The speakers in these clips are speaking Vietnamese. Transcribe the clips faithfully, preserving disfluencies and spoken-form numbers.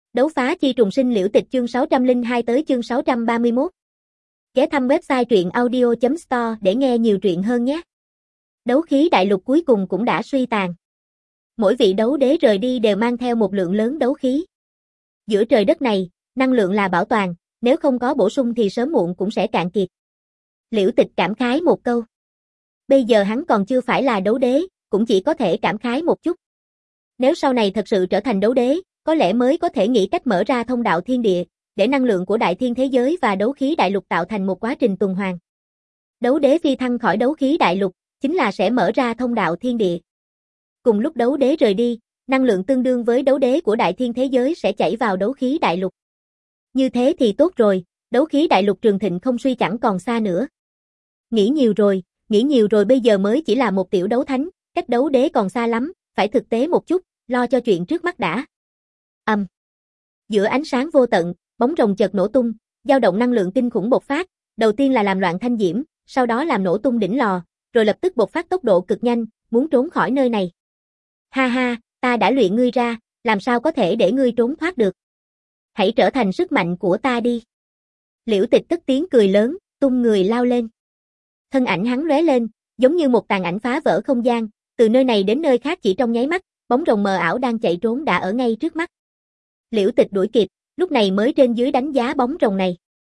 Đấu phá chi trùng sinh liễu tịch chương sáu trăm lẻ hai tới chương sáu trăm ba mươi mốt. Ghé thăm website truyện audio chấm store để nghe nhiều truyện hơn nhé. Đấu khí đại lục cuối cùng cũng đã suy tàn. Mỗi vị đấu đế rời đi đều mang theo một lượng lớn đấu khí. Giữa trời đất này, năng lượng là bảo toàn, nếu không có bổ sung thì sớm muộn cũng sẽ cạn kiệt. Liễu Tịch cảm khái một câu. Bây giờ hắn còn chưa phải là đấu đế, cũng chỉ có thể cảm khái một chút. Nếu sau này thật sự trở thành đấu đế, có lẽ mới có thể nghĩ cách mở ra thông đạo thiên địa, để năng lượng của đại thiên thế giới và đấu khí đại lục tạo thành một quá trình tuần hoàn. Đấu đế phi thăng khỏi đấu khí đại lục, chính là sẽ mở ra thông đạo thiên địa. Cùng lúc đấu đế rời đi, năng lượng tương đương với đấu đế của đại thiên thế giới sẽ chảy vào đấu khí đại lục. Như thế thì tốt rồi, đấu khí đại lục trường thịnh không suy chẳng còn xa nữa. Nghĩ nhiều rồi, nghĩ nhiều rồi bây giờ mới chỉ là một tiểu đấu thánh, cách đấu đế còn xa lắm, phải thực tế một chút, lo cho chuyện trước mắt đã. Ầm. Um. Giữa ánh sáng vô tận, bóng rồng chợt nổ tung, dao động năng lượng kinh khủng bộc phát, đầu tiên là làm loạn thanh diễm, sau đó làm nổ tung đỉnh lò, rồi lập tức bộc phát tốc độ cực nhanh, muốn trốn khỏi nơi này. Ha ha, ta đã luyện ngươi ra, làm sao có thể để ngươi trốn thoát được. Hãy trở thành sức mạnh của ta đi. Liễu Tịch cất tiếng cười lớn, tung người lao lên. Thân ảnh hắn lóe lên, giống như một tàn ảnh phá vỡ không gian, từ nơi này đến nơi khác chỉ trong nháy mắt, bóng rồng mờ ảo đang chạy trốn đã ở ngay trước mắt. Liễu Tịch đuổi kịp, lúc này mới trên dưới đánh giá bóng rồng này.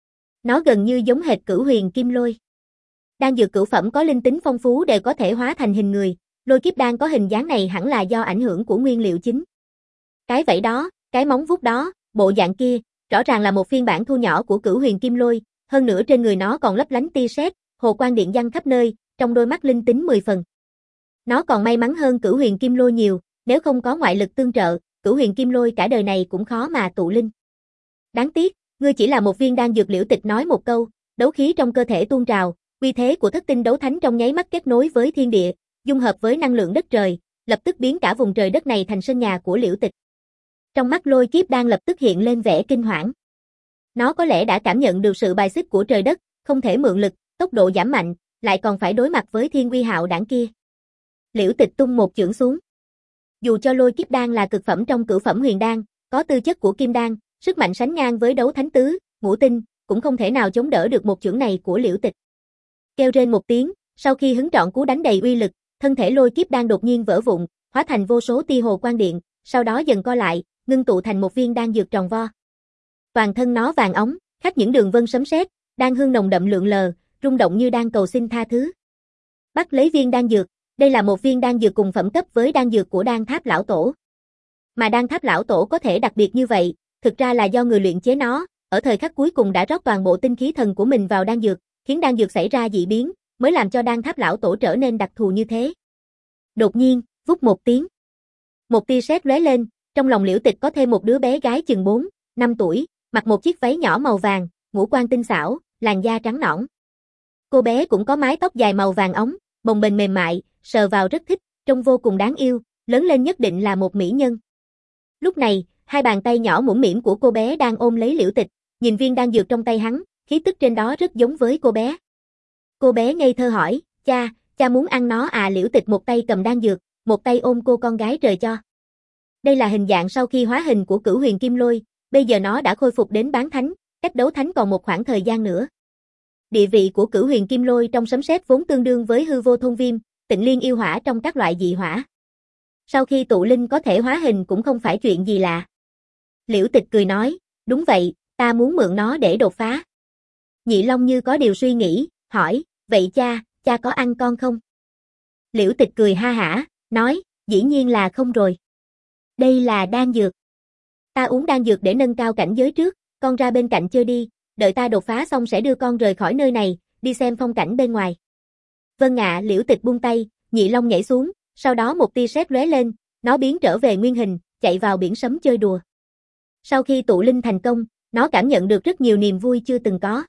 Nó gần như giống hệt Cửu Huyền Kim Lôi. Đan dược cửu phẩm có linh tính phong phú đều có thể hóa thành hình người, lôi kiếp đan có hình dáng này hẳn là do ảnh hưởng của nguyên liệu chính. Cái vảy đó, cái móng vuốt đó, bộ dạng kia, rõ ràng là một phiên bản thu nhỏ của Cửu Huyền Kim Lôi, hơn nữa trên người nó còn lấp lánh tia sét, hồ quang điện giăng khắp nơi, trong đôi mắt linh tính mười phần. Nó còn may mắn hơn Cửu Huyền Kim Lôi nhiều, nếu không có ngoại lực tương trợ, Cửu Huyền Kim Lôi cả đời này cũng khó mà tụ linh. Đáng tiếc, ngươi chỉ là một viên đan dược. Liễu Tịch nói một câu, đấu khí trong cơ thể tuôn trào, uy thế của thất tinh đấu thánh trong nháy mắt kết nối với thiên địa, dung hợp với năng lượng đất trời, lập tức biến cả vùng trời đất này thành sân nhà của Liễu Tịch. Trong mắt lôi kiếp đan lập tức hiện lên vẻ kinh hoảng. Nó có lẽ đã cảm nhận được sự bài xích của trời đất, không thể mượn lực, tốc độ giảm mạnh, lại còn phải đối mặt với thiên uy hạo đảng kia. Liễu Tịch tung một chưởng xuống. Dù cho lôi kiếp đan là cực phẩm trong cửu phẩm huyền đan, có tư chất của kim đan, sức mạnh sánh ngang với đấu thánh tứ, ngũ tinh, cũng không thể nào chống đỡ được một chưởng này của Liễu Tịch. Kêu rên một tiếng, sau khi hứng trọn cú đánh đầy uy lực, thân thể lôi kiếp đan đột nhiên vỡ vụn, hóa thành vô số tia hồ quang điện, sau đó dần co lại, ngưng tụ thành một viên đan dược tròn vo. Toàn thân nó vàng óng, khắc những đường vân sấm sét, đan hương nồng đậm lượn lờ, rung động như đang cầu xin tha thứ. Bắt lấy viên đan dược, đây là một viên đan dược cùng phẩm cấp với đan dược của Đan Tháp lão tổ. Mà Đan Tháp lão tổ có thể đặc biệt như vậy, thực ra là do người luyện chế nó, ở thời khắc cuối cùng đã rót toàn bộ tinh khí thần của mình vào đan dược, khiến đan dược xảy ra dị biến, mới làm cho Đan Tháp lão tổ trở nên đặc thù như thế. Đột nhiên, vút một tiếng, một tia sét lóe lên, trong lòng Liễu Tịch có thêm một đứa bé gái chừng bốn, năm tuổi, mặc một chiếc váy nhỏ màu vàng, ngũ quan tinh xảo, làn da trắng nõn. Cô bé cũng có mái tóc dài màu vàng óng, bồng bềnh mềm mại, sờ vào rất thích, trông vô cùng đáng yêu, lớn lên nhất định là một mỹ nhân. Lúc này, hai bàn tay nhỏ mũm mĩm của cô bé đang ôm lấy Liễu Tịch, nhìn viên đan dược trong tay hắn, khí tức trên đó rất giống với cô bé. Cô bé ngây thơ hỏi, cha, cha muốn ăn nó à? Liễu Tịch một tay cầm đan dược, một tay ôm cô con gái trời cho. Đây là hình dạng sau khi hóa hình của Cửu Huyền Kim Lôi, bây giờ nó đã khôi phục đến bán thánh, cách đấu thánh còn một khoảng thời gian nữa. Địa vị của Cửu Huyền Kim Lôi trong sấm sét vốn tương đương với hư vô thôn viêm, tịnh liên yêu hỏa trong các loại dị hỏa. Sau khi tụ linh có thể hóa hình cũng không phải chuyện gì lạ. Liễu Tịch cười nói, đúng vậy, ta muốn mượn nó để đột phá. Nhị Long như có điều suy nghĩ, hỏi, vậy cha, cha có ăn con không? Liễu Tịch cười ha hả, nói, dĩ nhiên là không rồi. Đây là đan dược. Ta uống đan dược để nâng cao cảnh giới trước, con ra bên cạnh chơi đi, đợi ta đột phá xong sẽ đưa con rời khỏi nơi này, đi xem phong cảnh bên ngoài. Vâng ạ. Liễu Tịch buông tay, Nhị Long nhảy xuống, sau đó một tia sét lóe lên, nó biến trở về nguyên hình, chạy vào biển sấm chơi đùa. Sau khi tụ linh thành công, nó cảm nhận được rất nhiều niềm vui chưa từng có.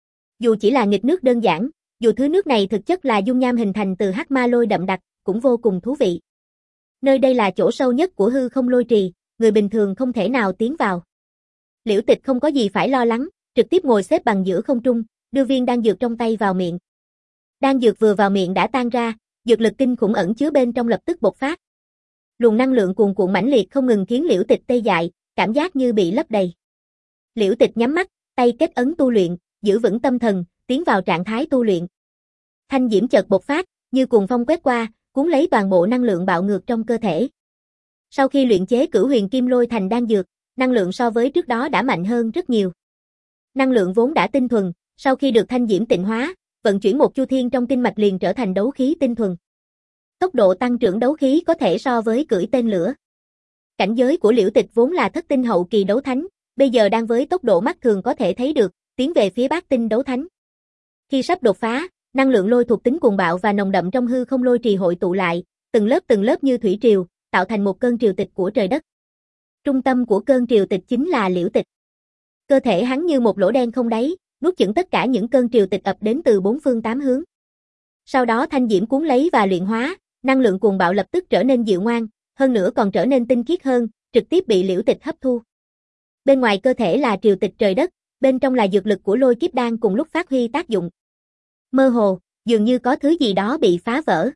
Dù chỉ là nghịch nước đơn giản, dù thứ nước này thực chất là dung nham hình thành từ hắc ma lôi đậm đặc, cũng vô cùng thú vị. Nơi đây là chỗ sâu nhất của hư không lôi trì, người bình thường không thể nào tiến vào. Liễu Tịch không có gì phải lo lắng, trực tiếp ngồi xếp bằng giữa không trung, đưa viên đan dược trong tay vào miệng. Đan dược vừa vào miệng đã tan ra, dược lực kinh khủng ẩn chứa bên trong lập tức bộc phát. Luồng năng lượng cuồn cuộn mãnh liệt không ngừng khiến Liễu Tịch tê dại, cảm giác như bị lấp đầy. Liễu Tịch nhắm mắt, tay kết ấn tu luyện, giữ vững tâm thần, tiến vào trạng thái tu luyện. Thanh diễm chợt bộc phát, như cuồng phong quét qua, cuốn lấy toàn bộ năng lượng bạo ngược trong cơ thể. Sau khi luyện chế Cửu Huyền Kim Lôi thành đan dược, năng lượng so với trước đó đã mạnh hơn rất nhiều. Năng lượng vốn đã tinh thuần, sau khi được thanh diễm tịnh hóa, vận chuyển một chu thiên trong kinh mạch liền trở thành đấu khí tinh thuần. Tốc độ tăng trưởng đấu khí có thể so với cưỡi tên lửa. Cảnh giới của Liễu Tịch vốn là thất tinh hậu kỳ đấu thánh, bây giờ đang với tốc độ mắt thường có thể thấy được, tiến về phía bát tinh đấu thánh. Khi sắp đột phá, năng lượng lôi thuộc tính cuồng bạo và nồng đậm trong hư không lôi trì hội tụ lại, từng lớp từng lớp như thủy triều, tạo thành một cơn triều tịch của trời đất. Trung tâm của cơn triều tịch chính là Liễu Tịch. Cơ thể hắn như một lỗ đen không đáy, nuốt chửng tất cả những cơn triều tịch ập đến từ bốn phương tám hướng. Sau đó thanh diễm cuốn lấy và luyện hóa, năng lượng cuồng bạo lập tức trở nên dịu ngoan, hơn nữa còn trở nên tinh khiết hơn, trực tiếp bị Liễu Tịch hấp thu. Bên ngoài cơ thể là triều tịch trời đất, bên trong là dược lực của lôi kiếp đan cùng lúc phát huy tác dụng. Mơ hồ, dường như có thứ gì đó bị phá vỡ.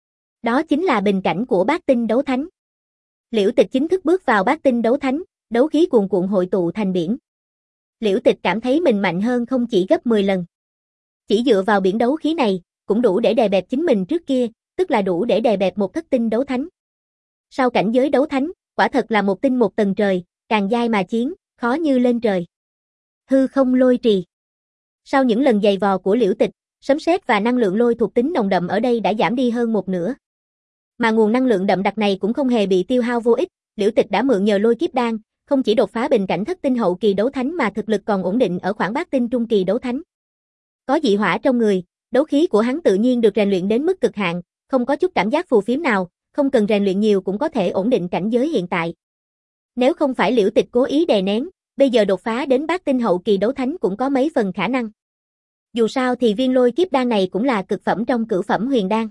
Đó chính là bình cảnh của bát tinh đấu thánh. Liễu Tịch chính thức bước vào bát tinh đấu thánh, đấu khí cuồn cuộn hội tụ thành biển. Liễu Tịch cảm thấy mình mạnh hơn không chỉ gấp mười lần. Chỉ dựa vào biển đấu khí này, cũng đủ để đè bẹp chính mình trước kia, tức là đủ để đè bẹp một thất tinh đấu thánh. Sau cảnh giới đấu thánh, quả thật là một tinh một tầng trời, càng dai mà chiến, khó như lên trời. Hư không lôi trì. Sau những lần giày vò của Liễu Tịch, sấm sét và năng lượng lôi thuộc tính nồng đậm ở đây đã giảm đi hơn một nửa. Mà nguồn năng lượng đậm đặc này cũng không hề bị tiêu hao vô ích, Liễu Tịch đã mượn nhờ lôi kiếp đan, không chỉ đột phá bình cảnh thất tinh hậu kỳ đấu thánh mà thực lực còn ổn định ở khoảng bát tinh trung kỳ đấu thánh. Có dị hỏa trong người, đấu khí của hắn tự nhiên được rèn luyện đến mức cực hạn, không có chút cảm giác phù phiếm nào, không cần rèn luyện nhiều cũng có thể ổn định cảnh giới hiện tại. Nếu không phải Liễu Tịch cố ý đè nén, bây giờ đột phá đến bát tinh hậu kỳ đấu thánh cũng có mấy phần khả năng. Dù sao thì viên lôi kiếp đan này cũng là cực phẩm trong cửu phẩm huyền đan.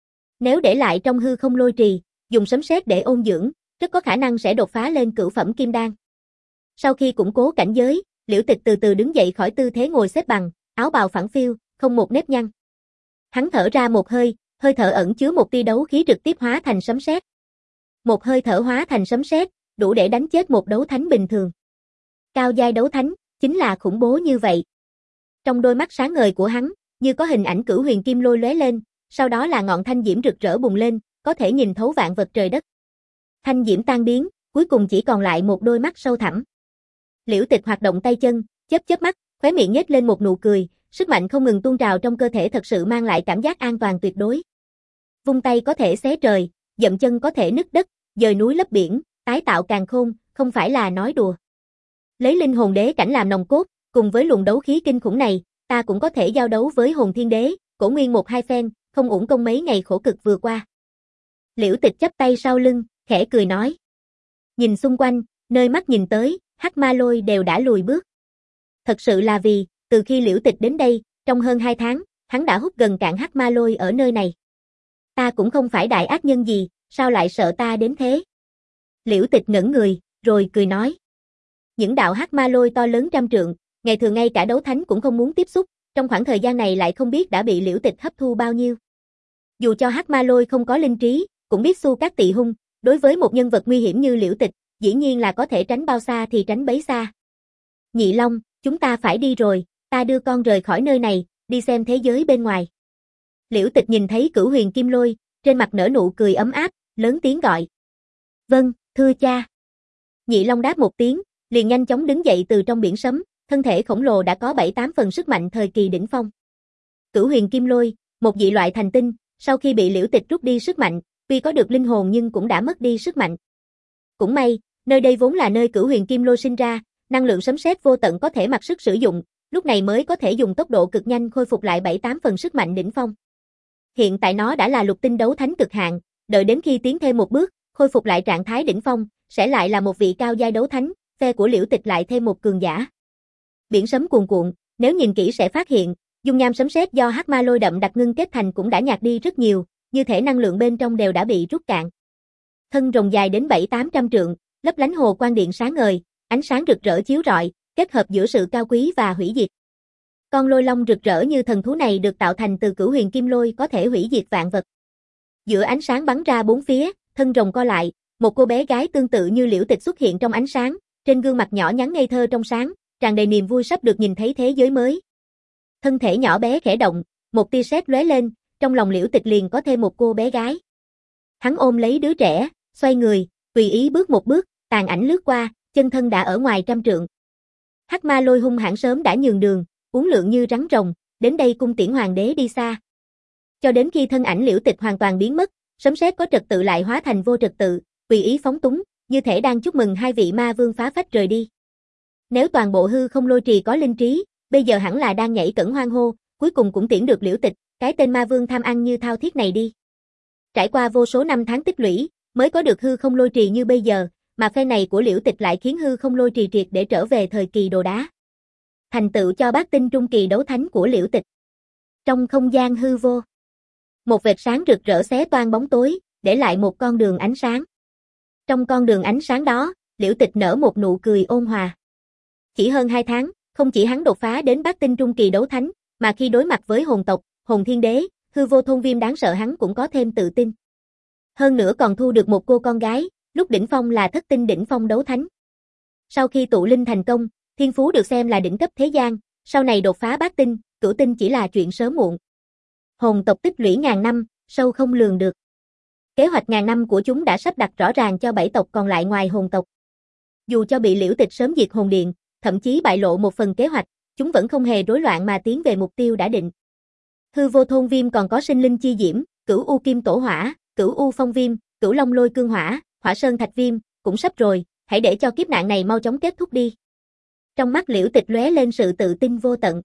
Nếu để lại trong hư không lôi trì, dùng sấm sét để ôn dưỡng, rất có khả năng sẽ đột phá lên cửu phẩm kim đan. Sau khi củng cố cảnh giới, Liễu Tịch từ từ đứng dậy khỏi tư thế ngồi xếp bằng, áo bào phẳng phiu, không một nếp nhăn. Hắn thở ra một hơi, hơi thở ẩn chứa một tia đấu khí trực tiếp hóa thành sấm sét. Một hơi thở hóa thành sấm sét, đủ để đánh chết một đấu thánh bình thường. Cao giai đấu thánh, chính là khủng bố như vậy. Trong đôi mắt sáng ngời của hắn, như có hình ảnh Cửu Huyền Kim Lôi lóe lên, sau đó là ngọn thanh diễm rực rỡ bùng lên, có thể nhìn thấu vạn vật trời đất. Thanh diễm tan biến, cuối cùng chỉ còn lại một đôi mắt sâu thẳm. Liễu Tịch hoạt động tay chân, chớp chớp mắt, khóe miệng nhếch lên một nụ cười, sức mạnh không ngừng tuôn trào trong cơ thể thật sự mang lại cảm giác an toàn tuyệt đối. Vung tay có thể xé trời, dậm chân có thể nứt đất, dời núi lấp biển, tái tạo càn khôn, không phải là nói đùa. Lấy linh hồn đế cảnh làm nòng cốt, cùng với luồng đấu khí kinh khủng này, ta cũng có thể giao đấu với hồn thiên đế, cổ nguyên một hai phen, không uổng công mấy ngày khổ cực vừa qua. Liễu Tịch chắp tay sau lưng, khẽ cười nói. Nhìn xung quanh, nơi mắt nhìn tới, Hắc Ma Lôi đều đã lùi bước. Thật sự là vì, từ khi Liễu Tịch đến đây, trong hơn hai tháng, hắn đã hút gần cạn Hắc Ma Lôi ở nơi này. Ta cũng không phải đại ác nhân gì, sao lại sợ ta đến thế? Liễu Tịch ngẩn người, rồi cười nói. Những đạo Hắc Ma Lôi to lớn trăm trượng, ngày thường ngay cả đấu thánh cũng không muốn tiếp xúc, trong khoảng thời gian này lại không biết đã bị Liễu Tịch hấp thu bao nhiêu. Dù cho Hắc Ma Lôi không có linh trí, cũng biết xu các tị hung, đối với một nhân vật nguy hiểm như Liễu Tịch, dĩ nhiên là có thể tránh bao xa thì tránh bấy xa. Nhị Long, chúng ta phải đi rồi, ta đưa con rời khỏi nơi này, đi xem thế giới bên ngoài. Liễu Tịch nhìn thấy Cửu Huyền Kim Lôi, trên mặt nở nụ cười ấm áp, lớn tiếng gọi. Vâng, thưa cha. Nhị Long đáp một tiếng, liền nhanh chóng đứng dậy từ trong biển sấm, thân thể khổng lồ đã có bảy tám phần sức mạnh thời kỳ đỉnh phong. Cửu Huyền Kim Lôi, một dị loại thành tinh, sau khi bị Liễu Tịch rút đi sức mạnh, tuy có được linh hồn nhưng cũng đã mất đi sức mạnh. Cũng may, nơi đây vốn là nơi Cửu Huyền Kim Lôi sinh ra, năng lượng sấm sét vô tận có thể mặc sức sử dụng, lúc này mới có thể dùng tốc độ cực nhanh khôi phục lại bảy tám phần sức mạnh đỉnh phong. Hiện tại nó đã là lục tinh đấu thánh cực hạn, đợi đến khi tiến thêm một bước, khôi phục lại trạng thái đỉnh phong, sẽ lại là một vị cao giai đấu thánh, phe của Liễu Tịch lại thêm một cường giả. Biển sấm cuồn cuộn, nếu nhìn kỹ sẽ phát hiện, dung nham sấm sét do Hắc Ma Lôi đậm đặc ngưng kết thành cũng đã nhạt đi rất nhiều, như thể năng lượng bên trong đều đã bị rút cạn. Thân rồng dài đến bảy tám trăm trượng, lấp lánh hồ quang điện sáng ngời, ánh sáng rực rỡ chiếu rọi, kết hợp giữa sự cao quý và hủy diệt. Con lôi long rực rỡ như thần thú này được tạo thành từ Cửu Huyền Kim Lôi có thể hủy diệt vạn vật. Giữa ánh sáng bắn ra bốn phía, thân rồng co lại, một cô bé gái tương tự như Liễu Tịch xuất hiện trong ánh sáng, Trên gương mặt nhỏ nhắn ngây thơ trong sáng, tràn đầy niềm vui sắp được nhìn thấy thế giới mới. Thân thể nhỏ bé khẽ động, một tia sét lóe lên, trong lòng Liễu Tịch liền có thêm một cô bé gái. Hắn ôm lấy đứa trẻ, xoay người, tùy ý bước một bước, tàn ảnh lướt qua, chân thân đã ở ngoài trăm trượng. Hắc Ma Lôi hung hãn sớm đã nhường đường, uốn lượn như rắn rồng, đến đây cung tiễn hoàng đế đi xa. Cho đến khi thân ảnh Liễu Tịch hoàn toàn biến mất, sấm sét có trật tự lại hóa thành vô trật tự, tùy ý phóng túng, như thể đang chúc mừng hai vị ma vương phá phách rời đi. Nếu toàn bộ hư không lôi trì có linh trí, bây giờ hẳn là đang nhảy cẫng hoan hô, cuối cùng cũng tiễn được Liễu Tịch, cái tên ma vương tham ăn như thao thiết này đi. Trải qua vô số năm tháng tích lũy, mới có được hư không lôi trì như bây giờ, mà phe này của Liễu Tịch lại khiến hư không lôi trì triệt để trở về thời kỳ đồ đá. Thành tựu cho bát tinh trung kỳ đấu thánh của Liễu Tịch. Trong không gian hư vô, một vệt sáng rực rỡ xé toang bóng tối, để lại một con đường ánh sáng. Trong con đường ánh sáng đó, Liễu Tịch nở một nụ cười ôn hòa. Chỉ hơn hai tháng, không chỉ hắn đột phá đến bát tinh trung kỳ đấu thánh, mà khi đối mặt với hồn tộc, hồn thiên đế, hư vô thôn viêm đáng sợ hắn cũng có thêm tự tin. Hơn nữa còn thu được một cô con gái, lúc đỉnh phong là thất tinh đỉnh phong đấu thánh. Sau khi tụ linh thành công, thiên phú được xem là đỉnh cấp thế gian, sau này đột phá bát tinh, cửu tinh chỉ là chuyện sớm muộn. Hồn tộc tích lũy ngàn năm, sâu không lường được. Kế hoạch ngàn năm của chúng đã sắp đặt rõ ràng cho bảy tộc còn lại ngoài hồn tộc. Dù cho bị Liễu Tịch sớm diệt hồn điện, thậm chí bại lộ một phần kế hoạch, chúng vẫn không hề rối loạn mà tiến về mục tiêu đã định. Hư vô thôn viêm còn có sinh linh chi diễm, cửu u kim tổ hỏa, cửu u phong viêm, cửu long lôi cương hỏa, hỏa sơn thạch viêm, cũng sắp rồi, hãy để cho kiếp nạn này mau chóng kết thúc đi. Trong mắt Liễu Tịch lóe lên sự tự tin vô tận.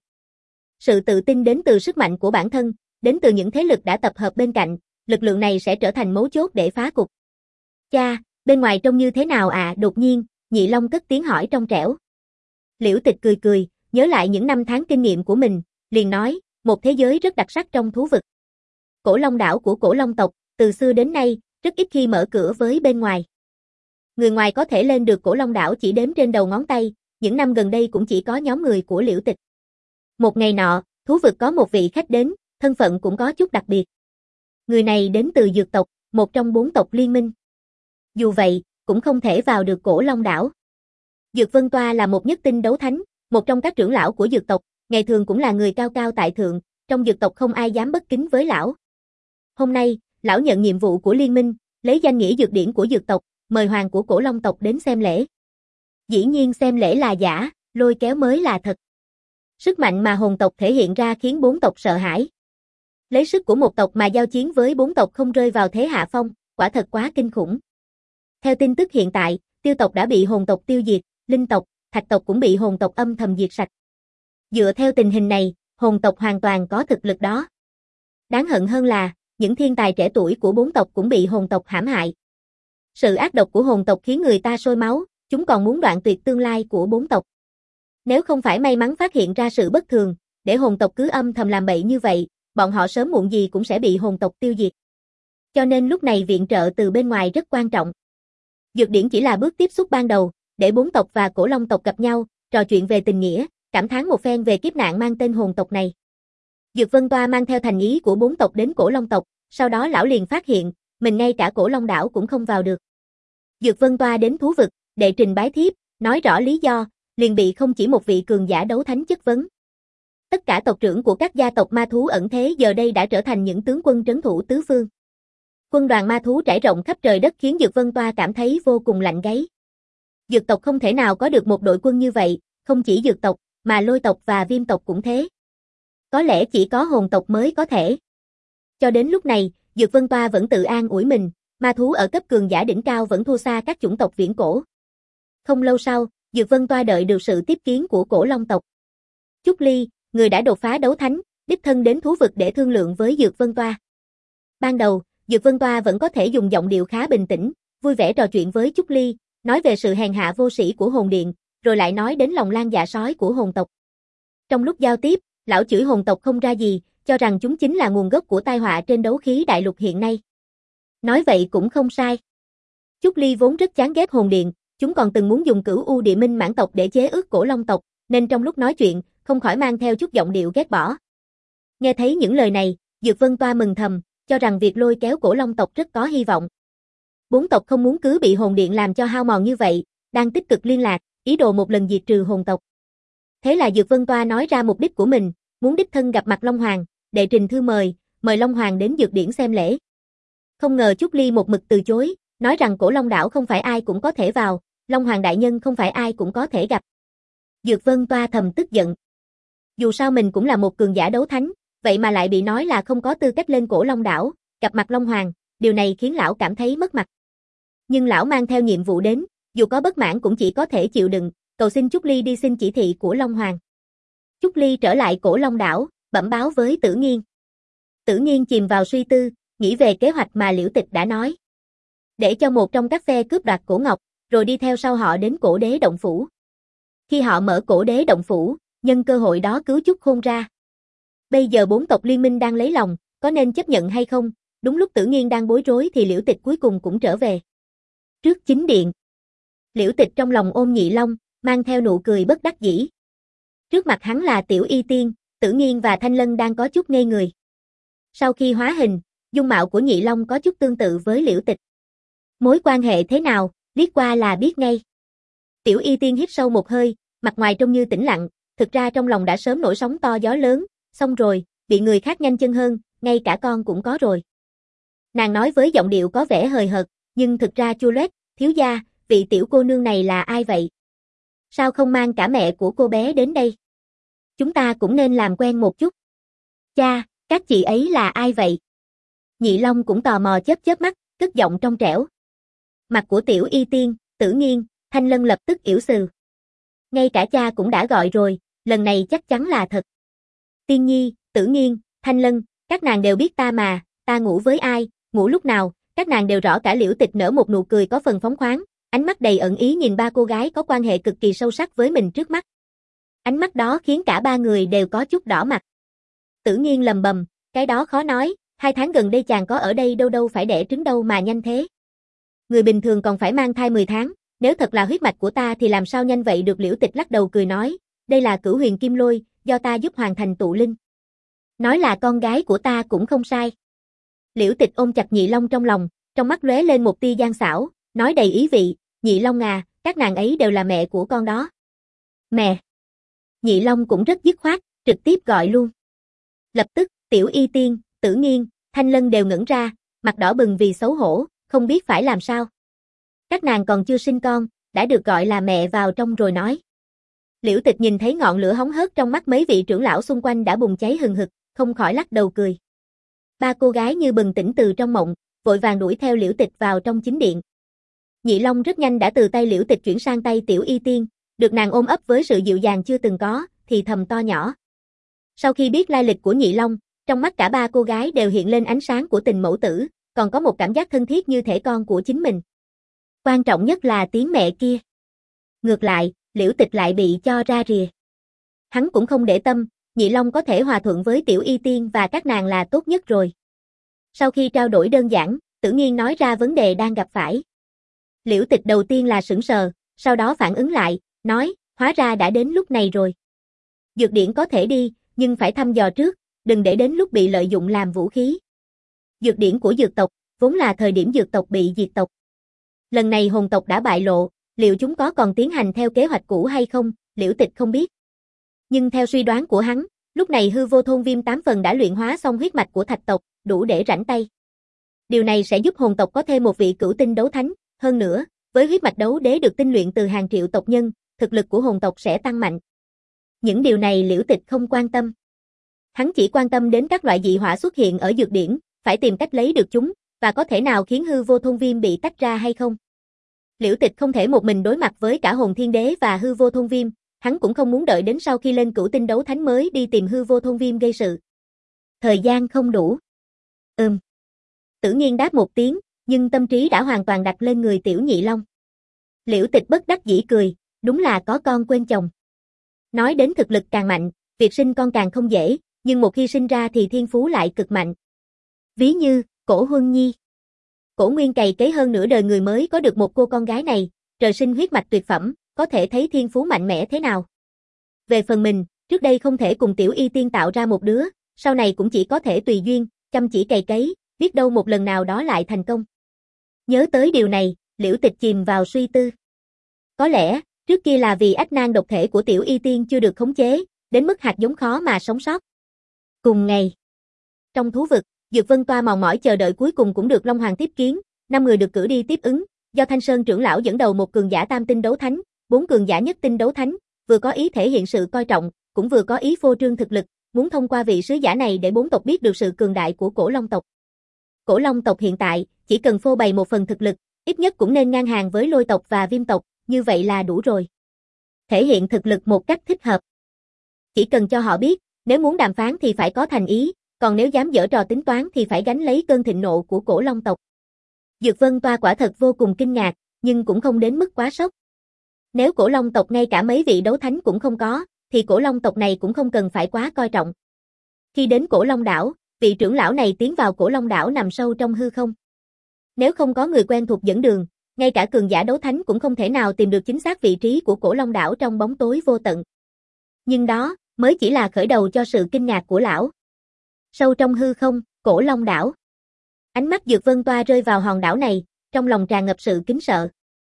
Sự tự tin đến từ sức mạnh của bản thân, đến từ những thế lực đã tập hợp bên cạnh, lực lượng này sẽ trở thành mấu chốt để phá cục. Cha, bên ngoài trông như thế nào ạ? À? Đột nhiên, Nhị Long cất tiếng hỏi trong trẻo. Liễu Tịch cười cười, nhớ lại những năm tháng kinh nghiệm của mình, liền nói, một thế giới rất đặc sắc trong thú vực. Cổ Long đảo của Cổ Long tộc, từ xưa đến nay, rất ít khi mở cửa với bên ngoài. Người ngoài có thể lên được Cổ Long đảo chỉ đếm trên đầu ngón tay, những năm gần đây cũng chỉ có nhóm người của Liễu Tịch. Một ngày nọ, thú vực có một vị khách đến, thân phận cũng có chút đặc biệt. Người này đến từ Dược tộc, một trong bốn tộc liên minh. Dù vậy, cũng không thể vào được Cổ Long đảo. Dược Vân Toa là một nhất tinh đấu thánh, một trong các trưởng lão của Dược tộc, ngày thường cũng là người cao cao tại thượng, trong Dược tộc không ai dám bất kính với lão. Hôm nay, lão nhận nhiệm vụ của liên minh, lấy danh nghĩa dược điển của Dược tộc, mời hoàng của Cổ Long tộc đến xem lễ. Dĩ nhiên xem lễ là giả, lôi kéo mới là thật. Sức mạnh mà hồn tộc thể hiện ra khiến bốn tộc sợ hãi. Lấy sức của một tộc mà giao chiến với bốn tộc không rơi vào thế hạ phong, quả thật quá kinh khủng. Theo tin tức hiện tại, Tiêu tộc đã bị hồn tộc tiêu diệt, Linh tộc, Thạch tộc cũng bị hồn tộc âm thầm diệt sạch. Dựa theo tình hình này, hồn tộc hoàn toàn có thực lực đó. Đáng hận hơn là, những thiên tài trẻ tuổi của bốn tộc cũng bị hồn tộc hãm hại. Sự ác độc của hồn tộc khiến người ta sôi máu, chúng còn muốn đoạn tuyệt tương lai của bốn tộc. Nếu không phải may mắn phát hiện ra sự bất thường, để hồn tộc cứ âm thầm làm bậy như vậy, bọn họ sớm muộn gì cũng sẽ bị hồn tộc tiêu diệt. Cho nên lúc này viện trợ từ bên ngoài rất quan trọng. Dược điển chỉ là bước tiếp xúc ban đầu, để bốn tộc và Cổ Long tộc gặp nhau, trò chuyện về tình nghĩa, cảm thán một phen về kiếp nạn mang tên hồn tộc này. Dược Vân Toa mang theo thành ý của bốn tộc đến Cổ Long tộc, sau đó lão liền phát hiện, mình ngay cả Cổ Long đảo cũng không vào được. Dược Vân Toa đến thú vực, đệ trình bái thiếp, nói rõ lý do, liền bị không chỉ một vị cường giả đấu thánh chất vấn. Tất cả tộc trưởng của các gia tộc ma thú ẩn thế giờ đây đã trở thành những tướng quân trấn thủ tứ phương. Quân đoàn ma thú trải rộng khắp trời đất khiến Dược Vân Toa cảm thấy vô cùng lạnh gáy. Dược tộc không thể nào có được một đội quân như vậy, không chỉ dược tộc, mà lôi tộc và viêm tộc cũng thế. Có lẽ chỉ có hồn tộc mới có thể. Cho đến lúc này, Dược Vân Toa vẫn tự an ủi mình, ma thú ở cấp cường giả đỉnh cao vẫn thua xa các chủng tộc viễn cổ. Không lâu sau, Dược Vân Toa đợi được sự tiếp kiến của Cổ Long tộc. Chúc Ly, người đã đột phá đấu thánh, đích thân đến thú vực để thương lượng với Dược Vân Toa. Ban đầu, Dược Vân Toa vẫn có thể dùng giọng điệu khá bình tĩnh, vui vẻ trò chuyện với Chúc Ly, nói về sự hèn hạ vô sĩ của hồn điện, rồi lại nói đến lòng lan dạ sói của hồn tộc. Trong lúc giao tiếp, lão chửi hồn tộc không ra gì, cho rằng chúng chính là nguồn gốc của tai họa trên đấu khí đại lục hiện nay. Nói vậy cũng không sai. Chúc Ly vốn rất chán ghét hồn điện, chúng còn từng muốn dùng Cửu U Địa Minh mãn tộc để chế ước Cổ Long tộc, nên trong lúc nói chuyện, không khỏi mang theo chút giọng điệu ghét bỏ. Nghe thấy những lời này, Dược Vân Toa mừng thầm, cho rằng việc lôi kéo Cổ Long tộc rất có hy vọng. Bốn tộc không muốn cứ bị hồn điện làm cho hao mòn như vậy, đang tích cực liên lạc, ý đồ một lần diệt trừ hồn tộc. Thế là Dược Vân Toa nói ra mục đích của mình, muốn đích thân gặp mặt Long Hoàng, đệ trình thư mời, mời Long Hoàng đến Dược Điển xem lễ. Không ngờ Trúc Ly một mực từ chối, nói rằng Cổ Long đảo không phải ai cũng có thể vào, Long Hoàng đại nhân không phải ai cũng có thể gặp. Dược Vân Toa thầm tức giận. Dù sao mình cũng là một cường giả đấu thánh, vậy mà lại bị nói là không có tư cách lên Cổ Long đảo, gặp mặt Long Hoàng, điều này khiến lão cảm thấy mất mặt. Nhưng lão mang theo nhiệm vụ đến, dù có bất mãn cũng chỉ có thể chịu đựng, cầu xin Trúc Ly đi xin chỉ thị của Long Hoàng. Trúc Ly trở lại Cổ Long đảo, bẩm báo với Tử Nghiên. Tử Nghiên chìm vào suy tư, nghĩ về kế hoạch mà Liễu Tịch đã nói. Để cho một trong các phe cướp đoạt cổ ngọc, rồi đi theo sau họ đến Cổ Đế động phủ. Khi họ mở Cổ Đế động phủ, nhân cơ hội đó cứu Chúc Khôn ra. Bây giờ bốn tộc liên minh đang lấy lòng, có nên chấp nhận hay không? Đúng lúc Tử Nghiên đang bối rối thì Liễu Tịch cuối cùng cũng trở về. Trước chính điện, Liễu Tịch trong lòng ôm Nhị Long, mang theo nụ cười bất đắc dĩ. Trước mặt hắn là Tiểu Y Tiên, Tử Nghiên và Thanh Lân đang có chút ngây người. Sau khi hóa hình, dung mạo của Nhị Long có chút tương tự với Liễu Tịch. Mối quan hệ thế nào, liếc qua là biết ngay. Tiểu Y Tiên hít sâu một hơi, mặt ngoài trông như tĩnh lặng, thực ra trong lòng đã sớm nổi sóng to gió lớn, xong rồi, bị người khác nhanh chân hơn, ngay cả con cũng có rồi. Nàng nói với giọng điệu có vẻ hời hợt, nhưng thực ra chua loét, thiếu gia, vị tiểu cô nương này là ai vậy? Sao không mang cả mẹ của cô bé đến đây? Chúng ta cũng nên làm quen một chút. Cha, các chị ấy là ai vậy? Nhị Long cũng tò mò chớp chớp mắt, cất giọng trong trẻo. Mặt của Tiểu Y Tiên, Tử Nghiên, Thanh Lân lập tức ỉu xừ. Ngay cả cha cũng đã gọi rồi, lần này chắc chắn là thật. Tiên Nhi, Tử Nghiên, Thanh Lân, các nàng đều biết ta mà, ta ngủ với ai, ngủ lúc nào, các nàng đều rõ cả. Liễu Tịch nở một nụ cười có phần phóng khoáng, ánh mắt đầy ẩn ý nhìn ba cô gái có quan hệ cực kỳ sâu sắc với mình trước mắt. Ánh mắt đó khiến cả ba người đều có chút đỏ mặt. Tử Nghiên lầm bầm, cái đó khó nói, hai tháng gần đây chàng có ở đây đâu đâu phải đẻ trứng đâu mà nhanh thế. Người bình thường còn phải mang thai mười tháng, nếu thật là huyết mạch của ta thì làm sao nhanh vậy được. Liễu Tịch lắc đầu cười nói, đây là Cửu Huyền Kim Lôi, do ta giúp hoàn thành tụ linh. Nói là con gái của ta cũng không sai. Liễu Tịch ôm chặt Nhị Long trong lòng, trong mắt lóe lên một tia gian xảo, nói đầy ý vị, Nhị Long à, các nàng ấy đều là mẹ của con đó. Mẹ. Nhị Long cũng rất dứt khoát, trực tiếp gọi luôn. Lập tức, Tiểu Y Tiên, Tử Nghiên, Thanh Lân đều ngẩn ra, mặt đỏ bừng vì xấu hổ, không biết phải làm sao. Các nàng còn chưa sinh con, đã được gọi là mẹ vào trong rồi nói. Liễu Tịch nhìn thấy ngọn lửa hóng hớt trong mắt mấy vị trưởng lão xung quanh đã bùng cháy hừng hực, không khỏi lắc đầu cười. Ba cô gái như bừng tỉnh từ trong mộng, vội vàng đuổi theo Liễu Tịch vào trong chính điện. Nhị Long rất nhanh đã từ tay Liễu Tịch chuyển sang tay Tiểu Y Tiên, được nàng ôm ấp với sự dịu dàng chưa từng có, thì thầm to nhỏ. Sau khi biết lai lịch của Nhị Long, trong mắt cả ba cô gái đều hiện lên ánh sáng của tình mẫu tử, còn có một cảm giác thân thiết như thể con của chính mình. Quan trọng nhất là tiếng mẹ kia. Ngược lại, Liễu Tịch lại bị cho ra rìa. Hắn cũng không để tâm, Nhị Long có thể hòa thuận với Tiểu Y Tiên và các nàng là tốt nhất rồi. Sau khi trao đổi đơn giản, Tử Nghiên nói ra vấn đề đang gặp phải. Liễu Tịch đầu tiên là sững sờ, sau đó phản ứng lại, nói, hóa ra đã đến lúc này rồi. Dược điển có thể đi, nhưng phải thăm dò trước, đừng để đến lúc bị lợi dụng làm vũ khí. Dược điển của dược tộc, vốn là thời điểm dược tộc bị diệt tộc. Lần này hồn tộc đã bại lộ, liệu chúng có còn tiến hành theo kế hoạch cũ hay không, Liễu Tịch không biết. Nhưng theo suy đoán của hắn, lúc này hư vô thôn viêm tám phần đã luyện hóa xong huyết mạch của thạch tộc, đủ để rảnh tay. Điều này sẽ giúp hồn tộc có thêm một vị cửu tinh đấu thánh, hơn nữa, với huyết mạch đấu đế được tinh luyện từ hàng triệu tộc nhân, thực lực của hồn tộc sẽ tăng mạnh. Những điều này Liễu Tịch không quan tâm. Hắn chỉ quan tâm đến các loại dị hỏa xuất hiện ở dược điển, phải tìm cách lấy được chúng, và có thể nào khiến hư vô thôn viêm bị tách ra hay không. Liễu Tịch không thể một mình đối mặt với cả hồn thiên đế và hư vô thôn viêm, hắn cũng không muốn đợi đến sau khi lên cửu tinh đấu thánh mới đi tìm hư vô thôn viêm gây sự. Thời gian không đủ. Ừm. Tử Nghiên đáp một tiếng, nhưng tâm trí đã hoàn toàn đặt lên người Tiểu Nhị Long. Liễu Tịch bất đắc dĩ cười, đúng là có con quên chồng. Nói đến thực lực càng mạnh, việc sinh con càng không dễ, nhưng một khi sinh ra thì thiên phú lại cực mạnh. Ví như, Cổ Huân Nhi. Cổ Nguyên cày cấy hơn nửa đời người mới có được một cô con gái này, trời sinh huyết mạch tuyệt phẩm, có thể thấy thiên phú mạnh mẽ thế nào. Về phần mình, trước đây không thể cùng Tiểu Y Tiên tạo ra một đứa, sau này cũng chỉ có thể tùy duyên, chăm chỉ cày cấy, biết đâu một lần nào đó lại thành công. Nhớ tới điều này, Liễu Tịch chìm vào suy tư. Có lẽ, trước kia là vì ách nan độc thể của tiểu y tiên chưa được khống chế, đến mức hạt giống khó mà sống sót. Cùng ngày, trong thú vực, Dược Vân Toa mòn mỏi chờ đợi cuối cùng cũng được Long Hoàng tiếp kiến, năm người được cử đi tiếp ứng, do Thanh Sơn trưởng lão dẫn đầu một cường giả tam tinh đấu thánh, bốn cường giả nhất tinh đấu thánh, vừa có ý thể hiện sự coi trọng, cũng vừa có ý phô trương thực lực, muốn thông qua vị sứ giả này để bốn tộc biết được sự cường đại của Cổ Long tộc. Cổ Long tộc hiện tại, chỉ cần phô bày một phần thực lực, ít nhất cũng nên ngang hàng với Lôi tộc và Viêm tộc, như vậy là đủ rồi. Thể hiện thực lực một cách thích hợp. Chỉ cần cho họ biết, nếu muốn đàm phán thì phải có thành ý, còn nếu dám giở trò tính toán thì phải gánh lấy cơn thịnh nộ của Cổ Long tộc. Dược Vân Toa quả thật vô cùng kinh ngạc, nhưng cũng không đến mức quá sốc. Nếu Cổ Long tộc ngay cả mấy vị đấu thánh cũng không có, thì Cổ Long tộc này cũng không cần phải quá coi trọng. Khi đến Cổ Long đảo, vị trưởng lão này tiến vào Cổ Long đảo nằm sâu trong hư không. Nếu không có người quen thuộc dẫn đường, ngay cả cường giả đấu thánh cũng không thể nào tìm được chính xác vị trí của Cổ Long đảo trong bóng tối vô tận. Nhưng đó, mới chỉ là khởi đầu cho sự kinh ngạc của lão. Sâu trong hư không, Cổ Long đảo. Ánh mắt Dược Vân Toa rơi vào hòn đảo này, trong lòng tràn ngập sự kính sợ.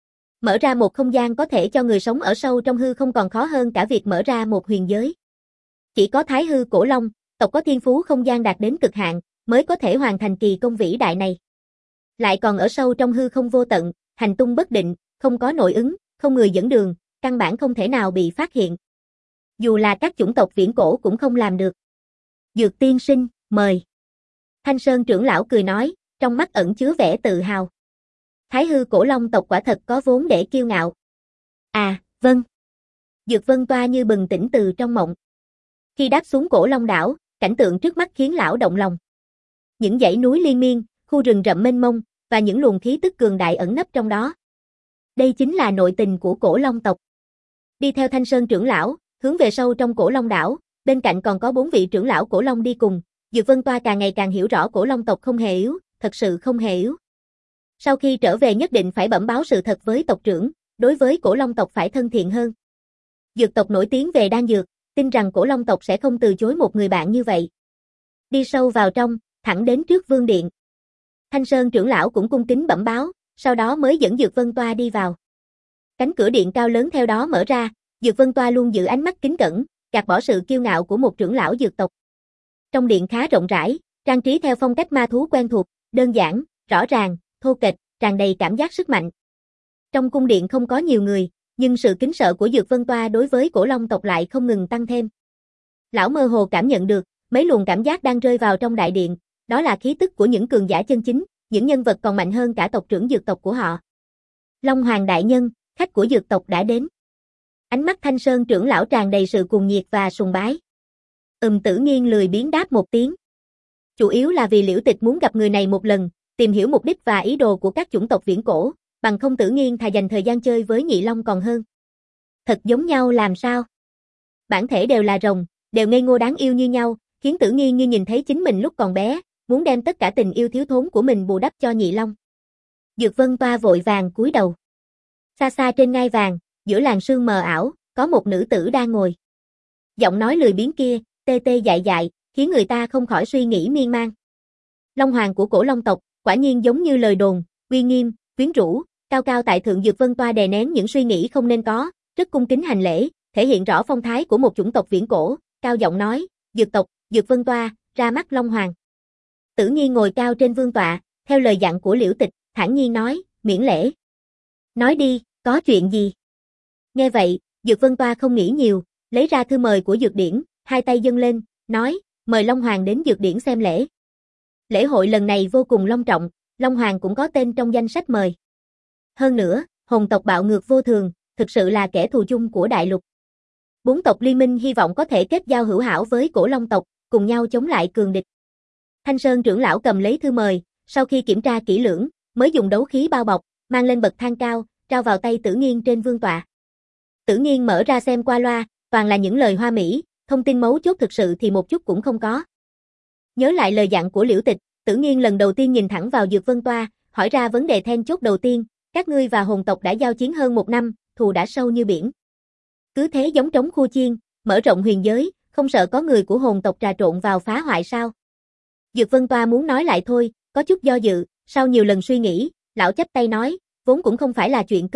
Mở ra một không gian có thể cho người sống ở sâu trong hư không còn khó hơn cả việc mở ra một huyền giới. Chỉ có Thái Hư Cổ Long, tộc có thiên phú không gian đạt đến cực hạn, mới có thể hoàn thành kỳ công vĩ đại này. Lại còn ở sâu trong hư không vô tận, hành tung bất định, không có nội ứng, không người dẫn đường, căn bản không thể nào bị phát hiện. Dù là các chủng tộc viễn cổ cũng không làm được. Dược tiên sinh, mời. Thanh Sơn trưởng lão cười nói, trong mắt ẩn chứa vẻ tự hào. Thái Hư Cổ Long tộc quả thật có vốn để kiêu ngạo. À, vâng. Dược Vân Toa như bừng tỉnh từ trong mộng. Khi đáp xuống Cổ Long đảo, cảnh tượng trước mắt khiến lão động lòng. Những dãy núi liên miên, khu rừng rậm mênh mông, và những luồng khí tức cường đại ẩn nấp trong đó. Đây chính là nội tình của Cổ Long tộc. Đi theo Thanh Sơn trưởng lão, hướng về sâu trong Cổ Long đảo, bên cạnh còn có bốn vị trưởng lão Cổ Long đi cùng, Dược Vân Toa càng ngày càng hiểu rõ Cổ Long tộc không hề yếu, thật sự không hề yếu. Sau khi trở về nhất định phải bẩm báo sự thật với tộc trưởng, đối với Cổ Long tộc phải thân thiện hơn. Dược tộc nổi tiếng về đan dược, tin rằng Cổ Long tộc sẽ không từ chối một người bạn như vậy. Đi sâu vào trong, thẳng đến trước vương điện. Thanh Sơn trưởng lão cũng cung kính bẩm báo, sau đó mới dẫn Dược Vân Toa đi vào. Cánh cửa điện cao lớn theo đó mở ra, Dược Vân Toa luôn giữ ánh mắt kính cẩn, gạt bỏ sự kiêu ngạo của một trưởng lão dược tộc. Trong điện khá rộng rãi, trang trí theo phong cách ma thú quen thuộc, đơn giản, rõ ràng, thô kệch, tràn đầy cảm giác sức mạnh. Trong cung điện không có nhiều người, nhưng sự kính sợ của Dược Vân Toa đối với Cổ Long tộc lại không ngừng tăng thêm. Lão mơ hồ cảm nhận được, mấy luồng cảm giác đang rơi vào trong đại điện, đó là khí tức của những cường giả chân chính, những nhân vật còn mạnh hơn cả tộc trưởng dược tộc của họ. Long Hoàng đại nhân, khách của dược tộc đã đến. Ánh mắt Thanh Sơn trưởng lão tràn đầy sự cuồng nhiệt và sùng bái. Ừm Tử Nghiên lười biếng đáp một tiếng. Chủ yếu là vì Liễu Tịch muốn gặp người này một lần, tìm hiểu mục đích và ý đồ của các chủng tộc viễn cổ, bằng không Tử Nghiên thà dành thời gian chơi với Nhị Long còn hơn. Thật giống nhau làm sao? Bản thể đều là rồng, đều ngây ngô đáng yêu như nhau, khiến Tử Nghiên như nhìn thấy chính mình lúc còn bé, muốn đem tất cả tình yêu thiếu thốn của mình bù đắp cho Nhị Long. Dược Vân Toa vội vàng cúi đầu. Xa xa trên ngai vàng, giữa làn sương mờ ảo, có một nữ tử đang ngồi. Giọng nói lười biếng kia, tê tê dại dại, khiến người ta không khỏi suy nghĩ miên man. Long Hoàng của Cổ Long tộc, quả nhiên giống như lời đồn, uy nghiêm, quyến rũ, cao cao tại thượng. Dược Vân Toa đè nén những suy nghĩ không nên có, rất cung kính hành lễ, thể hiện rõ phong thái của một chủng tộc viễn cổ, cao giọng nói, "Dược tộc, Dược Vân Toa, ra mắt Long Hoàng." Tử Nghiên ngồi cao trên vương tọa, theo lời dặn của Liễu Tịch, thản nhiên nói, "Miễn lễ." "Nói đi, có chuyện gì?" Nghe vậy, Dược Vân Toa không nghĩ nhiều, lấy ra thư mời của Dược Điển, hai tay dâng lên, nói, "Mời Long Hoàng đến Dược Điển xem lễ." Lễ hội lần này vô cùng long trọng, Long Hoàng cũng có tên trong danh sách mời. Hơn nữa, hồn tộc bạo ngược vô thường, thực sự là kẻ thù chung của đại lục. Bốn tộc liên minh hy vọng có thể kết giao hữu hảo với Cổ Long tộc, cùng nhau chống lại cường địch. Thanh Sơn trưởng lão cầm lấy thư mời, sau khi kiểm tra kỹ lưỡng, mới dùng đấu khí bao bọc, mang lên bậc thang cao, trao vào tay Tử Nghiên trên vương tọa. Tử Nghiên mở ra xem qua loa, toàn là những lời hoa mỹ, thông tin mấu chốt thực sự thì một chút cũng không có. Nhớ lại lời dặn của Liễu Tịch, Tử Nghiên lần đầu tiên nhìn thẳng vào Dược Vân Toa, hỏi ra vấn đề then chốt đầu tiên, các ngươi và hồn tộc đã giao chiến hơn một năm, thù đã sâu như biển. Cứ thế giống trống khu chiên, mở rộng huyền giới, không sợ có người của hồn tộc trà trộn vào phá hoại sao? Dược Vân Toa muốn nói lại thôi, có chút do dự, sau nhiều lần suy nghĩ, lão chắp tay nói, vốn cũng không phải là chuyện cơ mật,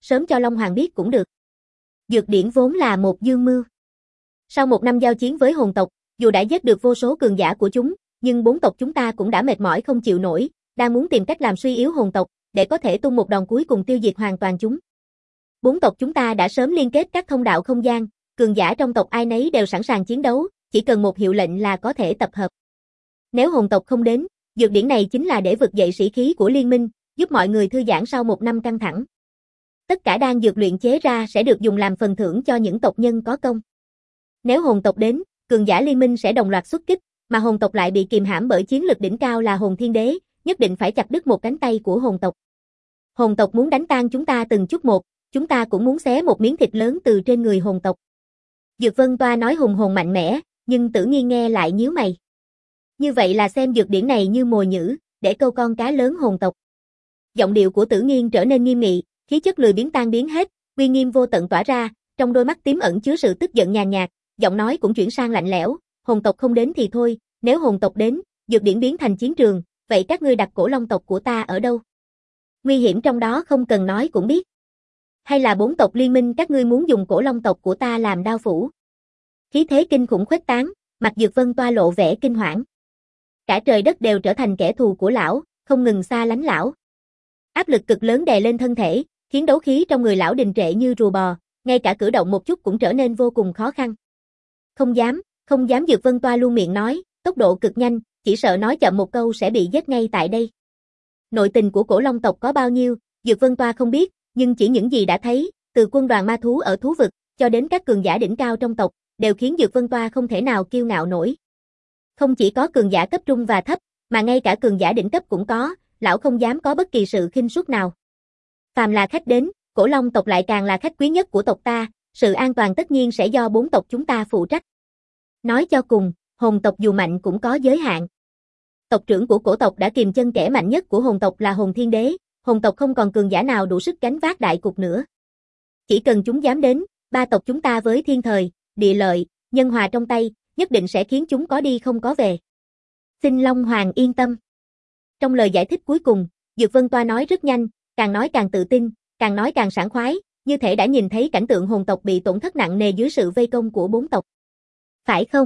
sớm cho Long Hoàng biết cũng được. Dược điển vốn là một dương mưu. Sau một năm giao chiến với hồn tộc, dù đã giết được vô số cường giả của chúng, nhưng bốn tộc chúng ta cũng đã mệt mỏi không chịu nổi, đang muốn tìm cách làm suy yếu hồn tộc, để có thể tung một đòn cuối cùng tiêu diệt hoàn toàn chúng. Bốn tộc chúng ta đã sớm liên kết các thông đạo không gian, cường giả trong tộc ai nấy đều sẵn sàng chiến đấu, chỉ cần một hiệu lệnh là có thể tập hợp. Nếu hồn tộc không đến, dược điển này chính là để vực dậy sĩ khí của liên minh, giúp mọi người thư giãn sau một năm căng thẳng. Tất cả đan dược luyện chế ra sẽ được dùng làm phần thưởng cho những tộc nhân có công. Nếu hồn tộc đến, cường giả liên minh sẽ đồng loạt xuất kích, mà hồn tộc lại bị kìm hãm bởi chiến lực đỉnh cao là hồn thiên đế, nhất định phải chặt đứt một cánh tay của hồn tộc. Hồn tộc muốn đánh tan chúng ta từng chút một, chúng ta cũng muốn xé một miếng thịt lớn từ trên người hồn tộc. Dược Vân Toa nói hùng hồn mạnh mẽ, nhưng Tử Nghiên nghe lại nhíu mày. Như vậy là xem dược điển này như mồi nhử, để câu con cá lớn hồn tộc. Giọng điệu của Tử Nghiên trở nên nghiêm nghị, khí chất lười biếng tan biến hết, uy nghiêm vô tận tỏa ra, trong đôi mắt tím ẩn chứa sự tức giận nhàn nhạt, giọng nói cũng chuyển sang lạnh lẽo, hồn tộc không đến thì thôi, nếu hồn tộc đến, dược điển biến thành chiến trường, vậy các ngươi đặt cổ long tộc của ta ở đâu? Nguy hiểm trong đó không cần nói cũng biết. Hay là bốn tộc liên minh các ngươi muốn dùng cổ long tộc của ta làm đao phủ? Khí thế kinh khủng khuếch tán, mặt Dược Vân Toa lộ vẻ kinh hoảng. Cả trời đất đều trở thành kẻ thù của lão, không ngừng xa lánh lão. Áp lực cực lớn đè lên thân thể, khiến đấu khí trong người lão đình trệ như rùa bò, ngay cả cử động một chút cũng trở nên vô cùng khó khăn. Không dám, không dám Dược Vân Toa luôn miệng nói, tốc độ cực nhanh, chỉ sợ nói chậm một câu sẽ bị giết ngay tại đây. Nội tình của cổ long tộc có bao nhiêu, Dược Vân Toa không biết, nhưng chỉ những gì đã thấy, từ quân đoàn ma thú ở thú vực, cho đến các cường giả đỉnh cao trong tộc, đều khiến Dược Vân Toa không thể nào kiêu ngạo nổi. Không chỉ có cường giả cấp trung và thấp, mà ngay cả cường giả đỉnh cấp cũng có, lão không dám có bất kỳ sự khinh suất nào. Phàm là khách đến, cổ long tộc lại càng là khách quý nhất của tộc ta, sự an toàn tất nhiên sẽ do bốn tộc chúng ta phụ trách. Nói cho cùng, hồn tộc dù mạnh cũng có giới hạn. Tộc trưởng của cổ tộc đã kìm chân kẻ mạnh nhất của hồn tộc là hồn thiên đế, hồn tộc không còn cường giả nào đủ sức gánh vác đại cục nữa. Chỉ cần chúng dám đến, ba tộc chúng ta với thiên thời, địa lợi, nhân hòa trong tay, nhất định sẽ khiến chúng có đi không có về. Xin Long Hoàng yên tâm. Trong lời giải thích cuối cùng, Dược Vân Toa nói rất nhanh, càng nói càng tự tin, càng nói càng sảng khoái, như thể đã nhìn thấy cảnh tượng hồn tộc bị tổn thất nặng nề dưới sự vây công của bốn tộc. Phải không?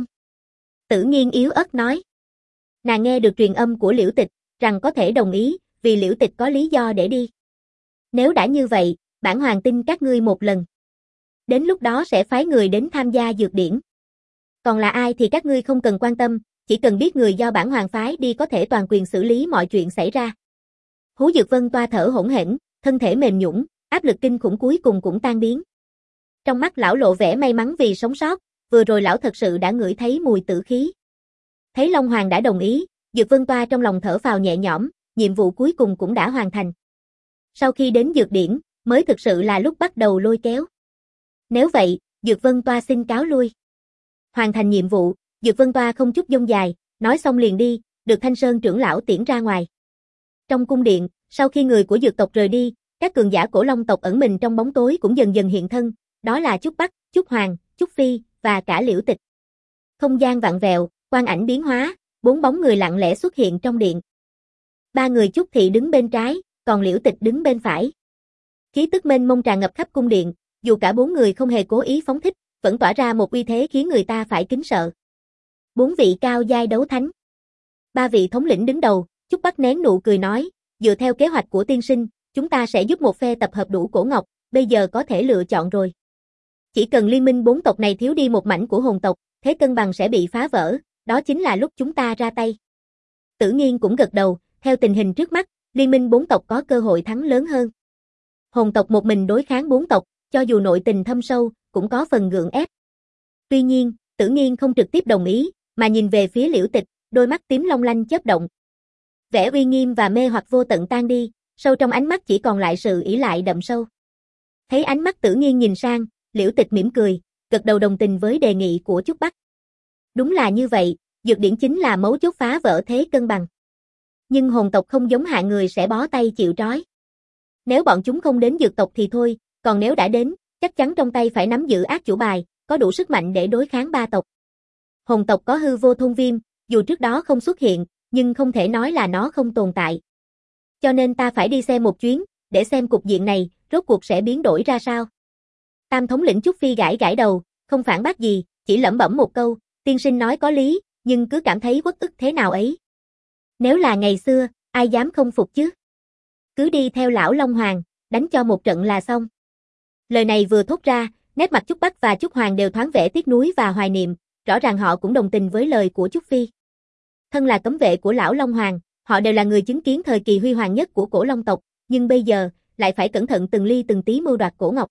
Tử Nghiên yếu ớt nói. Nàng nghe được truyền âm của Liễu Tịch, rằng có thể đồng ý, vì Liễu Tịch có lý do để đi. Nếu đã như vậy, bản hoàng tin các ngươi một lần. Đến lúc đó sẽ phái người đến tham gia dược điển. Còn là ai thì các ngươi không cần quan tâm, chỉ cần biết người do bản hoàng phái đi có thể toàn quyền xử lý mọi chuyện xảy ra. Hú Dược Vân Toa thở hổn hển, thân thể mềm nhũn, áp lực kinh khủng cuối cùng cũng tan biến. Trong mắt lão lộ vẻ may mắn vì sống sót, vừa rồi lão thật sự đã ngửi thấy mùi tử khí. Thấy Long Hoàng đã đồng ý, Dược Vân Toa trong lòng thở phào nhẹ nhõm, nhiệm vụ cuối cùng cũng đã hoàn thành. Sau khi đến dược điển, mới thực sự là lúc bắt đầu lôi kéo. Nếu vậy, Dược Vân Toa xin cáo lui. Hoàn thành nhiệm vụ, Dược Vân Toa không chút dông dài, nói xong liền đi, được Thanh Sơn trưởng lão tiễn ra ngoài. Trong cung điện, sau khi người của dược tộc rời đi, các cường giả cổ long tộc ẩn mình trong bóng tối cũng dần dần hiện thân, đó là Trúc Bắc, Trúc Hoàng, Trúc Phi, và cả Liễu Tịch. Không gian vặn vẹo, quang ảnh biến hóa, bốn bóng người lặng lẽ xuất hiện trong điện. Ba người Trúc Thị đứng bên trái, còn Liễu Tịch đứng bên phải. Khí tức mênh mông tràn ngập khắp cung điện, dù cả bốn người không hề cố ý phóng thích, vẫn tỏa ra một uy thế khiến người ta phải kính sợ. Bốn vị cao giai đấu thánh. Ba vị thống lĩnh đứng đầu, Trúc Bắc nén nụ cười nói, dựa theo kế hoạch của tiên sinh, chúng ta sẽ giúp một phe tập hợp đủ cổ ngọc, bây giờ có thể lựa chọn rồi. Chỉ cần liên minh bốn tộc này thiếu đi một mảnh của hồn tộc, thế cân bằng sẽ bị phá vỡ, đó chính là lúc chúng ta ra tay. Tử Nghiên cũng gật đầu, theo tình hình trước mắt, liên minh bốn tộc có cơ hội thắng lớn hơn. Hồn tộc một mình đối kháng bốn tộc, cho dù nội tình thâm sâu, cũng có phần gượng ép. Tuy nhiên, Tử Nghiên không trực tiếp đồng ý, mà nhìn về phía Liễu Tịch, đôi mắt tím long lanh chớp động. Vẻ uy nghiêm và mê hoặc vô tận tan đi, sâu trong ánh mắt chỉ còn lại sự ỷ lại đậm sâu. Thấy ánh mắt Tử Nghiên nhìn sang, Liễu Tịch mỉm cười, gật đầu đồng tình với đề nghị của Trúc Bắc. Đúng là như vậy, dược điển chính là mấu chốt phá vỡ thế cân bằng. Nhưng hồn tộc không giống hạng người sẽ bó tay chịu trói. Nếu bọn chúng không đến dược tộc thì thôi, còn nếu đã đến, chắc chắn trong tay phải nắm giữ ác chủ bài, có đủ sức mạnh để đối kháng ba tộc. Hồn tộc có hư vô thôn viêm, dù trước đó không xuất hiện, nhưng không thể nói là nó không tồn tại. Cho nên ta phải đi xem một chuyến, để xem cục diện này, rốt cuộc sẽ biến đổi ra sao? Tam thống lĩnh Trúc Phi gãi gãi đầu, không phản bác gì, chỉ lẩm bẩm một câu, tiên sinh nói có lý, nhưng cứ cảm thấy uất ức thế nào ấy. Nếu là ngày xưa, ai dám không phục chứ? Cứ đi theo lão Long Hoàng, đánh cho một trận là xong. Lời này vừa thốt ra, nét mặt Trúc Bắc và Trúc Hoàng đều thoáng vẻ tiếc nuối và hoài niệm, rõ ràng họ cũng đồng tình với lời của Trúc Phi. Thân là cấm vệ của lão Long Hoàng, họ đều là người chứng kiến thời kỳ huy hoàng nhất của cổ Long tộc, nhưng bây giờ, lại phải cẩn thận từng ly từng tí mưu đoạt cổ ngọc.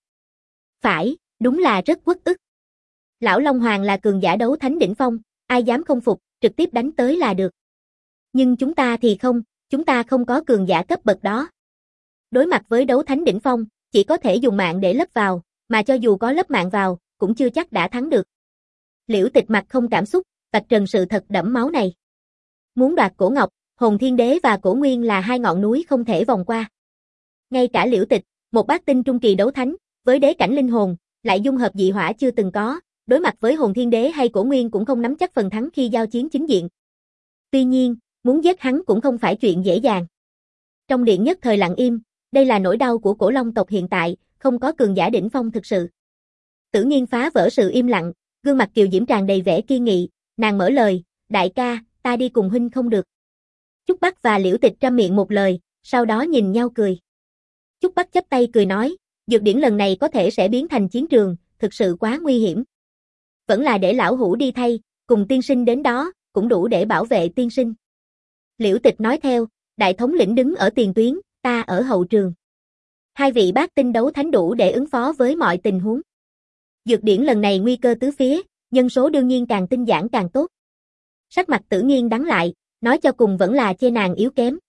Phải, đúng là rất uất ức. Lão Long Hoàng là cường giả đấu thánh đỉnh phong, ai dám không phục, trực tiếp đánh tới là được. Nhưng chúng ta thì không, chúng ta không có cường giả cấp bậc đó. Đối mặt với đấu thánh đỉnh phong, chỉ có thể dùng mạng để lấp vào, mà cho dù có lấp mạng vào, cũng chưa chắc đã thắng được. Liễu Tịch mặt không cảm xúc, vạch trần sự thật đẫm máu này. Muốn đoạt cổ ngọc, Hồn Thiên Đế và Cổ Nguyên là hai ngọn núi không thể vòng qua. Ngay cả Liễu Tịch, một bát tinh trung kỳ đấu thánh, với đế cảnh linh hồn, lại dung hợp dị hỏa chưa từng có, đối mặt với Hồn Thiên Đế hay Cổ Nguyên cũng không nắm chắc phần thắng khi giao chiến chính diện. Tuy nhiên, muốn giết hắn cũng không phải chuyện dễ dàng. Trong điện nhất thời lặng im, đây là nỗi đau của cổ Long tộc hiện tại, không có cường giả đỉnh phong thực sự. Tử Nghiên phá vỡ sự im lặng, gương mặt kiều diễm tràn đầy vẻ kiên nghị, nàng mở lời, đại ca, ta đi cùng huynh không được. Trúc Bắc và Liễu Tịch trăm miệng một lời, sau đó nhìn nhau cười. Trúc Bắc chắp tay cười nói, dược điển lần này có thể sẽ biến thành chiến trường, thực sự quá nguy hiểm. Vẫn là để lão hủ đi thay, cùng tiên sinh đến đó, cũng đủ để bảo vệ tiên sinh. Liễu Tịch nói theo, đại thống lĩnh đứng ở tiền tuyến, ta ở hậu trường. Hai vị bát tinh đấu thánh đủ để ứng phó với mọi tình huống. Dược điển lần này nguy cơ tứ phía, nhân số đương nhiên càng tinh giản càng tốt. Sắc mặt Tử Nghiên đắng lại, nói cho cùng vẫn là chê nàng yếu kém.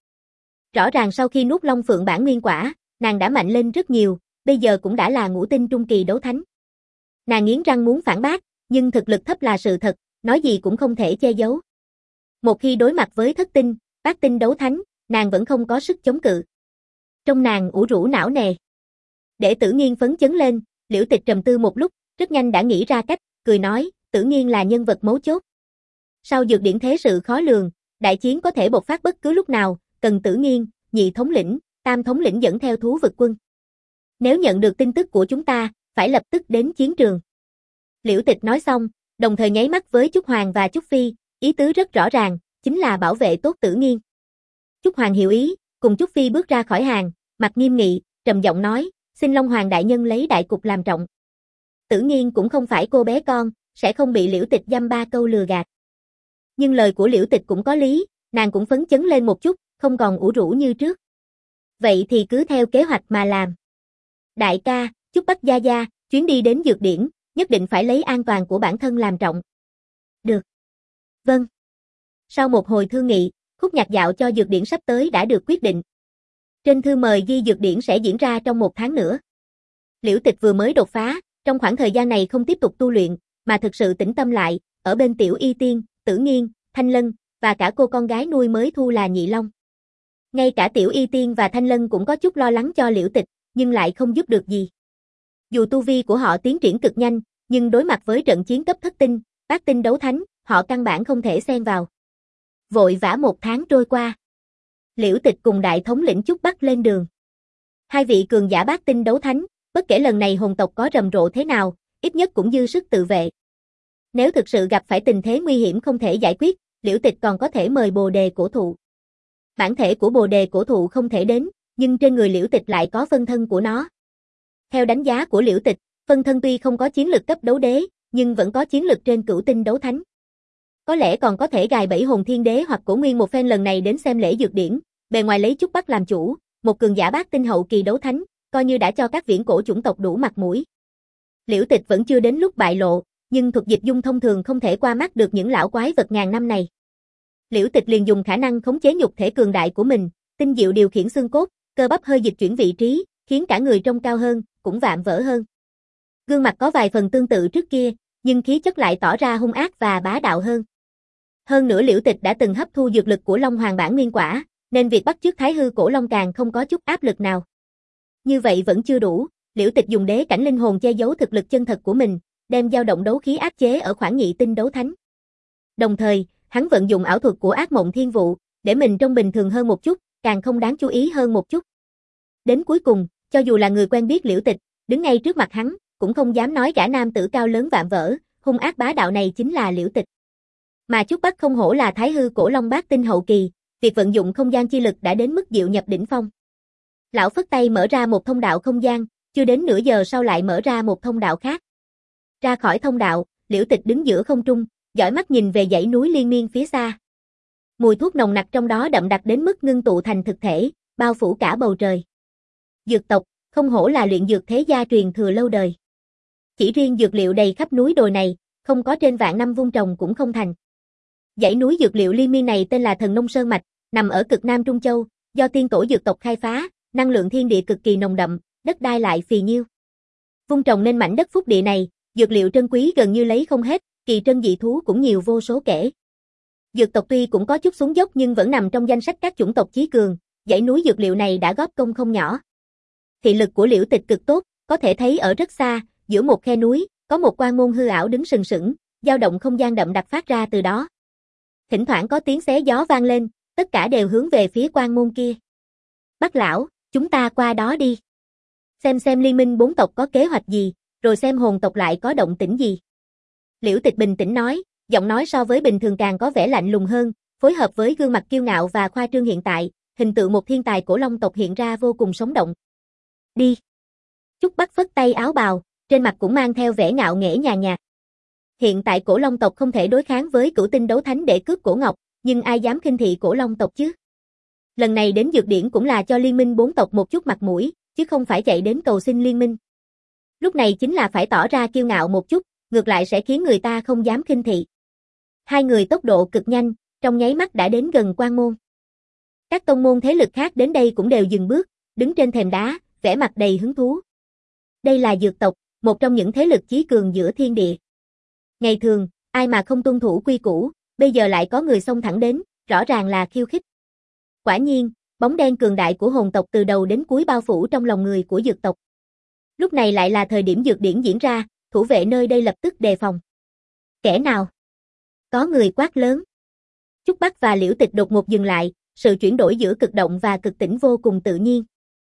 Rõ ràng sau khi nuốt Long Phượng bản nguyên quả, nàng đã mạnh lên rất nhiều, bây giờ cũng đã là ngũ tinh trung kỳ đấu thánh. Nàng nghiến răng muốn phản bác, nhưng thực lực thấp là sự thật, nói gì cũng không thể che giấu. Một khi đối mặt với thất tinh, bát tinh đấu thánh, nàng vẫn không có sức chống cự. Trong nàng ủ rũ não nề. Để Tử Nghiên phấn chấn lên, Liễu Tịch trầm tư một lúc, rất nhanh đã nghĩ ra cách, cười nói, Tử Nghiên là nhân vật mấu chốt. Sau dược điển thế sự khó lường, đại chiến có thể bộc phát bất cứ lúc nào, cần Tử Nghiên, nhị thống lĩnh, tam thống lĩnh dẫn theo thú vực quân. Nếu nhận được tin tức của chúng ta, phải lập tức đến chiến trường. Liễu Tịch nói xong, đồng thời nháy mắt với Trúc Hoàng và Trúc Phi, ý tứ rất rõ ràng, chính là bảo vệ tốt Tử Nghiên. Trúc Hoàng hiểu ý, cùng Trúc Phi bước ra khỏi hàng, mặt nghiêm nghị, trầm giọng nói, xin Long Hoàng đại nhân lấy đại cục làm trọng. Tử Nghiên cũng không phải cô bé con, sẽ không bị Liễu Tịch dăm ba câu lừa gạt. Nhưng lời của Liễu Tịch cũng có lý, nàng cũng phấn chấn lên một chút, không còn ủ rũ như trước. Vậy thì cứ theo kế hoạch mà làm. Đại ca, Trúc Bắc gia gia, chuyến đi đến dược điển, nhất định phải lấy an toàn của bản thân làm trọng. Được. Vâng. Sau một hồi thương nghị, khúc nhạc dạo cho dược điển sắp tới đã được quyết định. Trên thư mời ghi dược điển sẽ diễn ra trong một tháng nữa. Liễu Tịch vừa mới đột phá, trong khoảng thời gian này không tiếp tục tu luyện, mà thực sự tĩnh tâm lại, ở bên Tiểu Y Tiên, Tử Nghiên, Thanh Lân, và cả cô con gái nuôi mới thu là Nhị Long. Ngay cả Tiểu Y Tiên và Thanh Lân cũng có chút lo lắng cho Liễu Tịch, nhưng lại không giúp được gì. Dù tu vi của họ tiến triển cực nhanh, nhưng đối mặt với trận chiến cấp thất tinh, bát tinh đấu thánh, họ căn bản không thể xen vào. Vội vã một tháng trôi qua. Liễu Tịch cùng đại thống lĩnh Trúc Bắc lên đường. Hai vị cường giả bát tinh đấu thánh, bất kể lần này hồn tộc có rầm rộ thế nào, ít nhất cũng dư sức tự vệ. Nếu thực sự gặp phải tình thế nguy hiểm không thể giải quyết, Liễu Tịch còn có thể mời Bồ Đề Cổ Thụ. Bản thể của Bồ Đề Cổ Thụ không thể đến, nhưng trên người Liễu Tịch lại có phân thân của nó. Theo đánh giá của Liễu Tịch, phân thân tuy không có chiến lực cấp đấu đế, nhưng vẫn có chiến lực trên cửu tinh đấu thánh. Có lẽ còn có thể gài bẫy Hồn Thiên Đế hoặc Cổ Nguyên một phen lần này đến xem lễ dược điển, bề ngoài lấy Trúc Bắc làm chủ, một cường giả bát tinh hậu kỳ đấu thánh, coi như đã cho các viễn cổ chủng tộc đủ mặt mũi. Liễu Tịch vẫn chưa đến lúc bại lộ, nhưng thuật dịch dung thông thường không thể qua mắt được những lão quái vật ngàn năm này. Liễu Tịch liền dùng khả năng khống chế nhục thể cường đại của mình, tinh diệu điều khiển xương cốt, cơ bắp hơi dịch chuyển vị trí, khiến cả người trông cao hơn, cũng vạm vỡ hơn. Gương mặt có vài phần tương tự trước kia, nhưng khí chất lại tỏ ra hung ác và bá đạo hơn. Hơn nữa Liễu Tịch đã từng hấp thu dược lực của Long Hoàng bản nguyên quả, nên việc bắt chước Thái Hư Cổ Long càng không có chút áp lực nào. Như vậy vẫn chưa đủ, Liễu Tịch dùng đế cảnh linh hồn che giấu thực lực chân thật của mình, đem dao động đấu khí áp chế ở khoảng nhị tinh đấu thánh. Đồng thời, hắn vận dụng ảo thuật của Ác Mộng Thiên Vụ, để mình trông bình thường hơn một chút, càng không đáng chú ý hơn một chút. Đến cuối cùng, cho dù là người quen biết Liễu Tịch, đứng ngay trước mặt hắn, cũng không dám nói gã nam tử cao lớn vạm vỡ, hung ác bá đạo này chính là Liễu Tịch. Mà Trúc Bắc không hổ là Thái hư cổ long bát tinh hậu kỳ, việc vận dụng không gian chi lực đã đến mức diệu nhập đỉnh phong. Lão phất tay mở ra một thông đạo không gian, chưa đến nửa giờ sau lại mở ra một thông đạo khác. Ra khỏi thông đạo, Liễu Tịch đứng giữa không trung, dõi mắt nhìn về dãy núi liên miên phía xa. Mùi thuốc nồng nặc trong đó đậm đặc đến mức ngưng tụ thành thực thể, bao phủ cả bầu trời. Dược tộc, không hổ là luyện dược thế gia truyền thừa lâu đời. Chỉ riêng dược liệu đầy khắp núi đồi này, không có trên vạn năm vun trồng cũng không thành. Dãy núi dược liệu liên miên này tên là Thần Nông Sơn Mạch, nằm ở cực Nam Trung Châu, do tiên tổ dược tộc khai phá, năng lượng thiên địa cực kỳ nồng đậm, đất đai lại phì nhiêu. Vun trồng nên mảnh đất phúc địa này, dược liệu trân quý gần như lấy không hết, kỳ trân dị thú cũng nhiều vô số kể. Dược tộc tuy cũng có chút xuống dốc nhưng vẫn nằm trong danh sách các chủng tộc chí cường, dãy núi dược liệu này đã góp công không nhỏ. Thị lực của Liễu Tịch cực tốt, có thể thấy ở rất xa, giữa một khe núi, có một quan môn hư ảo đứng sừng sững, dao động không gian đậm đặc phát ra từ đó. Thỉnh thoảng có tiếng xé gió vang lên, tất cả đều hướng về phía quan môn kia. Bắc lão, chúng ta qua đó đi. Xem xem liên minh bốn tộc có kế hoạch gì, rồi xem hồn tộc lại có động tĩnh gì. Liễu Tịch bình tĩnh nói, giọng nói so với bình thường càng có vẻ lạnh lùng hơn, phối hợp với gương mặt kiêu ngạo và khoa trương hiện tại, hình tượng một thiên tài cổ long tộc hiện ra vô cùng sống động. Đi. Trúc Bắc phất tay áo bào, trên mặt cũng mang theo vẻ ngạo nghễ nhàn nhạt. Hiện tại cổ long tộc không thể đối kháng với cửu tinh đấu thánh để cướp cổ ngọc, nhưng ai dám khinh thị cổ long tộc chứ? Lần này đến dược điển cũng là cho liên minh bốn tộc một chút mặt mũi, chứ không phải chạy đến cầu xin liên minh. Lúc này chính là phải tỏ ra kiêu ngạo một chút, ngược lại sẽ khiến người ta không dám khinh thị. Hai người tốc độ cực nhanh, trong nháy mắt đã đến gần quan môn. Các tông môn thế lực khác đến đây cũng đều dừng bước, đứng trên thềm đá, vẻ mặt đầy hứng thú. Đây là dược tộc, một trong những thế lực chí cường giữa thiên địa. Ngày thường, ai mà không tuân thủ quy củ, bây giờ lại có người xông thẳng đến, rõ ràng là khiêu khích. Quả nhiên, bóng đen cường đại của hồn tộc từ đầu đến cuối bao phủ trong lòng người của dược tộc. Lúc này lại là thời điểm dược điển diễn ra, thủ vệ nơi đây lập tức đề phòng. Kẻ nào? Có người quát lớn. Trúc Bắc và Liễu Tịch đột ngột dừng lại, sự chuyển đổi giữa cực động và cực tĩnh vô cùng tự nhiên.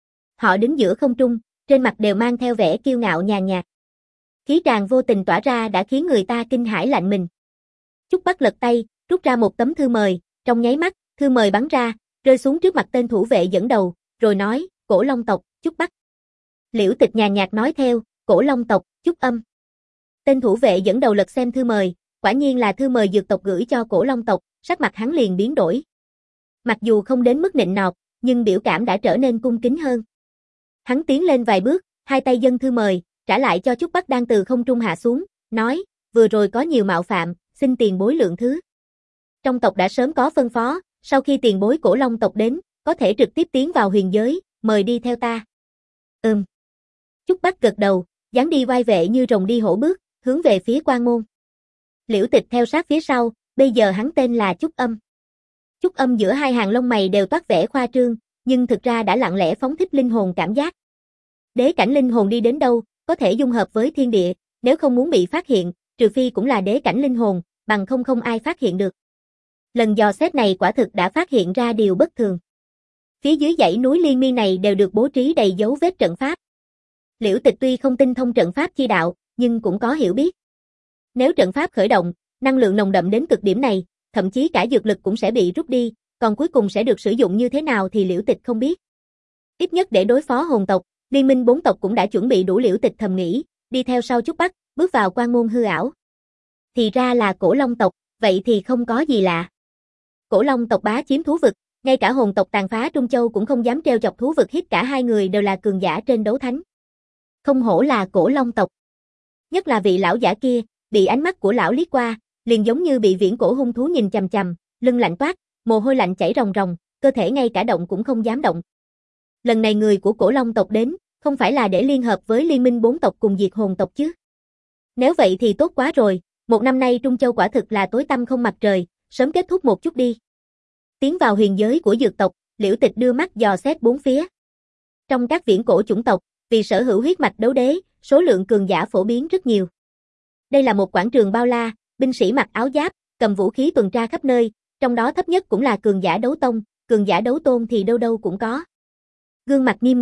Họ đứng giữa không trung, trên mặt đều mang theo vẻ kiêu ngạo nhàn nhạt. Khí tràng vô tình tỏa ra đã khiến người ta kinh hãi lạnh mình. Trúc Bắc lật tay, rút ra một tấm thư mời, trong nháy mắt, thư mời bắn ra, rơi xuống trước mặt tên thủ vệ dẫn đầu, rồi nói, cổ long tộc, Trúc Bắc. Liễu Tịch nhàn nhạt nói theo, cổ long tộc, Trúc Âm. Tên thủ vệ dẫn đầu lật xem thư mời, quả nhiên là thư mời dược tộc gửi cho cổ long tộc, sắc mặt hắn liền biến đổi. Mặc dù không đến mức nịnh nọt, nhưng biểu cảm đã trở nên cung kính hơn. Hắn tiến lên vài bước, hai tay dâng thư mời, trả lại cho Trúc Bắc đang từ không trung hạ xuống, nói, vừa rồi có nhiều mạo phạm, xin tiền bối lượng thứ. Trong tộc đã sớm có phân phó, sau khi tiền bối cổ long tộc đến, có thể trực tiếp tiến vào huyền giới, mời đi theo ta. Ừm. Trúc Bắc gật đầu, dáng đi vai vệ như rồng đi hổ bước, hướng về phía quan môn. Liễu Tịch theo sát phía sau, bây giờ hắn tên là Trúc Âm. Trúc Âm giữa hai hàng lông mày đều toát vẻ khoa trương, nhưng thực ra đã lặng lẽ phóng thích linh hồn cảm giác. Đế cảnh linh hồn đi đến đâu, có thể dung hợp với thiên địa, nếu không muốn bị phát hiện, trừ phi cũng là đế cảnh linh hồn, bằng không không ai phát hiện được. Lần dò xét này quả thực đã phát hiện ra điều bất thường. Phía dưới dãy núi liên miên này đều được bố trí đầy dấu vết trận pháp. Liễu Tịch tuy không tinh thông trận pháp chi đạo, nhưng cũng có hiểu biết. Nếu trận pháp khởi động, năng lượng nồng đậm đến cực điểm này, thậm chí cả dược lực cũng sẽ bị rút đi, còn cuối cùng sẽ được sử dụng như thế nào thì Liễu Tịch không biết. Ít nhất để đối phó hồn tộc, liên minh bốn tộc cũng đã chuẩn bị đủ. Liễu Tịch thầm nghĩ, đi theo sau Trúc Bắc, bước vào quan môn hư ảo. Thì ra là cổ long tộc, vậy thì không có gì lạ. Cổ long tộc bá chiếm thú vực, ngay cả hồn tộc tàn phá Trung Châu cũng không dám trêu chọc thú vực hít, cả hai người đều là cường giả trên đấu thánh. Không hổ là cổ long tộc. Nhất là vị lão giả kia, bị ánh mắt của lão liếc qua, liền giống như bị viễn cổ hung thú nhìn chằm chằm, lưng lạnh toát, mồ hôi lạnh chảy ròng ròng, cơ thể ngay cả động cũng không dám động. Lần này người của cổ long tộc đến, không phải là để liên hợp với liên minh bốn tộc cùng diệt hồn tộc chứ? Nếu vậy thì tốt quá rồi, một năm nay Trung Châu quả thực là tối tăm không mặt trời, sớm kết thúc một chút đi. Tiến vào huyền giới của dược tộc, Liễu Tịch đưa mắt dò xét bốn phía. Trong các viễn cổ chủng tộc, vì sở hữu huyết mạch đấu đế, số lượng cường giả phổ biến rất nhiều. Đây là một quảng trường bao la, binh sĩ mặc áo giáp, cầm vũ khí tuần tra khắp nơi, trong đó thấp nhất cũng là cường giả đấu tông, cường giả đấu tôn thì đâu đâu cũng có. Gương mặt nghiêm nghị,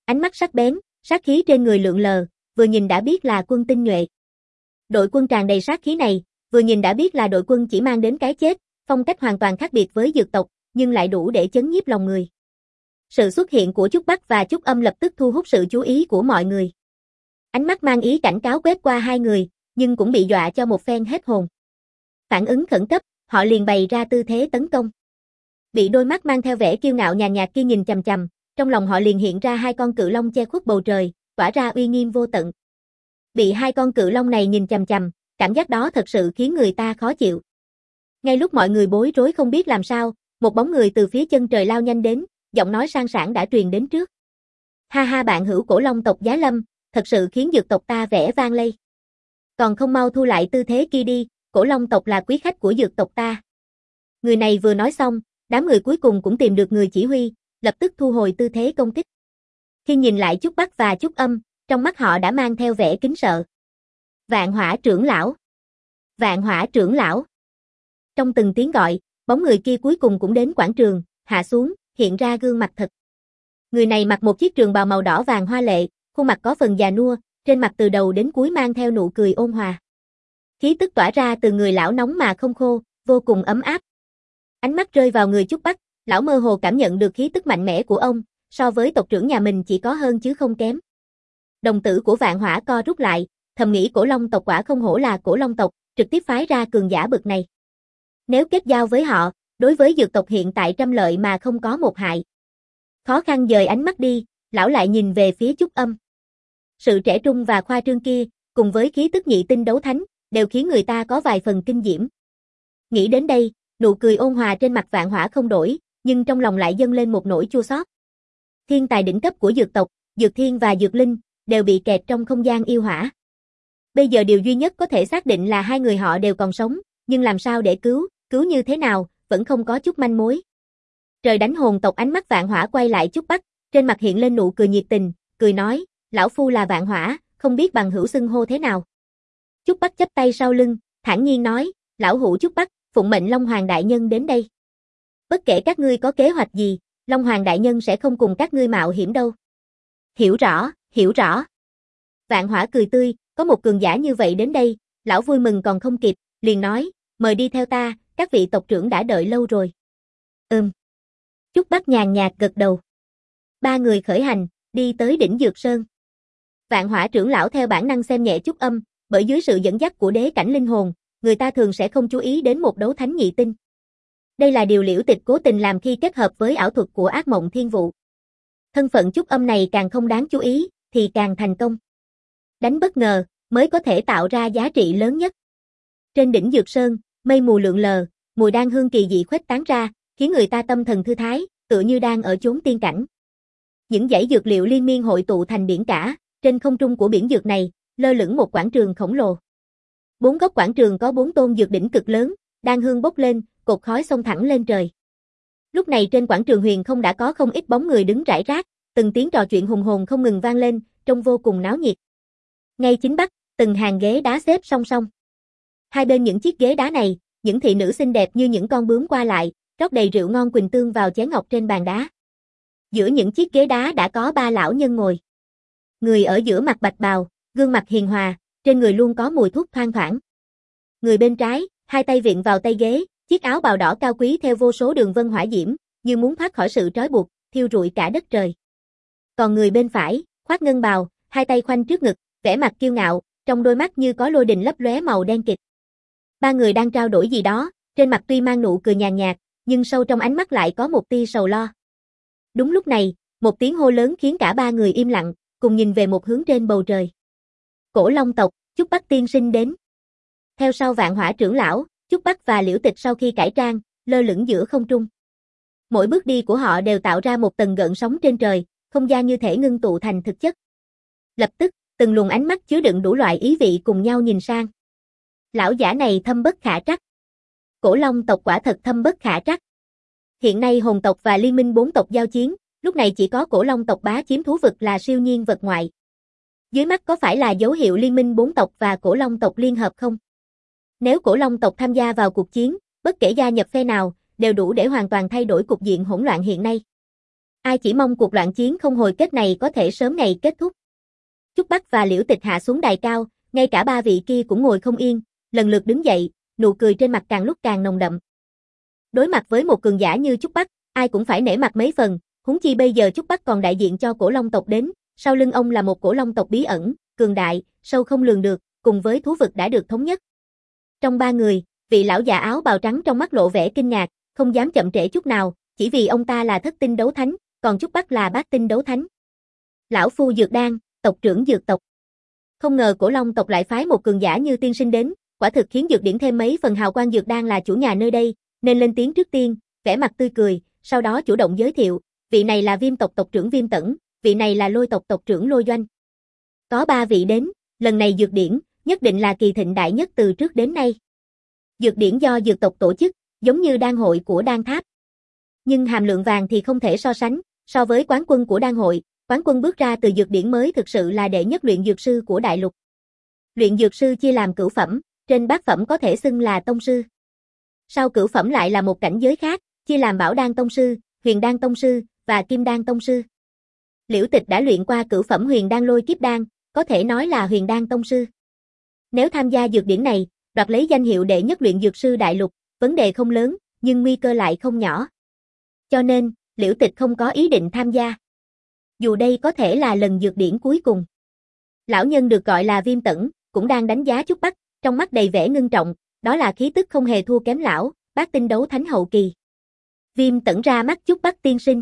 Ánh mắt sắc bén, sát khí trên người lượn lờ, vừa nhìn đã biết là quân tinh nhuệ. Đội quân tràn đầy sát khí này, vừa nhìn đã biết là đội quân chỉ mang đến cái chết, phong cách hoàn toàn khác biệt với dược tộc, nhưng lại đủ để chấn nhiếp lòng người. Sự xuất hiện của Trúc Bắc và Trúc Âm lập tức thu hút sự chú ý của mọi người. Ánh mắt mang ý cảnh cáo quét qua hai người, nhưng cũng bị dọa cho một phen hết hồn. Phản ứng khẩn cấp, họ liền bày ra tư thế tấn công. Bị đôi mắt mang theo vẻ kiêu ngạo nhàn nhạt kia nhìn chằm chằm, trong lòng họ liền hiện ra hai con cự long che khuất bầu trời, tỏa ra uy nghiêm vô tận. Bị hai con cự long này nhìn chằm chằm, cảm giác đó thật sự khiến người ta khó chịu. Ngay lúc mọi người bối rối không biết làm sao, một bóng người từ phía chân trời lao nhanh đến, giọng nói sang sảng đã truyền đến trước. Ha ha, bạn hữu cổ long tộc Giá Lâm, thật sự khiến dược tộc ta vẻ vang lây. Còn không mau thu lại tư thế kia đi, cổ long tộc là quý khách của dược tộc ta. Người này vừa nói xong, đám người cuối cùng cũng tìm được người chỉ huy, lập tức thu hồi tư thế công kích. Khi nhìn lại Trúc Bắc và Trúc Âm, trong mắt họ đã mang theo vẻ kính sợ. Vạn Hỏa trưởng lão! Vạn Hỏa trưởng lão! Trong từng tiếng gọi, bóng người kia cuối cùng cũng đến quảng trường, hạ xuống, hiện ra gương mặt thật. Người này mặc một chiếc trường bào màu đỏ vàng hoa lệ, khuôn mặt có phần già nua, trên mặt từ đầu đến cuối mang theo nụ cười ôn hòa. Khí tức tỏa ra từ người lão nóng mà không khô, vô cùng ấm áp. Ánh mắt rơi vào người Trúc Bắc, lão mơ hồ cảm nhận được khí tức mạnh mẽ của ông, so với tộc trưởng nhà mình chỉ có hơn chứ không kém. Đồng tử của Vạn Hỏa co rút lại, thầm nghĩ cổ long tộc quả không hổ là cổ long tộc, trực tiếp phái ra cường giả bực này. Nếu kết giao với họ, đối với dược tộc hiện tại trăm lợi mà không có một hại. Khó khăn dời ánh mắt đi, lão lại nhìn về phía Trúc Âm. Sự trẻ trung và khoa trương kia, cùng với khí tức nhị tinh đấu thánh, đều khiến người ta có vài phần kinh diễm. Nghĩ đến đây, nụ cười ôn hòa trên mặt Vạn Hỏa không đổi, nhưng trong lòng lại dâng lên một nỗi chua xót. Thiên tài đỉnh cấp của dược tộc, Dược Thiên và Dược Linh, đều bị kẹt trong không gian yêu hỏa. Bây giờ điều duy nhất có thể xác định là hai người họ đều còn sống, nhưng làm sao để cứu, cứu như thế nào, vẫn không có chút manh mối. Trời đánh hồn tộc, ánh mắt Vạn Hỏa quay lại Trúc Bắc, trên mặt hiện lên nụ cười nhiệt tình, cười nói, lão phu là Vạn Hỏa, không biết bằng hữu xưng hô thế nào. Trúc Bắc chắp tay sau lưng, thản nhiên nói, lão hữu Trúc Bắc, phụng mệnh Long Hoàng đại nhân đến đây. Bất kể các ngươi có kế hoạch gì, Long Hoàng đại nhân sẽ không cùng các ngươi mạo hiểm đâu. Hiểu rõ, hiểu rõ. Vạn Hỏa cười tươi, có một cường giả như vậy đến đây, lão vui mừng còn không kịp, liền nói, mời đi theo ta, các vị tộc trưởng đã đợi lâu rồi. Ừm. Trúc Bắc nhàn nhạt gật đầu. Ba người khởi hành, đi tới đỉnh Dược Sơn. Vạn Hỏa trưởng lão theo bản năng xem nhẹ Trúc Âm, bởi dưới sự dẫn dắt của đế cảnh linh hồn, người ta thường sẽ không chú ý đến một đấu thánh nhị tinh. Đây là điều Liễu Tịch cố tình làm khi kết hợp với ảo thuật của Ác Mộng Thiên Vụ. Thân phận Trúc Âm này càng không đáng chú ý, thì càng thành công. Đánh bất ngờ, mới có thể tạo ra giá trị lớn nhất. Trên đỉnh Dược Sơn, mây mù lượn lờ, mùi đan hương kỳ dị khuếch tán ra, khiến người ta tâm thần thư thái, tựa như đang ở chốn tiên cảnh. Những dãy dược liệu liên miên hội tụ thành biển cả, trên không trung của biển dược này, lơ lửng một quảng trường khổng lồ. Bốn góc quảng trường có bốn tôn dược đỉnh cực lớn, đan hương bốc lên, cột khói xông thẳng lên trời. Lúc này trên quảng trường huyền không đã có không ít bóng người đứng rải rác, từng tiếng trò chuyện hùng hồn không ngừng vang lên, trông vô cùng náo nhiệt. Ngay chính bắc, từng hàng ghế đá xếp song song. Hai bên những chiếc ghế đá này, những thị nữ xinh đẹp như những con bướm qua lại, rót đầy rượu ngon quỳnh tương vào chén ngọc trên bàn đá. Giữa những chiếc ghế đá đã có ba lão nhân ngồi. Người ở giữa mặc bạch bào, gương mặt hiền hòa, trên người luôn có mùi thuốc thoang thoảng. Người bên trái, hai tay viện vào tay ghế, chiếc áo bào đỏ cao quý theo vô số đường vân hỏa diễm, như muốn thoát khỏi sự trói buộc, thiêu rụi cả đất trời. Còn người bên phải, khoác ngân bào, hai tay khoanh trước ngực, vẻ mặt kiêu ngạo, trong đôi mắt như có lôi đình lấp lóe màu đen kịt. Ba người đang trao đổi gì đó, trên mặt tuy mang nụ cười nhàn nhạt, nhưng sâu trong ánh mắt lại có một tia sầu lo. Đúng lúc này, một tiếng hô lớn khiến cả ba người im lặng, cùng nhìn về một hướng trên bầu trời. Cổ Long tộc, Trúc Bắc tiên sinh đến. Theo sau Vạn Hỏa trưởng lão, Trúc Bắc và Liễu Tịch sau khi cải trang, lơ lửng giữa không trung. Mỗi bước đi của họ đều tạo ra một tầng gợn sóng trên trời, không gian như thể ngưng tụ thành thực chất. Lập tức, từng luồng ánh mắt chứa đựng đủ loại ý vị cùng nhau nhìn sang. Lão giả này thâm bất khả trắc. Cổ Long tộc quả thật thâm bất khả trắc. Hiện nay hồn tộc và liên minh bốn tộc giao chiến, lúc này chỉ có Cổ Long tộc bá chiếm thú vực là siêu nhiên vật ngoại. Dưới mắt có phải là dấu hiệu liên minh bốn tộc và Cổ Long tộc liên hợp không? Nếu Cổ Long tộc tham gia vào cuộc chiến, bất kể gia nhập phe nào, đều đủ để hoàn toàn thay đổi cục diện hỗn loạn hiện nay. Ai chỉ mong cuộc loạn chiến không hồi kết này có thể sớm ngày kết thúc. Trúc Bắc và Liễu Tịch hạ xuống đài cao, ngay cả ba vị kia cũng ngồi không yên, lần lượt đứng dậy, nụ cười trên mặt càng lúc càng nồng đậm. Đối mặt với một cường giả như Trúc Bắc, ai cũng phải nể mặt mấy phần, huống chi bây giờ Trúc Bắc còn đại diện cho Cổ Long tộc đến, sau lưng ông là một Cổ Long tộc bí ẩn, cường đại, sâu không lường được, cùng với thú vực đã được thống nhất. Trong ba người, vị lão già áo bào trắng trong mắt lộ vẻ kinh ngạc, không dám chậm trễ chút nào, chỉ vì ông ta là thất tinh đấu thánh, còn Trúc Bắc là bát tinh đấu thánh. Lão phu Dược Đan, tộc trưởng Dược tộc. Không ngờ Cổ Long tộc lại phái một cường giả như tiên sinh đến, quả thực khiến Dược Điển thêm mấy phần hào quang. Dược Đan là chủ nhà nơi đây, nên lên tiếng trước tiên, vẻ mặt tươi cười, sau đó chủ động giới thiệu, vị này là Viêm tộc tộc trưởng Viêm Tẩn, vị này là Lôi tộc tộc trưởng Lôi Doanh. Có ba vị đến, lần này Dược Điển nhất định là kỳ thịnh đại nhất từ trước đến nay. Dược Điển do Dược tộc tổ chức, giống như đan hội của Đan Tháp. Nhưng hàm lượng vàng thì không thể so sánh, so với quán quân của đan hội, quán quân bước ra từ Dược Điển mới thực sự là đệ nhất luyện dược sư của đại lục. Luyện dược sư chia làm cửu phẩm, trên bát phẩm có thể xưng là tông sư. Sau cửu phẩm lại là một cảnh giới khác, chia làm bảo đan tông sư, huyền đan tông sư và kim đan tông sư. Liễu Tịch đã luyện qua cửu phẩm huyền đan lôi kiếp đan, có thể nói là huyền đan tông sư. Nếu tham gia dược điển này, đoạt lấy danh hiệu đệ nhất luyện dược sư đại lục, vấn đề không lớn, nhưng nguy cơ lại không nhỏ. Cho nên, Liễu Tịch không có ý định tham gia. Dù đây có thể là lần dược điển cuối cùng. Lão nhân được gọi là Viêm Tẩn, cũng đang đánh giá Trúc Bắc, trong mắt đầy vẻ ngưng trọng, đó là khí tức không hề thua kém lão, bát tinh đấu thánh hậu kỳ. Viêm Tẩn ra mắt Trúc Bắc tiên sinh.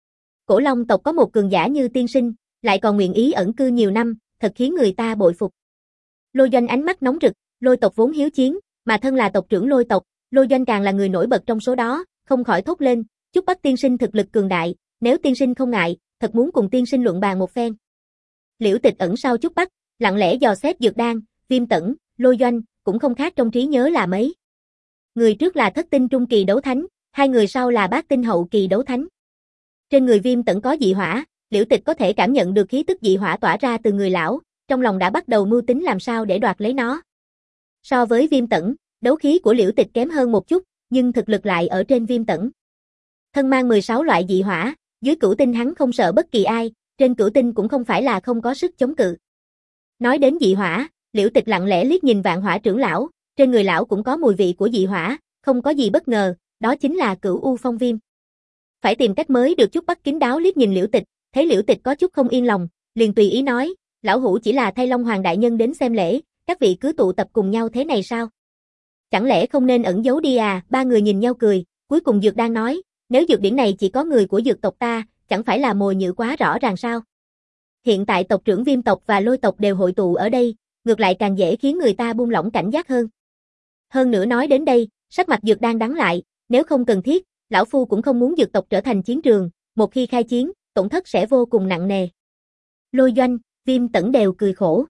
Cổ Long tộc có một cường giả như tiên sinh, lại còn nguyện ý ẩn cư nhiều năm, thật khiến người ta bội phục. Lôi Doanh ánh mắt nóng rực, Lôi tộc vốn hiếu chiến, mà thân là tộc trưởng Lôi tộc, Lôi Doanh càng là người nổi bật trong số đó, không khỏi thốt lên, Trúc Bắc tiên sinh thực lực cường đại, nếu tiên sinh không ngại, thật muốn cùng tiên sinh luận bàn một phen. Liễu Tịch ẩn sau Trúc Bắc, lặng lẽ dò xét Dược Đan, Viêm Tẩn, Lôi Doanh, cũng không khác trong trí nhớ là mấy. Người trước là thất tinh trung kỳ đấu thánh, hai người sau là bát tinh hậu kỳ đấu thánh. Trên người Viêm Tẩn có dị hỏa, Liễu Tịch có thể cảm nhận được khí tức dị hỏa tỏa ra từ người lão, trong lòng đã bắt đầu mưu tính làm sao để đoạt lấy nó. So với Viêm Tẩn, đấu khí của Liễu Tịch kém hơn một chút, nhưng thực lực lại ở trên Viêm Tẩn. Thân mang mười sáu loại dị hỏa, dưới cửu tinh hắn không sợ bất kỳ ai, trên cửu tinh cũng không phải là không có sức chống cự. Nói đến dị hỏa, Liễu Tịch lặng lẽ liếc nhìn Vạn Hỏa trưởng lão, trên người lão cũng có mùi vị của dị hỏa, không có gì bất ngờ, đó chính là Cửu U Phong Viêm. Phải tìm cách mới được. Trúc Bắc kín đáo liếc nhìn Liễu Tịch, thấy Liễu Tịch có chút không yên lòng, liền tùy ý nói, lão hữu chỉ là thay Long Hoàng đại nhân đến xem lễ, các vị cứ tụ tập cùng nhau thế này sao? Chẳng lẽ không nên ẩn giấu đi à? Ba người nhìn nhau cười, cuối cùng Dược đang nói, nếu dược điển này chỉ có người của Dược tộc ta, chẳng phải là mồi nhử quá rõ ràng sao? Hiện tại tộc trưởng Viêm tộc và Lôi tộc đều hội tụ ở đây, ngược lại càng dễ khiến người ta buông lỏng cảnh giác hơn. Hơn nữa nói đến đây, sắc mặt Dược đang đắng lại, nếu không cần thiết, lão phu cũng không muốn Dược tộc trở thành chiến trường, một khi khai chiến, tổn thất sẽ vô cùng nặng nề. Lôi Doanh, Viêm Tẩn đều cười khổ.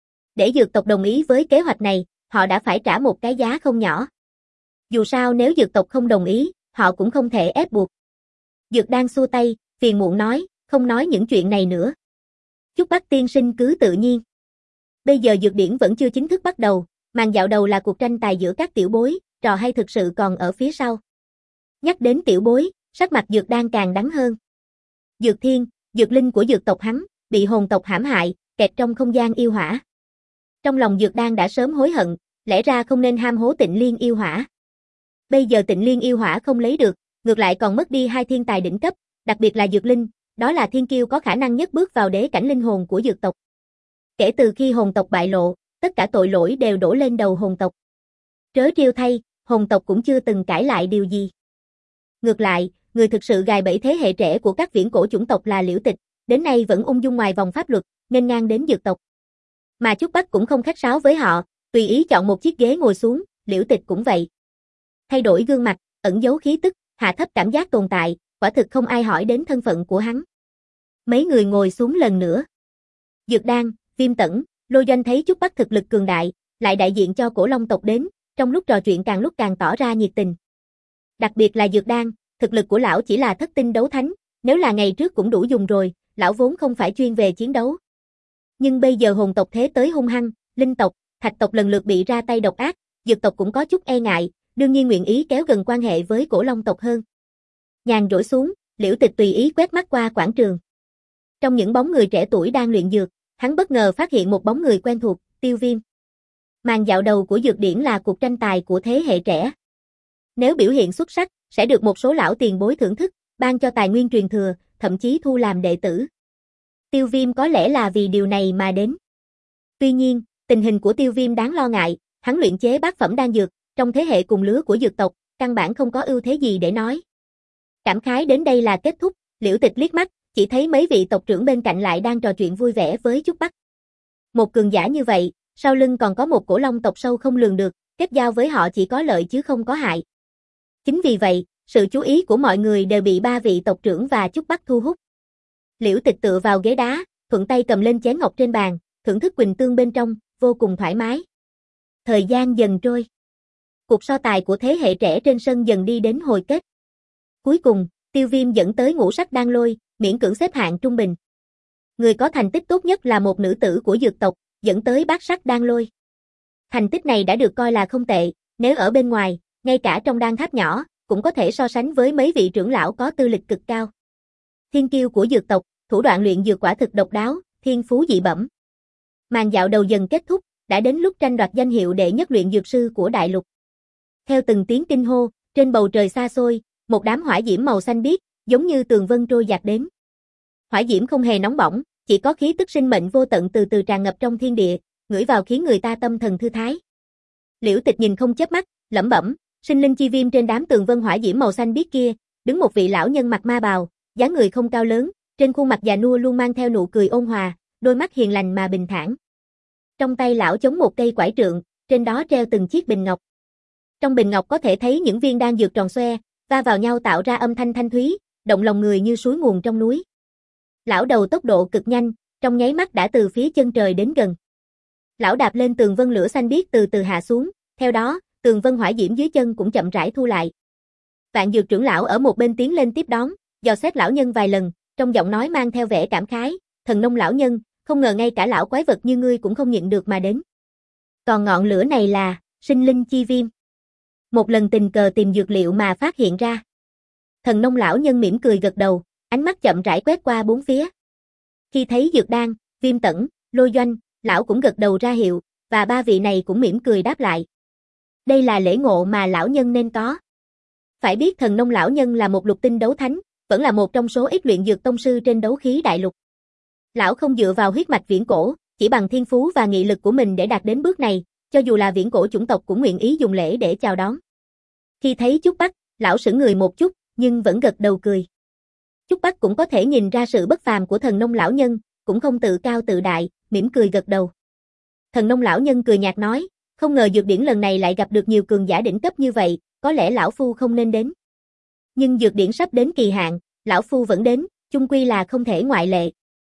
Để Dược tộc đồng ý với kế hoạch này, họ đã phải trả một cái giá không nhỏ. Dù sao nếu Dược tộc không đồng ý, họ cũng không thể ép buộc. Dược đang xua tay, phiền muộn nói, không nói những chuyện này nữa. Trúc Bắc tiên sinh cứ tự nhiên. Bây giờ dược điển vẫn chưa chính thức bắt đầu, màn dạo đầu là cuộc tranh tài giữa các tiểu bối, trò hay thực sự còn ở phía sau. Nhắc đến tiểu bối, sắc mặt Dược đang càng đắng hơn. Dược Thiên, dược linh của dược tộc hắn, bị hồn tộc hãm hại, kẹt trong không gian yêu hỏa. Trong lòng Dược đang đã sớm hối hận, lẽ ra không nên ham hố Tịnh Liên yêu hỏa. Bây giờ Tịnh Liên yêu hỏa không lấy được, ngược lại còn mất đi hai thiên tài đỉnh cấp, đặc biệt là dược linh, đó là thiên kiêu có khả năng nhất bước vào đế cảnh linh hồn của dược tộc. Kể từ khi hồn tộc bại lộ, tất cả tội lỗi đều đổ lên đầu hồn tộc. Trớ trêu thay, hồn tộc cũng chưa từng cãi lại điều gì. Ngược lại, người thực sự gài bẫy thế hệ trẻ của các viễn cổ chủng tộc là Liễu Tịch, đến nay vẫn ung dung ngoài vòng pháp luật, nghênh ngang đến dược tộc. Mà Trúc Bắc cũng không khách sáo với họ, tùy ý chọn một chiếc ghế ngồi xuống, Liễu Tịch cũng vậy. Thay đổi gương mặt, ẩn giấu khí tức, hạ thấp cảm giác tồn tại, quả thực không ai hỏi đến thân phận của hắn. Mấy người ngồi xuống lần nữa. Dược Đan, Viêm Tẩn, Lôi Doanh thấy Trúc Bắc thực lực cường đại, lại đại diện cho Cổ Long tộc đến, trong lúc trò chuyện càng lúc càng tỏ ra nhiệt tình. Đặc biệt là Dược Đan, thực lực của lão chỉ là thất tinh đấu thánh, nếu là ngày trước cũng đủ dùng rồi, lão vốn không phải chuyên về chiến đấu. Nhưng bây giờ hồn tộc thế tới hung hăng, linh tộc, thạch tộc lần lượt bị ra tay độc ác, dược tộc cũng có chút e ngại, đương nhiên nguyện ý kéo gần quan hệ với Cổ Long tộc hơn. Nhàn rỗi xuống, Liễu Tịch tùy ý quét mắt qua quảng trường. Trong những bóng người trẻ tuổi đang luyện dược, hắn bất ngờ phát hiện một bóng người quen thuộc, Tiêu Viêm. Màn dạo đầu của dược điển là cuộc tranh tài của thế hệ trẻ. Nếu biểu hiện xuất sắc, sẽ được một số lão tiền bối thưởng thức, ban cho tài nguyên truyền thừa, thậm chí thu làm đệ tử. Tiêu Viêm có lẽ là vì điều này mà đến. Tuy nhiên, tình hình của Tiêu Viêm đáng lo ngại, hắn luyện chế bát phẩm đan dược, trong thế hệ cùng lứa của dược tộc, căn bản không có ưu thế gì để nói. Cảm khái đến đây là kết thúc, Liễu Tịch liếc mắt, chỉ thấy mấy vị tộc trưởng bên cạnh lại đang trò chuyện vui vẻ với Trúc Bắc. Một cường giả như vậy, sau lưng còn có một cổ long tộc sâu không lường được, kết giao với họ chỉ có lợi chứ không có hại. Chính vì vậy, sự chú ý của mọi người đều bị ba vị tộc trưởng và Trúc Bắc thu hút. Liễu Tịch tựa vào ghế đá, thuận tay cầm lên chén ngọc trên bàn, thưởng thức quỳnh tương bên trong, vô cùng thoải mái. Thời gian dần trôi. Cuộc so tài của thế hệ trẻ trên sân dần đi đến hồi kết. Cuối cùng, Tiêu Viêm dẫn tới ngũ sắc đan lôi, miễn cưỡng xếp hạng trung bình. Người có thành tích tốt nhất là một nữ tử của dược tộc, dẫn tới bát sắc đan lôi. Thành tích này đã được coi là không tệ, nếu ở bên ngoài, ngay cả trong đan tháp nhỏ, cũng có thể so sánh với mấy vị trưởng lão có tư lịch cực cao. Thiên kiêu của dược tộc, thủ đoạn luyện dược quả thực độc đáo, thiên phú dị bẩm. Màn dạo đầu dần kết thúc, đã đến lúc tranh đoạt danh hiệu đệ nhất luyện dược sư của đại lục. Theo từng tiếng kinh hô, trên bầu trời xa xôi, một đám hỏa diễm màu xanh biếc, giống như tường vân trôi dạt đến. Hỏa diễm không hề nóng bỏng, chỉ có khí tức sinh mệnh vô tận từ từ tràn ngập trong thiên địa, ngửi vào khiến người ta tâm thần thư thái. Liễu Tịch nhìn không chớp mắt, lẩm bẩm, sinh linh chi viêm trên đám tường vân hỏa diễm màu xanh biếc kia, đứng một vị lão nhân mặc ma bào, dáng người không cao lớn, trên khuôn mặt già nua luôn mang theo nụ cười ôn hòa, đôi mắt hiền lành mà bình thản. Trong tay lão chống một cây quải trượng, trên đó treo từng chiếc bình ngọc. Trong bình ngọc có thể thấy những viên đan dược tròn xoe, va vào nhau tạo ra âm thanh thanh thúy, động lòng người như suối nguồn trong núi. Lão đầu tốc độ cực nhanh, trong nháy mắt đã từ phía chân trời đến gần. Lão đạp lên tường vân lửa xanh biếc từ từ hạ xuống, theo đó, tường vân hỏa diễm dưới chân cũng chậm rãi thu lại. Vạn Dược trưởng lão ở một bên tiến lên tiếp đón, dò xét lão nhân vài lần, trong giọng nói mang theo vẻ cảm khái, thần nông lão nhân, không ngờ ngay cả lão quái vật như ngươi cũng không nhịn được mà đến. Còn ngọn lửa này là sinh linh chi viêm. Một lần tình cờ tìm dược liệu mà phát hiện ra. Thần nông lão nhân mỉm cười gật đầu, ánh mắt chậm rãi quét qua bốn phía. Khi thấy dược đan, Viêm Tẩn, Lôi Doanh, lão cũng gật đầu ra hiệu, và ba vị này cũng mỉm cười đáp lại. Đây là lễ ngộ mà lão nhân nên có. Phải biết thần nông lão nhân là một lục tinh đấu thánh, vẫn là một trong số ít luyện dược tông sư trên đấu khí đại lục. Lão không dựa vào huyết mạch viễn cổ, chỉ bằng thiên phú và nghị lực của mình để đạt đến bước này, cho dù là viễn cổ chủng tộc cũng nguyện ý dùng lễ để chào đón. Khi thấy Trúc Bắc, lão sững người một chút, nhưng vẫn gật đầu cười. Trúc Bắc cũng có thể nhìn ra sự bất phàm của thần nông lão nhân, cũng không tự cao tự đại, mỉm cười gật đầu. Thần nông lão nhân cười nhạt nói, không ngờ dược điển lần này lại gặp được nhiều cường giả đỉnh cấp như vậy, có lẽ lão phu không nên đến. Nhưng dược điển sắp đến kỳ hạn, lão phu vẫn đến, chung quy là không thể ngoại lệ.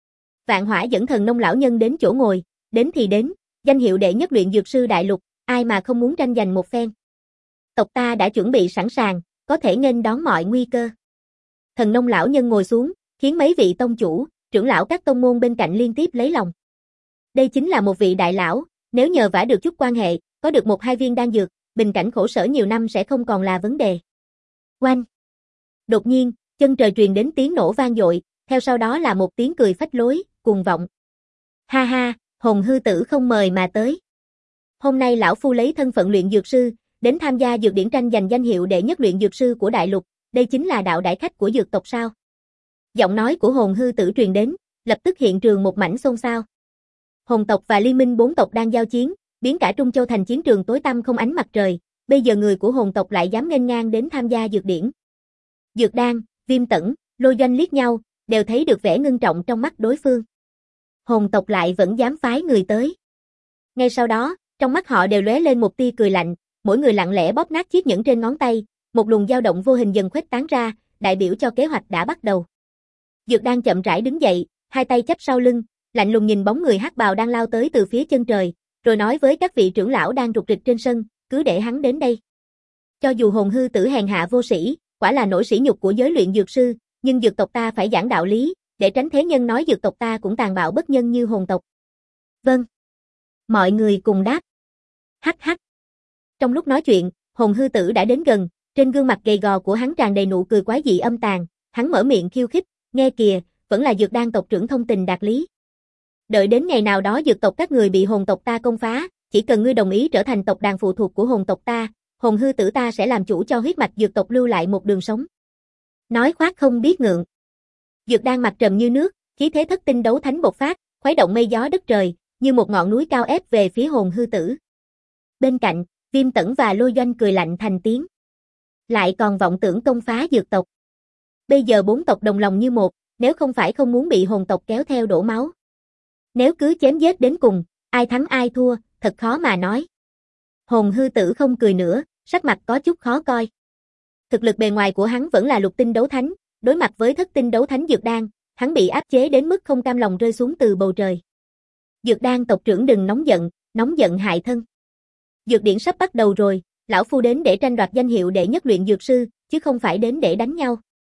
Vạn Hỏa dẫn thần nông lão nhân đến chỗ ngồi, đến thì đến, danh hiệu đệ nhất luyện dược sư đại lục, ai mà không muốn tranh giành một phen. Tộc ta đã chuẩn bị sẵn sàng, có thể nghênh đón mọi nguy cơ. Thần nông lão nhân ngồi xuống, khiến mấy vị tông chủ, trưởng lão các tông môn bên cạnh liên tiếp lấy lòng. Đây chính là một vị đại lão, nếu nhờ vả được chút quan hệ, có được một hai viên đan dược, bình cảnh khổ sở nhiều năm sẽ không còn là vấn đề. Oanh! Đột nhiên, chân trời truyền đến tiếng nổ vang dội, theo sau đó là một tiếng cười phách lối, cuồng vọng. Ha ha, hồn hư tử không mời mà tới. Hôm nay lão phu lấy thân phận luyện dược sư, đến tham gia dược điển tranh giành danh hiệu đệ nhất luyện dược sư của đại lục, đây chính là đạo đại khách của dược tộc sao? Giọng nói của hồn hư tử truyền đến, lập tức hiện trường một mảnh xôn xao. Hồn tộc và liên minh bốn tộc đang giao chiến, biến cả Trung Châu thành chiến trường tối tăm không ánh mặt trời, bây giờ người của hồn tộc lại dám nghênh ngang đến tham gia dược điển. Dược Đan, Viêm Tẩn, Lôi Doanh liếc nhau, đều thấy được vẻ ngưng trọng trong mắt đối phương. Hồn tộc lại vẫn dám phái người tới. Ngay sau đó, trong mắt họ đều lóe lên một tia cười lạnh, mỗi người lặng lẽ bóp nát chiếc nhẫn trên ngón tay, một luồng dao động vô hình dần khuếch tán ra, đại biểu cho kế hoạch đã bắt đầu. Dược Đan chậm rãi đứng dậy, hai tay chắp sau lưng, lạnh lùng nhìn bóng người hắc bào đang lao tới từ phía chân trời, rồi nói với các vị trưởng lão đang rục rịch trên sân, cứ để hắn đến đây. Cho dù hồn hư tử hèn hạ vô sĩ, quả là nỗi sỉ nhục của giới luyện dược sư, nhưng dược tộc ta phải giảng đạo lý, để tránh thế nhân nói dược tộc ta cũng tàn bạo bất nhân như hồn tộc. Vâng. Mọi người cùng đáp. Hắc hắc. Trong lúc nói chuyện, hồn hư tử đã đến gần, trên gương mặt gầy gò của hắn tràn đầy nụ cười quái dị âm tàn, hắn mở miệng khiêu khích, nghe kìa, vẫn là Dược Đan tộc trưởng thông tình đạt lý. Đợi đến ngày nào đó Dược tộc các người bị hồn tộc ta công phá, chỉ cần ngươi đồng ý trở thành tộc đàn phụ thuộc của hồn tộc ta, hồn hư tử ta sẽ làm chủ cho huyết mạch Dược tộc lưu lại một đường sống. Nói khoác không biết ngượng. Dược Đan mặt trầm như nước, khí thế thất tinh đấu thánh bộc phát, khuấy động mây gió đất trời, như một ngọn núi cao ép về phía hồn hư tử. Bên cạnh, Viêm Tẩn và Lôi Doanh cười lạnh thành tiếng. Lại còn vọng tưởng công phá Dược tộc. Bây giờ bốn tộc đồng lòng như một, nếu không phải không muốn bị hồn tộc kéo theo đổ máu. Nếu cứ chém giết đến cùng, ai thắng ai thua, thật khó mà nói. Hồn hư tử không cười nữa, sắc mặt có chút khó coi. Thực lực bề ngoài của hắn vẫn là lục tinh đấu thánh, đối mặt với thất tinh đấu thánh Dược Đan, hắn bị áp chế đến mức không cam lòng rơi xuống từ bầu trời. Dược Đan tộc trưởng đừng nóng giận, nóng giận hại thân. Dược điển sắp bắt đầu rồi, lão phu đến để tranh đoạt danh hiệu đệ nhất luyện dược sư, chứ không phải đến để đánh nhau.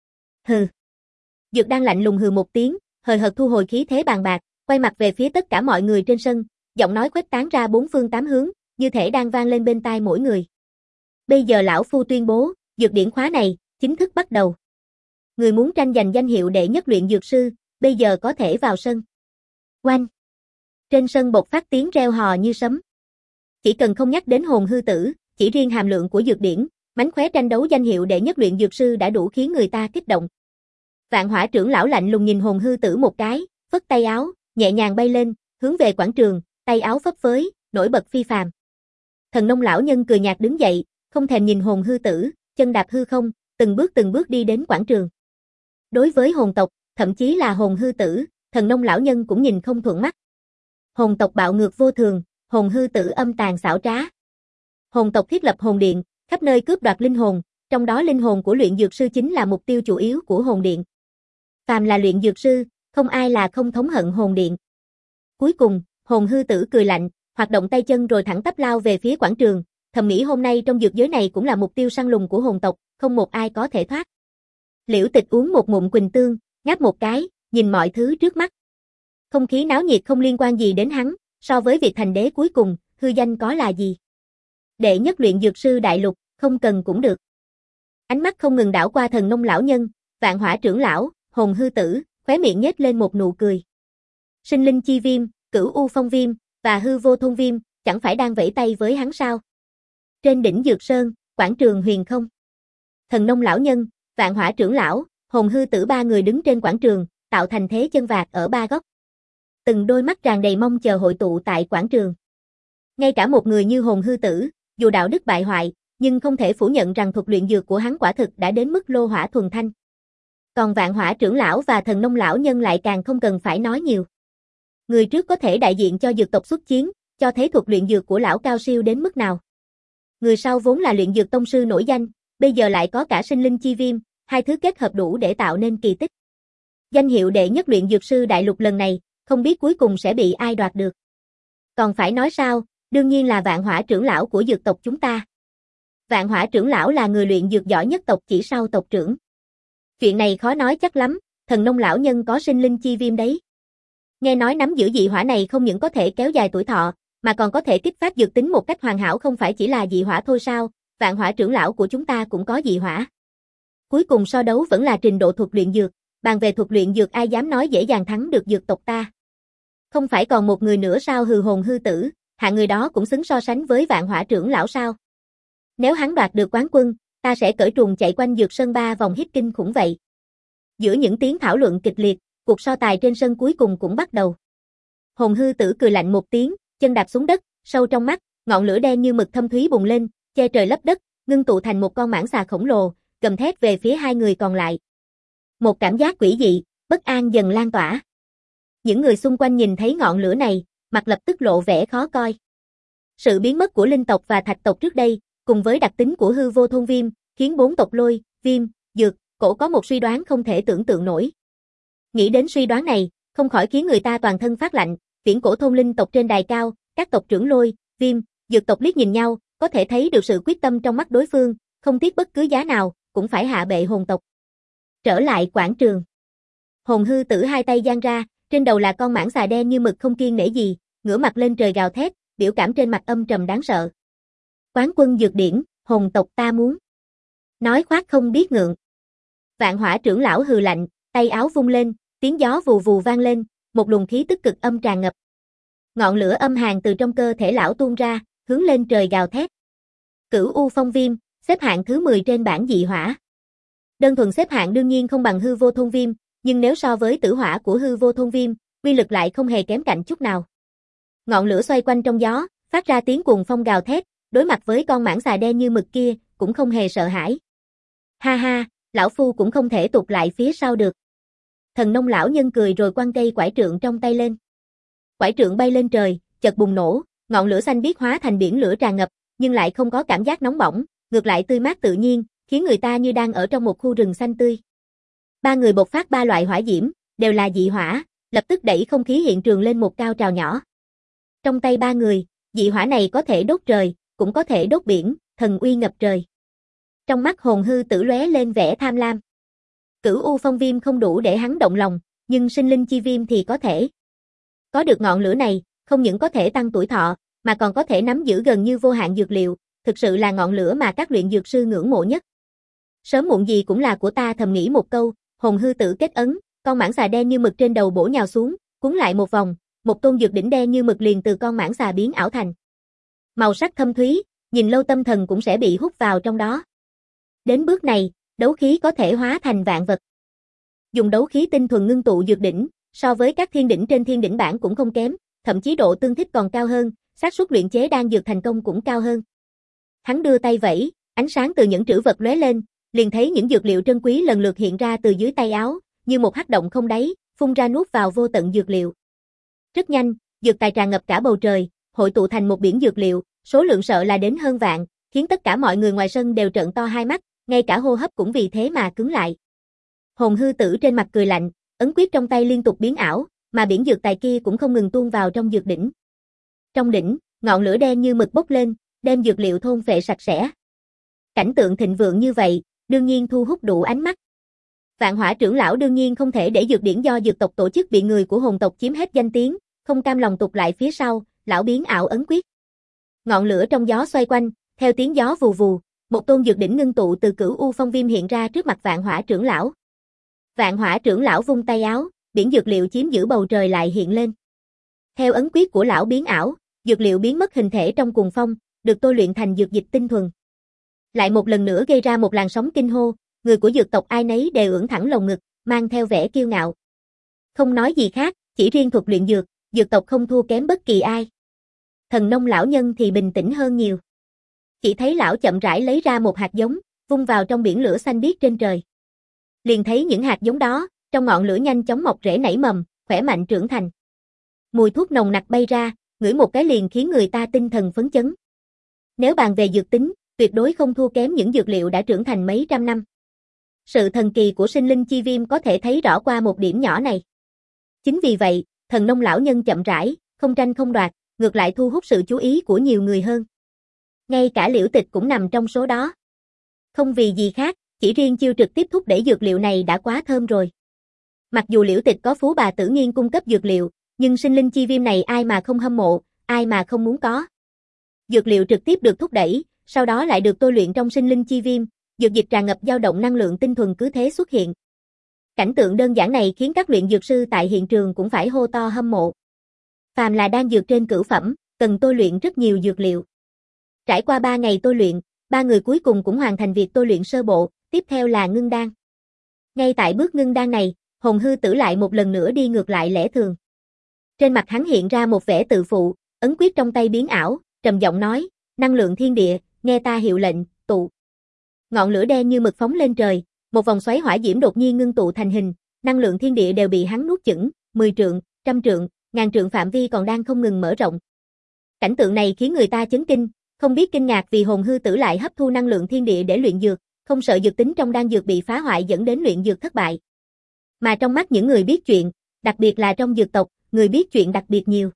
Hừ. Dược Đan lạnh lùng hừ một tiếng, hời hợt thu hồi khí thế bàn bạc, quay mặt về phía tất cả mọi người trên sân, giọng nói khuếch tán ra bốn phương tám hướng, như thể đang vang lên bên tai mỗi người. Bây giờ lão phu tuyên bố, dược điển khóa này chính thức bắt đầu. Người muốn tranh giành danh hiệu đệ nhất luyện dược sư, bây giờ có thể vào sân. Oanh! Trên sân bộc phát tiếng reo hò như sấm. Chỉ cần không nhắc đến hồn hư tử, chỉ riêng hàm lượng của dược điển, mánh khóe tranh đấu danh hiệu đệ nhất luyện dược sư đã đủ khiến người ta kích động. Vạn Hỏa trưởng lão lạnh lùng nhìn hồn hư tử một cái, phất tay áo, nhẹ nhàng bay lên, hướng về quảng trường, tay áo phấp phới, nổi bật phi phàm. Thần Nông lão nhân cười nhạt đứng dậy, không thèm nhìn hồn hư tử, chân đạp hư không, từng bước từng bước đi đến quảng trường. Đối với hồn tộc, thậm chí là hồn hư tử, Thần Nông lão nhân cũng nhìn không thuận mắt. Hồn tộc bạo ngược vô thường, hồn hư tử âm tàn xảo trá. Hồn tộc thiết lập hồn điện, khắp nơi cướp đoạt linh hồn, trong đó linh hồn của luyện dược sư chính là mục tiêu chủ yếu của hồn điện. Phàm là luyện dược sư, không ai là không thống hận hồn điện. Cuối cùng, hồn hư tử cười lạnh, hoạt động tay chân rồi thẳng tắp lao về phía quảng trường, thầm nghĩ hôm nay trong dược giới này cũng là mục tiêu săn lùng của hồn tộc, không một ai có thể thoát. Liễu Tịch uống một ngụm quỳnh tương, ngáp một cái, nhìn mọi thứ trước mắt. Không khí náo nhiệt không liên quan gì đến hắn, so với việc thành đế cuối cùng, hư danh có là gì. Đệ nhất luyện dược sư đại lục, không cần cũng được. Ánh mắt không ngừng đảo qua Thần Nông lão nhân, Vạn Hỏa trưởng lão, hồn hư tử, khóe miệng nhếch lên một nụ cười. Sinh linh chi viêm, cửu u phong viêm, và hư vô thôn viêm, chẳng phải đang vẫy tay với hắn sao? Trên đỉnh Dược Sơn, quảng trường huyền không. Thần Nông lão nhân, Vạn Hỏa trưởng lão, hồn hư tử ba người đứng trên quảng trường, tạo thành thế chân vạc ở ba góc. Từng đôi mắt tràn đầy mong chờ hội tụ tại quảng trường. Ngay cả một người như hồn hư tử, dù đạo đức bại hoại, nhưng không thể phủ nhận rằng thuật luyện dược của hắn quả thực đã đến mức lô hỏa thuần thanh. Còn Vạn Hỏa trưởng lão và Thần Nông lão nhân lại càng không cần phải nói nhiều. Người trước có thể đại diện cho dược tộc xuất chiến, cho thấy thuật luyện dược của lão cao siêu đến mức nào. Người sau vốn là luyện dược tông sư nổi danh, bây giờ lại có cả sinh linh chi viêm, hai thứ kết hợp đủ để tạo nên kỳ tích. Danh hiệu đệ nhất luyện dược sư đại lục lần này, không biết cuối cùng sẽ bị ai đoạt được. Còn phải nói sao, đương nhiên là Vạn Hỏa trưởng lão của dược tộc chúng ta. Vạn Hỏa trưởng lão là người luyện dược giỏi nhất tộc chỉ sau tộc trưởng. Chuyện này khó nói chắc lắm, Thần Nông lão nhân có sinh linh chi viêm đấy. Nghe nói nắm giữ dị hỏa này không những có thể kéo dài tuổi thọ, mà còn có thể kích phát dược tính một cách hoàn hảo, không phải chỉ là dị hỏa thôi sao? Vạn Hỏa trưởng lão của chúng ta cũng có dị hỏa. Cuối cùng so đấu vẫn là trình độ thuật luyện dược, bàn về thuật luyện dược ai dám nói dễ dàng thắng được dược tộc ta. Không phải còn một người nữa sao? Hừ, hồn hư tử, hạng người đó cũng xứng so sánh với Vạn Hỏa trưởng lão sao? Nếu hắn đoạt được quán quân, ta sẽ cởi trùng chạy quanh dược sân ba vòng hít kinh khủng vậy. Giữa những tiếng thảo luận kịch liệt, cuộc so tài trên sân cuối cùng cũng bắt đầu. Hồn hư tử cười lạnh một tiếng, chân đạp xuống đất, sâu trong mắt, ngọn lửa đen như mực thâm thúy bùng lên, che trời lấp đất, ngưng tụ thành một con mãng xà khổng lồ, gầm thét về phía hai người còn lại. Một cảm giác quỷ dị, bất an dần lan tỏa. Những người xung quanh nhìn thấy ngọn lửa này, mặt lập tức lộ vẻ khó coi. Sự biến mất của linh tộc và thạch tộc trước đây, cùng với đặc tính của hư vô thôn viêm, khiến bốn tộc Lôi, Viêm, Dược, Cổ có một suy đoán không thể tưởng tượng nổi. Nghĩ đến suy đoán này, không khỏi khiến người ta toàn thân phát lạnh. Viễn cổ thôn linh tộc trên đài cao, các tộc trưởng Lôi, Viêm, Dược tộc liếc nhìn nhau, có thể thấy được sự quyết tâm trong mắt đối phương, không tiếc bất cứ giá nào, cũng phải hạ bệ hồn tộc. Trở lại quảng trường. Hồn hư tử hai tay giang ra, trên đầu là con mãng xà đen như mực không kiêng nể gì, ngửa mặt lên trời gào thét, biểu cảm trên mặt âm trầm đáng sợ. Quán quân dược điển, hồn tộc ta muốn. Nói khoác không biết ngượng. Vạn Hỏa trưởng lão hừ lạnh, tay áo vung lên, tiếng gió vù vù vang lên, một luồng khí tức cực âm tràn ngập. Ngọn lửa âm hàn từ trong cơ thể lão tuôn ra, hướng lên trời gào thét. Cửu U Phong Viêm, xếp hạng thứ mười trên bảng dị hỏa. Đơn thuần xếp hạng đương nhiên không bằng Hư Vô Thôn Viêm, nhưng nếu so với tử hỏa của Hư Vô Thôn Viêm, uy lực lại không hề kém cạnh chút nào. Ngọn lửa xoay quanh trong gió, phát ra tiếng cuồng phong gào thét, đối mặt với con mãng xà đen như mực kia, cũng không hề sợ hãi. Ha ha, lão phu cũng không thể tụt lại phía sau được. Thần Nông lão nhân cười rồi quăng cây quải trượng trong tay lên. Quải trượng bay lên trời, chợt bùng nổ, ngọn lửa xanh biếc hóa thành biển lửa tràn ngập, nhưng lại không có cảm giác nóng bỏng, ngược lại tươi mát tự nhiên, khiến người ta như đang ở trong một khu rừng xanh tươi. Ba người bộc phát ba loại hỏa diễm, đều là dị hỏa, lập tức đẩy không khí hiện trường lên một cao trào nhỏ. Trong tay ba người, dị hỏa này có thể đốt trời, cũng có thể đốt biển, thần uy ngập trời. Trong mắt Hồn Hư Tử lóe lên vẻ tham lam. Cửu U Phong Viêm không đủ để hắn động lòng, nhưng Sinh Linh Chi Viêm thì có thể. Có được ngọn lửa này, không những có thể tăng tuổi thọ, mà còn có thể nắm giữ gần như vô hạn dược liệu, thực sự là ngọn lửa mà các luyện dược sư ngưỡng mộ nhất. Sớm muộn gì cũng là của ta, thầm nghĩ một câu, Hồn Hư Tử kết ấn, con mãng xà đen như mực trên đầu bổ nhào xuống, cuốn lại một vòng, một tôn dược đỉnh đen như mực liền từ con mãng xà biến ảo thành. Màu sắc thâm thúy, nhìn lâu tâm thần cũng sẽ bị hút vào trong đó. Đến bước này, đấu khí có thể hóa thành vạn vật. Dùng đấu khí tinh thuần ngưng tụ dược đỉnh, so với các thiên đỉnh trên thiên đỉnh bảng cũng không kém, thậm chí độ tương thích còn cao hơn, xác suất luyện chế đan dược thành công cũng cao hơn. Hắn đưa tay vẫy, ánh sáng từ những trữ vật lóe lên, liền thấy những dược liệu trân quý lần lượt hiện ra từ dưới tay áo, như một hắc động không đáy, phun ra nuốt vào vô tận dược liệu. Rất nhanh, dược tài tràn ngập cả bầu trời, hội tụ thành một biển dược liệu, số lượng sợ là đến hơn vạn, khiến tất cả mọi người ngoài sân đều trợn to hai mắt, ngay cả hô hấp cũng vì thế mà cứng lại. Hồn Hư Tử trên mặt cười lạnh, ấn quyết trong tay liên tục biến ảo, mà biển dược tài kia cũng không ngừng tuôn vào trong dược đỉnh. Trong đỉnh, ngọn lửa đen như mực bốc lên, đem dược liệu thôn phệ sạch sẽ. Cảnh tượng thịnh vượng như vậy, đương nhiên thu hút đủ ánh mắt. Vạn Hỏa trưởng lão đương nhiên không thể để dược điển do dược tộc tổ chức bị người của hồn tộc chiếm hết danh tiếng, không cam lòng tụt lại phía sau, lão biến ảo ấn quyết. Ngọn lửa trong gió xoay quanh, theo tiếng gió vù vù, một tôn dược đỉnh ngưng tụ từ Cửu U Phong Viêm hiện ra trước mặt Vạn Hỏa trưởng lão. Vạn Hỏa trưởng lão vung tay áo, biển dược liệu chiếm giữ bầu trời lại hiện lên. Theo ấn quyết của lão biến ảo, dược liệu biến mất hình thể trong cuồng phong, được tôi luyện thành dược dịch tinh thuần. Lại một lần nữa gây ra một làn sóng kinh hô, người của dược tộc ai nấy đều ưỡn thẳng lồng ngực, mang theo vẻ kiêu ngạo. Không nói gì khác, chỉ riêng thuật luyện dược, dược tộc không thua kém bất kỳ ai. Thần Nông lão nhân thì bình tĩnh hơn nhiều. Chỉ thấy lão chậm rãi lấy ra một hạt giống, vung vào trong biển lửa xanh biếc trên trời. Liền thấy những hạt giống đó, trong ngọn lửa nhanh chóng mọc rễ nảy mầm, khỏe mạnh trưởng thành. Mùi thuốc nồng nặc bay ra, ngửi một cái liền khiến người ta tinh thần phấn chấn. Nếu bàn về dược tính, tuyệt đối không thua kém những dược liệu đã trưởng thành mấy trăm năm. Sự thần kỳ của Sinh Linh Chi Viêm có thể thấy rõ qua một điểm nhỏ này. Chính vì vậy, Thần Nông lão nhân chậm rãi, không tranh không đoạt, ngược lại thu hút sự chú ý của nhiều người hơn. Ngay cả Liễu Tịch cũng nằm trong số đó. Không vì gì khác, chỉ riêng chiêu trực tiếp thúc đẩy dược liệu này đã quá thơm rồi. Mặc dù Liễu Tịch có Phú Bà Tử Nghiên cung cấp dược liệu, nhưng Sinh Linh Chi Viêm này ai mà không hâm mộ, ai mà không muốn có. Dược liệu trực tiếp được thúc đẩy, sau đó lại được tôi luyện trong Sinh Linh Chi Viêm, dược dịch tràn ngập dao động năng lượng tinh thuần cứ thế xuất hiện. Cảnh tượng đơn giản này khiến các luyện dược sư tại hiện trường cũng phải hô to hâm mộ. Phàm là đan dược trên cửu phẩm, cần tôi luyện rất nhiều dược liệu. Trải qua ba ngày tôi luyện, ba người cuối cùng cũng hoàn thành việc tôi luyện sơ bộ, tiếp theo là ngưng đan. Ngay tại bước ngưng đan này, Hồn Hư Tử lại một lần nữa đi ngược lại lẽ thường. Trên mặt hắn hiện ra một vẻ tự phụ, ấn quyết trong tay biến ảo, trầm giọng nói, năng lượng thiên địa, nghe ta hiệu lệnh, tụ. Ngọn lửa đen như mực phóng lên trời, một vòng xoáy hỏa diễm đột nhiên ngưng tụ thành hình, năng lượng thiên địa đều bị hắn nuốt chửng, mười trượng, trăm trượng, ngàn trượng phạm vi còn đang không ngừng mở rộng. Cảnh tượng này khiến người ta chấn kinh, không biết kinh ngạc vì Hồn Hư Tử lại hấp thu năng lượng thiên địa để luyện dược, không sợ dược tính trong đan dược bị phá hoại dẫn đến luyện dược thất bại. Mà trong mắt những người biết chuyện, đặc biệt là trong dược tộc, người biết chuyện đặc biệt nhiều.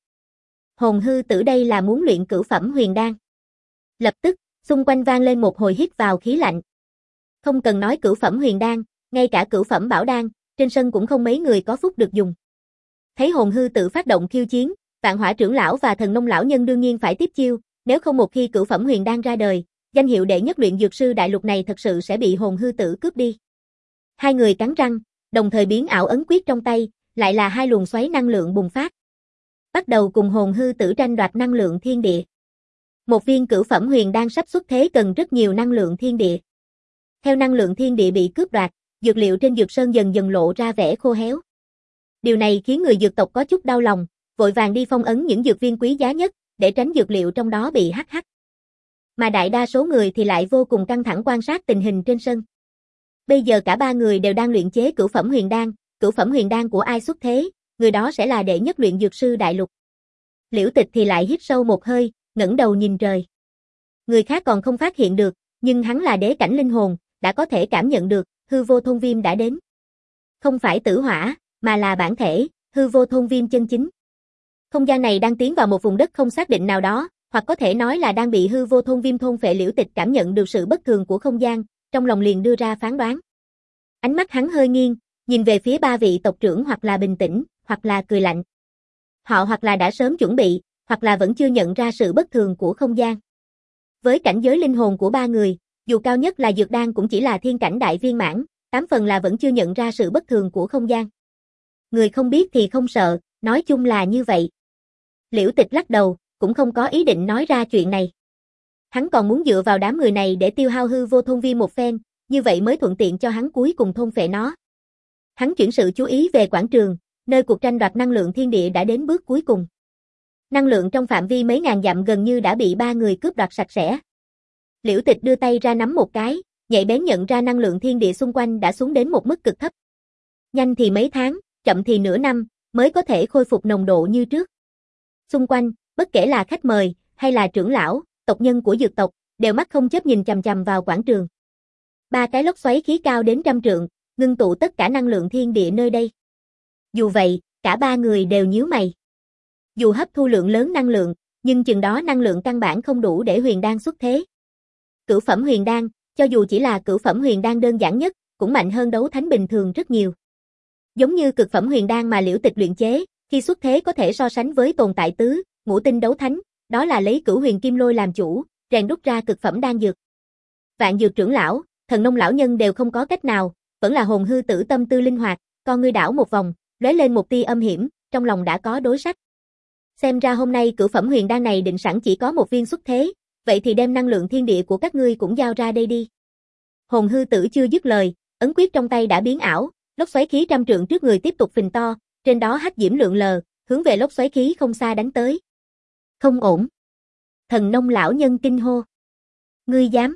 Hồn Hư Tử đây là muốn luyện cửu phẩm huyền đan. Lập tức, xung quanh vang lên một hồi hít vào khí lạnh. Không cần nói cửu phẩm huyền đan, ngay cả cửu phẩm bảo đan, trên sân cũng không mấy người có phúc được dùng. Thấy Hồn Hư Tử phát động khiêu chiến, Vạn Hỏa trưởng lão và Thần Nông lão nhân đương nhiên phải tiếp chiêu, nếu không một khi cửu phẩm huyền đan ra đời, danh hiệu đệ nhất luyện dược sư đại lục này thật sự sẽ bị Hồn Hư Tử cướp đi. Hai người cắn răng, đồng thời biến ảo ấn quyết trong tay, lại là hai luồng xoáy năng lượng bùng phát. Bắt đầu cùng hồn hư tử tranh đoạt năng lượng thiên địa. Một viên cửu phẩm huyền đan sắp xuất thế cần rất nhiều năng lượng thiên địa. Theo năng lượng thiên địa bị cướp đoạt, dược liệu trên dược sơn dần dần lộ ra vẻ khô héo. Điều này khiến người dược tộc có chút đau lòng, vội vàng đi phong ấn những dược viên quý giá nhất, để tránh dược liệu trong đó bị hắc hắc. Mà đại đa số người thì lại vô cùng căng thẳng quan sát tình hình trên sân. Bây giờ cả ba người đều đang luyện chế cửu phẩm huyền đan, cửu phẩm huyền đan của ai xuất thế, người đó sẽ là đệ nhất luyện dược sư đại lục. Liễu Tịch thì lại hít sâu một hơi, ngẩng đầu nhìn trời. Người khác còn không phát hiện được, nhưng hắn là đế cảnh linh hồn, đã có thể cảm nhận được, hư vô thôn viêm đã đến. Không phải tử hỏa, mà là bản thể, hư vô thôn viêm chân chính. Không gian này đang tiến vào một vùng đất không xác định nào đó, hoặc có thể nói là đang bị hư vô thôn viêm thôn phệ. Liễu Tịch cảm nhận được sự bất thường của không gian, trong lòng liền đưa ra phán đoán. Ánh mắt hắn hơi nghiêng, nhìn về phía ba vị tộc trưởng, hoặc là bình tĩnh, hoặc là cười lạnh. Họ hoặc là đã sớm chuẩn bị, hoặc là vẫn chưa nhận ra sự bất thường của không gian. Với cảnh giới linh hồn của ba người, dù cao nhất là dược đan cũng chỉ là thiên cảnh đại viên mãn, tám phần là vẫn chưa nhận ra sự bất thường của không gian. Người không biết thì không sợ, nói chung là như vậy. Liễu Tịch lắc đầu, cũng không có ý định nói ra chuyện này. Hắn còn muốn dựa vào đám người này để tiêu hao hư vô thôn viêm một phen, như vậy mới thuận tiện cho hắn cuối cùng thôn phệ nó. Hắn chuyển sự chú ý về quảng trường, nơi cuộc tranh đoạt năng lượng thiên địa đã đến bước cuối cùng. Năng lượng trong phạm vi mấy ngàn dặm gần như đã bị ba người cướp đoạt sạch sẽ. Liễu Tịch đưa tay ra nắm một cái, nhạy bén nhận ra năng lượng thiên địa xung quanh đã xuống đến một mức cực thấp. Nhanh thì mấy tháng, chậm thì nửa năm, mới có thể khôi phục nồng độ như trước. Xung quanh, bất kể là khách mời, hay là trưởng lão, tộc nhân của dược tộc, đều mắt không chớp nhìn chằm chằm vào quảng trường. Ba cái lốc xoáy khí cao đến trăm trượng, ngưng tụ tất cả năng lượng thiên địa nơi đây. Dù vậy, cả ba người đều nhíu mày. Dù hấp thu lượng lớn năng lượng, nhưng chừng đó năng lượng căn bản không đủ để huyền đan xuất thế. Cửu phẩm huyền đan, cho dù chỉ là cửu phẩm huyền đan đơn giản nhất, cũng mạnh hơn đấu thánh bình thường rất nhiều. Giống như cực phẩm huyền đan mà Liễu Tịch luyện chế, khi xuất thế có thể so sánh với tồn tại tứ, ngũ tinh đấu thánh, đó là lấy cửu huyền kim lôi làm chủ, rèn đúc ra cực phẩm đan dược. Vạn dược trưởng lão, thần nông lão nhân đều không có cách nào, vẫn là hồn hư tử tâm tư linh hoạt, con ngươi đảo một vòng, lóe lên một tia âm hiểm, trong lòng đã có đối sách. Xem ra hôm nay cửu phẩm huyền đan này định sẵn chỉ có một viên xuất thế, vậy thì đem năng lượng thiên địa của các ngươi cũng giao ra đây đi. Hồn hư tử chưa dứt lời, ấn quyết trong tay đã biến ảo, lốc xoáy khí trăm trượng trước người tiếp tục phình to, trên đó hắc diễm lượn lờ, hướng về lốc xoáy khí không xa đánh tới. Không ổn. Thần nông lão nhân kinh hô. Ngươi dám?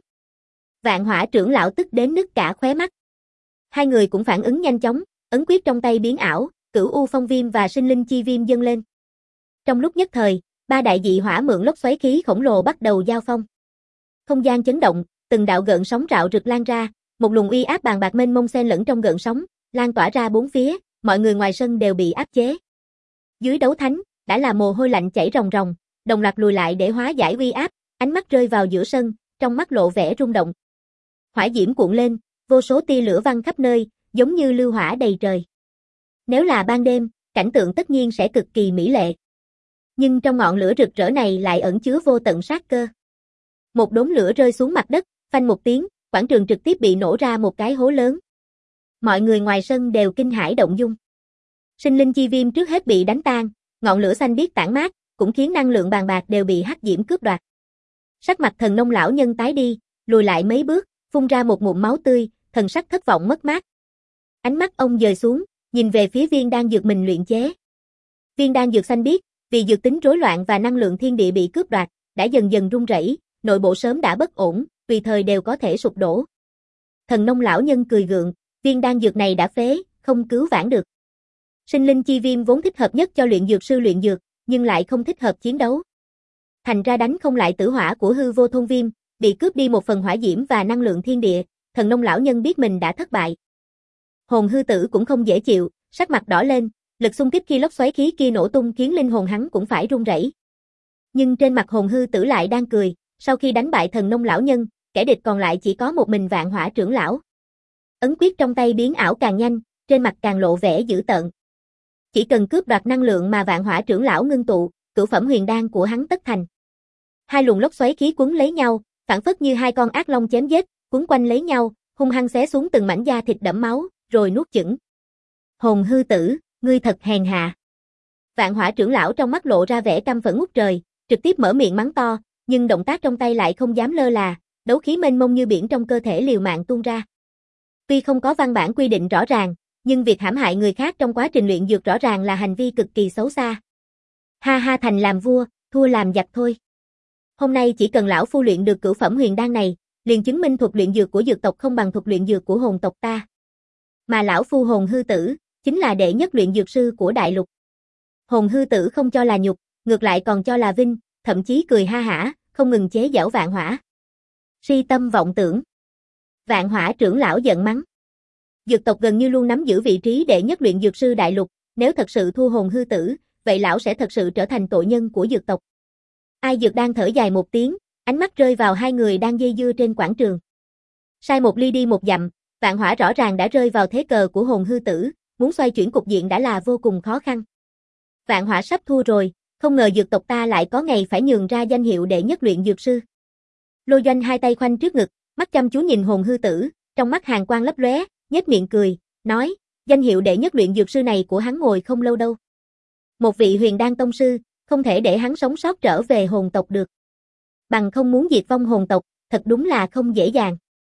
Vạn hỏa trưởng lão tức đến nứt cả khóe mắt. Hai người cũng phản ứng nhanh chóng, ấn quyết trong tay biến ảo, cửu u phong viêm và sinh linh chi viêm dâng lên. Trong lúc nhất thời, ba đại dị hỏa mượn lốc xoáy khí khổng lồ bắt đầu giao phong. Không gian chấn động, từng đạo gợn sóng rạo rực lan ra, một luồng uy áp bàn bạc mênh mông xen lẫn trong gợn sóng, lan tỏa ra bốn phía, mọi người ngoài sân đều bị áp chế. Dưới đấu thánh, đã là mồ hôi lạnh chảy ròng ròng, đồng loạt lùi lại để hóa giải uy áp, ánh mắt rơi vào giữa sân, trong mắt lộ vẻ rung động. Hỏa diễm cuộn lên, vô số tia lửa văng khắp nơi, giống như lưu hỏa đầy trời. Nếu là ban đêm, cảnh tượng tất nhiên sẽ cực kỳ mỹ lệ. Nhưng trong ngọn lửa rực rỡ này lại ẩn chứa vô tận sát cơ. Một đốm lửa rơi xuống mặt đất, phanh một tiếng, quảng trường trực tiếp bị nổ ra một cái hố lớn. Mọi người ngoài sân đều kinh hãi động dung. Sinh linh chi viêm trước hết bị đánh tan, ngọn lửa xanh biếc tản mát, cũng khiến năng lượng bàn bạc đều bị hắc diễm cướp đoạt. Sắc mặt thần nông lão nhân tái đi, lùi lại mấy bước, phun ra một ngụm máu tươi, thần sắc thất vọng mất mát. Ánh mắt ông dời xuống, nhìn về phía viên đan dược mình luyện chế. Viên đan dược xanh biếc, vì dược tính rối loạn và năng lượng thiên địa bị cướp đoạt, đã dần dần rung rẩy, nội bộ sớm đã bất ổn, tùy thời đều có thể sụp đổ. Thần nông lão nhân cười gượng, viên đan dược này đã phế, không cứu vãn được. Sinh linh chi viêm vốn thích hợp nhất cho luyện dược sư luyện dược, nhưng lại không thích hợp chiến đấu. Thành ra đánh không lại tử hỏa của hư vô thôn viêm, bị cướp đi một phần hỏa diễm và năng lượng thiên địa, thần nông lão nhân biết mình đã thất bại. Hồn hư tử cũng không dễ chịu, sắc mặt đỏ lên, lực xung kích khi lốc xoáy khí kia nổ tung khiến linh hồn hắn cũng phải run rẩy. Nhưng trên mặt hồn hư tử lại đang cười, sau khi đánh bại thần nông lão nhân, kẻ địch còn lại chỉ có một mình vạn hỏa trưởng lão. Ấn quyết trong tay biến ảo càng nhanh, trên mặt càng lộ vẻ dữ tợn. Chỉ cần cướp đoạt năng lượng mà vạn hỏa trưởng lão ngưng tụ, cửu phẩm huyền đan của hắn tất thành. Hai luồng lốc xoáy khí quấn lấy nhau, phản phất như hai con ác long chém giết, quấn quanh lấy nhau, hung hăng xé xuống từng mảnh da thịt đẫm máu, rồi nuốt chửng. Hồn hư tử, ngươi thật hèn hạ. Vạn Hỏa trưởng lão trong mắt lộ ra vẻ căm phẫn ngút trời, trực tiếp mở miệng mắng to, nhưng động tác trong tay lại không dám lơ là, đấu khí mênh mông như biển trong cơ thể liều mạng tuôn ra. Tuy không có văn bản quy định rõ ràng, nhưng việc hãm hại người khác trong quá trình luyện dược rõ ràng là hành vi cực kỳ xấu xa. Ha ha, thành làm vua, thua làm giặc thôi. Hôm nay chỉ cần lão phu luyện được cửu phẩm huyền đan này, liền chứng minh thuật luyện dược của dược tộc không bằng thuật luyện dược của hồn tộc ta. Mà lão phu Hồn Hư Tử, chính là đệ nhất luyện dược sư của đại lục. Hồn Hư Tử không cho là nhục, ngược lại còn cho là vinh, thậm chí cười ha hả, không ngừng chế giễu Vạn Hỏa. Si tâm vọng tưởng. Vạn Hỏa trưởng lão giận mắng. Dược tộc gần như luôn nắm giữ vị trí đệ nhất luyện dược sư đại lục, nếu thật sự thua Hồn Hư Tử, vậy lão sẽ thật sự trở thành tội nhân của dược tộc. Ai Dược đang thở dài một tiếng, ánh mắt rơi vào hai người đang dây dưa trên quảng trường. Sai một ly đi một dặm, Vạn Hỏa rõ ràng đã rơi vào thế cờ của Hồn Hư Tử, muốn xoay chuyển cục diện đã là vô cùng khó khăn. Vạn Hỏa sắp thua rồi, không ngờ dược tộc ta lại có ngày phải nhường ra danh hiệu đệ nhất luyện dược sư. Lôi Doanh hai tay khoanh trước ngực, mắt chăm chú nhìn Hồn Hư Tử, trong mắt hàn quang lấp lóe, nhếch miệng cười, nói, danh hiệu đệ nhất luyện dược sư này của hắn ngồi không lâu đâu. Một vị huyền đan tông sư, không thể để hắn sống sót trở về hồn tộc được. Bằng không muốn diệt vong hồn tộc, thật đúng là không dễ dàng.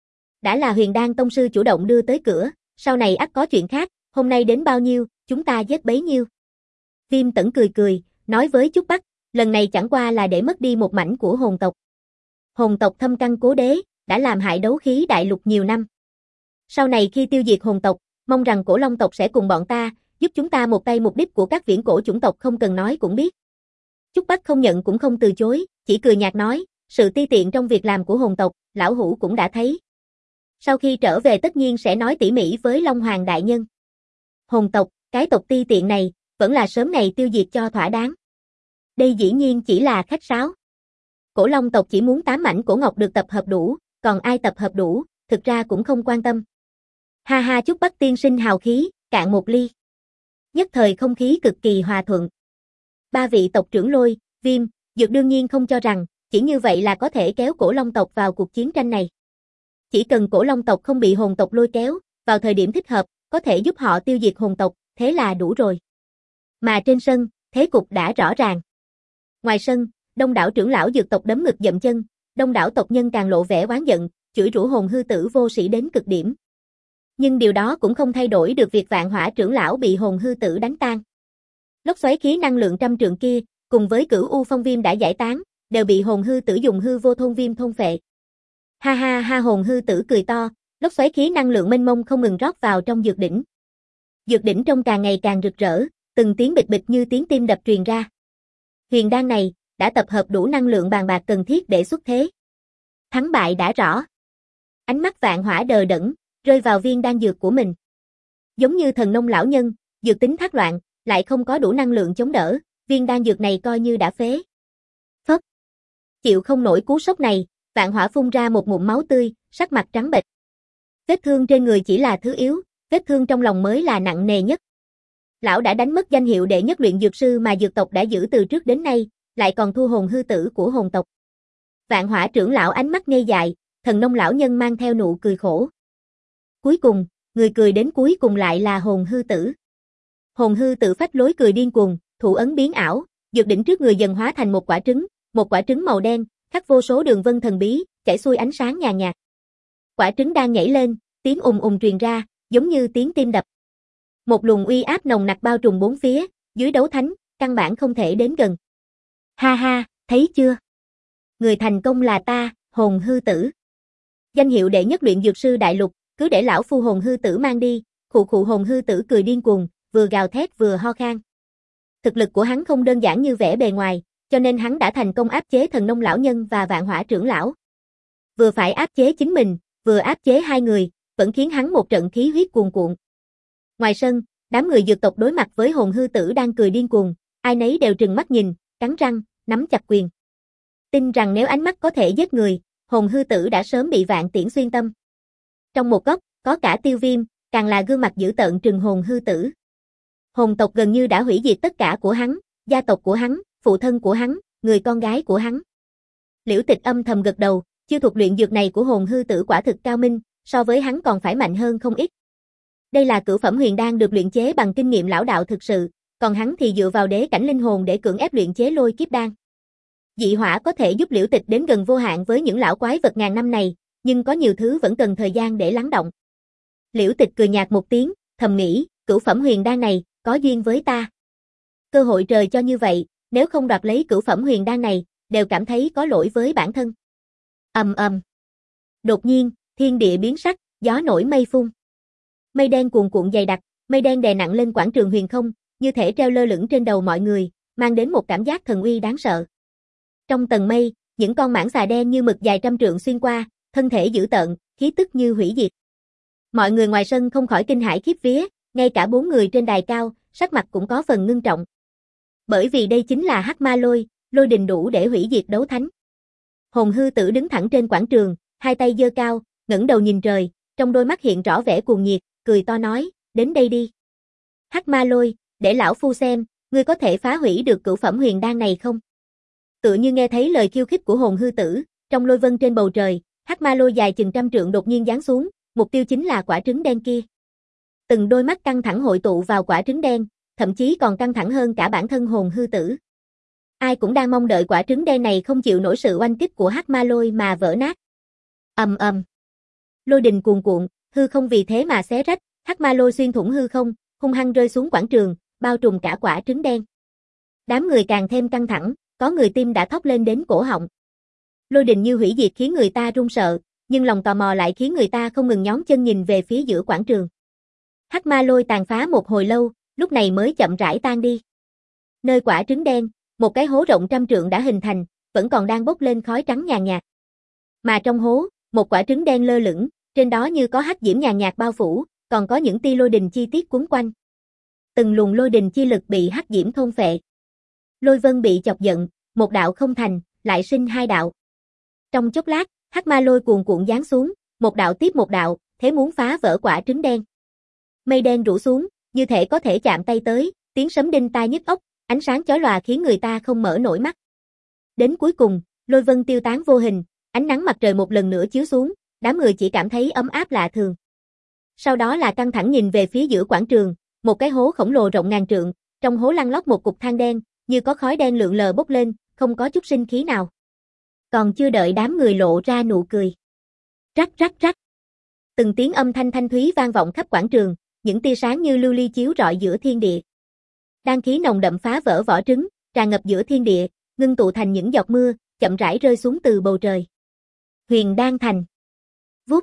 Đã là huyền đan tông sư chủ động đưa tới cửa, sau này ắt có chuyện khác, hôm nay đến bao nhiêu, chúng ta giết bấy nhiêu. Viêm Tẩn cười cười, nói với Trúc Bắc, lần này chẳng qua là để mất đi một mảnh của hồn tộc. Hồn tộc thâm căn cố đế, đã làm hại đấu khí đại lục nhiều năm. Sau này khi tiêu diệt hồn tộc, mong rằng Cổ Long tộc sẽ cùng bọn ta, giúp chúng ta một tay mục đích của các viễn cổ chủng tộc không cần nói cũng biết. Trúc Bắc không nhận cũng không từ chối, chỉ cười nhạt nói, sự ti tiện trong việc làm của hồn tộc, lão hủ cũng đã thấy. Sau khi trở về tất nhiên sẽ nói tỉ mỉ với Long Hoàng đại nhân. Hồn tộc, cái tộc ti tiện này, vẫn là sớm ngày tiêu diệt cho thỏa đáng. Đây dĩ nhiên chỉ là khách sáo. Cổ Long tộc chỉ muốn tám mảnh cổ ngọc được tập hợp đủ, còn ai tập hợp đủ, thực ra cũng không quan tâm. Ha ha, Trúc Bắc tiên sinh hào khí, cạn một ly. Nhất thời không khí cực kỳ hòa thuận. Ba vị tộc trưởng Lôi, Viêm, Dược đương nhiên không cho rằng, chỉ như vậy là có thể kéo Cổ Long tộc vào cuộc chiến tranh này. Chỉ cần Cổ Long tộc không bị hồn tộc lôi kéo, vào thời điểm thích hợp, có thể giúp họ tiêu diệt hồn tộc, thế là đủ rồi. Mà trên sân, thế cục đã rõ ràng. Ngoài sân, đông đảo trưởng lão dược tộc đấm ngực dậm chân, đông đảo tộc nhân càng lộ vẻ oán giận, chửi rủa Hồn Hư Tử vô sĩ đến cực điểm. Nhưng điều đó cũng không thay đổi được việc Vạn Hỏa trưởng lão bị Hồn Hư Tử đánh tan. Lốc xoáy khí năng lượng trăm trượng kia, cùng với Cửu U Phong Viêm đã giải tán, đều bị Hồn Hư Tử dùng hư vô thôn viêm thôn phệ. Ha ha ha, Hồn Hư Tử cười to, lốc xoáy khí năng lượng mênh mông không ngừng rót vào trong dược đỉnh. Dược đỉnh trông càng ngày càng rực rỡ, từng tiếng bịch bịch như tiếng tim đập truyền ra. Huyền đan này đã tập hợp đủ năng lượng bàn bạc cần thiết để xuất thế. Thắng bại đã rõ. Ánh mắt Vạn Hỏa đờ đẫn, rơi vào viên đan dược của mình. Giống như thần nông lão nhân, dược tính thác loạn, lại không có đủ năng lượng chống đỡ, viên đan dược này coi như đã phế. Phất. Chịu không nổi cú sốc này, Vạn Hỏa phun ra một ngụm máu tươi, sắc mặt trắng bệch. Vết thương trên người chỉ là thứ yếu, vết thương trong lòng mới là nặng nề nhất. Lão đã đánh mất danh hiệu đệ nhất luyện dược sư mà dược tộc đã giữ từ trước đến nay, lại còn thua Hồn Hư Tử của hồn tộc. Vạn Hỏa trưởng lão ánh mắt ngây dại, thần nông lão nhân mang theo nụ cười khổ. Cuối cùng, người cười đến cuối cùng lại là Hồn Hư Tử. Hồn Hư Tử phách lối cười điên cuồng, thủ ấn biến ảo, dược đỉnh trước người dần hóa thành một quả trứng, một quả trứng màu đen, khắc vô số đường vân thần bí, chảy xuôi ánh sáng nhàn nhạt. Quả trứng đang nhảy lên, tiếng ùng ùng truyền ra, giống như tiếng tim đập. Một luồng uy áp nồng nặc bao trùm bốn phía, dưới đấu thánh, căn bản không thể đến gần. Ha ha, thấy chưa? Người thành công là ta, Hồn Hư Tử. Danh hiệu đệ nhất luyện dược sư đại lục, cứ để lão phu Hồn Hư Tử mang đi. Khụ khụ, Hồn Hư Tử cười điên cuồng, vừa gào thét vừa ho khan. Thực lực của hắn không đơn giản như vẻ bề ngoài, cho nên hắn đã thành công áp chế thần nông lão nhân và Vạn Hỏa trưởng lão. Vừa phải áp chế chính mình, vừa áp chế hai người, vẫn khiến hắn một trận khí huyết cuồn cuộn. Ngoài sân, đám người dược tộc đối mặt với Hồn Hư Tử đang cười điên cuồng, ai nấy đều trừng mắt nhìn, cắn răng, nắm chặt quyền. Tin rằng nếu ánh mắt có thể giết người, Hồn Hư Tử đã sớm bị vạn tiễn xuyên tâm. Trong một góc, có cả Tiêu Viêm, càng là gương mặt dữ tợn trừng Hồn Hư Tử. Hồn tộc gần như đã hủy diệt tất cả của hắn, gia tộc của hắn, phụ thân của hắn, người con gái của hắn. Liễu Tịch âm thầm gật đầu, chiêu thuật luyện dược này của Hồn Hư Tử quả thực cao minh, so với hắn còn phải mạnh hơn không ít. Đây là cửu phẩm huyền đan được luyện chế bằng kinh nghiệm lão đạo thực sự, còn hắn thì dựa vào đế cảnh linh hồn để cưỡng ép luyện chế lôi kiếp đan. Dị hỏa có thể giúp Liễu Tịch đến gần vô hạn với những lão quái vật ngàn năm này, nhưng có nhiều thứ vẫn cần thời gian để lắng động. Liễu Tịch cười nhạt một tiếng, thầm nghĩ, cửu phẩm huyền đan này, có duyên với ta. Cơ hội trời cho như vậy, nếu không đoạt lấy cửu phẩm huyền đan này, đều cảm thấy có lỗi với bản thân. Ầm ầm. Đột nhiên, thiên địa biến sắc, gió nổi mây phun. Mây đen cuồn cuộn dày đặc, mây đen đè nặng lên quảng trường huyền không, như thể treo lơ lửng trên đầu mọi người, mang đến một cảm giác thần uy đáng sợ. Trong tầng mây, những con mãng xà đen như mực dài trăm trượng xuyên qua, thân thể dữ tợn, khí tức như hủy diệt. Mọi người ngoài sân không khỏi kinh hãi khiếp vía, ngay cả bốn người trên đài cao, sắc mặt cũng có phần ngưng trọng. Bởi vì đây chính là Hắc Ma Lôi, lôi đình đủ để hủy diệt đấu thánh. Hồn hư tử đứng thẳng trên quảng trường, hai tay giơ cao, ngẩng đầu nhìn trời, trong đôi mắt hiện rõ vẻ cuồng nhiệt, cười to nói, đến đây đi. Hắc Ma Lôi, để lão phu xem, ngươi có thể phá hủy được cửu phẩm huyền đan này không? Tự như nghe thấy lời khiêu khích của hồn hư tử, trong lôi vân trên bầu trời, Hắc Ma Lôi dài chừng trăm trượng đột nhiên giáng xuống, mục tiêu chính là quả trứng đen kia. Từng đôi mắt căng thẳng hội tụ vào quả trứng đen, thậm chí còn căng thẳng hơn cả bản thân hồn hư tử. Ai cũng đang mong đợi quả trứng đen này không chịu nổi sự oanh kích của Hắc Ma Lôi mà vỡ nát. Ầm ầm. Lôi đình cuồn cuộn, hư không vì thế mà xé rách, Hắc Ma Lôi xuyên thủng hư không, hung hăng rơi xuống quảng trường, bao trùm cả quả trứng đen. Đám người càng thêm căng thẳng, có người tim đã thốc lên đến cổ họng. Lôi đình như hủy diệt khiến người ta run sợ, nhưng lòng tò mò lại khiến người ta không ngừng nhón chân nhìn về phía giữa quảng trường. Hắc Ma Lôi tàn phá một hồi lâu, lúc này mới chậm rãi tan đi. Nơi quả trứng đen, một cái hố rộng trăm trượng đã hình thành, vẫn còn đang bốc lên khói trắng nhàn nhạt. Mà trong hố, một quả trứng đen lơ lửng, trên đó như có hắc diễm nhàn nhạt bao phủ, còn có những tia lôi đình chi tiết quấn quanh. Từng luồng lôi đình chi lực bị hắc diễm thôn phệ. Lôi vân bị chọc giận, một đạo không thành, lại sinh hai đạo. Trong chốc lát, Hắc Ma Lôi cuồn cuộn giáng xuống, một đạo tiếp một đạo, thế muốn phá vỡ quả trứng đen. Mây đen rủ xuống, như thể có thể chạm tay tới, tiếng sấm đinh tai nhức óc, ánh sáng chói lòa khiến người ta không mở nổi mắt. Đến cuối cùng, lôi vân tiêu tán vô hình, ánh nắng mặt trời một lần nữa chiếu xuống, đám người chỉ cảm thấy ấm áp lạ thường. Sau đó là căng thẳng nhìn về phía giữa quảng trường, một cái hố khổng lồ rộng ngàn trượng, trong hố lăn lóc một cục than đen, như có khói đen lượn lờ bốc lên, không có chút sinh khí nào. Còn chưa đợi đám người lộ ra nụ cười. Rắc rắc rắc. Từng tiếng âm thanh thanh thúy vang vọng khắp quảng trường, những tia sáng như lưu ly chiếu rọi giữa thiên địa. Đan khí nồng đậm phá vỡ vỏ trứng, tràn ngập giữa thiên địa, ngưng tụ thành những giọt mưa, chậm rãi rơi xuống từ bầu trời. Huyền Đan thành. Vút.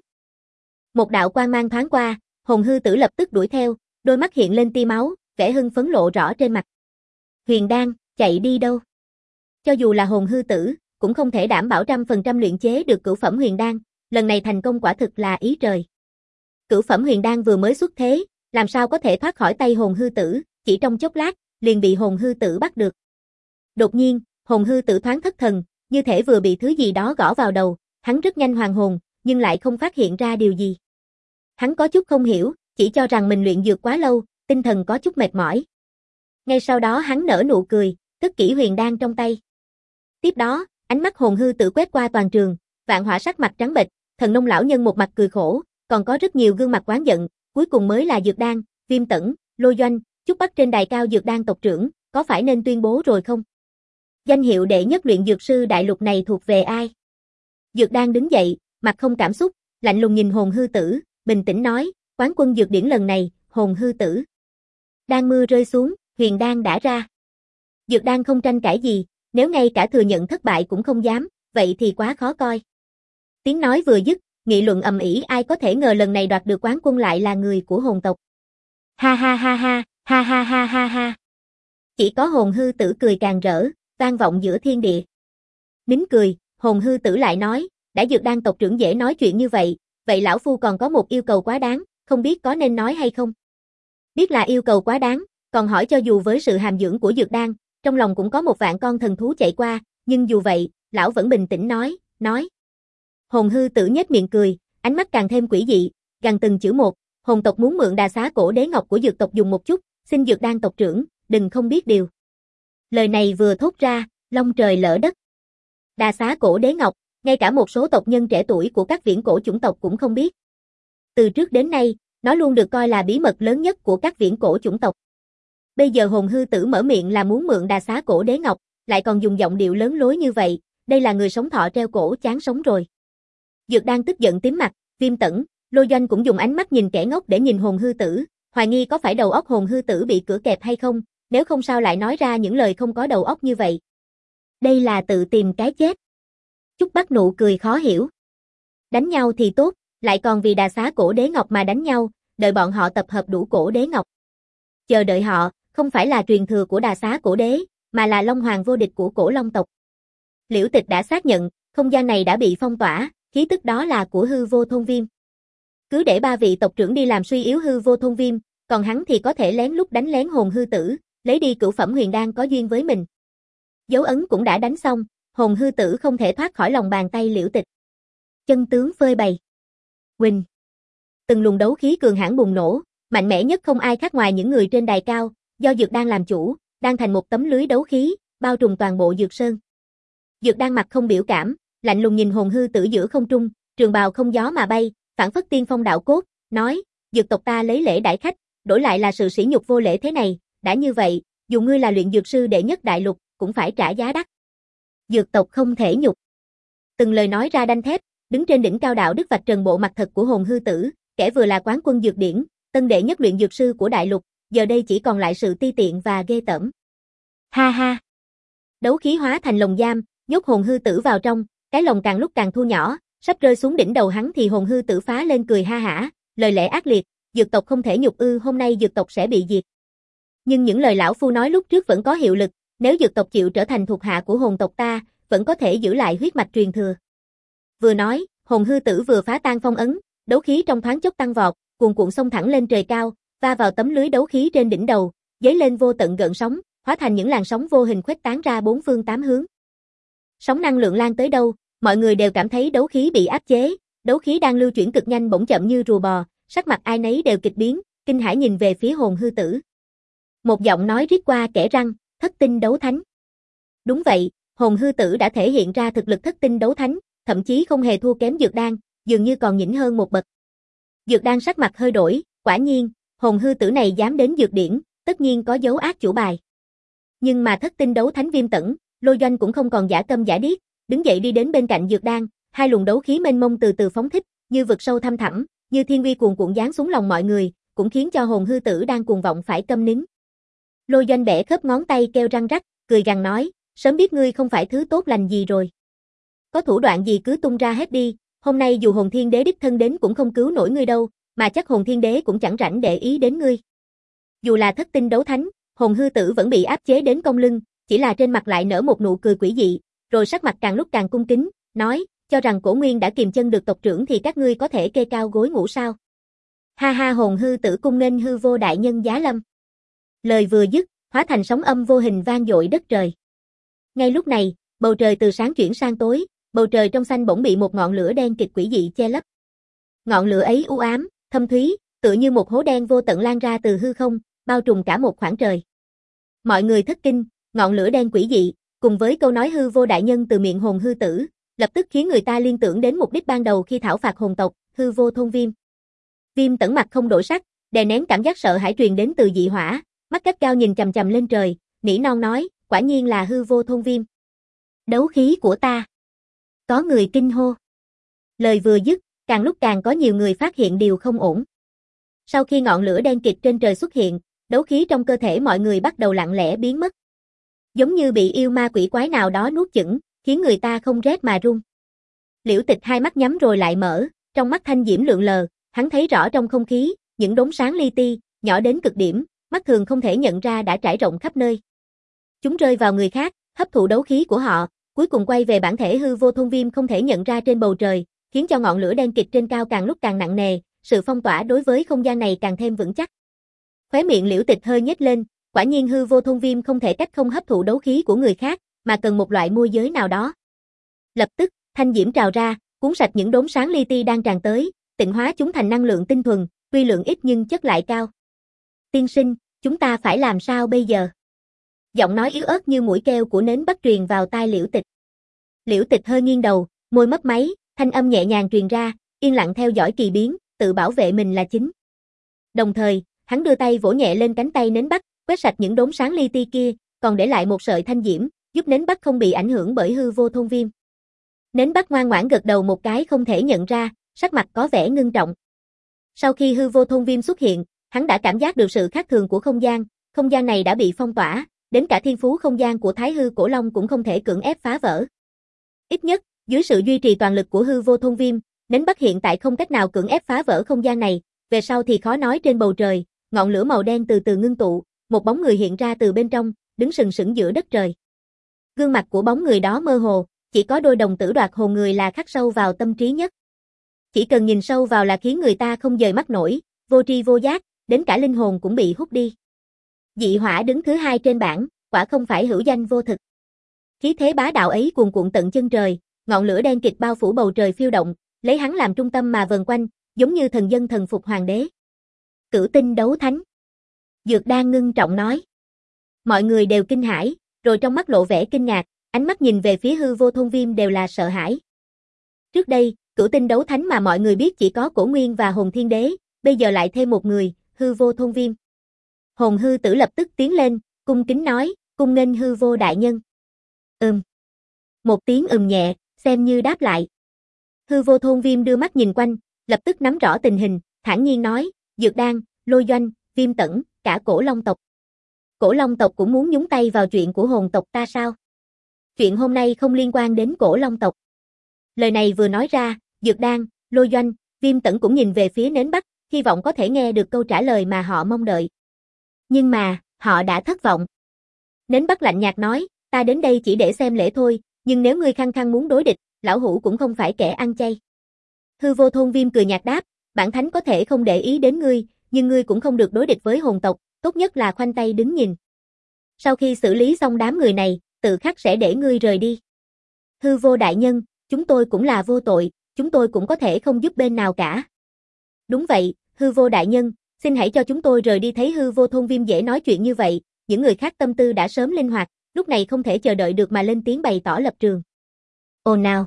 Một đạo quang mang thoáng qua, hồn hư tử lập tức đuổi theo, đôi mắt hiện lên tia máu, vẻ hưng phấn lộ rõ trên mặt. Huyền Đan, chạy đi đâu? Cho dù là hồn hư tử, cũng không thể đảm bảo trăm phần trăm luyện chế được cửu phẩm huyền đan, lần này thành công quả thực là ý trời. Cửu phẩm huyền đan vừa mới xuất thế, làm sao có thể thoát khỏi tay hồn hư tử, chỉ trong chốc lát, liền bị hồn hư tử bắt được. Đột nhiên, hồn hư tử thoáng thất thần, như thể vừa bị thứ gì đó gõ vào đầu, hắn rất nhanh hoàn hồn, nhưng lại không phát hiện ra điều gì. Hắn có chút không hiểu, chỉ cho rằng mình luyện dược quá lâu, tinh thần có chút mệt mỏi. Ngay sau đó hắn nở nụ cười, cất kỹ huyền đan trong tay. Tiếp đó, ánh mắt hồn hư tử quét qua toàn trường, Vạn Hỏa sắc mặt trắng bệch, Thần Nông lão nhân một mặt cười khổ, còn có rất nhiều gương mặt oán giận, cuối cùng mới là Dược Đan, Viêm Tẩn, Lôi Doanh, Trúc Bắc trên đài cao Dược Đan tộc trưởng, có phải nên tuyên bố rồi không? Danh hiệu đệ nhất luyện dược sư đại lục này thuộc về ai? Dược Đan đứng dậy, mặt không cảm xúc, lạnh lùng nhìn hồn hư tử, bình tĩnh nói, quán quân dược điển lần này, hồn hư tử. Đan mưa rơi xuống, huyền đan đã ra. Dược Đan không tranh cãi gì, nếu ngay cả thừa nhận thất bại cũng không dám, vậy thì quá khó coi. Tiếng nói vừa dứt, nghị luận ầm ĩ, ai có thể ngờ lần này đoạt được quán quân lại là người của hồn tộc. Ha ha ha ha, ha ha ha ha ha. Chỉ có hồn hư tử cười càng rỡ, vang vọng giữa thiên địa. Nín cười, hồn hư tử lại nói, đã Dược Đan tộc trưởng dễ nói chuyện như vậy, vậy lão phu còn có một yêu cầu quá đáng, không biết có nên nói hay không? Biết là yêu cầu quá đáng, còn hỏi cho dù với sự hàm dưỡng của Dược Đan, trong lòng cũng có một vạn con thần thú chạy qua, nhưng dù vậy, lão vẫn bình tĩnh nói, nói. Hồn hư tử nhếch miệng cười, ánh mắt càng thêm quỷ dị, gằn từng chữ một, hồn tộc muốn mượn đà xá cổ đế ngọc của Dược tộc dùng một chút, xin Dược Đan tộc trưởng, đừng không biết điều. Lời này vừa thốt ra, long trời lỡ đất. Đà xá cổ đế ngọc, ngay cả một số tộc nhân trẻ tuổi của các viễn cổ chủng tộc cũng không biết. Từ trước đến nay, Nó luôn được coi là bí mật lớn nhất của các viễn cổ chủng tộc. Bây giờ hồn hư tử mở miệng là muốn mượn đà xá cổ đế ngọc, lại còn dùng giọng điệu lớn lối như vậy, đây là người sống thọ treo cổ chán sống rồi. Dược Đan tức giận tím mặt, Viêm Tẩn, Lôi Doanh cũng dùng ánh mắt nhìn kẻ ngốc để nhìn hồn hư tử, hoài nghi có phải đầu óc hồn hư tử bị cửa kẹp hay không, nếu không sao lại nói ra những lời không có đầu óc như vậy. Đây là tự tìm cái chết. Trúc Bắc nụ cười khó hiểu. Đánh nhau thì tốt, lại còn vì đà xá cổ đế ngọc mà đánh nhau, đợi bọn họ tập hợp đủ cổ đế ngọc. Chờ đợi họ, không phải là truyền thừa của đà xá cổ đế, mà là Long Hoàng vô địch của cổ Long tộc. Liễu Tịch đã xác nhận, không gian này đã bị phong tỏa, khí tức đó là của hư vô thôn viêm. Cứ để ba vị tộc trưởng đi làm suy yếu hư vô thôn viêm, còn hắn thì có thể lén lút đánh lén hồn hư tử, lấy đi cửu phẩm huyền đan có duyên với mình. Dấu ấn cũng đã đánh xong, hồn hư tử không thể thoát khỏi lòng bàn tay Liễu Tịch. Chân tướng phơi bày. Huỳnh. Từng luồng đấu khí cường hãn bùng nổ, mạnh mẽ nhất không ai khác ngoài những người trên đài cao, do Dược Đan làm chủ, đang thành một tấm lưới đấu khí, bao trùm toàn bộ Dược Sơn. Dược Đan mặt không biểu cảm, lạnh lùng nhìn hồn hư tử giữa không trung, trường bào không gió mà bay, phản phất tiên phong đạo cốt, nói, dược tộc ta lấy lễ đãi khách, đổi lại là sự sỉ nhục vô lễ thế này, đã như vậy, dù ngươi là luyện dược sư đệ nhất đại lục, cũng phải trả giá đắt. Dược tộc không thể nhục. Từng lời nói ra đanh thép, đứng trên đỉnh cao đạo đức vạch trần bộ mặt thật của hồn hư tử, kẻ vừa là quán quân dược điển, tân đệ nhất luyện dược sư của đại lục, giờ đây chỉ còn lại sự ti tiện và ghê tởm. Ha ha. Đấu khí hóa thành lồng giam, nhốt hồn hư tử vào trong, cái lồng càng lúc càng thu nhỏ, sắp rơi xuống đỉnh đầu hắn thì hồn hư tử phá lên cười ha hả, lời lẽ ác liệt, dược tộc không thể nhục ư, hôm nay dược tộc sẽ bị diệt. Nhưng những lời lão phu nói lúc trước vẫn có hiệu lực, nếu dược tộc chịu trở thành thuộc hạ của hồn tộc ta, vẫn có thể giữ lại huyết mạch truyền thừa. Vừa nói, hồn hư tử vừa phá tan phong ấn, đấu khí trong thoáng chốc tăng vọt, cuồn cuộn xông thẳng lên trời cao, va vào tấm lưới đấu khí trên đỉnh đầu, dấy lên vô tận gợn sóng, hóa thành những làn sóng vô hình khuếch tán ra bốn phương tám hướng. Sóng năng lượng lan tới đâu, mọi người đều cảm thấy đấu khí bị áp chế, đấu khí đang lưu chuyển cực nhanh bỗng chậm như rùa bò, sắc mặt ai nấy đều kịch biến, kinh hãi nhìn về phía hồn hư tử. Một giọng nói rít qua kẽ răng, thất tinh đấu thánh. Đúng vậy, hồn hư tử đã thể hiện ra thực lực thất tinh đấu thánh, thậm chí không hề thua kém Dược Đan, dường như còn nhỉnh hơn một bậc. Dược Đan sắc mặt hơi đổi, quả nhiên, hồn hư tử này dám đến dược điển, tất nhiên có dấu ác chủ bài. Nhưng mà thất tinh đấu thánh Viêm Tẩn, Lôi Doanh cũng không còn giả câm giả điếc, đứng dậy đi đến bên cạnh Dược Đan, hai luồng đấu khí mênh mông từ từ phóng thích, như vực sâu thăm thẳm, như thiên uy cuồn cuộn giáng xuống lòng mọi người, cũng khiến cho hồn hư tử đang cuồng vọng phải câm nín. Lôi Doanh bẻ khớp ngón tay kêu răng rắc, cười gằn nói, sớm biết ngươi không phải thứ tốt lành gì rồi. Có thủ đoạn gì cứ tung ra hết đi, hôm nay dù hồn thiên đế đích thân đến cũng không cứu nổi ngươi đâu, mà chắc hồn thiên đế cũng chẳng rảnh để ý đến ngươi. Dù là thất tinh đấu thánh, hồn hư tử vẫn bị áp chế đến cong lưng, chỉ là trên mặt lại nở một nụ cười quỷ dị, rồi sắc mặt càng lúc càng cung kính, nói, cho rằng Cổ Nguyên đã kìm chân được tộc trưởng thì các ngươi có thể kê cao gối ngủ sao? Ha ha, hồn hư tử cung nghênh hư vô đại nhân giá lâm. Lời vừa dứt, hóa thành sóng âm vô hình vang dội đất trời. Ngay lúc này, bầu trời từ sáng chuyển sang tối, bầu trời trong xanh bỗng bị một ngọn lửa đen kịch quỷ dị che lấp. Ngọn lửa ấy u ám, thâm thúy, tựa như một hố đen vô tận lan ra từ hư không, bao trùm cả một khoảng trời. Mọi người thất kinh, ngọn lửa đen quỷ dị, cùng với câu nói hư vô đại nhân từ miệng hồn hư tử, lập tức khiến người ta liên tưởng đến mục đích ban đầu khi thảo phạt hồn tộc, hư vô thôn Viêm. Viêm Tẩn mặt không đổi sắc, đè nén cảm giác sợ hãi truyền đến từ dị hỏa, mắt gắt cao nhìn chằm chằm lên trời, nỉ non nói, quả nhiên là hư vô thôn Viêm. Đấu khí của ta. Có người kinh hô. Lời vừa dứt, càng lúc càng có nhiều người phát hiện điều không ổn. Sau khi ngọn lửa đen kịt trên trời xuất hiện, đấu khí trong cơ thể mọi người bắt đầu lặng lẽ biến mất. Giống như bị yêu ma quỷ quái nào đó nuốt chửng, khiến người ta không rét mà run. Liễu Tịch hai mắt nhắm rồi lại mở, trong mắt thanh diễm lượn lờ, hắn thấy rõ trong không khí, những đốm sáng li ti, nhỏ đến cực điểm, mắt thường không thể nhận ra đã trải rộng khắp nơi. Chúng rơi vào người khác, hấp thụ đấu khí của họ, cuối cùng quay về bản thể hư vô thôn Viêm không thể nhận ra trên bầu trời, khiến cho ngọn lửa đen kịt trên cao càng lúc càng nặng nề, sự phong tỏa đối với không gian này càng thêm vững chắc. Khóe miệng Liễu Tịch hơi nhếch lên, quả nhiên hư vô thôn Viêm không thể cách không hấp thụ đấu khí của người khác, mà cần một loại môi giới nào đó. Lập tức, thanh diễm trào ra, cuốn sạch những đốm sáng li ti đang tràn tới, tịnh hóa chúng thành năng lượng tinh thuần, tuy lượng ít nhưng chất lại cao. Tiên sinh, chúng ta phải làm sao bây giờ? Giọng nói yếu ớt như mũi keo của nến bắt truyền vào tai Liễu Tịch. Liễu Tịch hơi nghiêng đầu, môi mấp máy, thanh âm nhẹ nhàng truyền ra, yên lặng theo dõi kỳ biến, tự bảo vệ mình là chính. Đồng thời, hắn đưa tay vỗ nhẹ lên cánh tay nến Bắc, quét sạch những đốm sáng li ti kia, còn để lại một sợi thanh diễm, giúp nến Bắc không bị ảnh hưởng bởi hư vô thôn viêm. Nến Bắc ngoan ngoãn gật đầu một cái không thể nhận ra, sắc mặt có vẻ ngưng trọng. Sau khi hư vô thôn viêm xuất hiện, hắn đã cảm giác được sự khác thường của không gian, không gian này đã bị phong tỏa, đến cả thiên phú không gian của Thái Hư Cổ Long cũng không thể cưỡng ép phá vỡ. Ít nhất, dưới sự duy trì toàn lực của hư vô thôn viêm, nến Bắc hiện tại không cách nào cưỡng ép phá vỡ không gian này, về sau thì khó nói. Trên bầu trời, ngọn lửa màu đen từ từ ngưng tụ, một bóng người hiện ra từ bên trong, đứng sừng sững giữa đất trời. Gương mặt của bóng người đó mơ hồ, chỉ có đôi đồng tử đoạt hồn người là khắc sâu vào tâm trí nhất. Chỉ cần nhìn sâu vào là khiến người ta không dời mắt nổi, vô tri vô giác, đến cả linh hồn cũng bị hút đi. Dị hỏa đứng thứ hai trên bảng, quả không phải hữu danh vô thực. Khí thế bá đạo ấy cuồn cuộn tận chân trời, ngọn lửa đen kịt bao phủ bầu trời phiêu động, lấy hắn làm trung tâm mà vần quanh, giống như thần dân thần phục hoàng đế. Cửu tinh đấu thánh. Dược Đan ngưng trọng nói. Mọi người đều kinh hãi, rồi trong mắt lộ vẻ kinh ngạc, ánh mắt nhìn về phía hư vô thôn viêm đều là sợ hãi. Trước đây, cửu tinh đấu thánh mà mọi người biết chỉ có Cổ Nguyên và Hồn Thiên Đế, bây giờ lại thêm một người, hư vô thôn viêm. Hồn hư tử lập tức tiến lên, cung kính nói, cung nghênh hư vô đại nhân. Ừm. Một tiếng ừm nhẹ, xem như đáp lại. Hư vô thôn viêm đưa mắt nhìn quanh, lập tức nắm rõ tình hình, thản nhiên nói, Dược Đan, Lôi Doanh, Viêm Tẩn, cả Cổ Long tộc. Cổ Long tộc cũng muốn nhúng tay vào chuyện của hồn tộc ta sao? Chuyện hôm nay không liên quan đến Cổ Long tộc. Lời này vừa nói ra, Dược Đan, Lôi Doanh, Viêm Tẩn cũng nhìn về phía nến Bắc, hy vọng có thể nghe được câu trả lời mà họ mong đợi. Nhưng mà, họ đã thất vọng. Nến Bắc lạnh nhạt nói, ta đến đây chỉ để xem lễ thôi, nhưng nếu ngươi khăng khăng muốn đối địch, lão hủ cũng không phải kẻ ăn chay. Hư vô thôn viêm cười nhạt đáp, bản thánh có thể không để ý đến ngươi, nhưng ngươi cũng không được đối địch với hồn tộc, tốt nhất là khoanh tay đứng nhìn. Sau khi xử lý xong đám người này, tự khắc sẽ để ngươi rời đi. Hư vô đại nhân, chúng tôi cũng là vô tội, chúng tôi cũng có thể không giúp bên nào cả. Đúng vậy, hư vô đại nhân, xin hãy cho chúng tôi rời đi. Thấy hư vô thôn viêm dễ nói chuyện như vậy, những người khác tâm tư đã sớm linh hoạt, lúc này không thể chờ đợi được mà lên tiếng bày tỏ lập trường. Ồn nào.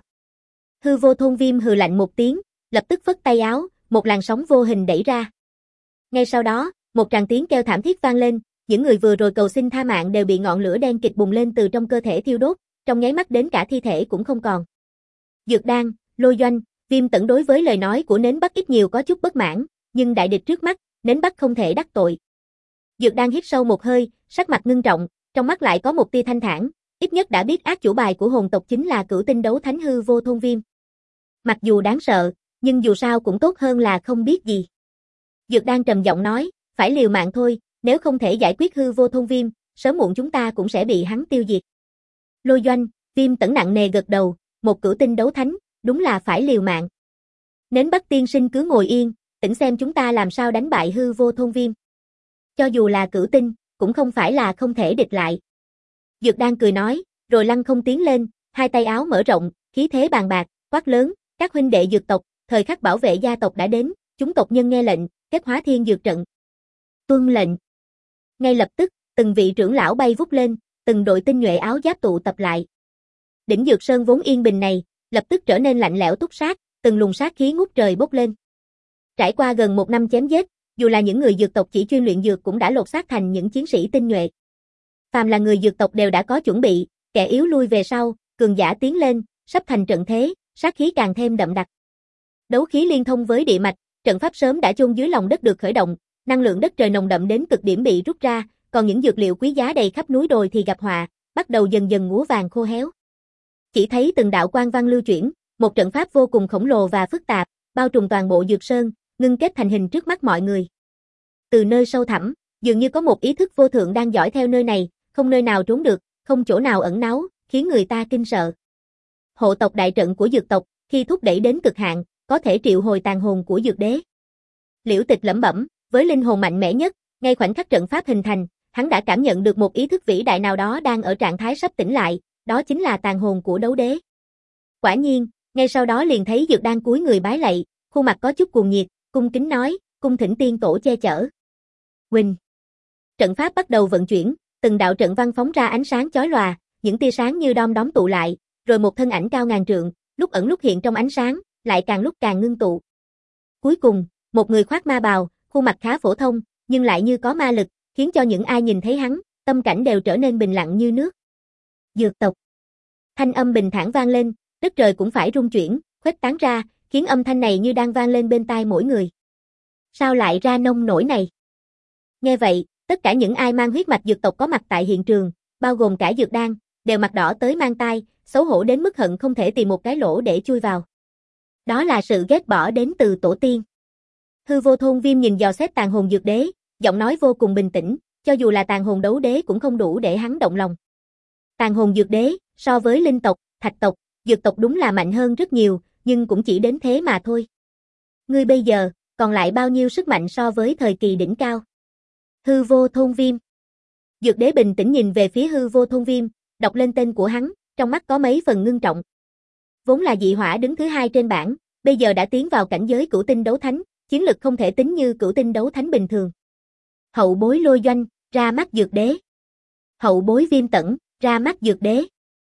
Hư vô thôn viêm hừ lạnh một tiếng, lập tức phất tay áo, một làn sóng vô hình đẩy ra. Ngay sau đó, một tràng tiếng kêu thảm thiết vang lên, những người vừa rồi cầu xin tha mạng đều bị ngọn lửa đen kịt bùng lên từ trong cơ thể thiêu đốt, trong nháy mắt đến cả thi thể cũng không còn. Dược Đan, Lôi Doanh, Viêm Tẩn đối với lời nói của nến Bắc ít nhiều có chút bất mãn, nhưng đại địch trước mắt, nến Bắc không thể đắc tội. Dược Đan hít sâu một hơi, sắc mặt ngưng trọng, trong mắt lại có một tia thanh thản, ít nhất đã biết ác chủ bài của hồn tộc chính là cửu tinh đấu thánh hư vô thôn viêm. Mặc dù đáng sợ, nhưng dù sao cũng tốt hơn là không biết gì. Dược Đan trầm giọng nói, phải liều mạng thôi, nếu không thể giải quyết hư vô thôn viêm, sớm muộn chúng ta cũng sẽ bị hắn tiêu diệt. Lôi Doanh, Viêm Tẩn nặng nề gật đầu, một cửu tinh đấu thánh, đúng là phải liều mạng. Nến Bắc tiên sinh cứ ngồi yên, tỉnh xem chúng ta làm sao đánh bại hư vô thôn viêm. Cho dù là cửu tinh, cũng không phải là không thể địch lại. Dược Đan cười nói, rồi lăng không tiến lên, hai tay áo mở rộng, khí thế bàn bạc, quát lớn, các huynh đệ dược tộc, thời khắc bảo vệ gia tộc đã đến, chúng tộc nhân nghe lệnh, kết hóa thiên dược trận. Tuân lệnh. Ngay lập tức, từng vị trưởng lão bay vút lên, từng đội tinh nhuệ áo giáp tụ tập lại. Đỉnh Dược Sơn vốn yên bình này, lập tức trở nên lạnh lẽo túc sát, từng luồng sát khí ngút trời bốc lên. Trải qua gần một năm chém giết, dù là những người dược tộc chỉ chuyên luyện dược cũng đã lột xác thành những chiến sĩ tinh nhuệ. Phàm là người dược tộc đều đã có chuẩn bị, kẻ yếu lui về sau, cường giả tiến lên, sắp thành trận thế, sát khí càng thêm đậm đặc. Đấu khí liên thông với địa mạch, trận pháp sớm đã chôn dưới lòng đất được khởi động, năng lượng đất trời nồng đậm đến cực điểm bị rút ra, còn những dược liệu quý giá đầy khắp núi đồi thì gặp họa, bắt đầu dần dần ngúa vàng khô héo. Chỉ thấy từng đạo quang văn lưu chuyển, một trận pháp vô cùng khổng lồ và phức tạp, bao trùm toàn bộ dược sơn, ngưng kết thành hình trước mắt mọi người. Từ nơi sâu thẳm, dường như có một ý thức vô thượng đang dõi theo nơi này, không nơi nào trốn được, không chỗ nào ẩn náu, khiến người ta kinh sợ. Hộ tộc đại trận của dược tộc, khi thúc đẩy đến cực hạn, có thể triệu hồi tàn hồn của dược đế. Liễu Tịch lẩm bẩm, với linh hồn mạnh mẽ nhất, ngay khoảnh khắc trận pháp hình thành, hắn đã cảm nhận được một ý thức vĩ đại nào đó đang ở trạng thái sắp tỉnh lại, đó chính là tàn hồn của đấu đế. Quả nhiên, ngay sau đó liền thấy Dược Đan cúi người bái lạy, khuôn mặt có chút cuồng nhiệt, cung kính nói, cung thỉnh tiên tổ che chở. Huỳnh. Trận pháp bắt đầu vận chuyển, từng đạo trận văn phóng ra ánh sáng chói lòa, những tia sáng như đom đóm tụ lại, rồi một thân ảnh cao ngàn trượng, lúc ẩn lúc hiện trong ánh sáng, lại càng lúc càng ngưng tụ. Cuối cùng, một người khoác ma bào, khuôn mặt khá phổ thông, nhưng lại như có ma lực, khiến cho những ai nhìn thấy hắn, tâm cảnh đều trở nên bình lặng như nước. Dược tộc. Thanh âm bình thản vang lên, đất trời cũng phải rung chuyển, khuếch tán ra, khiến âm thanh này như đang vang lên bên tai mỗi người. Sao lại ra nông nổi này? Nghe vậy, tất cả những ai mang huyết mạch dược tộc có mặt tại hiện trường, bao gồm cả Dược Đan, đều mặt đỏ tới mang tai, xấu hổ đến mức hận không thể tìm một cái lỗ để chui vào. Đó là sự ghét bỏ đến từ tổ tiên. Hư Vô Thôn Viêm nhìn dò xét tàn hồn dược đế, giọng nói vô cùng bình tĩnh, cho dù là tàn hồn đấu đế cũng không đủ để hắn động lòng. Tàn hồn dược đế, so với linh tộc, thạch tộc, dược tộc đúng là mạnh hơn rất nhiều, nhưng cũng chỉ đến thế mà thôi. Ngươi bây giờ, còn lại bao nhiêu sức mạnh so với thời kỳ đỉnh cao? Hư Vô Thôn Viêm. Dược đế bình tĩnh nhìn về phía Hư Vô Thôn Viêm, đọc lên tên của hắn, trong mắt có mấy phần ngưng trọng. Vốn là dị hỏa đứng thứ hai trên bảng, bây giờ đã tiến vào cảnh giới cửu tinh đấu thánh, chiến lực không thể tính như cửu tinh đấu thánh bình thường. Hậu bối Lôi Doanh, ra mắt dược đế. Hậu bối Viêm Tẩn, ra mắt dược đế.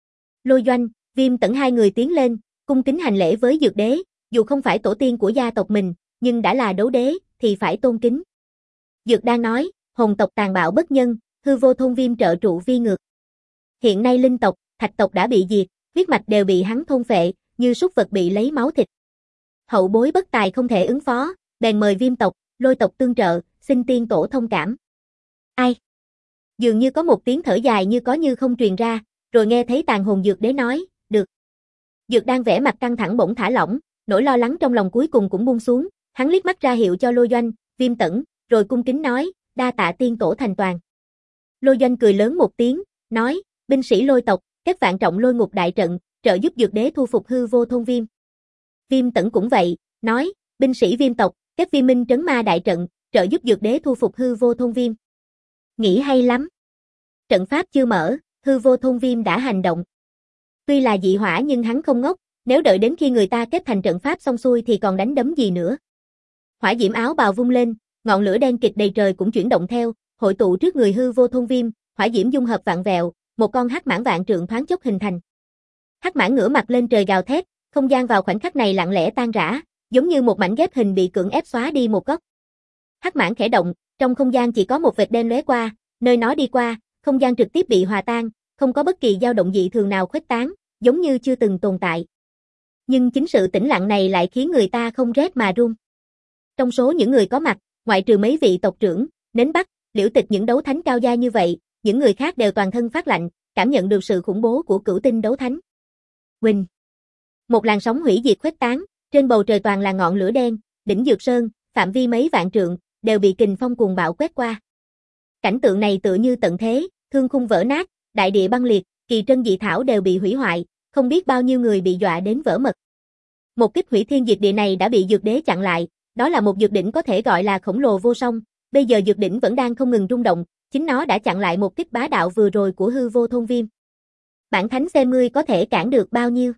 Lôi Doanh, Viêm Tẩn hai người tiến lên, cung kính hành lễ với dược đế, dù không phải tổ tiên của gia tộc mình, nhưng đã là đấu đế, thì phải tôn kính. Dược đang nói, hồn tộc tàn bạo bất nhân, Hư Vô Thôn Viêm trợ trụ vi ngược. Hiện nay linh tộc, thạch tộc đã bị diệt, huyết mạch đều bị hắn thôn phệ, như súc vật bị lấy máu thịt. Hậu bối bất tài không thể ứng phó, bèn mời Viêm tộc, Lôi tộc tương trợ, xin tiên tổ thông cảm. Ai? Dường như có một tiếng thở dài như có như không truyền ra, rồi nghe thấy tàn hồn dược đế nói, được. Dược đang vẽ mặt căng thẳng bỗng thả lỏng, nỗi lo lắng trong lòng cuối cùng cũng buông xuống, hắn liếc mắt ra hiệu cho Lôi Doanh, Viêm Tẩn, rồi cung kính nói, đa tạ tiên tổ thành toàn. Lôi Doanh cười lớn một tiếng, nói, binh sĩ Lôi tộc, các vạn trọng lôi ngục đại trận, trợ giúp dược đế thu phục Hư Vô Thôn Viêm. Viêm Tẩn cũng vậy, nói, binh sĩ Viêm tộc, các vi minh trấn ma đại trận, trợ giúp dược đế thu phục Hư Vô Thôn Viêm. Nghĩ hay lắm. Trận pháp chưa mở, Hư Vô Thôn Viêm đã hành động. Tuy là dị hỏa nhưng hắn không ngốc, nếu đợi đến khi người ta kết thành trận pháp xong xuôi thì còn đánh đấm gì nữa. Hỏa diễm áo bào vung lên, ngọn lửa đen kịt đầy trời cũng chuyển động theo, hội tụ trước người Hư Vô Thôn Viêm, hỏa diễm dung hợp vạn vẹo, một con hắc mãng vạn trượng thoáng chốc hình thành. Hắc mãng ngửa mặt lên trời gào thét, không gian vào khoảnh khắc này lặng lẽ tan rã, giống như một mảnh ghép hình bị cưỡng ép xóa đi một góc. Hắc mãng khẽ động, trong không gian chỉ có một vệt đen lóe qua, nơi nó đi qua, không gian trực tiếp bị hòa tan, không có bất kỳ dao động dị thường nào khuếch tán, giống như chưa từng tồn tại. Nhưng chính sự tĩnh lặng này lại khiến người ta không rét mà run. Trong số những người có mặt, ngoại trừ mấy vị tộc trưởng, Nến Bắc, Liễu Tịch những đấu thánh cao gia như vậy, những người khác đều toàn thân phát lạnh, cảm nhận được sự khủng bố của cửu tinh đấu thánh. Quỳnh. Một làn sóng hủy diệt khuếch tán, trên bầu trời toàn là ngọn lửa đen, đỉnh Dược Sơn, phạm vi mấy vạn trượng, đều bị kình phong cuồng bạo quét qua. Cảnh tượng này tựa như tận thế, thương khung vỡ nát, đại địa băng liệt, kỳ trân dị thảo đều bị hủy hoại, không biết bao nhiêu người bị dọa đến vỡ mật. Một kích hủy thiên diệt địa này đã bị dược đế chặn lại, đó là một dược đỉnh có thể gọi là khổng lồ vô song, bây giờ dược đỉnh vẫn đang không ngừng rung động, chính nó đã chặn lại một kích bá đạo vừa rồi của Hư Vô Thôn Viêm. Bản thánh xem ngươi có thể cản được bao nhiêu.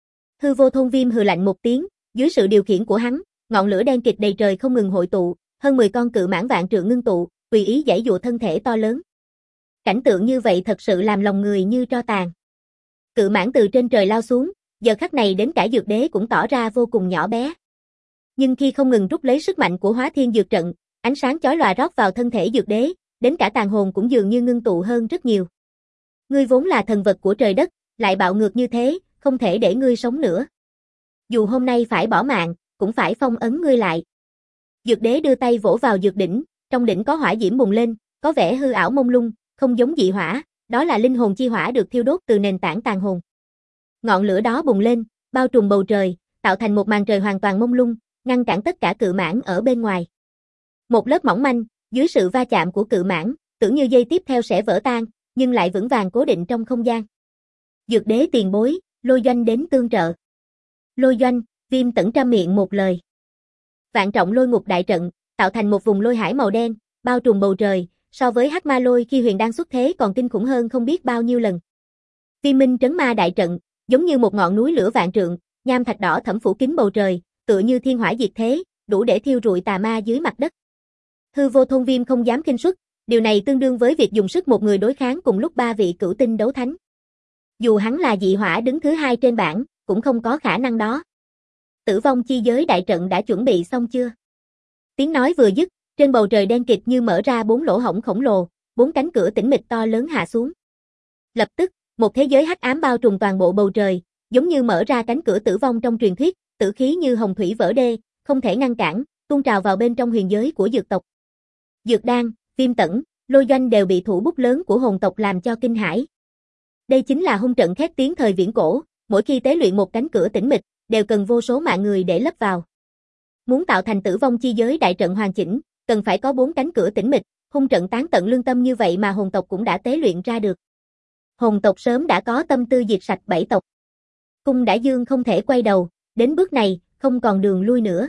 Hư Vô Thôn Viêm hừ lạnh một tiếng, dưới sự điều khiển của hắn, ngọn lửa đen kịt đầy trời không ngừng hội tụ, hơn mười con cự mãng vạn trượng ngưng tụ, tùy ý giãy dụa thân thể to lớn. Cảnh tượng như vậy thật sự làm lòng người như tro tàn. Cự mãng từ trên trời lao xuống, giờ khắc này đến cả dược đế cũng tỏ ra vô cùng nhỏ bé. Nhưng khi không ngừng rút lấy sức mạnh của Hóa Thiên Dược Trận, ánh sáng chói lòa rót vào thân thể dược đế, đến cả tàn hồn cũng dường như ngưng tụ hơn rất nhiều. Ngươi vốn là thần vật của trời đất, lại bạo ngược như thế, không thể để ngươi sống nữa. Dù hôm nay phải bỏ mạng, cũng phải phong ấn ngươi lại. Dược đế đưa tay vỗ vào dược đỉnh, trong đỉnh có hỏa diễm bùng lên, có vẻ hư ảo mông lung, không giống dị hỏa, đó là linh hồn chi hỏa được thiêu đốt từ nền tảng tàn hồn. Ngọn lửa đó bùng lên, bao trùm bầu trời, tạo thành một màn trời hoàn toàn mông lung, ngăn cản tất cả cự mãng ở bên ngoài. Một lớp mỏng manh, dưới sự va chạm của cự mãng, tưởng như dây tiếp theo sẽ vỡ tan, nhưng lại vững vàng cố định trong không gian. Dược đế tiền bối, Lôi Doanh đến tương trợ. Lôi Doanh, Viêm Tẩn trăm miệng một lời. Vạn trọng lôi ngục đại trận, tạo thành một vùng lôi hải màu đen, bao trùm bầu trời, so với Hắc Ma Lôi khi Huyền đang xuất thế còn kinh khủng hơn không biết bao nhiêu lần. Vi Minh trấn ma đại trận, giống như một ngọn núi lửa vạn trượng, nham thạch đỏ thẫm phủ kín bầu trời, tựa như thiên hỏa diệt thế, đủ để thiêu rụi tà ma dưới mặt đất. Hư Vô Thôn Viêm không dám khinh suất, điều này tương đương với việc dùng sức một người đối kháng cùng lúc ba vị cửu tinh đấu thánh. Dù hắn là dị hỏa đứng thứ hai trên bảng, cũng không có khả năng đó. Tử vong chi giới đại trận đã chuẩn bị xong chưa? Tiếng nói vừa dứt, Trên bầu trời đen kịt như mở ra bốn lỗ hổng khổng lồ, bốn cánh cửa tĩnh mịch to lớn hạ xuống. Lập tức, một thế giới hắc ám bao trùm toàn bộ bầu trời, giống như mở ra cánh cửa tử vong trong truyền thuyết, tử khí như hồng thủy vỡ đê, không thể ngăn cản, tuôn trào vào bên trong huyền giới của dược tộc. Dược Đan, Viêm Tẩn, Lôi Doanh đều bị thủ bút lớn của hồn tộc làm cho kinh hãi. Đây chính là hung trận khét tiếng thời viễn cổ, mỗi khi tế luyện một cánh cửa tĩnh mịch, đều cần vô số mạng người để lấp vào. Muốn tạo thành tử vong chi giới đại trận hoàn chỉnh, cần phải có bốn cánh cửa tĩnh mịch, hung trận tán tận lương tâm như vậy mà hồn tộc cũng đã tế luyện ra được. Hồn tộc sớm đã có tâm tư diệt sạch bảy tộc. Cung Đã Dương không thể quay đầu, đến bước này, không còn đường lui nữa.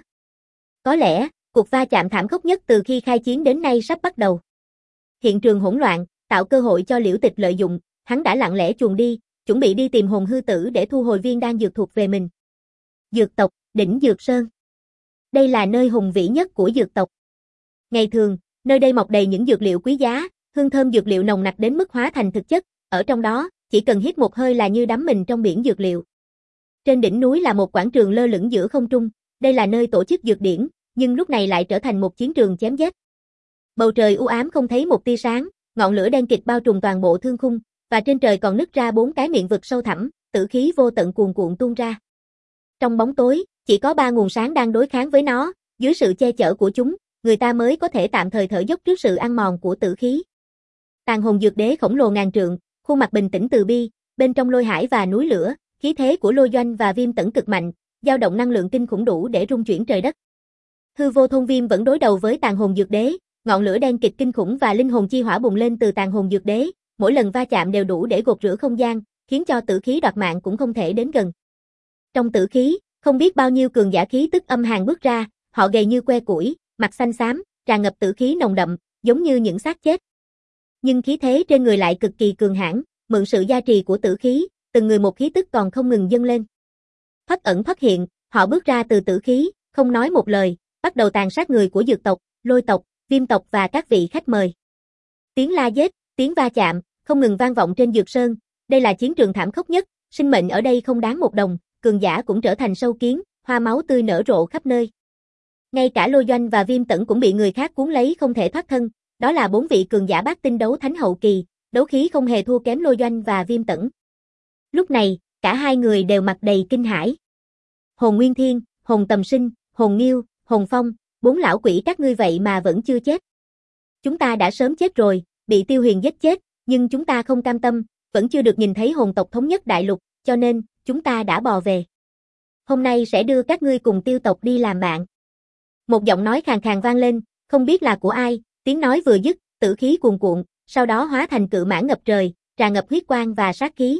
Có lẽ, cuộc va chạm thảm khốc nhất từ khi khai chiến đến nay sắp bắt đầu. Hiện trường hỗn loạn, tạo cơ hội cho Liễu Tịch lợi dụng, hắn đã lặng lẽ chuồn đi, chuẩn bị đi tìm hồn hư tử để thu hồi viên đan dược thuộc về mình. Dược tộc, đỉnh Dược Sơn. Đây là nơi hùng vĩ nhất của dược tộc. Ngày thường, nơi đây mọc đầy những dược liệu quý giá, hương thơm dược liệu nồng nặc đến mức hóa thành thực chất, ở trong đó, chỉ cần hít một hơi là như đắm mình trong biển dược liệu. Trên đỉnh núi là một quảng trường lơ lửng giữa không trung, đây là nơi tổ chức dược điển, nhưng lúc này lại trở thành một chiến trường chém giết. Bầu trời u ám không thấy một tia sáng, ngọn lửa đen kịt bao trùm toàn bộ thương khung, và trên trời còn nứt ra bốn cái miệng vực sâu thẳm, tử khí vô tận cuồn cuộn tuôn ra. Trong bóng tối, chỉ có ba nguồn sáng đang đối kháng với nó, dưới sự che chở của chúng, người ta mới có thể tạm thời thở dốc trước sự ăn mòn của tử khí. Tàn hồn dược đế khổng lồ ngàn trượng, khuôn mặt bình tĩnh từ bi, bên trong lôi hải và núi lửa, khí thế của Lôi Doanh và Viêm Tẩn cực mạnh, dao động năng lượng kinh khủng đủ để rung chuyển trời đất. Hư Vô Thôn Viêm vẫn đối đầu với tàn hồn dược đế, ngọn lửa đen kịch kinh khủng và linh hồn chi hỏa bùng lên từ tàn hồn dược đế, mỗi lần va chạm đều đủ để gột rửa không gian, khiến cho tử khí đoạt mạng cũng không thể đến gần. Trong tử khí, không biết bao nhiêu cường giả khí tức âm hàn bước ra, họ gầy như que củi, mặt xanh xám, tràn ngập tử khí nồng đậm, giống như những xác chết. Nhưng khí thế trên người lại cực kỳ cường hãn, mượn sự gia trì của tử khí, từng người một khí tức còn không ngừng dâng lên. Thoát ẩn thoát hiện, họ bước ra từ tử khí, không nói một lời, bắt đầu tàn sát người của dược tộc, Lôi tộc, Viêm tộc và các vị khách mời. Tiếng la giết, tiếng va chạm, không ngừng vang vọng trên Dược Sơn, đây là chiến trường thảm khốc nhất, sinh mệnh ở đây không đáng một đồng, cường giả cũng trở thành sâu kiến, hoa máu tươi nở rộ khắp nơi. Ngay cả Lôi Doanh và Viêm Tẩn cũng bị người khác cuốn lấy không thể thoát thân, đó là bốn vị cường giả bát tinh đấu thánh hậu kỳ, đấu khí không hề thua kém Lôi Doanh và Viêm Tẩn. Lúc này, cả hai người đều mặt đầy kinh hãi. Hồn Nguyên Thiên, Hồn Tầm Sinh, Hồn Nghiêu, Hồn Phong, bốn lão quỷ các ngươi vậy mà vẫn chưa chết. Chúng ta đã sớm chết rồi, bị Tiêu Huyền giết chết, nhưng chúng ta không cam tâm, vẫn chưa được nhìn thấy hồn tộc thống nhất đại lục, cho nên, chúng ta đã bò về. Hôm nay sẽ đưa các ngươi cùng Tiêu tộc đi làm bạn. Một giọng nói khàn khàn vang lên, không biết là của ai, tiếng nói vừa dứt, tử khí cuồn cuộn, sau đó hóa thành cự mãng ngập trời, tràn ngập huyết quang và sát khí.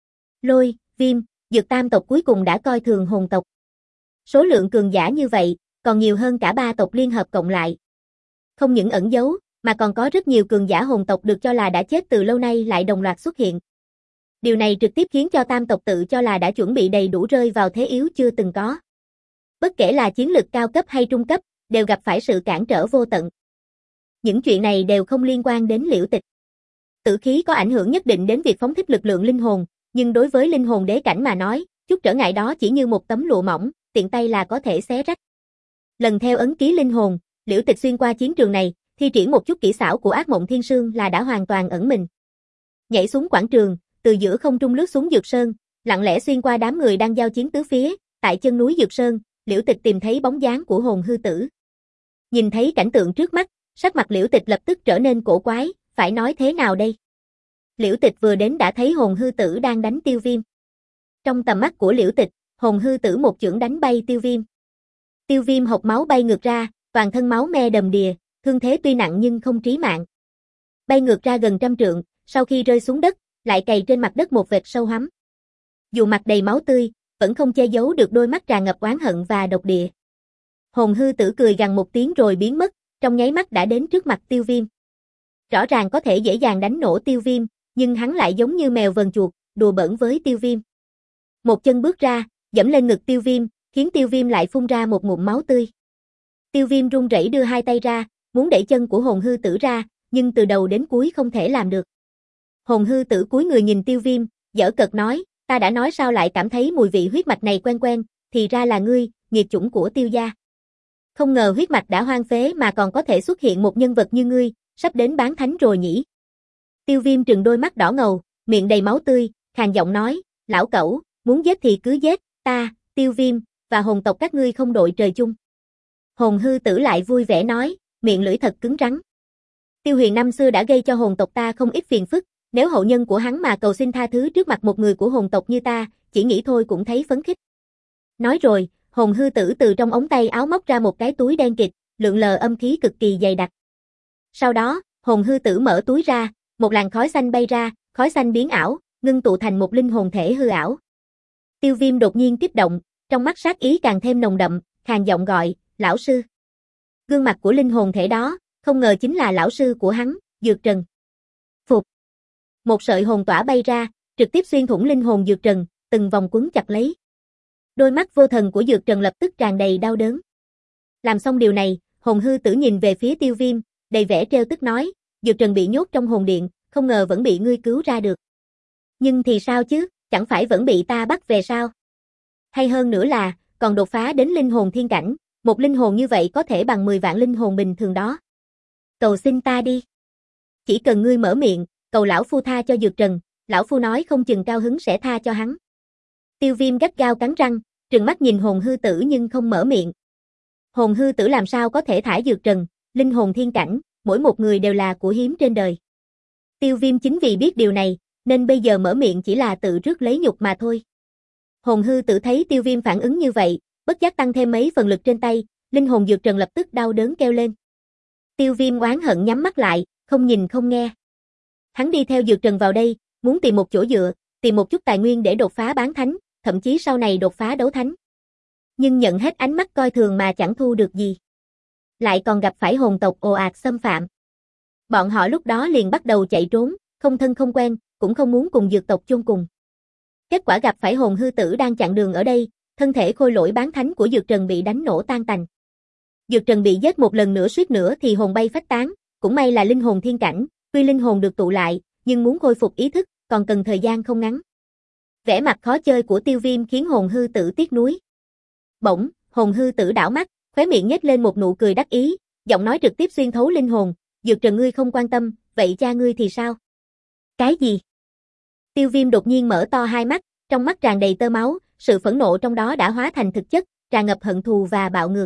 Lôi, Viêm, Dược tam tộc cuối cùng đã coi thường hồn tộc. Số lượng cường giả như vậy, còn nhiều hơn cả ba tộc liên hợp cộng lại. Không những ẩn giấu, mà còn có rất nhiều cường giả hồn tộc được cho là đã chết từ lâu nay lại đồng loạt xuất hiện. Điều này trực tiếp khiến cho tam tộc tự cho là đã chuẩn bị đầy đủ rơi vào thế yếu chưa từng có. Bất kể là chiến lực cao cấp hay trung cấp, đều gặp phải sự cản trở vô tận. Những chuyện này đều không liên quan đến Liễu Tịch. Tử khí có ảnh hưởng nhất định đến việc phóng thích lực lượng linh hồn, nhưng đối với linh hồn đế cảnh mà nói, chút trở ngại đó chỉ như một tấm lụa mỏng, tiện tay là có thể xé rách. Lần theo ấn ký linh hồn, Liễu Tịch xuyên qua chiến trường này, thi triển một chút kỹ xảo của Ác Mộng Thiên Sương là đã hoàn toàn ẩn mình. Nhảy xuống quảng trường, từ giữa không trung lướt xuống Dược Sơn, lặng lẽ xuyên qua đám người đang giao chiến tứ phía, tại chân núi Dược Sơn, Liễu Tịch tìm thấy bóng dáng của hồn hư tử. Nhìn thấy cảnh tượng trước mắt, sắc mặt Liễu Tịch lập tức trở nên cổ quái, phải nói thế nào đây? Liễu Tịch vừa đến đã thấy hồn hư tử đang đánh Tiêu Viêm. Trong tầm mắt của Liễu Tịch, hồn hư tử một chưởng đánh bay Tiêu Viêm. Tiêu Viêm hộc máu bay ngược ra, toàn thân máu me đầm đìa, thương thế tuy nặng nhưng không trí mạng. Bay ngược ra gần trăm trượng, sau khi rơi xuống đất, lại cày trên mặt đất một vệt sâu hắm. Dù mặt đầy máu tươi, vẫn không che giấu được đôi mắt tràn ngập oán hận và độc địa. Hồn hư tử cười gằn một tiếng rồi biến mất, trong nháy mắt đã đến trước mặt Tiêu Viêm. Rõ ràng có thể dễ dàng đánh nổ Tiêu Viêm, nhưng hắn lại giống như mèo vờn chuột, đùa bỡn với Tiêu Viêm. Một chân bước ra, giẫm lên ngực Tiêu Viêm, khiến Tiêu Viêm lại phun ra một ngụm máu tươi. Tiêu Viêm run rẩy đưa hai tay ra, muốn đẩy chân của hồn hư tử ra, nhưng từ đầu đến cuối không thể làm được. Hồn hư tử cúi người nhìn Tiêu Viêm, giở cợt nói, ta đã nói sao lại cảm thấy mùi vị huyết mạch này quen quen, thì ra là ngươi, nghiệt chủng của Tiêu gia. Không ngờ huyết mạch đã hoang phế mà còn có thể xuất hiện một nhân vật như ngươi, sắp đến bán thánh rồi nhỉ. Tiêu Viêm trừng đôi mắt đỏ ngầu, miệng đầy máu tươi, khàn giọng nói, lão cẩu, muốn giết thì cứ giết, ta, Tiêu Viêm, và hồn tộc các ngươi không đội trời chung. Hồn hư tử lại vui vẻ nói, miệng lưỡi thật cứng rắn. Tiêu Huyền năm xưa đã gây cho hồn tộc ta không ít phiền phức, nếu hậu nhân của hắn mà cầu xin tha thứ trước mặt một người của hồn tộc như ta, chỉ nghĩ thôi cũng thấy phấn khích. Nói rồi, hồn hư tử từ trong ống tay áo móc ra một cái túi đen kịt, lượn lờ âm khí cực kỳ dày đặc. Sau đó, hồn hư tử mở túi ra, một làn khói xanh bay ra, khói xanh biến ảo, ngưng tụ thành một linh hồn thể hư ảo. Tiêu Viêm đột nhiên kích động, trong mắt sát ý càng thêm nồng đậm, khàn giọng gọi, lão sư. Gương mặt của linh hồn thể đó, không ngờ chính là lão sư của hắn, Dược Trần. Phục. Một sợi hồn tỏa bay ra, trực tiếp xuyên thủng linh hồn Dược Trần, từng vòng quấn chặt lấy. Đôi mắt vô thần của Dược Trần lập tức tràn đầy đau đớn. Làm xong điều này, hồn hư tử nhìn về phía Tiêu Viêm, đầy vẻ trêu tức nói, Dược Trần bị nhốt trong hồn điện, không ngờ vẫn bị ngươi cứu ra được. Nhưng thì sao chứ, chẳng phải vẫn bị ta bắt về sao? Hay hơn nữa là, còn đột phá đến linh hồn thiên cảnh, một linh hồn như vậy có thể bằng mười vạn linh hồn bình thường đó. Cầu xin ta đi. Chỉ cần ngươi mở miệng, cầu lão phu tha cho Dược Trần, lão phu nói không chừng cao hứng sẽ tha cho hắn. Tiêu Viêm gắt gao cắn răng, trừng mắt nhìn hồn hư tử nhưng không mở miệng. Hồn hư tử làm sao có thể thả Dược Trần, linh hồn thiên cảnh, mỗi một người đều là của hiếm trên đời. Tiêu Viêm chính vì biết điều này, nên bây giờ mở miệng chỉ là tự rước lấy nhục mà thôi. Hồn hư tử thấy Tiêu Viêm phản ứng như vậy, bất giác tăng thêm mấy phần lực trên tay, linh hồn Dược Trần lập tức đau đớn kêu lên. Tiêu Viêm oán hận nhắm mắt lại, không nhìn không nghe. Hắn đi theo Dược Trần vào đây, muốn tìm một chỗ dựa, tìm một chút tài nguyên để đột phá bán thánh, thậm chí sau này đột phá đấu thánh. Nhưng nhận hết ánh mắt coi thường mà chẳng thu được gì. Lại còn gặp phải hồn tộc ồ ạt xâm phạm. Bọn họ lúc đó liền bắt đầu chạy trốn, không thân không quen, cũng không muốn cùng dược tộc chung cùng. Kết quả gặp phải hồn hư tử đang chặn đường ở đây, thân thể khôi lỗi bán thánh của Dược Trần bị đánh nổ tan tành. Dược Trần bị giết một lần nữa suýt nữa thì hồn bay phách tán, cũng may là linh hồn thiên cảnh, tuy linh hồn được tụ lại, nhưng muốn khôi phục ý thức, còn cần thời gian không ngắn. Vẻ mặt khó chơi của Tiêu Viêm khiến hồn hư tử tiếc nuối. Bỗng, hồn hư tử đảo mắt, khóe miệng nhếch lên một nụ cười đắc ý, giọng nói trực tiếp xuyên thấu linh hồn, Dược Trần ngươi không quan tâm, vậy cha ngươi thì sao? Cái gì? Tiêu Viêm đột nhiên mở to hai mắt, trong mắt tràn đầy tơ máu, sự phẫn nộ trong đó đã hóa thành thực chất, tràn ngập hận thù và bạo ngược.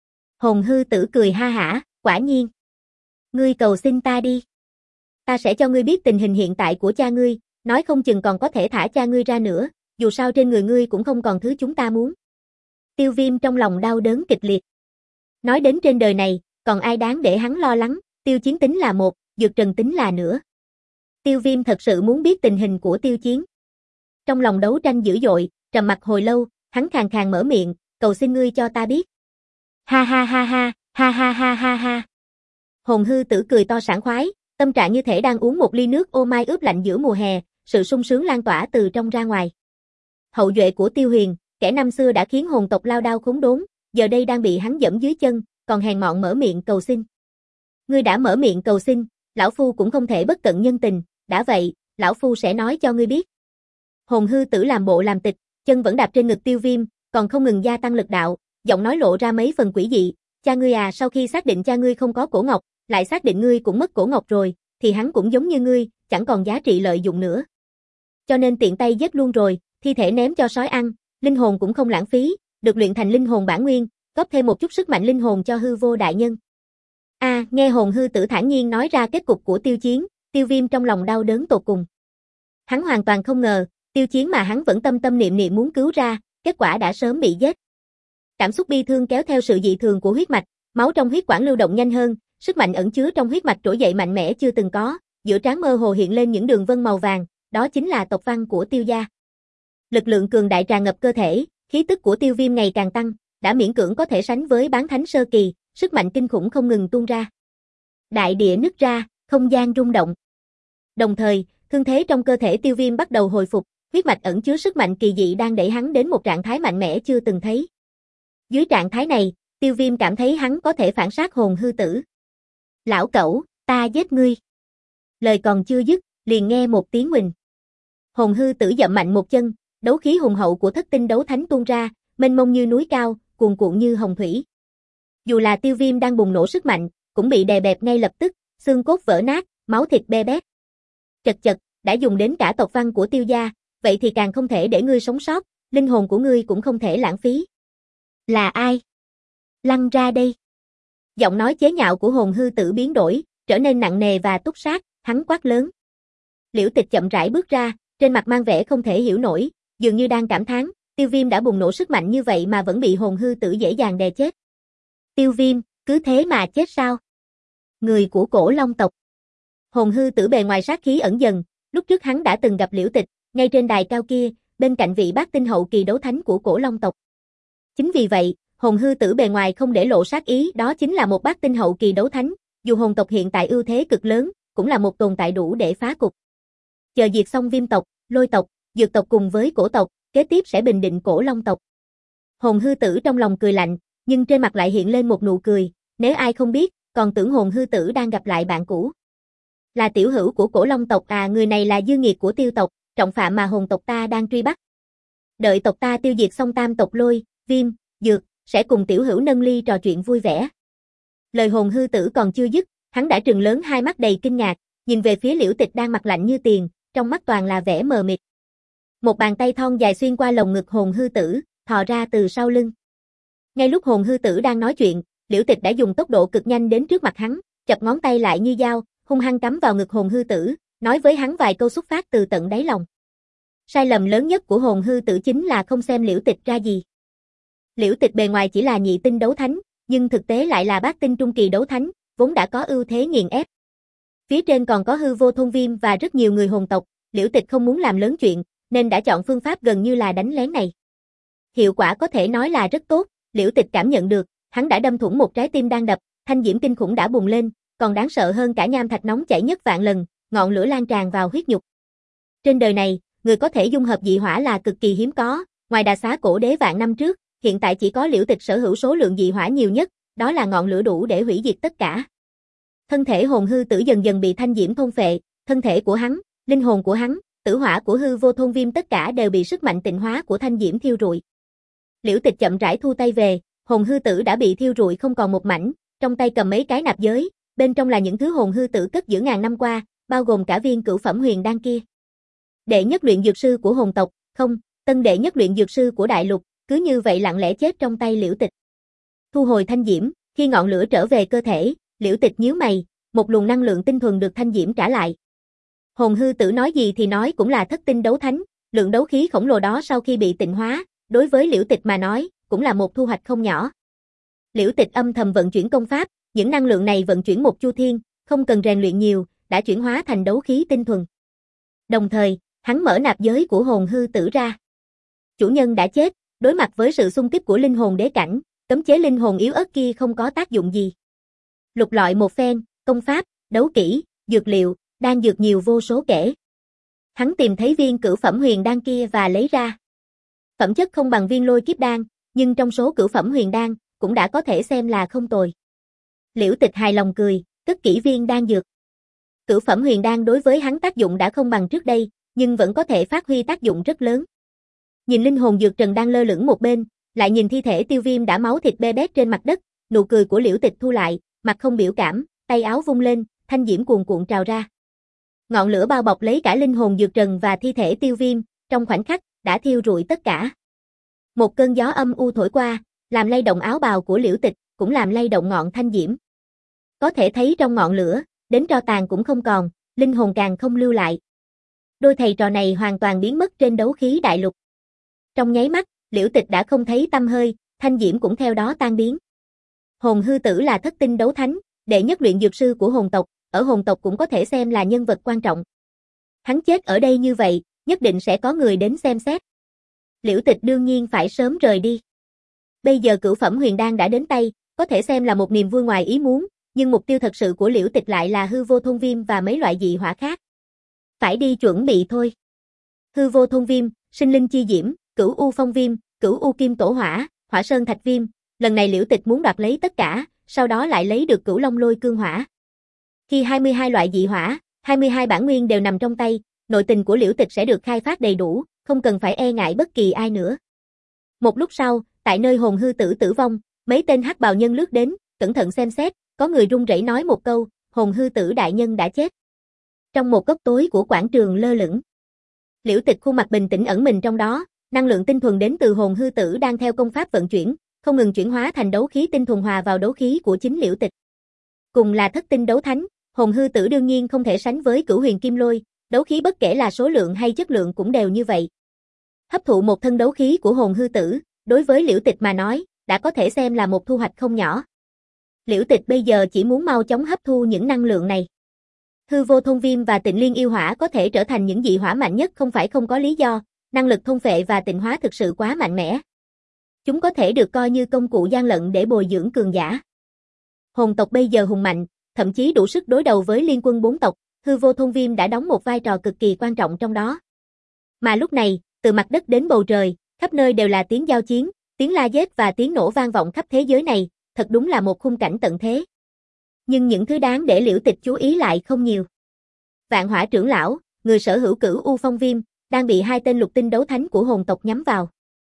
Hồn hư tử cười ha hả, quả nhiên. Ngươi cầu xin ta đi. Ta sẽ cho ngươi biết tình hình hiện tại của cha ngươi, nói không chừng còn có thể thả cha ngươi ra nữa, dù sao trên người ngươi cũng không còn thứ chúng ta muốn. Tiêu Viêm trong lòng đau đớn kịch liệt. Nói đến trên đời này, còn ai đáng để hắn lo lắng, Tiêu Chiến tính là một, Dược Trần tính là nữa. Tiêu Viêm thật sự muốn biết tình hình của Tiêu Chiến. Trong lòng đấu tranh dữ dội, trầm mặc hồi lâu, hắn khàn khàn mở miệng, cầu xin ngươi cho ta biết. Ha ha ha ha, ha ha ha ha ha. Hồn hư tử cười to sảng khoái, tâm trạng như thể đang uống một ly nước ô mai ướp lạnh giữa mùa hè, sự sung sướng lan tỏa từ trong ra ngoài. Hậu duệ của Tiêu Huyền, kẻ năm xưa đã khiến hồn tộc lao đao khốn đốn, giờ đây đang bị hắn dẫm dưới chân, còn hèn mọn mở miệng cầu xin. Ngươi đã mở miệng cầu xin, lão phu cũng không thể bất cận nhân tình, đã vậy, lão phu sẽ nói cho ngươi biết. Hồn hư tử làm bộ làm tịch, chân vẫn đạp trên ngực Tiêu Viêm, còn không ngừng gia tăng lực đạo, giọng nói lộ ra mấy phần quỷ dị, cha ngươi à, sau khi xác định cha ngươi không có cổ ngọc, lại xác định ngươi cũng mất cổ ngọc rồi, thì hắn cũng giống như ngươi, chẳng còn giá trị lợi dụng nữa. Cho nên tiện tay giết luôn rồi, thi thể ném cho sói ăn, linh hồn cũng không lãng phí, được luyện thành linh hồn bản nguyên, góp thêm một chút sức mạnh linh hồn cho hư vô đại nhân. A, à, nghe hồn hư tử thản nhiên nói ra kết cục của Tiêu Chiến, Tiêu Viêm trong lòng đau đớn tột cùng. Hắn hoàn toàn không ngờ, Tiêu Chiến mà hắn vẫn tâm tâm niệm niệm muốn cứu ra, kết quả đã sớm bị giết. Cảm xúc bi thương kéo theo sự dị thường của huyết mạch, máu trong huyết quản lưu động nhanh hơn, sức mạnh ẩn chứa trong huyết mạch trỗi dậy mạnh mẽ chưa từng có, giữa trán mơ hồ hiện lên những đường vân màu vàng, đó chính là tộc văn của Tiêu gia. Lực lượng cường đại tràn ngập cơ thể, khí tức của Tiêu Viêm ngày càng tăng, đã miễn cưỡng có thể sánh với bán thánh sơ kỳ, sức mạnh kinh khủng không ngừng tuôn ra. Đại địa nứt ra, không gian rung động. Đồng thời, thương thế trong cơ thể Tiêu Viêm bắt đầu hồi phục, huyết mạch ẩn chứa sức mạnh kỳ dị đang đẩy hắn đến một trạng thái mạnh mẽ chưa từng thấy. Dưới trạng thái này, Tiêu Viêm cảm thấy hắn có thể phản sát hồn hư tử. Lão cẩu, ta giết ngươi. Lời còn chưa dứt, liền nghe một tiếng huỳnh. Hồn hư tử dậm mạnh một chân, đấu khí hùng hậu của thất tinh đấu thánh tuôn ra, mênh mông như núi cao, cuồn cuộn như hồng thủy. Dù là Tiêu Viêm đang bùng nổ sức mạnh, cũng bị đè bẹp ngay lập tức, xương cốt vỡ nát, máu thịt be bét. Chật chật, đã dùng đến cả tộc văn của Tiêu gia, vậy thì càng không thể để ngươi sống sót, linh hồn của ngươi cũng không thể lãng phí. Là ai? Lăn ra đây. Giọng nói chế nhạo của Hồn Hư Tử biến đổi, trở nên nặng nề và túc sát, hắn quát lớn. Liễu Tịch chậm rãi bước ra, trên mặt mang vẻ không thể hiểu nổi, dường như đang cảm thán, Tiêu Viêm đã bùng nổ sức mạnh như vậy mà vẫn bị Hồn Hư Tử dễ dàng đè chết. Tiêu Viêm, cứ thế mà chết sao? Người của Cổ Long tộc. Hồn Hư Tử bề ngoài sát khí ẩn dần, lúc trước hắn đã từng gặp Liễu Tịch, ngay trên đài cao kia, bên cạnh vị bát tinh hậu kỳ đấu thánh của Cổ Long tộc. Chính vì vậy, Hồn Hư Tử bề ngoài không để lộ sát ý, đó chính là một bát tinh hậu kỳ đấu thánh, dù hồn tộc hiện tại ưu thế cực lớn, cũng là một tồn tại đủ để phá cục. Chờ diệt xong Viêm tộc, Lôi tộc, Dược tộc cùng với Cổ tộc, kế tiếp sẽ bình định Cổ Long tộc. Hồn Hư Tử trong lòng cười lạnh, nhưng trên mặt lại hiện lên một nụ cười, nếu ai không biết, còn tưởng Hồn Hư Tử đang gặp lại bạn cũ. Là tiểu hữu của Cổ Long tộc à, người này là dư nghiệt của Tiêu tộc, trọng phạm mà hồn tộc ta đang truy bắt. Đợi tộc ta tiêu diệt xong tam tộc Lôi, Viêm, Dược, sẽ cùng tiểu hữu nâng ly trò chuyện vui vẻ. Lời Hồn Hư Tử còn chưa dứt, hắn đã trừng lớn hai mắt đầy kinh ngạc, nhìn về phía Liễu Tịch đang mặt lạnh như tiền, trong mắt toàn là vẻ mờ mịt. Một bàn tay thon dài xuyên qua lồng ngực Hồn Hư Tử, thò ra từ sau lưng. Ngay lúc Hồn Hư Tử đang nói chuyện, Liễu Tịch đã dùng tốc độ cực nhanh đến trước mặt hắn, chập ngón tay lại như dao, hung hăng cắm vào ngực Hồn Hư Tử, nói với hắn vài câu xuất phát từ tận đáy lòng. Sai lầm lớn nhất của Hồn Hư Tử chính là không xem Liễu Tịch ra gì. Liễu Tịch bề ngoài chỉ là nhị tinh đấu thánh, nhưng thực tế lại là bát tinh trung kỳ đấu thánh, vốn đã có ưu thế nghiền ép. Phía trên còn có Hư Vô Thôn Viêm và rất nhiều người hồn tộc, Liễu Tịch không muốn làm lớn chuyện, nên đã chọn phương pháp gần như là đánh lén này. Hiệu quả có thể nói là rất tốt, Liễu Tịch cảm nhận được, hắn đã đâm thủng một trái tim đang đập, thanh diễm kinh khủng đã bùng lên, còn đáng sợ hơn cả nham thạch nóng chảy nhất vạn lần, ngọn lửa lan tràn vào huyết nhục. Trên đời này, người có thể dung hợp dị hỏa là cực kỳ hiếm có, ngoài Đà Xá cổ đế vạn năm trước, hiện tại chỉ có Liễu Tịch sở hữu số lượng dị hỏa nhiều nhất, đó là ngọn lửa đủ để hủy diệt tất cả. Thân thể Hồn Hư Tử dần dần bị thanh diễm thôn phệ, thân thể của hắn, linh hồn của hắn, tử hỏa của Hư Vô Thôn Viêm tất cả đều bị sức mạnh tịnh hóa của thanh diễm thiêu rụi. Liễu Tịch chậm rãi thu tay về, Hồn Hư Tử đã bị thiêu rụi không còn một mảnh, trong tay cầm mấy cái nạp giới, bên trong là những thứ Hồn Hư Tử cất giữ ngàn năm qua, bao gồm cả viên cửu phẩm huyền đan kia. Đệ nhất luyện dược sư của hồn tộc, không, tân đệ nhất luyện dược sư của đại lục, cứ như vậy lặng lẽ chết trong tay Liễu Tịch. Thu hồi thanh diễm, khi ngọn lửa trở về cơ thể, Liễu Tịch nhíu mày, một luồng năng lượng tinh thuần được thanh diễm trả lại. Hồn Hư Tử nói gì thì nói cũng là thất tinh đấu thánh, lượng đấu khí khổng lồ đó sau khi bị tịnh hóa, đối với Liễu Tịch mà nói, cũng là một thu hoạch không nhỏ. Liễu Tịch âm thầm vận chuyển công pháp, những năng lượng này vận chuyển một chu thiên, không cần rèn luyện nhiều, đã chuyển hóa thành đấu khí tinh thuần. Đồng thời, hắn mở nạp giới của Hồn Hư Tử ra. Chủ nhân đã chết, đối mặt với sự xung kích của linh hồn đế cảnh, cấm chế linh hồn yếu ớt kia không có tác dụng gì. Lục lọi một phen, công pháp, đấu kỹ, dược liệu, đan dược nhiều vô số kể. Hắn tìm thấy viên cửu phẩm huyền đan kia và lấy ra. Phẩm chất không bằng viên lôi kiếp đan, nhưng trong số cửu phẩm huyền đan, cũng đã có thể xem là không tồi. Liễu Tịch hài lòng cười, cất kỹ viên đan dược. Cửu phẩm huyền đan đối với hắn tác dụng đã không bằng trước đây, nhưng vẫn có thể phát huy tác dụng rất lớn. Nhìn linh hồn dược trần đang lơ lửng một bên, lại nhìn thi thể Tiêu Viêm đã máu thịt be bét trên mặt đất, nụ cười của Liễu Tịch thu lại, mặt không biểu cảm, tay áo vung lên, thanh diễm cuồn cuộn trào ra. Ngọn lửa bao bọc lấy cả linh hồn dược trần và thi thể Tiêu Viêm, trong khoảnh khắc đã thiêu rụi tất cả. Một cơn gió âm u thổi qua, làm lay động áo bào của Liễu Tịch, cũng làm lay động ngọn thanh diễm. Có thể thấy trong ngọn lửa, đến tro tàn cũng không còn, linh hồn càng không lưu lại. Đôi thầy trò này hoàn toàn biến mất trên đấu khí đại lục. Trong nháy mắt, Liễu Tịch đã không thấy tăm hơi, thanh diễm cũng theo đó tan biến. Hồn Hư Tử là thất tinh đấu thánh, đệ nhất luyện dược sư của hồn tộc, ở hồn tộc cũng có thể xem là nhân vật quan trọng. Hắn chết ở đây như vậy, nhất định sẽ có người đến xem xét. Liễu Tịch đương nhiên phải sớm rời đi. Bây giờ cửu phẩm huyền đan đã đến tay, có thể xem là một niềm vui ngoài ý muốn, nhưng mục tiêu thật sự của Liễu Tịch lại là Hư Vô Thôn Viêm và mấy loại dị hỏa khác. Phải đi chuẩn bị thôi. Hư Vô Thôn Viêm, Sinh Linh Chi Diễm, Cửu U Phong Viêm, Cửu U Kim Tổ Hỏa, Hỏa Sơn Thạch Viêm, lần này Liễu Tịch muốn đoạt lấy tất cả, sau đó lại lấy được Cửu Long Lôi Cương Hỏa. Khi hai mươi hai loại dị hỏa, hai mươi hai bản nguyên đều nằm trong tay, nội tình của Liễu Tịch sẽ được khai phát đầy đủ, không cần phải e ngại bất kỳ ai nữa. Một lúc sau, tại nơi Hồn Hư Tử tử vong, Mấy tên hắc bào nhân lướt đến, cẩn thận xem xét, có người run rẩy nói một câu, hồn hư tử đại nhân đã chết. Trong một góc tối của quảng trường lơ lửng, Liễu Tịch khuôn mặt bình tĩnh ẩn mình trong đó, năng lượng tinh thuần đến từ hồn hư tử đang theo công pháp vận chuyển, không ngừng chuyển hóa thành đấu khí tinh thuần hòa vào đấu khí của chính Liễu Tịch. Cùng là thất tinh đấu thánh, hồn hư tử đương nhiên không thể sánh với Cửu Huyền Kim Lôi, đấu khí bất kể là số lượng hay chất lượng cũng đều như vậy. Hấp thụ một thân đấu khí của hồn hư tử, đối với Liễu Tịch mà nói, đã có thể xem là một thu hoạch không nhỏ. Liễu Tịch bây giờ chỉ muốn mau chóng hấp thu những năng lượng này. Hư vô thôn viêm và tịnh liên yêu hỏa có thể trở thành những dị hỏa mạnh nhất không phải không có lý do, năng lực thôn phệ và tịnh hóa thực sự quá mạnh mẽ. Chúng có thể được coi như công cụ gian lận để bồi dưỡng cường giả. Hồn tộc bây giờ hùng mạnh, thậm chí đủ sức đối đầu với liên quân bốn tộc, hư vô thôn viêm đã đóng một vai trò cực kỳ quan trọng trong đó. Mà lúc này, từ mặt đất đến bầu trời, khắp nơi đều là tiếng giao chiến, tiếng la giết và tiếng nổ vang vọng khắp thế giới này, thật đúng là một khung cảnh tận thế. Nhưng những thứ đáng để Liễu Tịch chú ý lại không nhiều. Vạn Hỏa trưởng lão, người sở hữu Cửu U Phong Viêm, đang bị hai tên lục tinh đấu thánh của hồn tộc nhắm vào.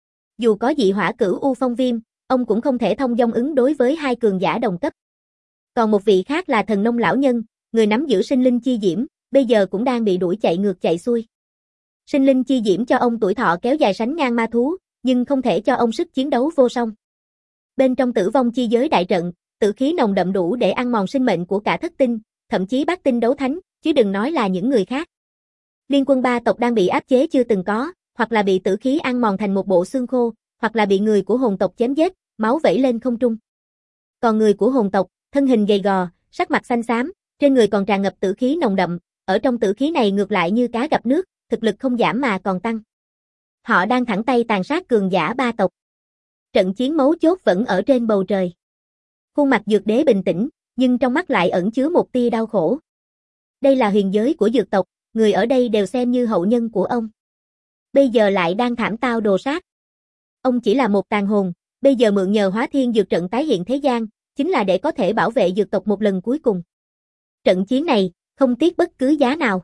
Dù có dị hỏa Cửu U Phong Viêm, ông cũng không thể thông dong ứng đối với hai cường giả đồng cấp. Còn một vị khác là thần nông lão nhân, người nắm giữ sinh linh chi diễm, bây giờ cũng đang bị đuổi chạy ngược chạy xuôi. Sinh linh chi diễm cho ông tuổi thọ kéo dài sánh ngang ma thú, nhưng không thể cho ông sức chiến đấu vô song. Bên trong tử vong chi giới đại trận, tử khí nồng đậm đủ để ăn mòn sinh mệnh của cả thất tinh, thậm chí bát tinh đấu thánh, chứ đừng nói là những người khác. Liên quân ba tộc đang bị áp chế chưa từng có, hoặc là bị tử khí ăn mòn thành một bộ xương khô, hoặc là bị người của hồn tộc chém giết, máu vẩy lên không trung. Còn người của hồn tộc, thân hình gầy gò, sắc mặt xanh xám, trên người còn tràn ngập tử khí nồng đậm, ở trong tử khí này ngược lại như cá gặp nước, thực lực không giảm mà còn tăng. Họ đang thẳng tay tàn sát cường giả ba tộc. Trận chiến mấu chốt vẫn ở trên bầu trời. Khuôn mặt Dược Đế bình tĩnh, nhưng trong mắt lại ẩn chứa một tia đau khổ. Đây là huyền giới của dược tộc, người ở đây đều xem như hậu nhân của ông. Bây giờ lại đang thảm tao đồ sát. Ông chỉ là một tàn hồn, bây giờ mượn nhờ Hóa Thiên Dược trận tái hiện thế gian, chính là để có thể bảo vệ dược tộc một lần cuối cùng. Trận chiến này, không tiếc bất cứ giá nào.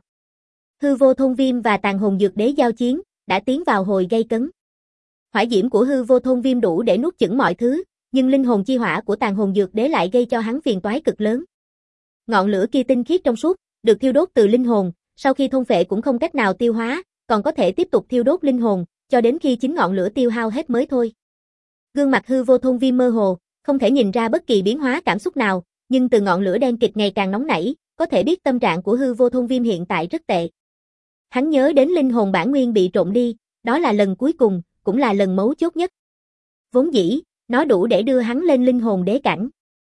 Hư vô thôn viêm và tàn hồn Dược Đế giao chiến, đã tiến vào hồi gây cấn. Hỏa diễm của hư vô thôn viêm đủ để nuốt chửng mọi thứ, nhưng linh hồn chi hỏa của tàn hồn Dược Đế lại gây cho hắn phiền toái cực lớn. Ngọn lửa kia tinh khiết trong suốt, được thiêu đốt từ linh hồn, sau khi thôn phệ cũng không cách nào tiêu hóa, còn có thể tiếp tục thiêu đốt linh hồn, cho đến khi chính ngọn lửa tiêu hao hết mới thôi. Gương mặt hư vô thôn viêm mơ hồ, không thể nhìn ra bất kỳ biến hóa cảm xúc nào, nhưng từ ngọn lửa đen kịt ngày càng nóng nảy, có thể biết tâm trạng của hư vô thôn viêm hiện tại rất tệ. Hắn nhớ đến linh hồn bản nguyên bị trộm đi, đó là lần cuối cùng, cũng là lần mấu chốt nhất. Vốn dĩ, nó đủ để đưa hắn lên linh hồn đế cảnh.